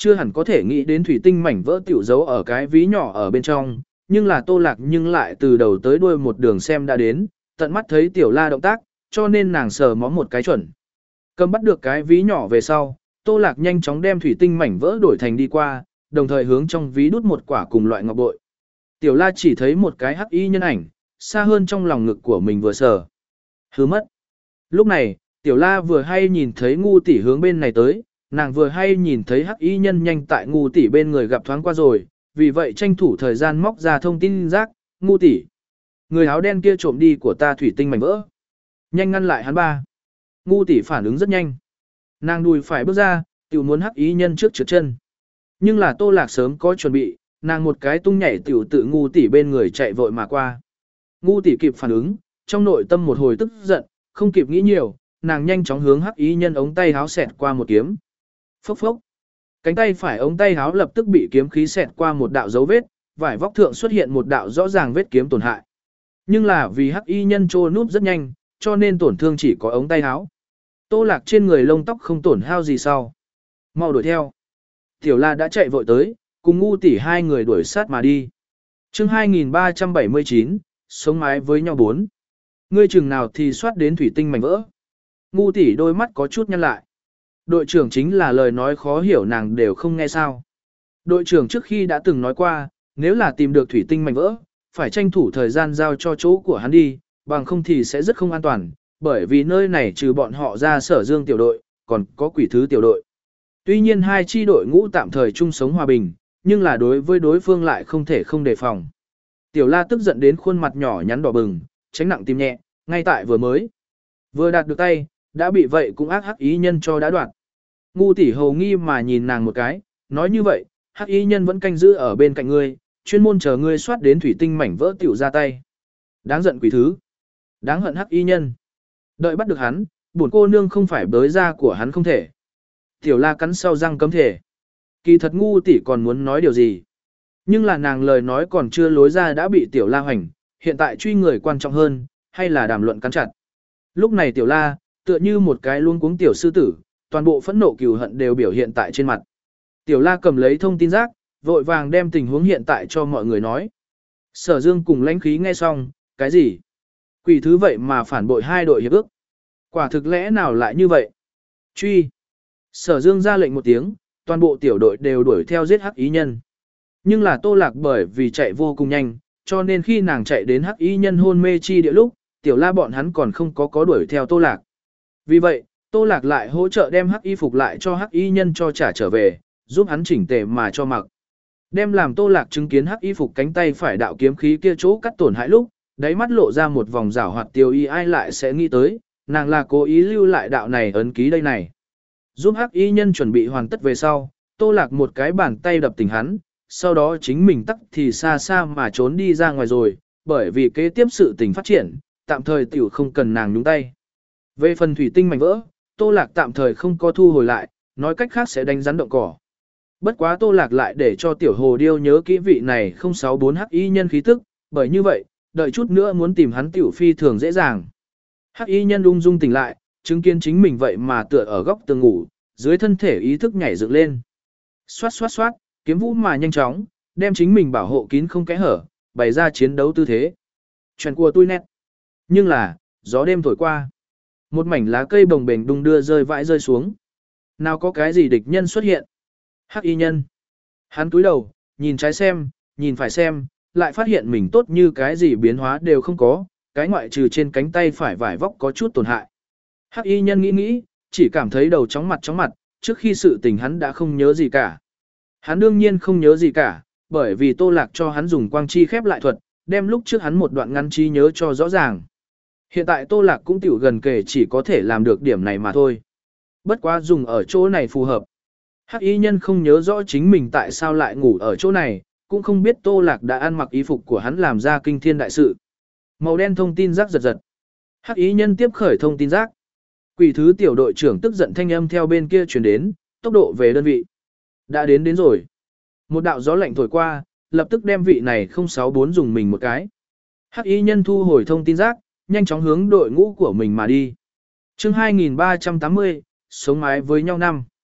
Speaker 1: chưa hẳn có thể nghĩ đến thủy tinh mảnh vỡ tiểu giấu ở cái ví nhỏ ở bên trong, nhưng là Tô Lạc nhưng lại từ đầu tới đuôi một đường xem đã đến, tận mắt thấy Tiểu La động tác, cho nên nàng sờ mó một cái chuẩn. Cầm bắt được cái ví nhỏ về sau, Tô Lạc nhanh chóng đem thủy tinh mảnh vỡ đổi thành đi qua, đồng thời hướng trong ví đút một quả cùng loại ngọc bội. Tiểu La chỉ thấy một cái hắc y nhân ảnh, xa hơn trong lòng ngực của mình vừa sờ. Hứ mất. Lúc này, Tiểu La vừa hay nhìn thấy ngu tỷ hướng bên này tới, nàng vừa hay nhìn thấy hắc y nhân nhanh tại ngu tỷ bên người gặp thoáng qua rồi, vì vậy tranh thủ thời gian móc ra thông tin rác, ngu tỷ. Người áo đen kia trộm đi của ta thủy tinh mảnh vỡ. Nhanh ngăn lại hắn ba. Ngu tỷ phản ứng rất nhanh. Nàng đùi phải bước ra, tiểu muốn hắc y nhân trước trượt chân. Nhưng là Tô Lạc sớm có chuẩn bị, nàng một cái tung nhảy tiểu tự ngu tỷ bên người chạy vội mà qua. Ngu tỷ kịp phản ứng, trong nội tâm một hồi tức giận, không kịp nghĩ nhiều, nàng nhanh chóng hướng hắc y nhân ống tay háo xẹt qua một kiếm. Phốc phốc. Cánh tay phải ống tay háo lập tức bị kiếm khí xẹt qua một đạo dấu vết, vải vóc thượng xuất hiện một đạo rõ ràng vết kiếm tổn hại. Nhưng là vì hắc y nhân trô núp rất nhanh, cho nên tổn thương chỉ có ống tay háo. Tô Lạc trên người lông tóc không tổn hao gì sau. Mau đuổi theo. Tiểu La đã chạy vội tới, cùng ngu tỷ hai người đuổi sát mà đi. chương hai nghìn ba trăm bảy mươi chín, sống mái với nhau bốn. Ngươi chừng nào thì soát đến thủy tinh mảnh vỡ. Ngu tỷ đôi mắt có chút nhăn lại. Đội trưởng chính là lời nói khó hiểu nàng đều không nghe sao. Đội trưởng trước khi đã từng nói qua, nếu là tìm được thủy tinh mảnh vỡ, phải tranh thủ thời gian giao cho chỗ của hắn đi, bằng không thì sẽ rất không an toàn, bởi vì nơi này trừ bọn họ ra Sở Dương tiểu đội, còn có Quỷ Thứ tiểu đội. Tuy nhiên hai chi đội ngũ tạm thời chung sống hòa bình, nhưng là đối với đối phương lại không thể không đề phòng. Tiểu La tức giận đến khuôn mặt nhỏ nhắn đỏ bừng, tránh nặng tim nhẹ, ngay tại vừa mới. Vừa đạt được tay, đã bị vậy cũng ác hắc ý nhân cho đã đoạt. Ngu tỷ hầu nghi mà nhìn nàng một cái, nói như vậy, hắc ý nhân vẫn canh giữ ở bên cạnh ngươi, chuyên môn chờ ngươi soát đến thủy tinh mảnh vỡ tiểu ra tay. Đáng giận Quỷ Thứ. Đáng hận hắc y nhân. Đợi bắt được hắn, bổn cô nương không phải bới ra của hắn không thể. Tiểu La cắn sau răng cấm thể. Kỳ thật ngu tỷ còn muốn nói điều gì. Nhưng là nàng lời nói còn chưa lối ra đã bị Tiểu La hoành, hiện tại truy người quan trọng hơn, hay là đàm luận cắn chặt. Lúc này Tiểu La, tựa như một cái luống cuống tiểu sư tử, toàn bộ phẫn nộ cừu hận đều biểu hiện tại trên mặt. Tiểu La cầm lấy thông tin rác, vội vàng đem tình huống hiện tại cho mọi người nói. Sở Dương cùng lãnh khí nghe xong, cái gì? Quỷ Thứ vậy mà phản bội hai đội hiệp ước. Quả thực lẽ nào lại như vậy? Truy. Sở Dương ra lệnh một tiếng, toàn bộ tiểu đội đều đuổi theo giết hắc ý nhân. Nhưng là Tô Lạc bởi vì chạy vô cùng nhanh, cho nên khi nàng chạy đến hắc ý nhân hôn mê chi địa lúc, Tiểu La bọn hắn còn không có có đuổi theo Tô Lạc. Vì vậy, Tô Lạc lại hỗ trợ đem hắc y phục lại cho hắc y nhân cho trả trở về, giúp hắn chỉnh tề mà cho mặc. Đem làm Tô Lạc chứng kiến hắc y phục cánh tay phải đạo kiếm khí kia chỗ cắt tổn hại lúc, đáy mắt lộ ra một vòng rảo hoạt tiêu y, ai lại sẽ nghĩ tới, nàng là cố ý lưu lại đạo này ấn ký đây này. Giúp hắc y nhân chuẩn bị hoàn tất về sau, Tô Lạc một cái bàn tay đập tỉnh hắn, sau đó chính mình tắc thì xa xa mà trốn đi ra ngoài rồi, bởi vì kế tiếp sự tình phát triển, tạm thời tiểu không cần nàng nhúng tay. Về phần thủy tinh mảnh vỡ, Tô Lạc tạm thời không có thu hồi lại, nói cách khác sẽ đánh rắn động cỏ. Bất quá Tô Lạc lại để cho tiểu hồ điêu nhớ kỹ vị này không sáu bốn hắc y nhân khí tức, bởi như vậy, đợi chút nữa muốn tìm hắn tiểu phi thường dễ dàng. Hắc y nhân ung dung tỉnh lại, chứng kiến chính mình vậy mà tựa ở góc tường ngủ, dưới thân thể ý thức nhảy dựng lên. Xoát xoát xoát, kiếm vũ mà nhanh chóng, đem chính mình bảo hộ kín không kẽ hở, bày ra chiến đấu tư thế. Chuyện của tôi nét. Nhưng là, gió đêm thổi qua. Một mảnh lá cây bồng bềnh đung đưa rơi vãi rơi xuống. Nào có cái gì địch nhân xuất hiện? Hắc y nhân. Hắn cúi đầu, nhìn trái xem, nhìn phải xem, lại phát hiện mình tốt như cái gì biến hóa đều không có, cái ngoại trừ trên cánh tay phải vải vóc có chút tổn hại. Hắc y nhân nghĩ nghĩ, chỉ cảm thấy đầu chóng mặt chóng mặt, trước khi sự tình hắn đã không nhớ gì cả. Hắn đương nhiên không nhớ gì cả, bởi vì Tô Lạc cho hắn dùng quang chi khép lại thuật, đem lúc trước hắn một đoạn ngắn trí nhớ cho rõ ràng. Hiện tại Tô Lạc cũng tiểu gần kể chỉ có thể làm được điểm này mà thôi. Bất quá dùng ở chỗ này phù hợp. Hắc y nhân không nhớ rõ chính mình tại sao lại ngủ ở chỗ này, cũng không biết Tô Lạc đã ăn mặc y phục của hắn làm ra kinh thiên đại sự. Màu đen thông tin rác giật giật. Hắc y nhân tiếp khởi thông tin rác. Quỷ Thứ tiểu đội trưởng tức giận thanh âm theo bên kia truyền đến, tốc độ về đơn vị. Đã đến đến rồi. Một đạo gió lạnh thổi qua, lập tức đem vị này không sáu bốn dùng mình một cái. Hắc y nhân thu hồi thông tin rác, nhanh chóng hướng đội ngũ của mình mà đi. chương hai nghìn ba trăm tám mươi, sống mái với nhau năm.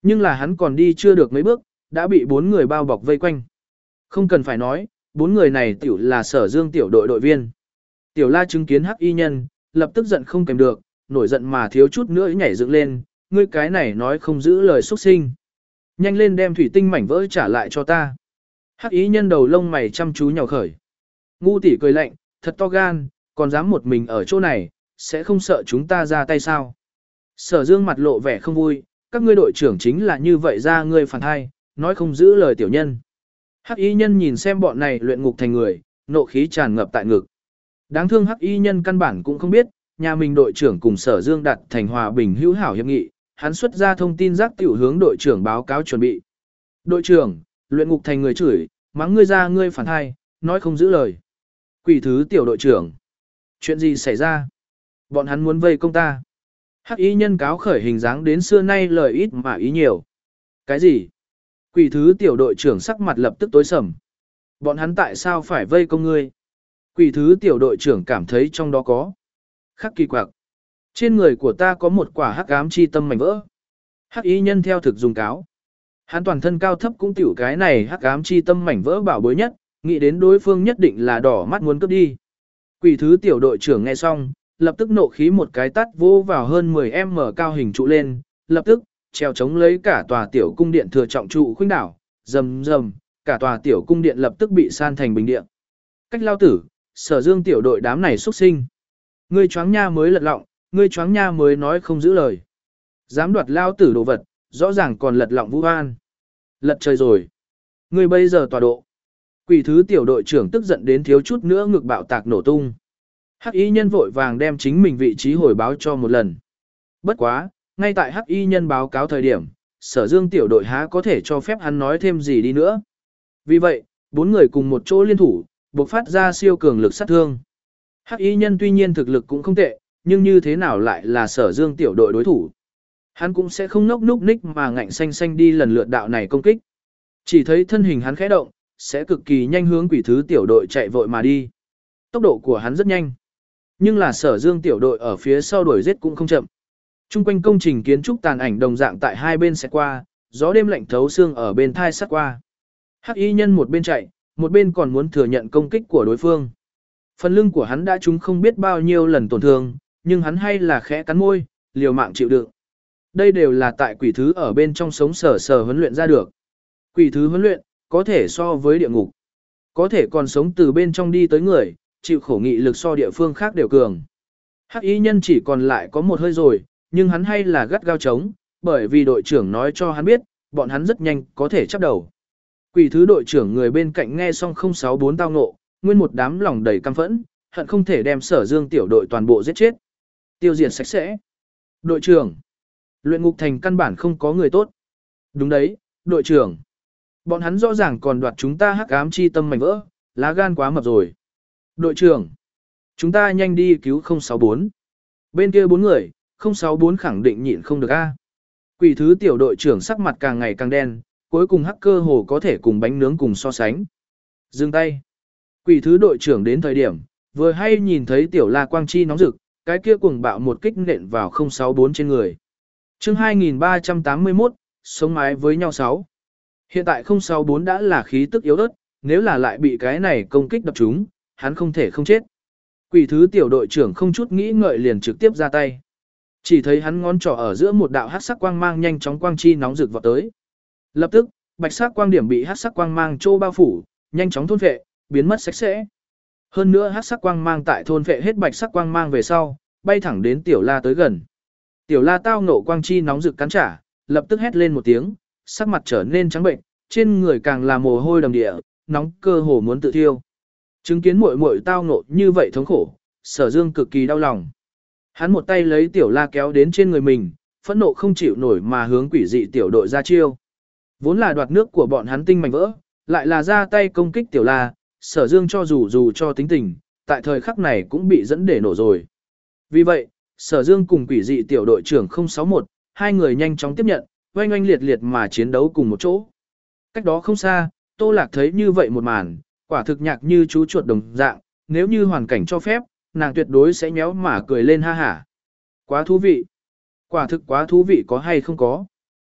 Speaker 1: Nhưng là hắn còn đi chưa được mấy bước, đã bị bốn người bao bọc vây quanh. Không cần phải nói, bốn người này tiểu là Sở Dương tiểu đội đội viên. Tiểu La chứng kiến Hắc Y Nhân, lập tức giận không kèm được, nổi giận mà thiếu chút nữa nhảy dựng lên, ngươi cái này nói không giữ lời xuất sinh. Nhanh lên đem thủy tinh mảnh vỡ trả lại cho ta. Hắc Y Nhân đầu lông mày chăm chú nhào khởi. Ngu tỷ cười lạnh, thật to gan, còn dám một mình ở chỗ này, sẽ không sợ chúng ta ra tay sao. Sở Dương mặt lộ vẻ không vui, các ngươi đội trưởng chính là như vậy ra ngươi phản hai, nói không giữ lời tiểu nhân. Hắc Y Nhân nhìn xem bọn này luyện ngục thành người, nộ khí tràn ngập tại ngực. Đáng thương Hắc Y Nhân căn bản cũng không biết, nhà mình đội trưởng cùng Sở Dương đặt thành hòa bình hữu hảo hiệp nghị, hắn xuất ra thông tin giác tiểu hướng đội trưởng báo cáo chuẩn bị. Đội trưởng, luyện ngục thành người chửi, mắng ngươi ra ngươi phản hai, nói không giữ lời. Quỷ thứ tiểu đội trưởng. Chuyện gì xảy ra? Bọn hắn muốn vây công ta. Hắc Y Nhân cáo khởi hình dáng đến xưa nay lời ít mà ý nhiều. Cái gì? Quỷ thứ tiểu đội trưởng sắc mặt lập tức tối sầm. Bọn hắn tại sao phải vây công ngươi? Quỷ thứ tiểu đội trưởng cảm thấy trong đó có khắc kỳ quặc. Trên người của ta có một quả hắc ám chi tâm mảnh vỡ. Hắc Y Nhân theo thực dùng cáo. Hắn toàn thân cao thấp cũng tiểu cái này hắc ám chi tâm mảnh vỡ bảo bối nhất, nghĩ đến đối phương nhất định là đỏ mắt muốn cướp đi. Quỷ thứ tiểu đội trưởng nghe xong, lập tức nộ khí một cái tát vô vào hơn mười mét cao hình trụ lên, lập tức treo chống lấy cả tòa tiểu cung điện thừa trọng trụ khuynh đảo, rầm rầm, cả tòa tiểu cung điện lập tức bị san thành bình điện. Cách lao tử, Sở Dương tiểu đội đám này xuất sinh. Ngươi choáng nha mới lật lọng, ngươi choáng nha mới nói không giữ lời. Dám đoạt lao tử đồ vật, rõ ràng còn lật lọng vũ an. Lật trời rồi. Ngươi bây giờ tọa độ. Quỷ thứ tiểu đội trưởng tức giận đến thiếu chút nữa ngực bạo tạc nổ tung. Hắc Y Nhân vội vàng đem chính mình vị trí hồi báo cho một lần. Bất quá, ngay tại Hắc Y Nhân báo cáo thời điểm, Sở Dương tiểu đội há có thể cho phép hắn nói thêm gì đi nữa. Vì vậy, bốn người cùng một chỗ liên thủ, bộc phát ra siêu cường lực sát thương. Hắc Y Nhân tuy nhiên thực lực cũng không tệ, nhưng như thế nào lại là Sở Dương tiểu đội đối thủ. Hắn cũng sẽ không ngốc núc ních mà ngạnh xanh xanh đi lần lượt đạo này công kích. Chỉ thấy thân hình hắn khẽ động, sẽ cực kỳ nhanh hướng quỷ thứ tiểu đội chạy vội mà đi. Tốc độ của hắn rất nhanh. Nhưng là Sở Dương tiểu đội ở phía sau đuổi giết cũng không chậm. Trung quanh công trình kiến trúc tàn ảnh đồng dạng tại hai bên sẽ qua, gió đêm lạnh thấu xương ở bên thai sát qua. Hắc Y Nhân một bên chạy, một bên còn muốn thừa nhận công kích của đối phương. Phần lưng của hắn đã trúng không biết bao nhiêu lần tổn thương, nhưng hắn hay là khẽ cắn môi, liều mạng chịu đựng. Đây đều là tại quỷ thứ ở bên trong sống sở sở huấn luyện ra được. Quỷ thứ huấn luyện, có thể so với địa ngục. Có thể còn sống từ bên trong đi tới người, chịu khổ nghị lực so địa phương khác đều cường. Hắc Y Nhân chỉ còn lại có một hơi rồi, nhưng hắn hay là gắt gao chống, bởi vì đội trưởng nói cho hắn biết, bọn hắn rất nhanh có thể chấp đầu. Quỷ thứ đội trưởng người bên cạnh nghe xong không sáu bốn tao ngộ, nguyên một đám lòng đầy căm phẫn, hận không thể đem Sở Dương tiểu đội toàn bộ giết chết. Tiêu diệt sạch sẽ. Đội trưởng, luyện ngục thành căn bản không có người tốt. Đúng đấy, đội trưởng. Bọn hắn rõ ràng còn đoạt chúng ta hắc ám chi tâm mảnh vỡ, lá gan quá mập rồi. Đội trưởng, chúng ta nhanh đi cứu không sáu bốn. Bên kia bốn người, không sáu bốn khẳng định nhịn không được a. Quỷ thứ tiểu đội trưởng sắc mặt càng ngày càng đen, cuối cùng hacker hồ có thể cùng bánh nướng cùng so sánh. Dừng tay. Quỷ thứ đội trưởng đến thời điểm, vừa hay nhìn thấy tiểu La quang chi nóng rực, cái kia cuồng bạo một kích nện vào không sáu bốn trên người. Chương hai nghìn ba trăm tám mươi mốt, sống mái với nhau sáu. Hiện tại không sáu bốn đã là khí tức yếu ớt, nếu là lại bị cái này công kích đập trúng, hắn không thể không chết. Quỷ thứ tiểu đội trưởng không chút nghĩ ngợi liền trực tiếp ra tay. Chỉ thấy hắn ngón trỏ ở giữa một đạo hắc sắc quang mang nhanh chóng quang chi nóng rực vọt tới. Lập tức, bạch sắc quang điểm bị hắc sắc quang mang trô bao phủ, nhanh chóng thôn phệ, biến mất sạch sẽ. Hơn nữa hắc sắc quang mang tại thôn phệ hết bạch sắc quang mang về sau, bay thẳng đến tiểu La tới gần. Tiểu La tao nộ quang chi nóng rực cắn trả, lập tức hét lên một tiếng, sắc mặt trở nên trắng bệnh, trên người càng là mồ hôi đầm địa, nóng cơ hồ muốn tự thiêu. Chứng kiến muội muội tao nộ như vậy thống khổ, Sở Dương cực kỳ đau lòng. Hắn một tay lấy tiểu La kéo đến trên người mình, phẫn nộ không chịu nổi mà hướng quỷ dị tiểu đội ra chiêu. Vốn là đoạt nước của bọn hắn tinh mảnh vỡ, lại là ra tay công kích tiểu La, Sở Dương cho dù dù cho tính tình, tại thời khắc này cũng bị dẫn để nổ rồi. Vì vậy, Sở Dương cùng quỷ dị tiểu đội trưởng không sáu một, hai người nhanh chóng tiếp nhận, oanh oanh liệt liệt mà chiến đấu cùng một chỗ. Cách đó không xa, Tô Lạc thấy như vậy một màn, quả thực nhạc như chú chuột đồng dạng, nếu như hoàn cảnh cho phép, nàng tuyệt đối sẽ nhéo mà cười lên ha hả. Quá thú vị. Quả thực quá thú vị có hay không có.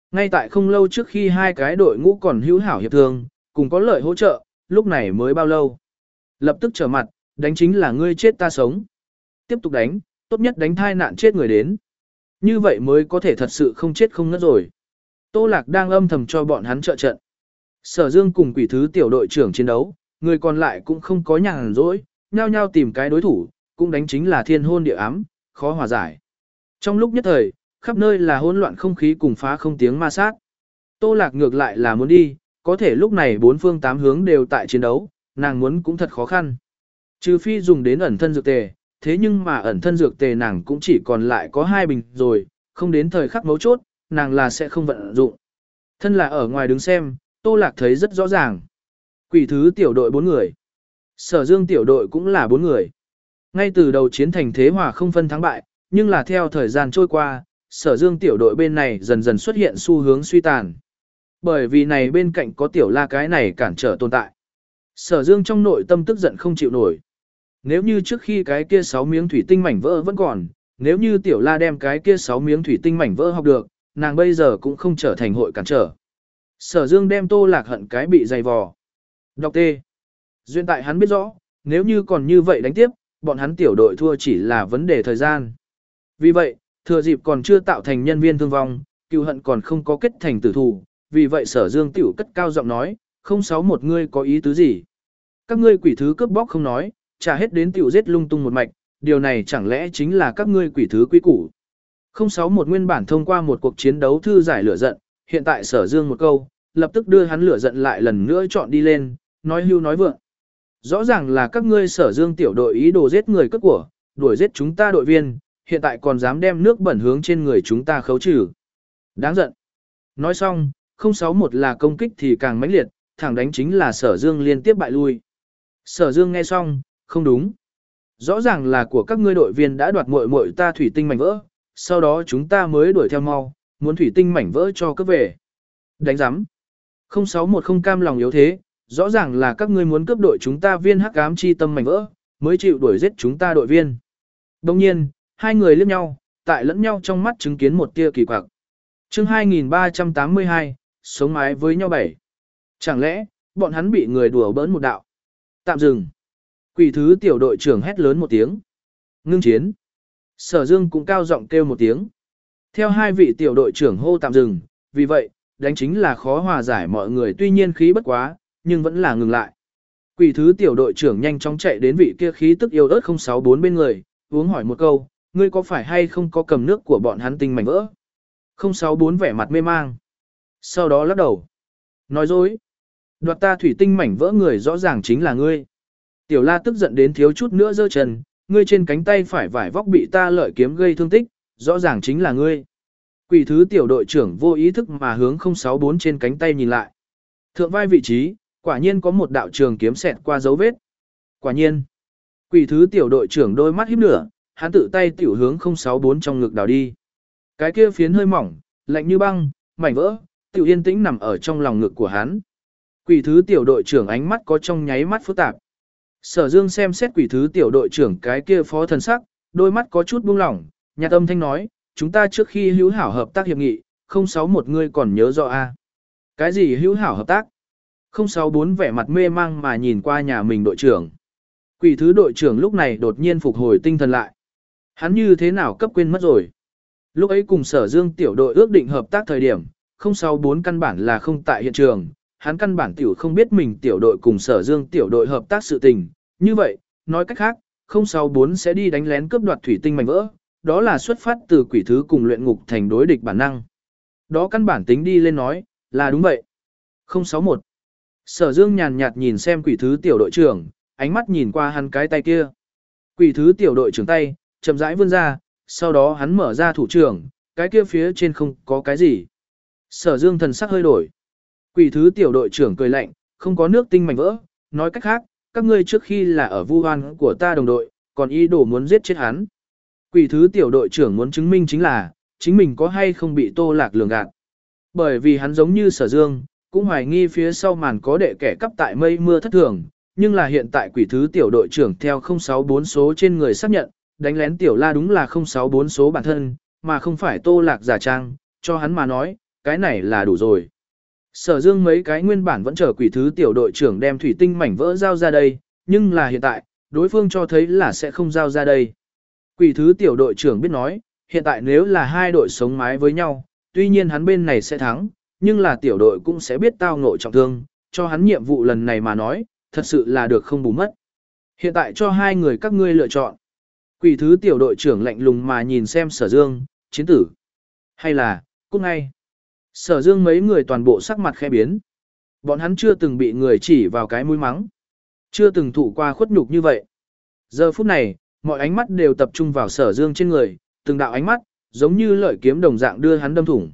Speaker 1: Ngay tại không lâu trước khi hai cái đội ngũ còn hữu hảo hiệp thương, cùng có lợi hỗ trợ, lúc này mới bao lâu. Lập tức trở mặt, đánh chính là ngươi chết ta sống. Tiếp tục đánh, tốt nhất đánh thai nạn chết người đến. Như vậy mới có thể thật sự không chết không ngất rồi. Tô Lạc đang âm thầm cho bọn hắn trợ trận. Sở Dương cùng quỷ thứ tiểu đội trưởng chiến đấu, người còn lại cũng không có nhàn rỗi, nhao nhao tìm cái đối thủ, cũng đánh chính là thiên hôn địa ám, khó hòa giải. Trong lúc nhất thời, khắp nơi là hỗn loạn không khí cùng phá không tiếng ma sát. Tô Lạc ngược lại là muốn đi, có thể lúc này bốn phương tám hướng đều tại chiến đấu, nàng muốn cũng thật khó khăn. Trừ phi dùng đến ẩn thân dược tề, thế nhưng mà ẩn thân dược tề nàng cũng chỉ còn lại có hai bình rồi, không đến thời khắc mấu chốt, nàng là sẽ không vận dụng. Thân là ở ngoài đứng xem, Tô Lạc thấy rất rõ ràng. Quỷ thứ tiểu đội bốn người. Sở Dương tiểu đội cũng là bốn người. Ngay từ đầu chiến thành thế hòa không phân thắng bại, nhưng là theo thời gian trôi qua, Sở Dương tiểu đội bên này dần dần xuất hiện xu hướng suy tàn. Bởi vì này bên cạnh có tiểu la cái này cản trở tồn tại. Sở Dương trong nội tâm tức giận không chịu nổi. Nếu như trước khi cái kia sáu miếng thủy tinh mảnh vỡ vẫn còn, nếu như tiểu la đem cái kia sáu miếng thủy tinh mảnh vỡ học được, nàng bây giờ cũng không trở thành hội cản trở. Sở Dương đem Tô Lạc hận cái bị dày vò. Đọc T. Duyên tại hắn biết rõ, nếu như còn như vậy đánh tiếp, bọn hắn tiểu đội thua chỉ là vấn đề thời gian. Vì vậy, thừa dịp còn chưa tạo thành nhân viên thương vong, cựu hận còn không có kết thành tử thù, vì vậy Sở Dương tiểu cất cao giọng nói, không sáu một ngươi có ý tứ gì? Các ngươi quỷ thứ cướp bóc không nói, trả hết đến tiểu giết lung tung một mạch, điều này chẳng lẽ chính là các ngươi quỷ thứ quy củ? không sáu một nguyên bản thông qua một cuộc chiến đấu thư giải lửa giận, hiện tại Sở Dương một câu, lập tức đưa hắn lửa giận lại lần nữa chọn đi lên, nói hưu nói vượng. Rõ ràng là các ngươi Sở Dương tiểu đội ý đồ giết người cướp của, đuổi giết chúng ta đội viên, hiện tại còn dám đem nước bẩn hướng trên người chúng ta khấu trừ. Đáng giận. Nói xong, không sáu một là công kích thì càng mãnh liệt, thẳng đánh chính là Sở Dương liên tiếp bại lui. Sở Dương nghe xong, không đúng. Rõ ràng là của các ngươi đội viên đã đoạt muội muội ta thủy tinh mảnh vỡ, sau đó chúng ta mới đuổi theo mau, muốn thủy tinh mảnh vỡ cho cướp về. Đánh giám. không sáu một không cam lòng yếu thế, rõ ràng là các ngươi muốn cướp đội chúng ta viên hắc ám chi tâm mảnh vỡ, mới chịu đuổi giết chúng ta đội viên. Đồng nhiên, hai người liếc nhau, tại lẫn nhau trong mắt chứng kiến một tia kỳ quặc. Chương hai nghìn ba trăm tám mươi hai, sống mái với nhau bảy. Chẳng lẽ, bọn hắn bị người đùa bỡn một đạo? Tạm dừng. Quỷ thứ tiểu đội trưởng hét lớn một tiếng. Ngưng chiến. Sở Dương cũng cao giọng kêu một tiếng. Theo hai vị tiểu đội trưởng hô tạm dừng, vì vậy, đánh chính là khó hòa giải mọi người tuy nhiên khí bất quá, nhưng vẫn là ngừng lại. Quỷ thứ tiểu đội trưởng nhanh chóng chạy đến vị kia khí tức yêu ớt không sáu bốn bên người, uống hỏi một câu, ngươi có phải hay không có cầm nước của bọn hắn tinh mảnh vỡ? không sáu bốn vẻ mặt mê mang. Sau đó lắc đầu. Nói dối. Đoạt ta thủy tinh mảnh vỡ người rõ ràng chính là ngươi. Tiểu La tức giận đến thiếu chút nữa giơ chân, ngươi trên cánh tay phải vải vóc bị ta lợi kiếm gây thương tích, rõ ràng chính là ngươi. Quỷ thứ tiểu đội trưởng vô ý thức mà hướng không sáu bốn trên cánh tay nhìn lại. Thượng vai vị trí, quả nhiên có một đạo trường kiếm xẹt qua dấu vết. Quả nhiên. Quỷ thứ tiểu đội trưởng đôi mắt híp lửa, hắn tự tay tiểu hướng không sáu bốn trong ngực đào đi. Cái kia phiến hơi mỏng, lạnh như băng, mảnh vỡ, tiểu yên tĩnh nằm ở trong lòng ngực của hắn. Quỷ thứ tiểu đội trưởng ánh mắt có trong nháy mắt phức tạp. Sở Dương xem xét quỷ thứ tiểu đội trưởng cái kia phó thần sắc, đôi mắt có chút buông lỏng, nhạt âm thanh nói, chúng ta trước khi hữu hảo hợp tác hiệp nghị, không sáu một ngươi còn nhớ rõ a? Cái gì hữu hảo hợp tác? không sáu bốn vẻ mặt mê mang mà nhìn qua nhà mình đội trưởng. Quỷ thứ đội trưởng lúc này đột nhiên phục hồi tinh thần lại. Hắn như thế nào cấp quên mất rồi? Lúc ấy cùng Sở Dương tiểu đội ước định hợp tác thời điểm, không sáu bốn căn bản là không tại hiện trường, hắn căn bản tiểu không biết mình tiểu đội cùng Sở Dương tiểu đội hợp tác sự tình. Như vậy, nói cách khác, không sáu bốn sẽ đi đánh lén cướp đoạt thủy tinh mảnh vỡ, đó là xuất phát từ quỷ thứ cùng luyện ngục thành đối địch bản năng. Đó căn bản tính đi lên nói, là đúng vậy. không sáu một. Sở Dương nhàn nhạt nhìn xem quỷ thứ tiểu đội trưởng, ánh mắt nhìn qua hắn cái tay kia. Quỷ thứ tiểu đội trưởng tay, chậm rãi vươn ra, sau đó hắn mở ra thủ trưởng, cái kia phía trên không có cái gì. Sở Dương thần sắc hơi đổi. Quỷ thứ tiểu đội trưởng cười lạnh, không có nước tinh mảnh vỡ, nói cách khác, các ngươi trước khi là ở vu oan của ta đồng đội, còn ý đồ muốn giết chết hắn. Quỷ thứ tiểu đội trưởng muốn chứng minh chính là, chính mình có hay không bị Tô Lạc lường gạt. Bởi vì hắn giống như Sở Dương, cũng hoài nghi phía sau màn có đệ kẻ cắp tại mây mưa thất thường, nhưng là hiện tại quỷ thứ tiểu đội trưởng theo không sáu bốn số trên người xác nhận, đánh lén tiểu La đúng là không sáu bốn số bản thân, mà không phải Tô Lạc giả trang, cho hắn mà nói, cái này là đủ rồi. Sở Dương mấy cái nguyên bản vẫn chờ quỷ thứ tiểu đội trưởng đem thủy tinh mảnh vỡ giao ra đây, nhưng là hiện tại, đối phương cho thấy là sẽ không giao ra đây. Quỷ thứ tiểu đội trưởng biết nói, hiện tại nếu là hai đội sống mái với nhau, tuy nhiên hắn bên này sẽ thắng, nhưng là tiểu đội cũng sẽ biết tao ngộ trọng thương, cho hắn nhiệm vụ lần này mà nói, thật sự là được không bù mất. Hiện tại cho hai người các ngươi lựa chọn. Quỷ thứ tiểu đội trưởng lạnh lùng mà nhìn xem Sở Dương, chiến tử, hay là, cút ngay. Sở Dương mấy người toàn bộ sắc mặt khẽ biến. Bọn hắn chưa từng bị người chỉ vào cái mũi mắng. Chưa từng thụ qua khuất nhục như vậy. Giờ phút này, mọi ánh mắt đều tập trung vào Sở Dương trên người, từng đạo ánh mắt, giống như lợi kiếm đồng dạng đưa hắn đâm thủng.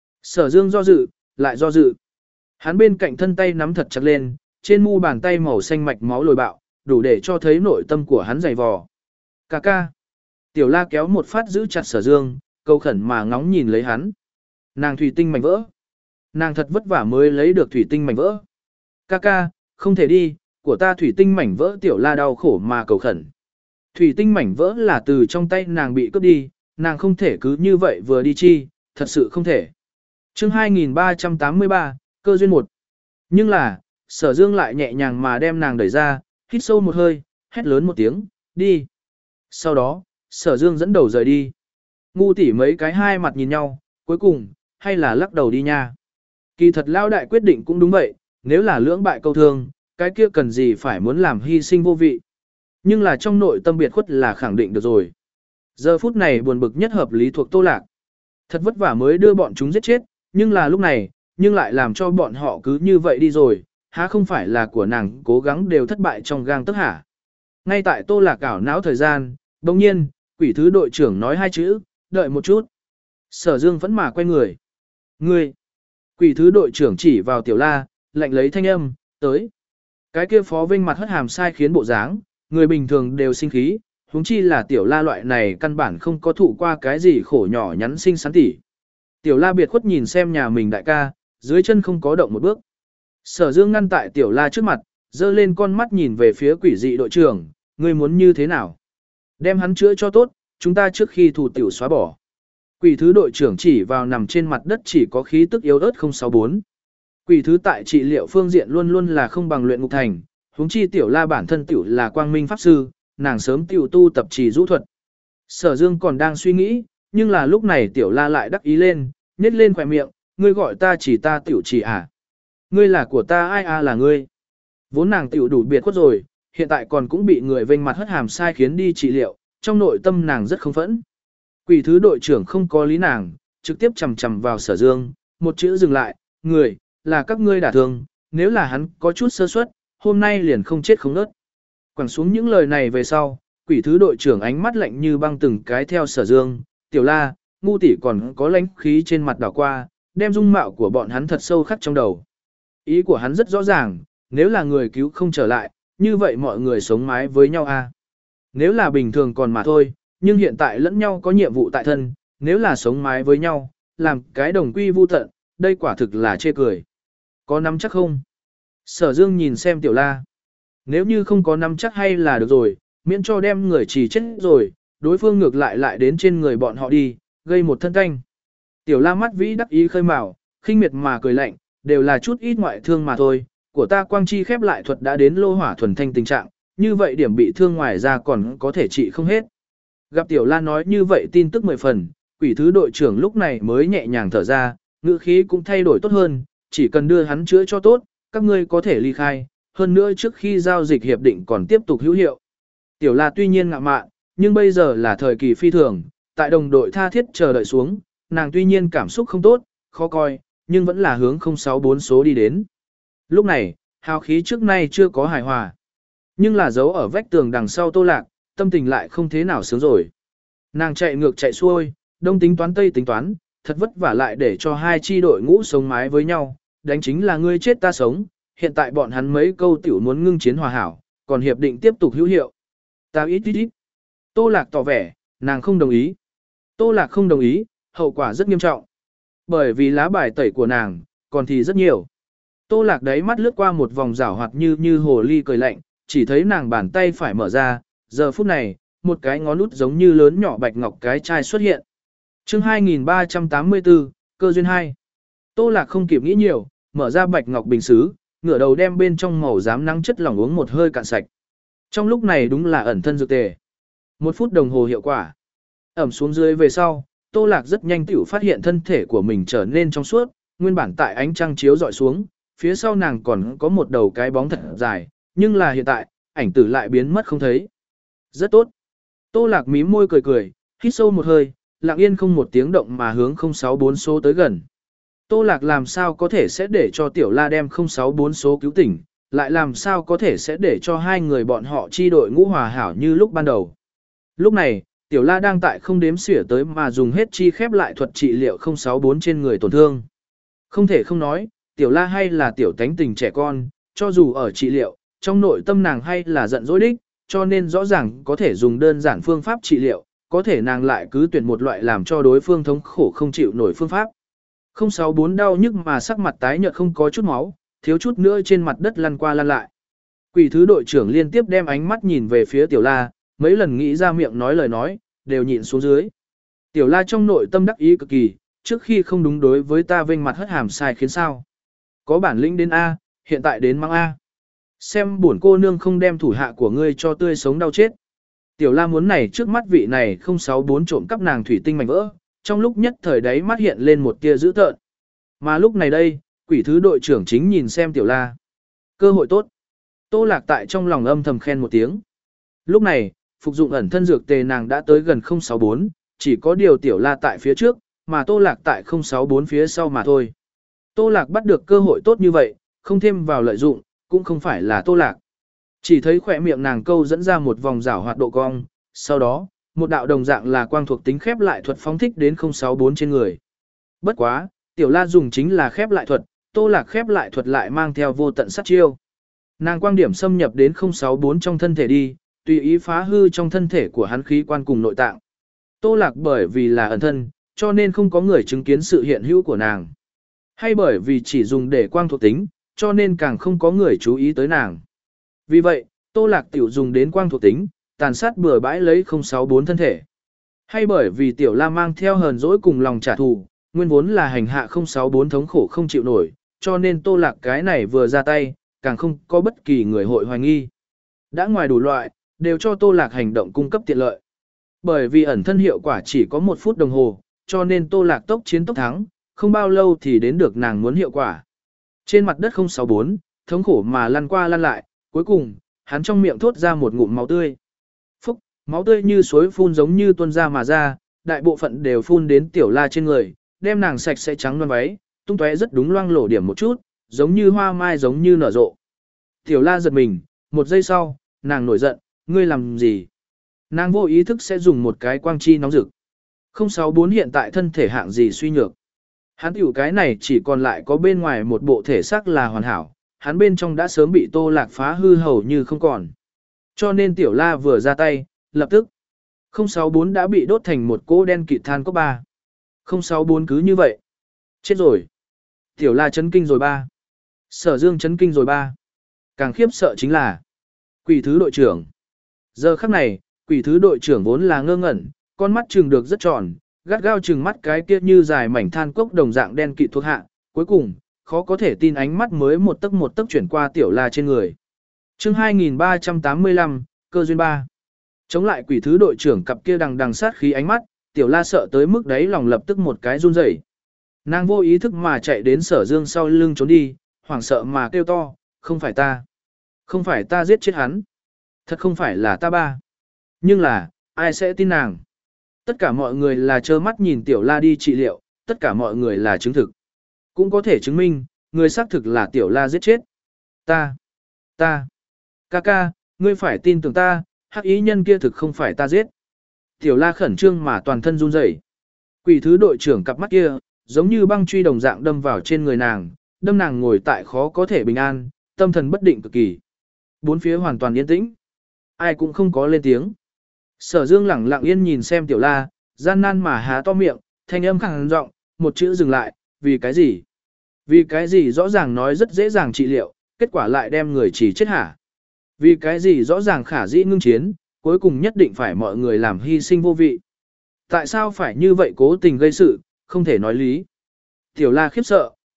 Speaker 1: Sở Dương do dự, lại do dự. Hắn bên cạnh thân tay nắm thật chặt lên, trên mu bàn tay màu xanh mạch máu lồi bạo, đủ để cho thấy nội tâm của hắn dày vò. Cà ca. Tiểu La kéo một phát giữ chặt Sở Dương, câu khẩn mà ngóng nhìn lấy hắn. Nàng thủy tinh mảnh vỡ. Nàng thật vất vả mới lấy được thủy tinh mảnh vỡ. Ca ca, không thể đi, của ta thủy tinh mảnh vỡ. Tiểu La đau khổ mà cầu khẩn. Thủy tinh mảnh vỡ là từ trong tay nàng bị cướp đi, nàng không thể cứ như vậy vừa đi chi, thật sự không thể. Chương hai nghìn ba trăm tám mươi ba, cơ duyên một. Nhưng là, Sở Dương lại nhẹ nhàng mà đem nàng đẩy ra, hít sâu một hơi, hét lớn một tiếng, đi. Sau đó, Sở Dương dẫn đầu rời đi. Ngu tỷ mấy cái hai mặt nhìn nhau, cuối cùng, hay là lắc đầu đi nha. Kỳ thật lao đại quyết định cũng đúng vậy, nếu là lưỡng bại câu thương, cái kia cần gì phải muốn làm hy sinh vô vị. Nhưng là trong nội tâm biệt khuất là khẳng định được rồi. Giờ phút này buồn bực nhất hợp lý thuộc Tô Lạc. Thật vất vả mới đưa bọn chúng giết chết, nhưng là lúc này, nhưng lại làm cho bọn họ cứ như vậy đi rồi, há không phải là của nàng cố gắng đều thất bại trong gang tấc hả. Ngay tại Tô Lạc ảo não thời gian, đồng nhiên, quỷ thứ đội trưởng nói hai chữ, đợi một chút. Sở Dương vẫn mà quay người. Ngươi! Quỷ thứ đội trưởng chỉ vào Tiểu La, lạnh lấy thanh âm, tới. Cái kia Phó Vinh mặt hất hàm sai khiến bộ dáng, người bình thường đều sinh khí, huống chi là Tiểu La loại này căn bản không có thụ qua cái gì khổ nhỏ nhắn xinh xắn tỉ. Tiểu La biệt khuất nhìn xem nhà mình đại ca, dưới chân không có động một bước. Sở Dương ngăn tại Tiểu La trước mặt, giơ lên con mắt nhìn về phía quỷ dị đội trưởng, ngươi muốn như thế nào? Đem hắn chữa cho tốt, chúng ta trước khi thủ tiểu xóa bỏ. Quỷ thứ đội trưởng chỉ vào nằm trên mặt đất chỉ có khí tức yếu ớt không sáu bốn. Quỷ thứ tại trị liệu phương diện luôn luôn là không bằng luyện ngục thành, huống chi Tiểu La bản thân tiểu là quang minh pháp sư, nàng sớm tiểu tu tập trì rũ thuật. Sở Dương còn đang suy nghĩ, nhưng là lúc này Tiểu La lại đắc ý lên, nhếch lên khóe miệng, ngươi gọi ta chỉ ta tiểu chỉ à? Ngươi là của ta ai a à là ngươi? Vốn nàng tiểu đủ biệt khuất rồi, hiện tại còn cũng bị người vênh mặt hất hàm sai khiến đi trị liệu, trong nội tâm nàng rất không phẫn. Quỷ thứ đội trưởng không có lý nàng, trực tiếp chầm chầm vào Sở Dương, một chữ dừng lại, người, là các ngươi đả thương, nếu là hắn có chút sơ suất, hôm nay liền không chết không nớt. Quẳng xuống những lời này về sau, quỷ thứ đội trưởng ánh mắt lạnh như băng từng cái theo Sở Dương, Tiểu La, ngu tỷ còn có lãnh khí trên mặt đảo qua, đem dung mạo của bọn hắn thật sâu khắc trong đầu. Ý của hắn rất rõ ràng, nếu là người cứu không trở lại, như vậy mọi người sống mái với nhau a. À? Nếu là bình thường còn mà thôi, nhưng hiện tại lẫn nhau có nhiệm vụ tại thân, nếu là sống mái với nhau, làm cái đồng quy vu tận, đây quả thực là chê cười. Có nắm chắc không? Sở Dương nhìn xem Tiểu La. Nếu như không có nắm chắc hay là được rồi, miễn cho đem người chỉ chết rồi, đối phương ngược lại lại đến trên người bọn họ đi, gây một thân canh. Tiểu La mắt vĩ đắc ý khơi mào, khinh miệt mà cười lạnh, đều là chút ít ngoại thương mà thôi, của ta quang chi khép lại thuật đã đến lô hỏa thuần thanh tình trạng, như vậy điểm bị thương ngoài ra còn có thể trị không hết. Gặp Tiểu La nói như vậy tin tức mười phần, quỷ thứ đội trưởng lúc này mới nhẹ nhàng thở ra, ngữ khí cũng thay đổi tốt hơn, chỉ cần đưa hắn chữa cho tốt, các ngươi có thể ly khai, hơn nữa trước khi giao dịch hiệp định còn tiếp tục hữu hiệu. Tiểu La tuy nhiên ngạ mạn, nhưng bây giờ là thời kỳ phi thường, tại đồng đội tha thiết chờ đợi xuống, nàng tuy nhiên cảm xúc không tốt, khó coi, nhưng vẫn là hướng không sáu bốn số đi đến. Lúc này, hào khí trước nay chưa có hài hòa, nhưng là giấu ở vách tường đằng sau Tô Lạc, tâm tình lại không thế nào sướng rồi. Nàng chạy ngược chạy xuôi, đông tính toán tây tính toán, thật vất vả lại để cho hai chi đội ngũ sống mái với nhau, đánh chính là ngươi chết ta sống, hiện tại bọn hắn mấy câu tiểu muốn ngưng chiến hòa hảo, còn hiệp định tiếp tục hữu hiệu. Ta ít ít ít. Tô Lạc tỏ vẻ, nàng không đồng ý. Tô Lạc không đồng ý, hậu quả rất nghiêm trọng. Bởi vì lá bài tẩy của nàng, còn thì rất nhiều. Tô Lạc đáy mắt lướt qua một vòng rảo hoạt như như hồ ly cười lạnh, chỉ thấy nàng bàn tay phải mở ra, giờ phút này, một cái ngón út giống như lớn nhỏ bạch ngọc cái chai xuất hiện. Chương hai nghìn ba trăm tám mươi tư, cơ duyên hai. Tô Lạc không kịp nghĩ nhiều, mở ra bạch ngọc bình sứ, ngửa đầu đem bên trong màu giám nắng chất lỏng uống một hơi cạn sạch. Trong lúc này đúng là ẩn thân dược tề. Một phút đồng hồ hiệu quả. Ẩm xuống dưới về sau, Tô Lạc rất nhanh tiểu phát hiện thân thể của mình trở nên trong suốt, nguyên bản tại ánh trăng chiếu dọi xuống, phía sau nàng còn có một đầu cái bóng thật dài, nhưng là hiện tại, ảnh tử lại biến mất không thấy. Rất tốt. Tô Lạc mím môi cười cười, hít sâu một hơi, lặng yên không một tiếng động mà hướng không sáu bốn số tới gần. Tô Lạc làm sao có thể sẽ để cho Tiểu La đem không sáu bốn số cứu tỉnh, lại làm sao có thể sẽ để cho hai người bọn họ chi đội ngũ hòa hảo như lúc ban đầu. Lúc này, Tiểu La đang tại không đếm xỉa tới mà dùng hết chi khép lại thuật trị liệu không sáu bốn trên người tổn thương. Không thể không nói, Tiểu La hay là tiểu tánh tình trẻ con, cho dù ở trị liệu, trong nội tâm nàng hay là giận dỗi đích, cho nên rõ ràng có thể dùng đơn giản phương pháp trị liệu, có thể nàng lại cứ tuyển một loại làm cho đối phương thống khổ không chịu nổi phương pháp. không sáu bốn đau nhức mà sắc mặt tái nhợt không có chút máu, thiếu chút nữa trên mặt đất lăn qua lăn lại. Quỷ thứ đội trưởng liên tiếp đem ánh mắt nhìn về phía Tiểu La, mấy lần nghĩ ra miệng nói lời nói, đều nhịn xuống dưới. Tiểu La trong nội tâm đắc ý cực kỳ, trước khi không đúng đối với ta vênh mặt hất hàm sai khiến sao. Có bản lĩnh đến A, hiện tại đến mang A. Xem buồn cô nương không đem thủ hạ của ngươi cho tươi sống đau chết. Tiểu La muốn này trước mắt vị này không sáu bốn trộm cắp nàng thủy tinh mảnh vỡ, trong lúc nhất thời đấy mắt hiện lên một tia dữ tợn. Mà lúc này đây, quỷ thứ đội trưởng chính nhìn xem Tiểu La. Cơ hội tốt. Tô Lạc tại trong lòng âm thầm khen một tiếng. Lúc này, phục dụng ẩn thân dược tề nàng đã tới gần không sáu bốn, chỉ có điều Tiểu La tại phía trước, mà Tô Lạc tại không sáu bốn phía sau mà thôi. Tô Lạc bắt được cơ hội tốt như vậy, không thêm vào lợi dụng, cũng không phải là Tô Lạc. Chỉ thấy khỏe miệng nàng câu dẫn ra một vòng rảo hoạt độ cong, sau đó, một đạo đồng dạng là quang thuộc tính khép lại thuật phóng thích đến không sáu bốn trên người. Bất quá, Tiểu La dùng chính là khép lại thuật, Tô Lạc khép lại thuật lại mang theo vô tận sát chiêu. Nàng quang điểm xâm nhập đến không sáu bốn trong thân thể đi, tùy ý phá hư trong thân thể của hắn khí quan cùng nội tạng. Tô Lạc bởi vì là ẩn thân, cho nên không có người chứng kiến sự hiện hữu của nàng. Hay bởi vì chỉ dùng để quang thuộc tính, cho nên càng không có người chú ý tới nàng. Vì vậy, Tô Lạc tiểu dùng đến quang thuộc tính, tàn sát bừa bãi lấy không sáu bốn thân thể. Hay bởi vì Tiểu La mang theo hờn dỗi cùng lòng trả thù, nguyên vốn là hành hạ không sáu bốn thống khổ không chịu nổi, cho nên Tô Lạc cái này vừa ra tay, càng không có bất kỳ người hội hoài nghi. Đã ngoài đủ loại, đều cho Tô Lạc hành động cung cấp tiện lợi. Bởi vì ẩn thân hiệu quả chỉ có một phút đồng hồ, cho nên Tô Lạc tốc chiến tốc thắng, không bao lâu thì đến được nàng muốn hiệu quả. Trên mặt đất không sáu bốn, thống khổ mà lăn qua lăn lại, cuối cùng, hắn trong miệng thốt ra một ngụm máu tươi. Phúc, máu tươi như suối phun giống như tuôn ra mà ra, đại bộ phận đều phun đến Tiểu La trên người, đem nàng sạch sẽ trắng loang váy, tung tóe rất đúng loang lổ điểm một chút, giống như hoa mai giống như nở rộ. Tiểu La giật mình, một giây sau, nàng nổi giận, ngươi làm gì? Nàng vô ý thức sẽ dùng một cái quang chi nóng rực. không sáu bốn hiện tại thân thể hạng gì suy nhược. Hắn tiểu cái này chỉ còn lại có bên ngoài một bộ thể xác là hoàn hảo, hắn bên trong đã sớm bị Tô Lạc phá hư hầu như không còn. Cho nên Tiểu La vừa ra tay, lập tức không sáu bốn đã bị đốt thành một cỗ đen kịt than có ba. không sáu bốn cứ như vậy. Chết rồi. Tiểu La chấn kinh rồi ba. Sở Dương chấn kinh rồi ba. Càng khiếp sợ chính là quỷ thứ đội trưởng. Giờ khắc này, quỷ thứ đội trưởng vốn là ngơ ngẩn, con mắt trừng được rất tròn, gắt gao trừng mắt cái kia như dài mảnh than cốc đồng dạng đen kịt thuộc hạ, cuối cùng, khó có thể tin ánh mắt mới một tấc một tấc chuyển qua Tiểu La trên người. Chương hai nghìn ba trăm tám mươi lăm, cơ duyên ba. Chống lại quỷ thứ đội trưởng cặp kia đằng đằng sát khí ánh mắt, Tiểu La sợ tới mức đấy lòng lập tức một cái run rẩy. Nàng vô ý thức mà chạy đến Sở Dương sau lưng trốn đi, hoảng sợ mà kêu to, không phải ta. Không phải ta giết chết hắn. Thật không phải là ta ba. Nhưng là, ai sẽ tin nàng? Tất cả mọi người là trơ mắt nhìn Tiểu La đi trị liệu, tất cả mọi người là chứng thực. Cũng có thể chứng minh, người xác thực là Tiểu La giết chết. Ta, ta, ca ca, ngươi phải tin tưởng ta, hắc ý nhân kia thực không phải ta giết. Tiểu La khẩn trương mà toàn thân run rẩy. Quỷ thứ đội trưởng cặp mắt kia, giống như băng truy đồng dạng đâm vào trên người nàng, đâm nàng ngồi tại khó có thể bình an, tâm thần bất định cực kỳ. Bốn phía hoàn toàn yên tĩnh. Ai cũng không có lên tiếng. Sở Dương lẳng lặng yên nhìn xem Tiểu La, gian nan mà há to miệng, thanh âm khàn giọng, một chữ dừng lại, vì cái gì? Vì cái gì rõ ràng nói rất dễ dàng trị liệu, kết quả lại đem người chỉ chết hả? Vì cái gì rõ ràng khả dĩ ngưng chiến, cuối cùng nhất định phải mọi người làm hy sinh vô vị? Tại sao phải như vậy cố tình gây sự, không thể nói lý? Tiểu La khiếp sợ,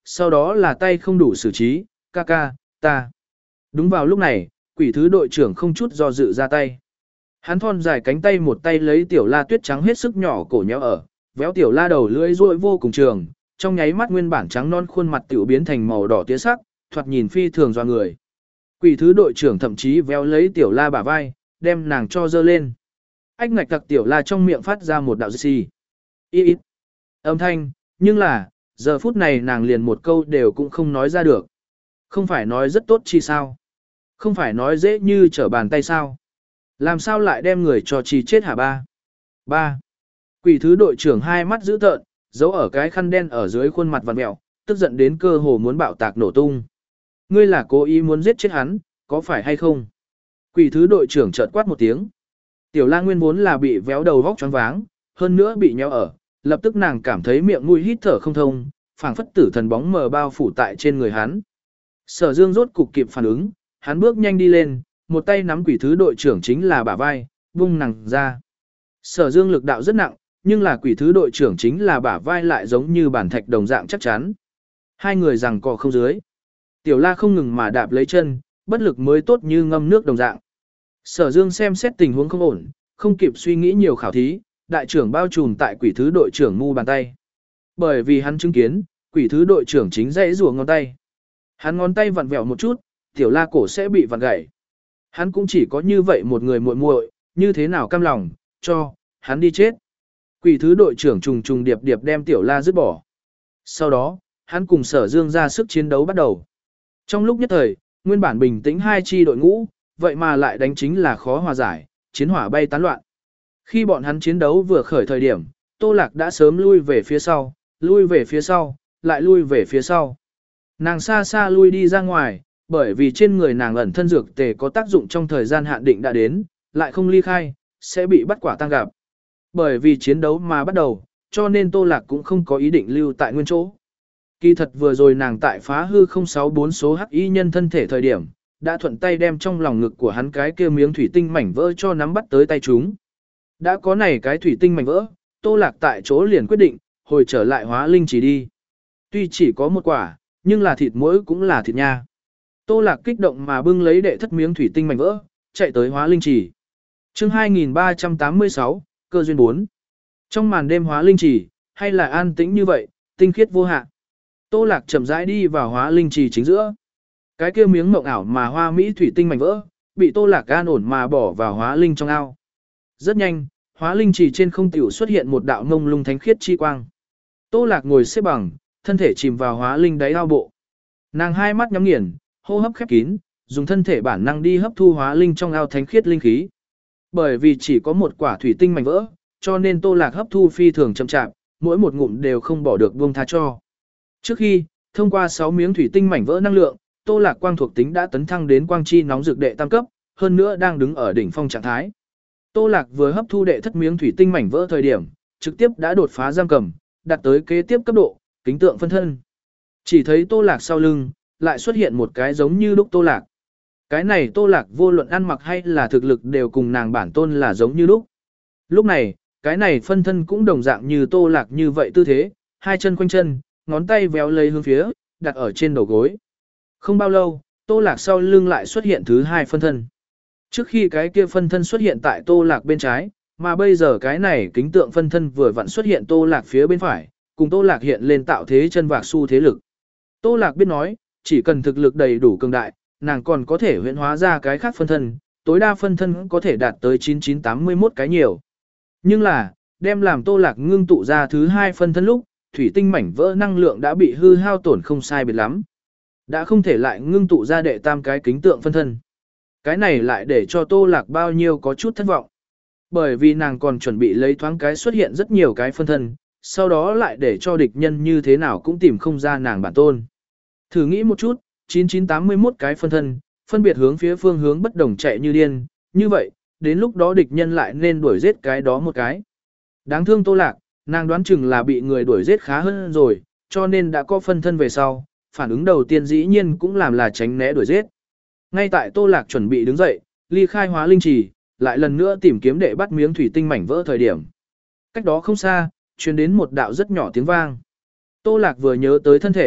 Speaker 1: sau đó là tay không đủ xử trí, ca ca, ta. Đúng vào lúc này, quỷ thứ đội trưởng không chút do dự ra tay. Hắn thon dài cánh tay một tay lấy tiểu la tuyết trắng hết sức nhỏ cổ nhéo ở, véo tiểu la đầu lưỡi ruội vô cùng trường, trong nháy mắt nguyên bản trắng non khuôn mặt tiểu biến thành màu đỏ tía sắc, thoạt nhìn phi thường doa người. Quỷ thứ đội trưởng thậm chí véo lấy tiểu la bả vai, đem nàng cho dơ lên. Ách ngạch tặc tiểu la trong miệng phát ra một đạo xì. Ít ít. Âm thanh, nhưng là, giờ phút này nàng liền một câu đều cũng không nói ra được. Không phải nói rất tốt chi sao? Không phải nói dễ như trở bàn tay sao? Làm sao lại đem người cho chi chết hả ba? Ba. Quỷ thứ đội trưởng hai mắt dữ tợn, giấu ở cái khăn đen ở dưới khuôn mặt vặn mẹo, tức giận đến cơ hồ muốn bạo tạc nổ tung. Ngươi là cố ý muốn giết chết hắn, có phải hay không? Quỷ thứ đội trưởng chợt quát một tiếng. Tiểu La nguyên vốn là bị véo đầu vóc choáng váng, hơn nữa bị nhéo ở, lập tức nàng cảm thấy miệng mũi hít thở không thông, phảng phất tử thần bóng mờ bao phủ tại trên người hắn. Sở Dương rốt cục kịp phản ứng, hắn bước nhanh đi lên, một tay nắm quỷ thứ đội trưởng chính là bả vai, bung nàng ra. Sở Dương lực đạo rất nặng, nhưng là quỷ thứ đội trưởng chính là bả vai lại giống như bản thạch đồng dạng chắc chắn. Hai người giằng co không dưới. Tiểu La không ngừng mà đạp lấy chân, bất lực mới tốt như ngâm nước đồng dạng. Sở Dương xem xét tình huống không ổn, không kịp suy nghĩ nhiều khảo thí, đại trưởng bao trùm tại quỷ thứ đội trưởng mu bàn tay. Bởi vì hắn chứng kiến, quỷ thứ đội trưởng chính dãy rùa ngón tay. Hắn ngón tay vặn vẹo một chút, tiểu La cổ sẽ bị vặn gãy. Hắn cũng chỉ có như vậy một người muội muội, như thế nào cam lòng, cho, hắn đi chết. Quỷ thứ đội trưởng trùng trùng điệp điệp đem tiểu La dứt bỏ. Sau đó, hắn cùng Sở Dương ra sức chiến đấu bắt đầu. Trong lúc nhất thời, nguyên bản bình tĩnh hai chi đội ngũ, vậy mà lại đánh chính là khó hòa giải, chiến hỏa bay tán loạn. Khi bọn hắn chiến đấu vừa khởi thời điểm, Tô Lạc đã sớm lui về phía sau, lui về phía sau, lại lui về phía sau. Nàng xa xa lui đi ra ngoài, bởi vì trên người nàng ẩn thân dược tề có tác dụng trong thời gian hạn định đã đến, lại không ly khai, sẽ bị bắt quả tang gặp. Bởi vì chiến đấu mà bắt đầu, cho nên Tô Lạc cũng không có ý định lưu tại nguyên chỗ. Kỳ thật vừa rồi nàng tại phá hư không sáu bốn số hắc y nhân thân thể thời điểm, đã thuận tay đem trong lòng ngực của hắn cái kia miếng thủy tinh mảnh vỡ cho nắm bắt tới tay chúng. Đã có này cái thủy tinh mảnh vỡ, Tô Lạc tại chỗ liền quyết định, hồi trở lại hóa linh chỉ đi. Tuy chỉ có một quả, nhưng là thịt mỗi cũng là thịt nha. Tô Lạc kích động mà bưng lấy đệ thất miếng thủy tinh mảnh vỡ, chạy tới hóa linh chỉ. Chương hai nghìn ba trăm tám mươi sáu, cơ duyên bốn. Trong màn đêm hóa linh chỉ, hay là an tĩnh như vậy, tinh khiết vô hạn. Tô Lạc chậm rãi đi vào hóa linh trì chính giữa. Cái kia miếng mộng ảo mà hoa mỹ thủy tinh mảnh vỡ, bị Tô Lạc an ổn mà bỏ vào hóa linh trong ao. Rất nhanh, hóa linh trì trên không tiểu xuất hiện một đạo ngông lung thánh khiết chi quang. Tô Lạc ngồi xếp bằng, thân thể chìm vào hóa linh đáy ao bộ. Nàng hai mắt nhắm nghiền, hô hấp khép kín, dùng thân thể bản năng đi hấp thu hóa linh trong ao thánh khiết linh khí. Bởi vì chỉ có một quả thủy tinh mảnh vỡ, cho nên Tô Lạc hấp thu phi thường chậm chạp, mỗi một ngụm đều không bỏ được buông tha cho. Trước khi, thông qua sáu miếng thủy tinh mảnh vỡ năng lượng, Tô Lạc quang thuộc tính đã tấn thăng đến quang chi nóng dược đệ tam cấp, hơn nữa đang đứng ở đỉnh phong trạng thái. Tô Lạc vừa hấp thu đệ thất miếng thủy tinh mảnh vỡ thời điểm, trực tiếp đã đột phá giam cầm, đạt tới kế tiếp cấp độ, kính tượng phân thân. Chỉ thấy Tô Lạc sau lưng, lại xuất hiện một cái giống như lúc Tô Lạc. Cái này Tô Lạc vô luận ăn mặc hay là thực lực đều cùng nàng bản tôn là giống như lúc. Lúc này, cái này phân thân cũng đồng dạng như Tô Lạc như vậy tư thế, hai chân quanh chân, ngón tay véo lấy hướng phía, đặt ở trên đầu gối. Không bao lâu, Tô Lạc sau lưng lại xuất hiện thứ hai phân thân. Trước khi cái kia phân thân xuất hiện tại Tô Lạc bên trái, mà bây giờ cái này kính tượng phân thân vừa vặn xuất hiện Tô Lạc phía bên phải, cùng Tô Lạc hiện lên tạo thế chân vạc su thế lực. Tô Lạc biết nói, chỉ cần thực lực đầy đủ cường đại, nàng còn có thể huyễn hóa ra cái khác phân thân, tối đa phân thân có thể đạt tới chín chín tám mươi mốt cái nhiều. Nhưng là, đem làm Tô Lạc ngưng tụ ra thứ hai phân thân lúc, thủy tinh mảnh vỡ năng lượng đã bị hư hao tổn không sai biệt lắm. Đã không thể lại ngưng tụ ra đệ tam cái kính tượng phân thân. Cái này lại để cho Tô Lạc bao nhiêu có chút thất vọng. Bởi vì nàng còn chuẩn bị lấy thoáng cái xuất hiện rất nhiều cái phân thân, sau đó lại để cho địch nhân như thế nào cũng tìm không ra nàng bản tôn. Thử nghĩ một chút, chín chín tám mươi mốt cái phân thân, phân biệt hướng phía phương hướng bất đồng chạy như điên, như vậy, đến lúc đó địch nhân lại nên đuổi giết cái đó một cái. Đáng thương Tô Lạc, nàng đoán chừng là bị người đuổi giết khá hơn rồi, cho nên đã có phân thân về sau, phản ứng đầu tiên dĩ nhiên cũng làm là tránh né đuổi giết. Ngay tại Tô Lạc chuẩn bị đứng dậy, ly khai hóa linh trì, lại lần nữa tìm kiếm để bắt miếng thủy tinh mảnh vỡ thời điểm. Cách đó không xa, truyền đến một đạo rất nhỏ tiếng vang. Tô Lạc vừa nhớ tới thân thể,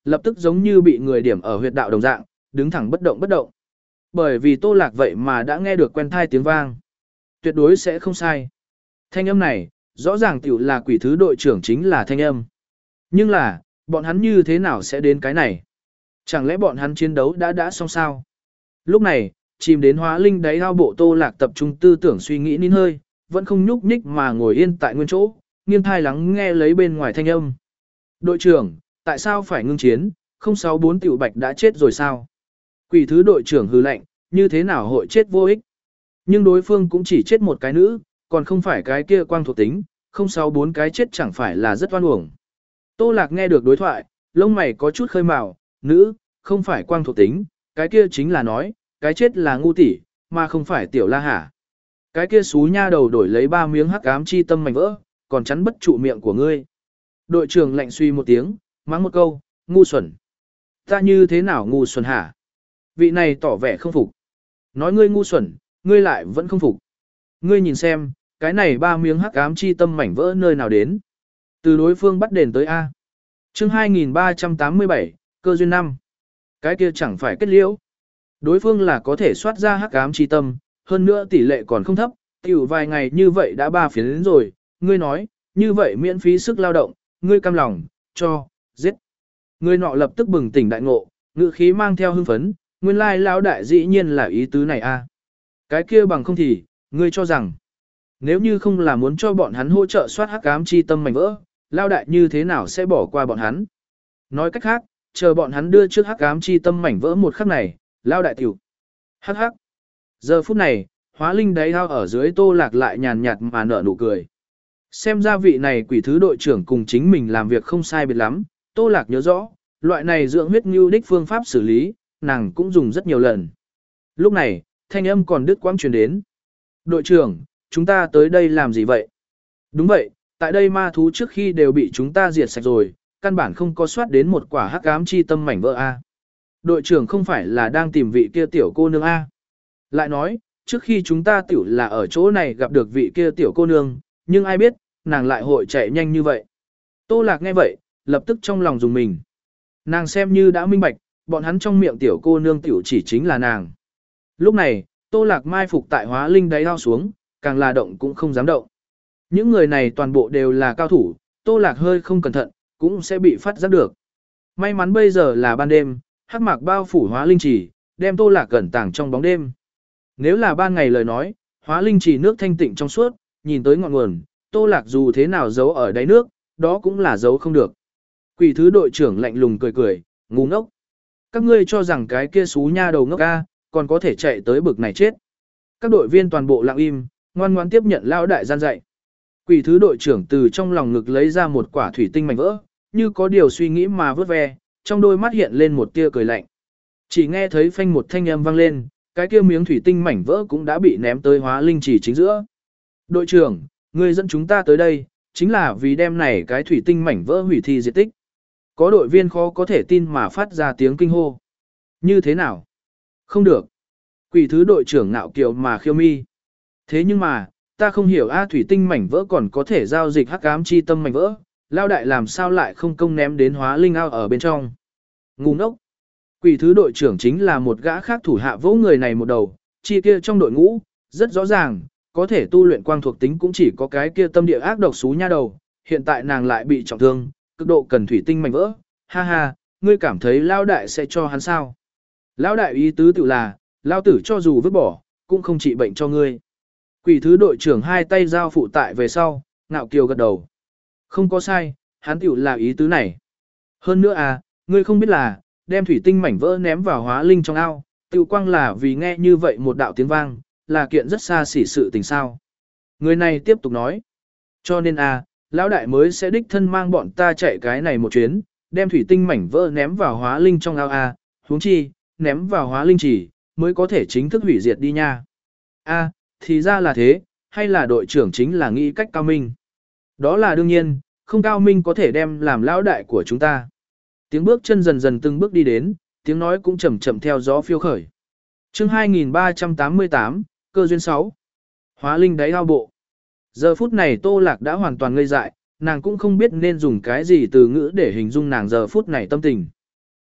Speaker 1: lập tức giống như bị người điểm ở huyệt đạo đồng dạng, đứng thẳng bất động bất động. Bởi vì Tô Lạc vậy mà đã nghe được quen thai tiếng vang. Tuyệt đối sẽ không sai. Thanh âm này, rõ ràng tiểu là quỷ thứ đội trưởng chính là thanh âm. Nhưng là, bọn hắn như thế nào sẽ đến cái này? Chẳng lẽ bọn hắn chiến đấu đã đã xong sao? Lúc này, chìm đến hóa linh đáy ao bộ Tô Lạc tập trung tư tưởng suy nghĩ nín hơi, vẫn không nhúc nhích mà ngồi yên tại nguyên chỗ, nghiêng thai lắng nghe lấy bên ngoài thanh âm. Đội trưởng, tại sao phải ngưng chiến, không sáu bốn tiểu bạch đã chết rồi sao? Quỷ thứ đội trưởng hừ lạnh, như thế nào hội chết vô ích? Nhưng đối phương cũng chỉ chết một cái nữ, còn không phải cái kia quang thuộc tính, không sáu bốn cái chết chẳng phải là rất oan uổng. Tô Lạc nghe được đối thoại, lông mày có chút khơi mào, nữ, không phải quang thuộc tính, cái kia chính là nói, cái chết là ngu tỷ, mà không phải tiểu la hả. Cái kia xú nha đầu đổi lấy ba miếng hắc ám chi tâm mảnh vỡ, còn chắn bất trụ miệng của ngươi. Đội trưởng lạnh suy một tiếng, mắng một câu, ngu xuẩn. Ta như thế nào ngu xuẩn hả? Vị này tỏ vẻ không phục. Nói ngươi ngu xuẩn, ngươi lại vẫn không phục. Ngươi nhìn xem, cái này ba miếng hắc ám chi tâm mảnh vỡ nơi nào đến. Từ đối phương bắt đền tới A. chương hai nghìn ba trăm tám mươi bảy, cơ duyên năm. Cái kia chẳng phải kết liễu. Đối phương là có thể soát ra hắc ám chi tâm, hơn nữa tỷ lệ còn không thấp, tiểu vài ngày như vậy đã ba phiến đến rồi, ngươi nói, như vậy miễn phí sức lao động, ngươi cam lòng, cho, giết. Ngươi nọ lập tức bừng tỉnh đại ngộ, ngữ khí mang theo hưng phấn, nguyên lai lão đại dĩ nhiên là ý tứ này a. Cái kia bằng không thì, ngươi cho rằng, nếu như không là muốn cho bọn hắn hỗ trợ soát hắc ám chi tâm mảnh vỡ, lão đại như thế nào sẽ bỏ qua bọn hắn? Nói cách khác, chờ bọn hắn đưa trước hắc ám chi tâm mảnh vỡ một khắc này, lão đại tiểu. Hắc hắc. Giờ phút này, hóa linh đáy ao ở dưới Tô Lạc lại nhàn nhạt mà nở nụ cười. Xem ra vị này quỷ thứ đội trưởng cùng chính mình làm việc không sai biệt lắm, Tô Lạc nhớ rõ, loại này dưỡng huyết ngưu đích phương pháp xử lý, nàng cũng dùng rất nhiều lần. Lúc này, thanh âm còn đứt quãng truyền đến. Đội trưởng, chúng ta tới đây làm gì vậy? Đúng vậy, tại đây ma thú trước khi đều bị chúng ta diệt sạch rồi, căn bản không có soát đến một quả hắc ám chi tâm mảnh vỡ A. Đội trưởng không phải là đang tìm vị kia tiểu cô nương A. Lại nói, trước khi chúng ta tiểu là ở chỗ này gặp được vị kia tiểu cô nương, nhưng ai biết, nàng lại hội chạy nhanh như vậy. Tô Lạc nghe vậy, lập tức trong lòng dùng mình. Nàng xem như đã minh bạch, bọn hắn trong miệng tiểu cô nương tiểu chỉ chính là nàng. Lúc này, Tô Lạc mai phục tại hóa linh đáy ao xuống, càng là động cũng không dám động. Những người này toàn bộ đều là cao thủ, Tô Lạc hơi không cẩn thận, cũng sẽ bị phát giác được. May mắn bây giờ là ban đêm, hắc mạc bao phủ hóa linh chỉ, đem Tô Lạc cẩn tàng trong bóng đêm. Nếu là ban ngày lời nói, hóa linh chỉ nước thanh tịnh trong suốt, nhìn tới ngọn nguồn, Tô Lạc dù thế nào giấu ở đáy nước, đó cũng là giấu không được. Quỷ thứ đội trưởng lạnh lùng cười cười, ngu ngốc. Các ngươi cho rằng cái kia xú nha đầu ngốc ca, còn có thể chạy tới bực này chết. Các đội viên toàn bộ lặng im, ngoan ngoan tiếp nhận lao đại gian dạy. Quỷ thứ đội trưởng từ trong lòng ngực lấy ra một quả thủy tinh mảnh vỡ, như có điều suy nghĩ mà vớt ve, trong đôi mắt hiện lên một tia cười lạnh. Chỉ nghe thấy phanh một thanh âm vang lên, cái kia miếng thủy tinh mảnh vỡ cũng đã bị ném tới hóa linh chỉ chính giữa. Đội trưởng, người dẫn chúng ta tới đây, chính là vì đem này cái thủy tinh mảnh vỡ hủy thi diệt tích. Có đội viên khó có thể tin mà phát ra tiếng kinh hô. Như thế nào? Không được. Quỷ thứ đội trưởng ngạo kiều mà khiêu mi. Thế nhưng mà, ta không hiểu A thủy tinh mảnh vỡ còn có thể giao dịch hắc ám chi tâm mảnh vỡ, lao đại làm sao lại không công ném đến hóa linh ao ở bên trong. Ngu ngốc. Quỷ thứ đội trưởng chính là một gã khác thủ hạ vỗ người này một đầu, chi kia trong đội ngũ, rất rõ ràng, có thể tu luyện quang thuộc tính cũng chỉ có cái kia tâm địa ác độc xú nha đầu, hiện tại nàng lại bị trọng thương, cực độ cần thủy tinh mảnh vỡ, ha ha, ngươi cảm thấy lao đại sẽ cho hắn sao? Lao đại ý tứ tự là, lao tử cho dù vứt bỏ, cũng không trị bệnh cho ngươi. Quỷ thứ đội trưởng hai tay giao phụ tại về sau, ngạo kiều gật đầu. Không có sai, hắn tiểu là ý tứ này. Hơn nữa à, ngươi không biết là, đem thủy tinh mảnh vỡ ném vào hóa linh trong ao, tiểu quang là vì nghe như vậy một đạo tiếng vang, là kiện rất xa xỉ sự tình sao. Người này tiếp tục nói. Cho nên à, lão đại mới sẽ đích thân mang bọn ta chạy cái này một chuyến, đem thủy tinh mảnh vỡ ném vào hóa linh trong ao à, huống chi, ném vào hóa linh chỉ, mới có thể chính thức hủy diệt đi nha. A, thì ra là thế, hay là đội trưởng chính là nghĩ cách cao minh. Đó là đương nhiên, không cao minh có thể đem làm lão đại của chúng ta. Tiếng bước chân dần dần từng bước đi đến, tiếng nói cũng chậm chậm theo gió phiêu khởi. chương hai nghìn ba trăm tám mươi tám, cơ duyên sáu. Hóa linh đáy ao bộ. Giờ phút này Tô Lạc đã hoàn toàn ngây dại, nàng cũng không biết nên dùng cái gì từ ngữ để hình dung nàng giờ phút này tâm tình.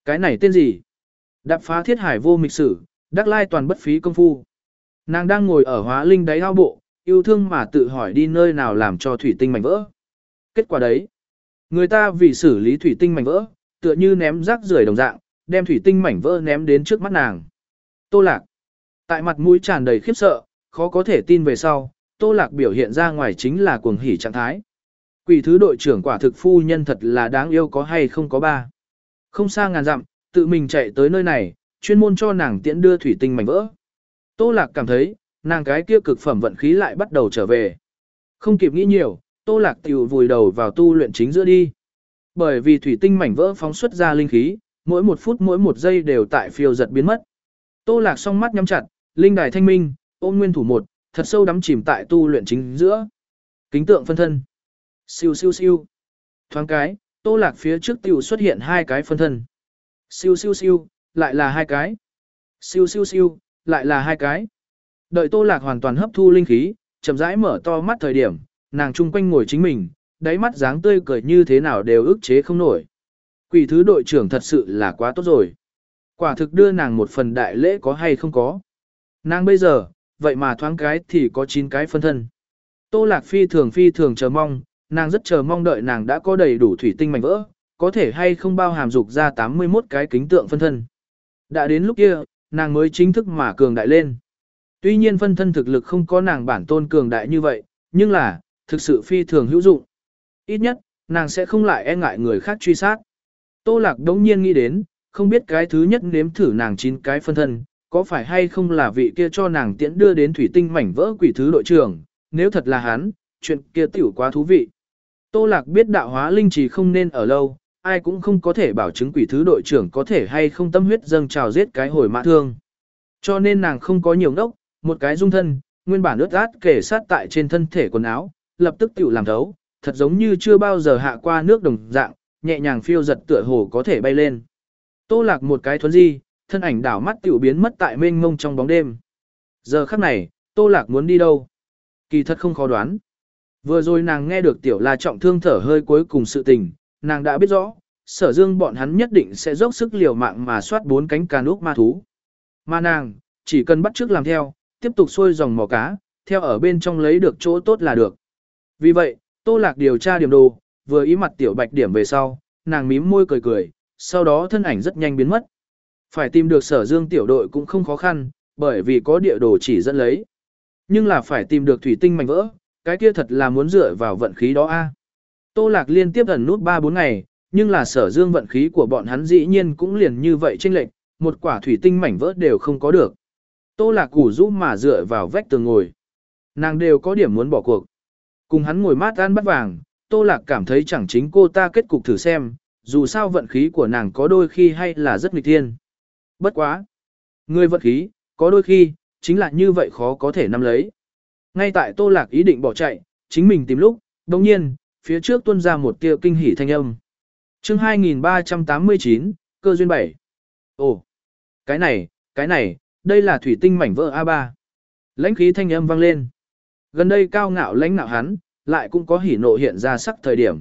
Speaker 1: Cái này tên gì? Đạp phá thiết hải vô mịch sử, đắc lai toàn bất phí công phu. Nàng đang ngồi ở hóa linh đáy ao bộ, yêu thương mà tự hỏi đi nơi nào làm cho thủy tinh mảnh vỡ. Kết quả đấy, người ta vì xử lý thủy tinh mảnh vỡ, tựa như ném rác rưởi đồng dạng, đem thủy tinh mảnh vỡ ném đến trước mắt nàng. Tô Lạc, tại mặt mũi tràn đầy khiếp sợ, khó có thể tin về sau, Tô Lạc biểu hiện ra ngoài chính là cuồng hỉ trạng thái. Quỷ thứ đội trưởng quả thực phu nhân thật là đáng yêu có hay không có ba. Không xa ngàn dặm, tự mình chạy tới nơi này, chuyên môn cho nàng tiễn đưa thủy tinh mảnh vỡ. Tô Lạc cảm thấy, nàng cái kia cực phẩm vận khí lại bắt đầu trở về. Không kịp nghĩ nhiều, Tô Lạc tiểu vùi đầu vào tu luyện chính giữa đi. Bởi vì thủy tinh mảnh vỡ phóng xuất ra linh khí, mỗi một phút mỗi một giây đều tại phiêu giật biến mất. Tô Lạc song mắt nhắm chặt, linh đài thanh minh, ôn nguyên thủ một, thật sâu đắm chìm tại tu luyện chính giữa. Kính tượng phân thân. Siêu siêu siêu. Thoáng cái, Tô Lạc phía trước tiểu xuất hiện hai cái phân thân. Siêu siêu siêu, lại là hai cái. Siêu siêu siêu, lại là hai cái. Đợi Tô Lạc hoàn toàn hấp thu linh khí, chậm rãi mở to mắt thời điểm, nàng chung quanh ngồi chính mình, đáy mắt dáng tươi cười như thế nào đều ức chế không nổi. Quỷ thứ đội trưởng thật sự là quá tốt rồi. Quả thực đưa nàng một phần đại lễ có hay không có. Nàng bây giờ, vậy mà thoáng cái thì có chín cái phân thân. Tô Lạc phi thường phi thường chờ mong, nàng rất chờ mong đợi nàng đã có đầy đủ thủy tinh mảnh vỡ, có thể hay không bao hàm dục ra tám mươi mốt cái kính tượng phân thân. Đã đến lúc kia, nàng mới chính thức mà cường đại lên. Tuy nhiên phân thân thực lực không có nàng bản tôn cường đại như vậy, nhưng là, thực sự phi thường hữu dụng. Ít nhất, nàng sẽ không lại e ngại người khác truy sát. Tô Lạc đống nhiên nghĩ đến, không biết cái thứ nhất nếm thử nàng chín cái phân thân, có phải hay không là vị kia cho nàng tiễn đưa đến thủy tinh mảnh vỡ quỷ thứ đội trưởng, nếu thật là hắn, chuyện kia tiểu quá thú vị. Tô Lạc biết đạo hóa linh chỉ không nên ở lâu, ai cũng không có thể bảo chứng quỷ thứ đội trưởng có thể hay không tâm huyết dâng trào giết cái hồi mã thương. Cho nên nàng không có nhiều ngốc, một cái dung thân, nguyên bản ướt át kể sát tại trên thân thể quần áo, lập tức tiểu làm thấu, thật giống như chưa bao giờ hạ qua nước đồng dạng, nhẹ nhàng phiêu giật tựa hồ có thể bay lên. Tô Lạc một cái thuấn di, thân ảnh đảo mắt tiểu biến mất tại mênh mông trong bóng đêm. Giờ khắc này, Tô Lạc muốn đi đâu? Kỳ thật không khó đoán. Vừa rồi nàng nghe được tiểu La trọng thương thở hơi cuối cùng sự tình, nàng đã biết rõ, Sở Dương bọn hắn nhất định sẽ dốc sức liều mạng mà soát bốn cánh cà núc ma thú. Mà nàng, chỉ cần bắt chước làm theo, tiếp tục xuôi dòng mò cá, theo ở bên trong lấy được chỗ tốt là được. Vì vậy, Tô Lạc điều tra điểm đồ, vừa ý mặt tiểu bạch điểm về sau, nàng mím môi cười cười, sau đó thân ảnh rất nhanh biến mất. Phải tìm được Sở Dương tiểu đội cũng không khó khăn, bởi vì có địa đồ chỉ dẫn lấy. Nhưng là phải tìm được thủy tinh mảnh vỡ, cái kia thật là muốn dựa vào vận khí đó a. Tô Lạc liên tiếp ẩn nút ba bốn ngày, nhưng là Sở Dương vận khí của bọn hắn dĩ nhiên cũng liền như vậy chênh lệch, một quả thủy tinh mảnh vỡ đều không có được. Tô Lạc củ rũ mà dựa vào vách tường ngồi. Nàng đều có điểm muốn bỏ cuộc. Cùng hắn ngồi mát ăn bắt vàng, Tô Lạc cảm thấy chẳng chính cô ta kết cục thử xem, dù sao vận khí của nàng có đôi khi hay là rất nghịch thiên. Bất quá. Người vận khí, có đôi khi, chính là như vậy khó có thể nắm lấy. Ngay tại Tô Lạc ý định bỏ chạy, chính mình tìm lúc, đồng nhiên, phía trước tuôn ra một tia kinh hỉ thanh âm. chương hai nghìn ba trăm tám mươi chín, cơ duyên bảy. Ồ, cái này, cái này, đây là thủy tinh mảnh vỡ a ba. Lãnh khí thanh âm vang lên. Gần đây cao ngạo lãnh nạo hắn, lại cũng có hỉ nộ hiện ra sắc thời điểm.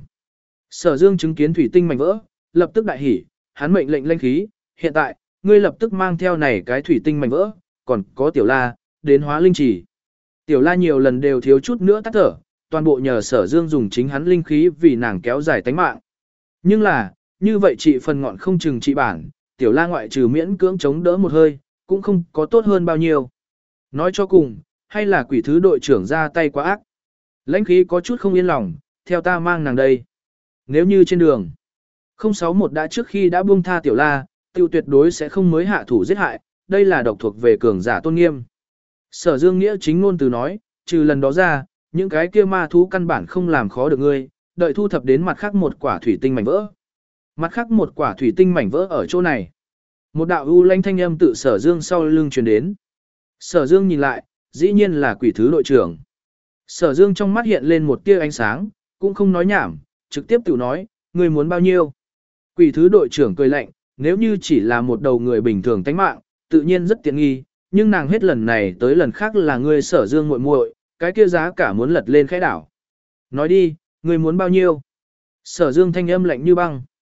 Speaker 1: Sở Dương chứng kiến thủy tinh mảnh vỡ, lập tức đại hỉ, hắn mệnh lệnh lãnh khí, hiện tại, ngươi lập tức mang theo này cái thủy tinh mảnh vỡ, còn có Tiểu La, đến hóa linh chỉ. Tiểu La nhiều lần đều thiếu chút nữa tắt thở, toàn bộ nhờ Sở Dương dùng chính hắn linh khí vì nàng kéo dài tánh mạng. Nhưng là, như vậy trị phần ngọn không chừng trị bản, Tiểu La ngoại trừ miễn cưỡng chống đỡ một hơi, cũng không có tốt hơn bao nhiêu. Nói cho cùng, hay là quỷ thứ đội trưởng ra tay quá ác. Lãnh khí có chút không yên lòng, theo ta mang nàng đây. Nếu như trên đường, không sáu một đã trước khi đã buông tha Tiểu La, tiêu tuyệt đối sẽ không mới hạ thủ giết hại, đây là độc thuộc về cường giả tôn nghiêm. Sở Dương nghĩa chính ngôn từ nói, trừ lần đó ra, những cái kia ma thú căn bản không làm khó được ngươi, đợi thu thập đến mặt khác một quả thủy tinh mảnh vỡ. Mặt khác một quả thủy tinh mảnh vỡ ở chỗ này. Một đạo u lanh thanh âm tự Sở Dương sau lưng truyền đến. Sở Dương nhìn lại, dĩ nhiên là quỷ thứ đội trưởng. Sở Dương trong mắt hiện lên một tia ánh sáng, cũng không nói nhảm, trực tiếp tự nói, ngươi muốn bao nhiêu. Quỷ thứ đội trưởng cười lạnh, nếu như chỉ là một đầu người bình thường tánh mạng, tự nhiên rất tiện nghi, nhưng nàng hết lần này tới lần khác là ngươi Sở Dương muội muội, cái kia giá cả muốn lật lên khẽ đảo. Nói đi, ngươi muốn bao nhiêu? Sở Dương thanh âm lạnh như băng.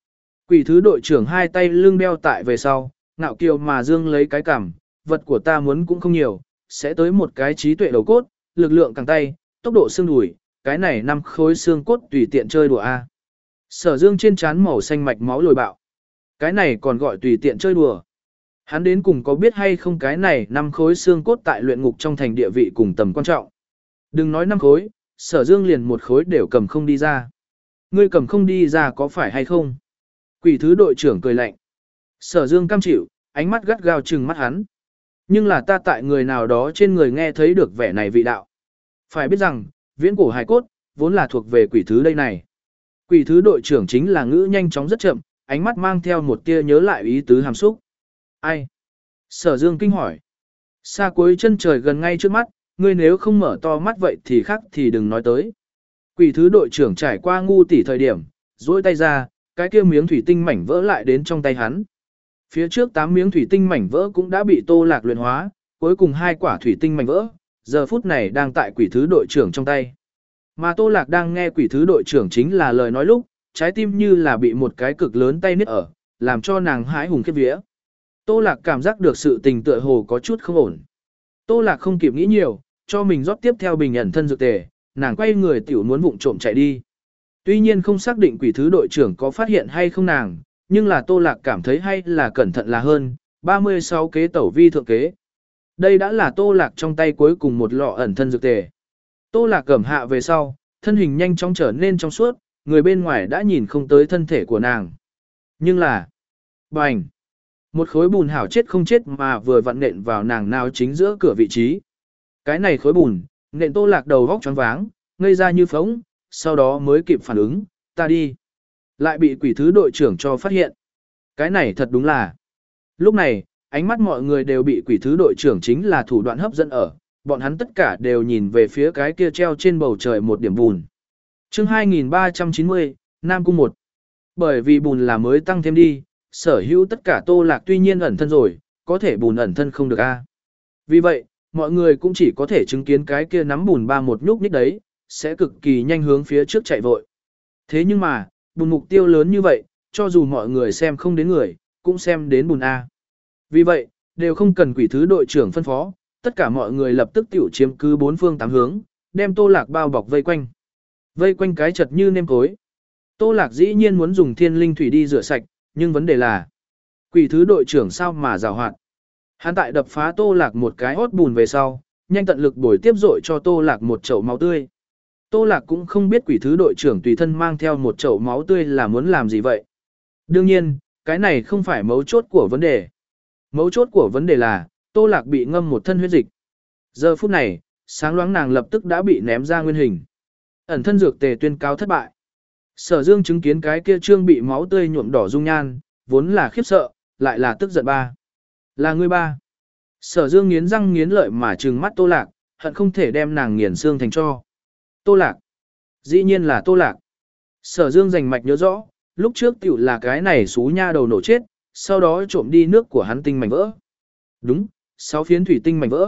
Speaker 1: Quỷ thứ đội trưởng hai tay lưng đeo tại về sau, ngạo kiều mà dương lấy cái cằm, vật của ta muốn cũng không nhiều, sẽ tới một cái trí tuệ đầu cốt, lực lượng càng tay, tốc độ xương đùi, cái này năm khối xương cốt tùy tiện chơi đùa a. Sở Dương trên trán màu xanh mạch máu lồi bạo. Cái này còn gọi tùy tiện chơi đùa. Hắn đến cùng có biết hay không cái này năm khối xương cốt tại luyện ngục trong thành địa vị cùng tầm quan trọng. Đừng nói năm khối, Sở Dương liền một khối đều cầm không đi ra. Ngươi cầm không đi ra có phải hay không? Quỷ thứ đội trưởng cười lạnh. Sở Dương cam chịu, ánh mắt gắt gao trừng mắt hắn. Nhưng là ta tại người nào đó trên người nghe thấy được vẻ này vị đạo. Phải biết rằng, viễn cổ hài cốt, vốn là thuộc về quỷ thứ đây này. Quỷ thứ đội trưởng chính là ngữ nhanh chóng rất chậm, ánh mắt mang theo một tia nhớ lại ý tứ hàm xúc. Ai? Sở Dương kinh hỏi. Xa cuối chân trời gần ngay trước mắt, ngươi nếu không mở to mắt vậy thì khác thì đừng nói tới. Quỷ thứ đội trưởng trải qua ngu tỉ thời điểm, duỗi tay ra, cái kia miếng thủy tinh mảnh vỡ lại đến trong tay hắn. Phía trước tám miếng thủy tinh mảnh vỡ cũng đã bị Tô Lạc luyện hóa, cuối cùng hai quả thủy tinh mảnh vỡ, giờ phút này đang tại quỷ thứ đội trưởng trong tay. Mà Tô Lạc đang nghe quỷ thứ đội trưởng chính là lời nói lúc, trái tim như là bị một cái cực lớn tay niết ở, làm cho nàng hãi hùng khiếp vía. Tô Lạc cảm giác được sự tình tựa hồ có chút không ổn. Tô Lạc không kịp nghĩ nhiều, cho mình rót tiếp theo bình ẩn thân dược tề, nàng quay người tiểu muốn vụng trộm chạy đi. Tuy nhiên không xác định quỷ thứ đội trưởng có phát hiện hay không nàng, nhưng là Tô Lạc cảm thấy hay là cẩn thận là hơn, ba mươi sáu kế tẩu vi thượng kế. Đây đã là Tô Lạc trong tay cuối cùng một lọ ẩn thân dược tề. Tô Lạc cẩm hạ về sau, thân hình nhanh chóng trở nên trong suốt, người bên ngoài đã nhìn không tới thân thể của nàng. Nhưng là, bành, một khối bùn hảo chết không chết mà vừa vặn nện vào nàng nào chính giữa cửa vị trí. Cái này khối bùn, nện Tô Lạc đầu vóc choáng váng, ngây ra như phóng, sau đó mới kịp phản ứng, ta đi. Lại bị quỷ thứ đội trưởng cho phát hiện. Cái này thật đúng là. Lúc này, ánh mắt mọi người đều bị quỷ thứ đội trưởng chính là thủ đoạn hấp dẫn ở, bọn hắn tất cả đều nhìn về phía cái kia treo trên bầu trời một điểm bùn. Chương hai nghìn ba trăm chín mươi, Nam Cung một. Bởi vì bùn là mới tăng thêm đi, sở hữu tất cả Tô Lạc tuy nhiên ẩn thân rồi, có thể bùn ẩn thân không được a. Vì vậy, mọi người cũng chỉ có thể chứng kiến cái kia nắm bùn ba một nhúc nhích đấy, sẽ cực kỳ nhanh hướng phía trước chạy vội. Thế nhưng mà, bùn mục tiêu lớn như vậy, cho dù mọi người xem không đến người, cũng xem đến bùn A. Vì vậy, đều không cần quỷ thứ đội trưởng phân phó, tất cả mọi người lập tức tiểu chiếm cứ bốn phương tám hướng, đem Tô Lạc bao bọc vây quanh. Vây quanh cái chật như nêm cối. Tô Lạc dĩ nhiên muốn dùng thiên linh thủy đi rửa sạch, nhưng vấn đề là quỷ thứ đội trưởng sao mà rào hoạt. Hắn tại đập phá Tô Lạc một cái hốt bùn về sau, nhanh tận lực bồi tiếp dội cho Tô Lạc một chậu máu tươi. Tô Lạc cũng không biết quỷ thứ đội trưởng tùy thân mang theo một chậu máu tươi là muốn làm gì vậy. Đương nhiên, cái này không phải mấu chốt của vấn đề. Mấu chốt của vấn đề là, Tô Lạc bị ngâm một thân huyết dịch. Giờ phút này, sáng loáng nàng lập tức đã bị ném ra nguyên hình. Ẩn thân dược tề tuyên cáo thất bại. Sở Dương chứng kiến cái kia trương bị máu tươi nhuộm đỏ dung nhan, vốn là khiếp sợ, lại là tức giận ba. Là ngươi ba. Sở Dương nghiến răng nghiến lợi mà trừng mắt Tô Lạc, hận không thể đem nàng nghiền xương thành tro. Tô Lạc. Dĩ nhiên là Tô Lạc. Sở Dương rành mạch nhớ rõ, lúc trước tiểu là cái này xú nha đầu nổ chết, sau đó trộm đi nước của hắn tinh mảnh vỡ. Đúng, sáu phiến thủy tinh mảnh vỡ.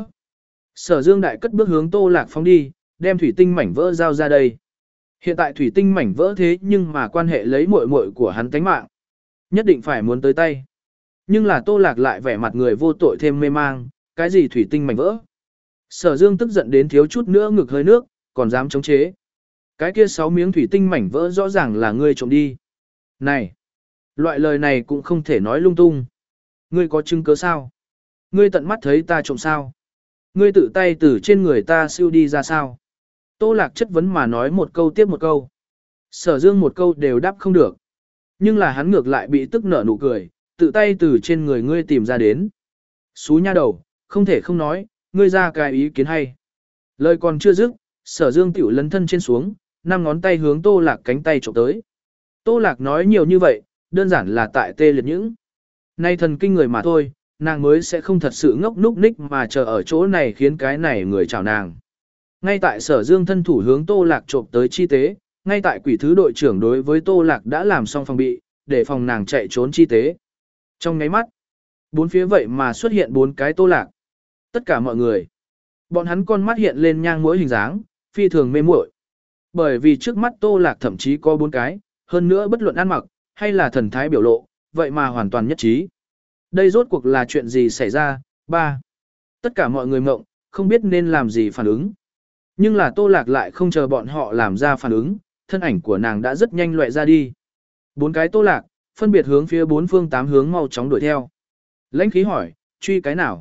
Speaker 1: Sở Dương đại cất bước hướng Tô Lạc phóng đi, đem thủy tinh mảnh vỡ giao ra đây. Hiện tại thủy tinh mảnh vỡ thế nhưng mà quan hệ lấy muội muội của hắn tánh mạng. Nhất định phải muốn tới tay. Nhưng là Tô Lạc lại vẻ mặt người vô tội thêm mê mang, cái gì thủy tinh mảnh vỡ. Sở Dương tức giận đến thiếu chút nữa ngực hơi nước, còn dám chống chế. Cái kia sáu miếng thủy tinh mảnh vỡ rõ ràng là ngươi trộm đi. Này, loại lời này cũng không thể nói lung tung. Ngươi có chứng cứ sao? Ngươi tận mắt thấy ta trộm sao? Ngươi tự tay từ trên người ta siêu đi ra sao? Tô Lạc chất vấn mà nói một câu tiếp một câu. Sở Dương một câu đều đáp không được. Nhưng là hắn ngược lại bị tức nở nụ cười, tự tay từ trên người ngươi tìm ra đến. Xú nha đầu, không thể không nói, ngươi ra cái ý kiến hay. Lời còn chưa dứt, Sở Dương tiểu lấn thân trên xuống, năm ngón tay hướng Tô Lạc cánh tay trộm tới. Tô Lạc nói nhiều như vậy, đơn giản là tại tê liệt những. Nay thần kinh người mà thôi, nàng mới sẽ không thật sự ngốc núc ních mà chờ ở chỗ này khiến cái này người chào nàng. Ngay tại Sở Dương thân thủ hướng Tô Lạc trộm tới chi tế, ngay tại quỷ thứ đội trưởng đối với Tô Lạc đã làm xong phòng bị, để phòng nàng chạy trốn chi tế. Trong nháy mắt, bốn phía vậy mà xuất hiện bốn cái Tô Lạc. Tất cả mọi người, bọn hắn con mắt hiện lên nhang mỗi hình dáng, phi thường mê muội. Bởi vì trước mắt Tô Lạc thậm chí có bốn cái, hơn nữa bất luận ăn mặc, hay là thần thái biểu lộ, vậy mà hoàn toàn nhất trí. Đây rốt cuộc là chuyện gì xảy ra? Ba. Tất cả mọi người mộng, không biết nên làm gì phản ứng. Nhưng là Tô Lạc lại không chờ bọn họ làm ra phản ứng, thân ảnh của nàng đã rất nhanh loại ra đi. Bốn cái Tô Lạc, phân biệt hướng phía bốn phương tám hướng mau chóng đuổi theo. Lãnh Khí hỏi, truy cái nào?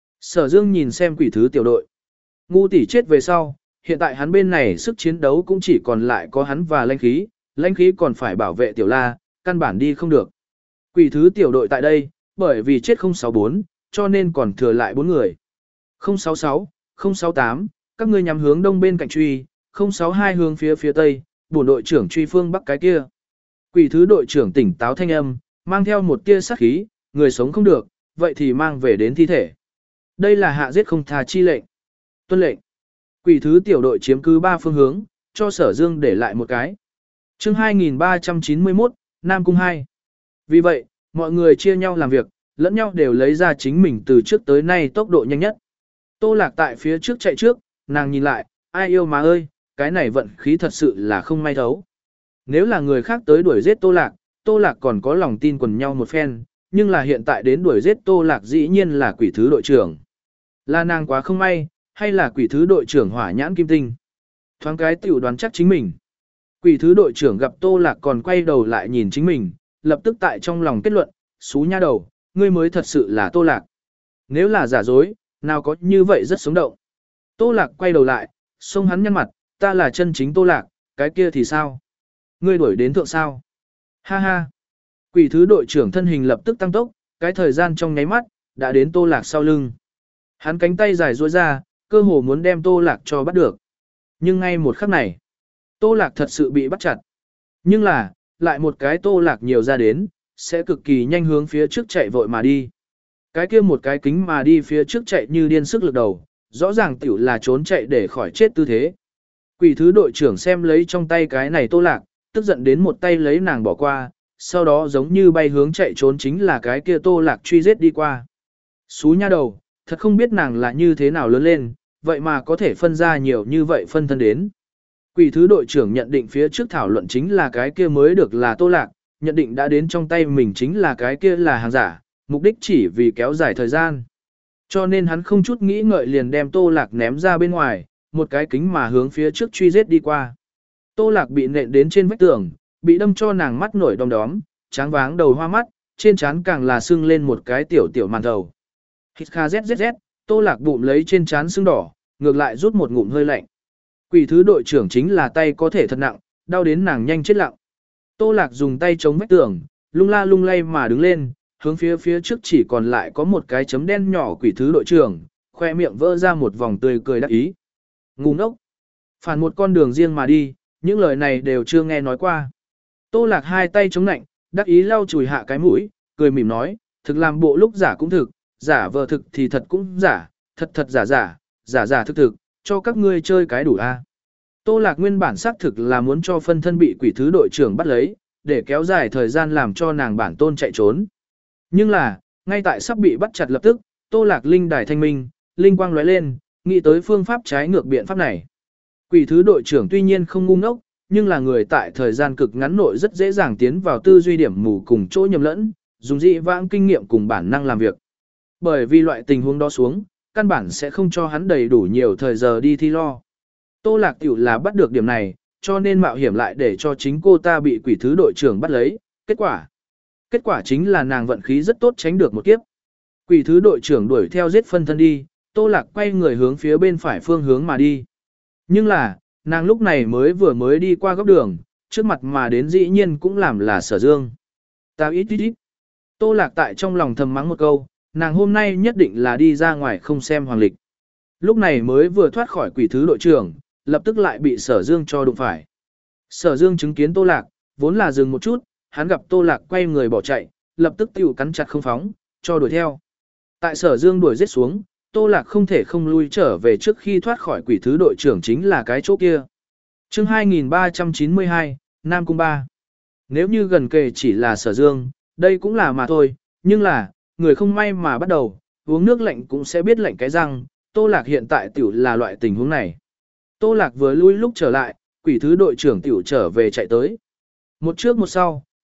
Speaker 1: Sở Dương nhìn xem quỷ thứ tiểu đội. Ngu tỷ chết về sau, hiện tại hắn bên này sức chiến đấu cũng chỉ còn lại có hắn và Lãnh Khí, Lãnh Khí còn phải bảo vệ tiểu la, căn bản đi không được. Quỷ thứ tiểu đội tại đây, bởi vì chết không sáu bốn, cho nên còn thừa lại bốn người. không sáu sáu, không sáu tám, các ngươi nhắm hướng đông bên cạnh truy, không sáu hai hướng phía phía tây, bổn đội trưởng truy phương bắc cái kia. Quỷ thứ đội trưởng tỉnh táo thanh âm, mang theo một tia sát khí, người sống không được, vậy thì mang về đến thi thể. Đây là hạ giết không tha chi lệnh. Tuân lệnh. Quỷ thứ tiểu đội chiếm cứ ba phương hướng, cho Sở Dương để lại một cái. Chương hai nghìn ba trăm chín mươi mốt, Nam Cung hai. Vì vậy, mọi người chia nhau làm việc, lẫn nhau đều lấy ra chính mình từ trước tới nay tốc độ nhanh nhất. Tô Lạc tại phía trước chạy trước, nàng nhìn lại, ai yêu mà ơi, cái này vận khí thật sự là không may thấu. Nếu là người khác tới đuổi giết Tô Lạc, Tô Lạc còn có lòng tin quần nhau một phen, nhưng là hiện tại đến đuổi giết Tô Lạc dĩ nhiên là quỷ thứ đội trưởng. Là nàng quá không may, hay là quỷ thứ đội trưởng hỏa nhãn kim tinh? Thoáng cái tiểu đoán chắc chính mình. Quỷ thứ đội trưởng gặp Tô Lạc còn quay đầu lại nhìn chính mình, lập tức tại trong lòng kết luận, xú nha đầu, ngươi mới thật sự là Tô Lạc. Nếu là giả dối, nào có như vậy rất sống động. Tô Lạc quay đầu lại, xông hắn nhăn mặt, ta là chân chính Tô Lạc, cái kia thì sao? Ngươi đuổi đến thượng sao? Ha ha. Quỷ thứ đội trưởng thân hình lập tức tăng tốc, cái thời gian trong nháy mắt, đã đến Tô Lạc sau lưng. Hắn cánh tay dài duỗi ra, cơ hồ muốn đem Tô Lạc cho bắt được. Nhưng ngay một khắc này, Tô Lạc thật sự bị bắt chặt. Nhưng là, lại một cái Tô Lạc nhiều ra đến, sẽ cực kỳ nhanh hướng phía trước chạy vội mà đi. Cái kia một cái kính mà đi phía trước chạy như điên sức lực đầu, rõ ràng tiểu là trốn chạy để khỏi chết tư thế. Quỷ thứ đội trưởng xem lấy trong tay cái này Tô Lạc, tức giận đến một tay lấy nàng bỏ qua, sau đó giống như bay hướng chạy trốn chính là cái kia Tô Lạc truy giết đi qua. Xú nha đầu, thật không biết nàng là như thế nào lớn lên, vậy mà có thể phân ra nhiều như vậy phân thân đến. Quỷ thứ đội trưởng nhận định phía trước thảo luận chính là cái kia mới được là Tô Lạc, nhận định đã đến trong tay mình chính là cái kia là hàng giả, mục đích chỉ vì kéo dài thời gian. Cho nên hắn không chút nghĩ ngợi liền đem Tô Lạc ném ra bên ngoài, một cái kính mà hướng phía trước truy giết đi qua. Tô Lạc bị nện đến trên vách tường, bị đâm cho nàng mắt nổi đom đóm, tráng váng đầu hoa mắt, trên trán càng là sưng lên một cái tiểu tiểu màn đầu. Hít kha zzz, Tô Lạc bụng lấy trên trán sưng đỏ, ngược lại rút một ngụm hơi lạnh. Quỷ thứ đội trưởng chính là tay có thể thật nặng, đau đến nàng nhanh chết lặng. Tô Lạc dùng tay chống vách tường, lung la lung lay mà đứng lên, hướng phía phía trước chỉ còn lại có một cái chấm đen nhỏ quỷ thứ đội trưởng, khoe miệng vỡ ra một vòng tươi cười đắc ý. Ngu ngốc. Phản một con đường riêng mà đi, những lời này đều chưa nghe nói qua. Tô Lạc hai tay chống nạnh, đắc ý lau chùi hạ cái mũi, cười mỉm nói, thực làm bộ lúc giả cũng thực, giả vờ thực thì thật cũng giả, thật thật giả giả, giả giả thực thực, cho các ngươi chơi cái đủ a. Tô Lạc nguyên bản xác thực là muốn cho phân thân bị quỷ thứ đội trưởng bắt lấy, để kéo dài thời gian làm cho nàng bản tôn chạy trốn. Nhưng là, ngay tại sắp bị bắt chặt lập tức, Tô Lạc linh đài thanh minh, linh quang lóe lên, nghĩ tới phương pháp trái ngược biện pháp này. Quỷ thứ đội trưởng tuy nhiên không ngu ngốc, nhưng là người tại thời gian cực ngắn nội rất dễ dàng tiến vào tư duy điểm mù cùng chỗ nhầm lẫn, dùng dị vãng kinh nghiệm cùng bản năng làm việc. Bởi vì loại tình huống đó xuống, căn bản sẽ không cho hắn đầy đủ nhiều thời giờ đi thi lo. Tô Lạc tiểu là bắt được điểm này, cho nên mạo hiểm lại để cho chính cô ta bị quỷ thứ đội trưởng bắt lấy, kết quả. Kết quả chính là nàng vận khí rất tốt tránh được một kiếp. Quỷ thứ đội trưởng đuổi theo giết phân thân đi, Tô Lạc quay người hướng phía bên phải phương hướng mà đi. Nhưng là, nàng lúc này mới vừa mới đi qua góc đường, trước mặt mà đến dĩ nhiên cũng làm là Sở Dương. Tao ít ít ít. Tô Lạc tại trong lòng thầm mắng một câu, nàng hôm nay nhất định là đi ra ngoài không xem hoàng lịch. Lúc này mới vừa thoát khỏi quỷ thứ đội trưởng, lập tức lại bị Sở Dương cho đụng phải. Sở Dương chứng kiến Tô Lạc, vốn là dừng một chút, hắn gặp Tô Lạc quay người bỏ chạy, lập tức tiểu cắn chặt không phóng, cho đuổi theo. Tại Sở Dương đuổi giết xuống, Tô Lạc không thể không lui trở về trước khi thoát khỏi quỷ thứ đội trưởng chính là cái chỗ kia. Chương hai nghìn ba trăm chín mươi hai, Nam Cung ba. Nếu như gần kề chỉ là Sở Dương, đây cũng là mà thôi, nhưng là, người không may mà bắt đầu, uống nước lạnh cũng sẽ biết lạnh cái răng, Tô Lạc hiện tại tiểu là loại tình huống này. Tô Lạc vừa lui lúc trở lại, quỷ thứ đội trưởng tiểu trở về chạy tới. Một trước một sau,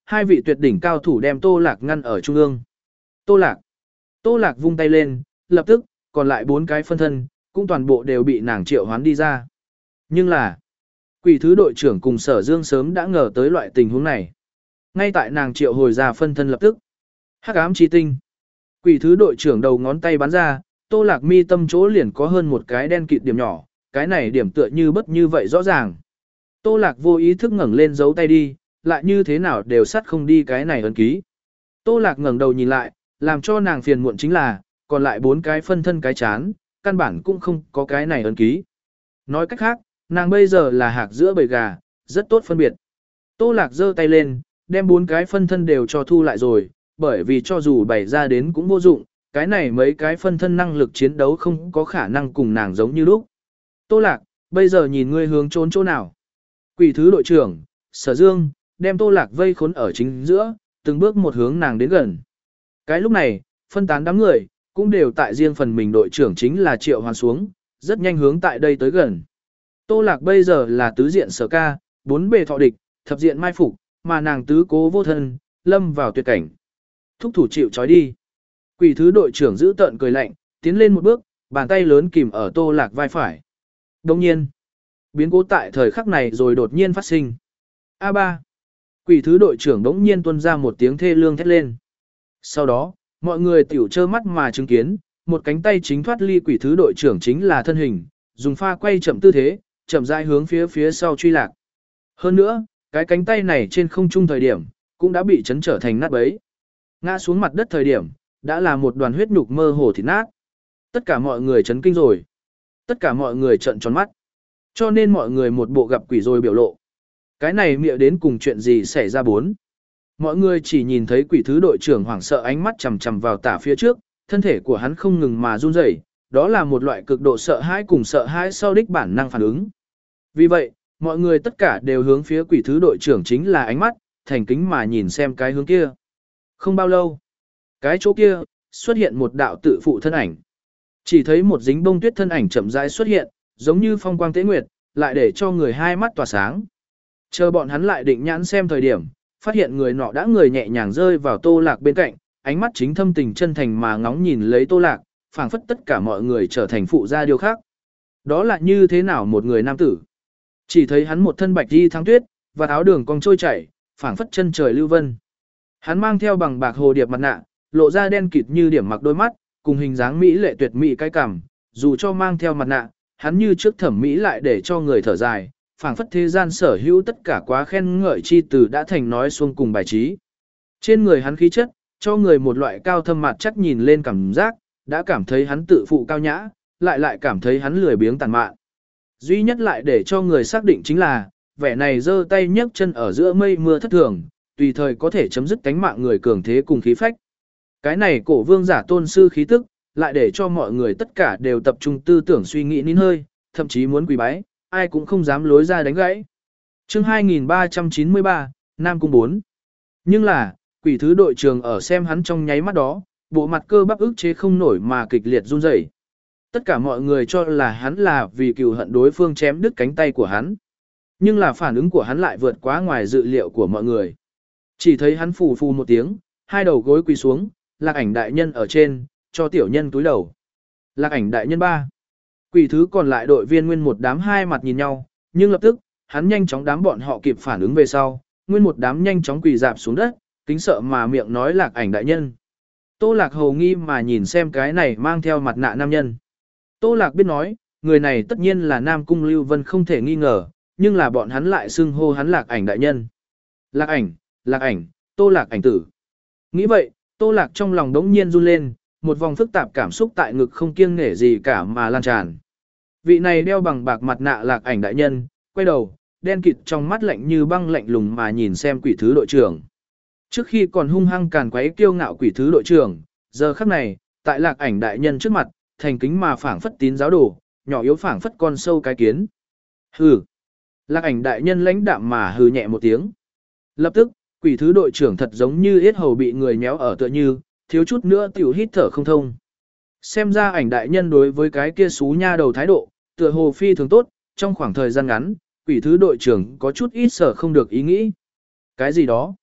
Speaker 1: hai vị tuyệt đỉnh cao thủ đem Tô Lạc ngăn ở trung ương. Tô Lạc. Tô Lạc vung tay lên, lập tức, còn lại bốn cái phân thân, cũng toàn bộ đều bị nàng triệu hoán đi ra. Nhưng là, quỷ thứ đội trưởng cùng Sở Dương sớm đã ngờ tới loại tình huống này. Ngay tại nàng triệu hồi ra phân thân lập tức. Hắc ám chi tinh. Quỷ thứ đội trưởng đầu ngón tay bắn ra, Tô Lạc mi tâm chỗ liền có hơn một cái đen kịt điểm nhỏ, cái này điểm tựa như bất như vậy rõ ràng. Tô Lạc vô ý thức ngẩng lên giấu tay đi, lại như thế nào đều sắt không đi cái này ấn ký. Tô Lạc ngẩng đầu nhìn lại, làm cho nàng phiền muộn chính là, còn lại bốn cái phân thân cái chán, căn bản cũng không có cái này ấn ký. Nói cách khác, nàng bây giờ là hạc giữa bầy gà, rất tốt phân biệt. Tô Lạc giơ tay lên, đem bốn cái phân thân đều cho thu lại rồi, bởi vì cho dù bày ra đến cũng vô dụng, cái này mấy cái phân thân năng lực chiến đấu không có khả năng cùng nàng giống như lúc. Tô Lạc, bây giờ nhìn ngươi hướng trốn chỗ nào? Quỷ thứ đội trưởng, Sở Dương, đem Tô Lạc vây khốn ở chính giữa, từng bước một hướng nàng đến gần. Cái lúc này, phân tán đám người, cũng đều tại riêng phần mình đội trưởng chính là Triệu Hoán xuống, rất nhanh hướng tại đây tới gần. Tô Lạc bây giờ là tứ diện Sở Ca, bốn bề thọ địch, thập diện mai phục, mà nàng tứ cố vô thân, lâm vào tuyệt cảnh. Thúc thủ chịu trói đi. Quỷ thứ đội trưởng giữ tợn cười lạnh, tiến lên một bước, bàn tay lớn kìm ở Tô Lạc vai phải. Đồng nhiên, biến cố tại thời khắc này rồi đột nhiên phát sinh. A ba. Quỷ thứ đội trưởng đống nhiên tuôn ra một tiếng thê lương thét lên. Sau đó, mọi người tiểu trơ mắt mà chứng kiến, một cánh tay chính thoát ly quỷ thứ đội trưởng chính là thân hình, dùng pha quay chậm tư thế, chậm rãi hướng phía phía sau truy lạc. Hơn nữa, cái cánh tay này trên không trung thời điểm, cũng đã bị chấn trở thành nát bấy. Ngã xuống mặt đất thời điểm, đã là một đoàn huyết nhục mơ hồ thịt nát. Tất cả mọi người chấn kinh rồi. Tất cả mọi người trợn tròn mắt. Cho nên mọi người một bộ gặp quỷ rồi biểu lộ. Cái này mịa đến cùng chuyện gì xảy ra bốn. Mọi người chỉ nhìn thấy quỷ thứ đội trưởng hoảng sợ ánh mắt chằm chằm vào tả phía trước, thân thể của hắn không ngừng mà run rẩy, đó là một loại cực độ sợ hãi cùng sợ hãi sau đích bản năng phản ứng. Vì vậy, mọi người tất cả đều hướng phía quỷ thứ đội trưởng chính là ánh mắt, thành kính mà nhìn xem cái hướng kia. Không bao lâu, cái chỗ kia, xuất hiện một đạo tự phụ thân ảnh. Chỉ thấy một dính bông tuyết thân ảnh chậm rãi xuất hiện, giống như phong quang tế nguyệt, lại để cho người hai mắt tỏa sáng. Chờ bọn hắn lại định nhãn xem thời điểm, phát hiện người nọ đã người nhẹ nhàng rơi vào Tô Lạc bên cạnh, ánh mắt chính thâm tình chân thành mà ngóng nhìn lấy Tô Lạc, phảng phất tất cả mọi người trở thành phụ gia điều khác. Đó là như thế nào một người nam tử? Chỉ thấy hắn một thân bạch y thắng tuyết, và áo đường cong trôi chảy, phảng phất chân trời lưu vân. Hắn mang theo bằng bạc hồ điệp mặt nạ, lộ ra đen kịt như điểm mặc đôi mắt, cùng hình dáng mỹ lệ tuyệt mỹ cái cằm, dù cho mang theo mặt nạ, hắn như trước thẩm mỹ lại để cho người thở dài, phảng phất thế gian sở hữu tất cả quá khen ngợi chi từ đã thành nói xuông cùng bài trí. Trên người hắn khí chất, cho người một loại cao thâm mặt chắc nhìn lên cảm giác, đã cảm thấy hắn tự phụ cao nhã, lại lại cảm thấy hắn lười biếng tàn mạn. Duy nhất lại để cho người xác định chính là, vẻ này giơ tay nhấc chân ở giữa mây mưa thất thường, tùy thời có thể chấm dứt cánh mạng người cường thế cùng khí phách. Cái này cổ vương giả tôn sư khí tức, lại để cho mọi người tất cả đều tập trung tư tưởng suy nghĩ nín hơi, thậm chí muốn quỳ bái, ai cũng không dám lối ra đánh gãy. Chương hai nghìn ba trăm chín mươi ba, Nam Cung bốn. Nhưng là, quỷ thứ đội trưởng ở xem hắn trong nháy mắt đó, bộ mặt cơ bắp ức chế không nổi mà kịch liệt run rẩy. Tất cả mọi người cho là hắn là vì cừu hận đối phương chém đứt cánh tay của hắn. Nhưng là phản ứng của hắn lại vượt quá ngoài dự liệu của mọi người. Chỉ thấy hắn phù phù một tiếng, hai đầu gối quỳ xuống, Lạc Ảnh đại nhân ở trên, cho tiểu nhân túi đầu. Lạc Ảnh đại nhân ba. Quỷ thứ còn lại đội viên nguyên một đám hai mặt nhìn nhau, nhưng lập tức, hắn nhanh chóng đám bọn họ kịp phản ứng về sau, nguyên một đám nhanh chóng quỳ dạp xuống đất, kính sợ mà miệng nói Lạc Ảnh đại nhân. Tô Lạc hầu nghi mà nhìn xem cái này mang theo mặt nạ nam nhân. Tô Lạc biết nói, người này tất nhiên là Nam Cung Lưu Vân không thể nghi ngờ, nhưng là bọn hắn lại xưng hô hắn Lạc Ảnh đại nhân. Lạc Ảnh, Lạc Ảnh, Tô Lạc Ảnh tử. Nghĩ vậy, Tô Lạc trong lòng đống nhiên run lên, một vòng phức tạp cảm xúc tại ngực không kiêng nể gì cả mà lan tràn. Vị này đeo bằng bạc mặt nạ Lạc Ảnh đại nhân, quay đầu, đen kịt trong mắt lạnh như băng lạnh lùng mà nhìn xem quỷ thứ đội trưởng. Trước khi còn hung hăng càn quấy kiêu ngạo quỷ thứ đội trưởng, giờ khắc này, tại Lạc Ảnh đại nhân trước mặt, thành kính mà phảng phất tín giáo đồ, nhỏ yếu phảng phất con sâu cái kiến. Hừ. Lạc Ảnh đại nhân lãnh đạm mà hừ nhẹ một tiếng. Lập tức, quỷ thứ đội trưởng thật giống như yết hầu bị người nhéo ở tựa như, thiếu chút nữa tiểu hít thở không thông. Xem ra Ảnh đại nhân đối với cái kia xú nha đầu thái độ, tựa hồ phi thường tốt, trong khoảng thời gian ngắn, quỷ thứ đội trưởng có chút ít sở không được ý nghĩ. Cái gì đó?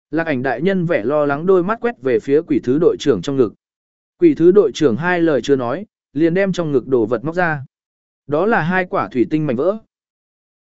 Speaker 1: Lạc ảnh đại nhân vẻ lo lắng đôi mắt quét về phía quỷ thứ đội trưởng trong ngực. Quỷ thứ đội trưởng hai lời chưa nói, liền đem trong ngực đồ vật móc ra. Đó là hai quả thủy tinh mảnh vỡ.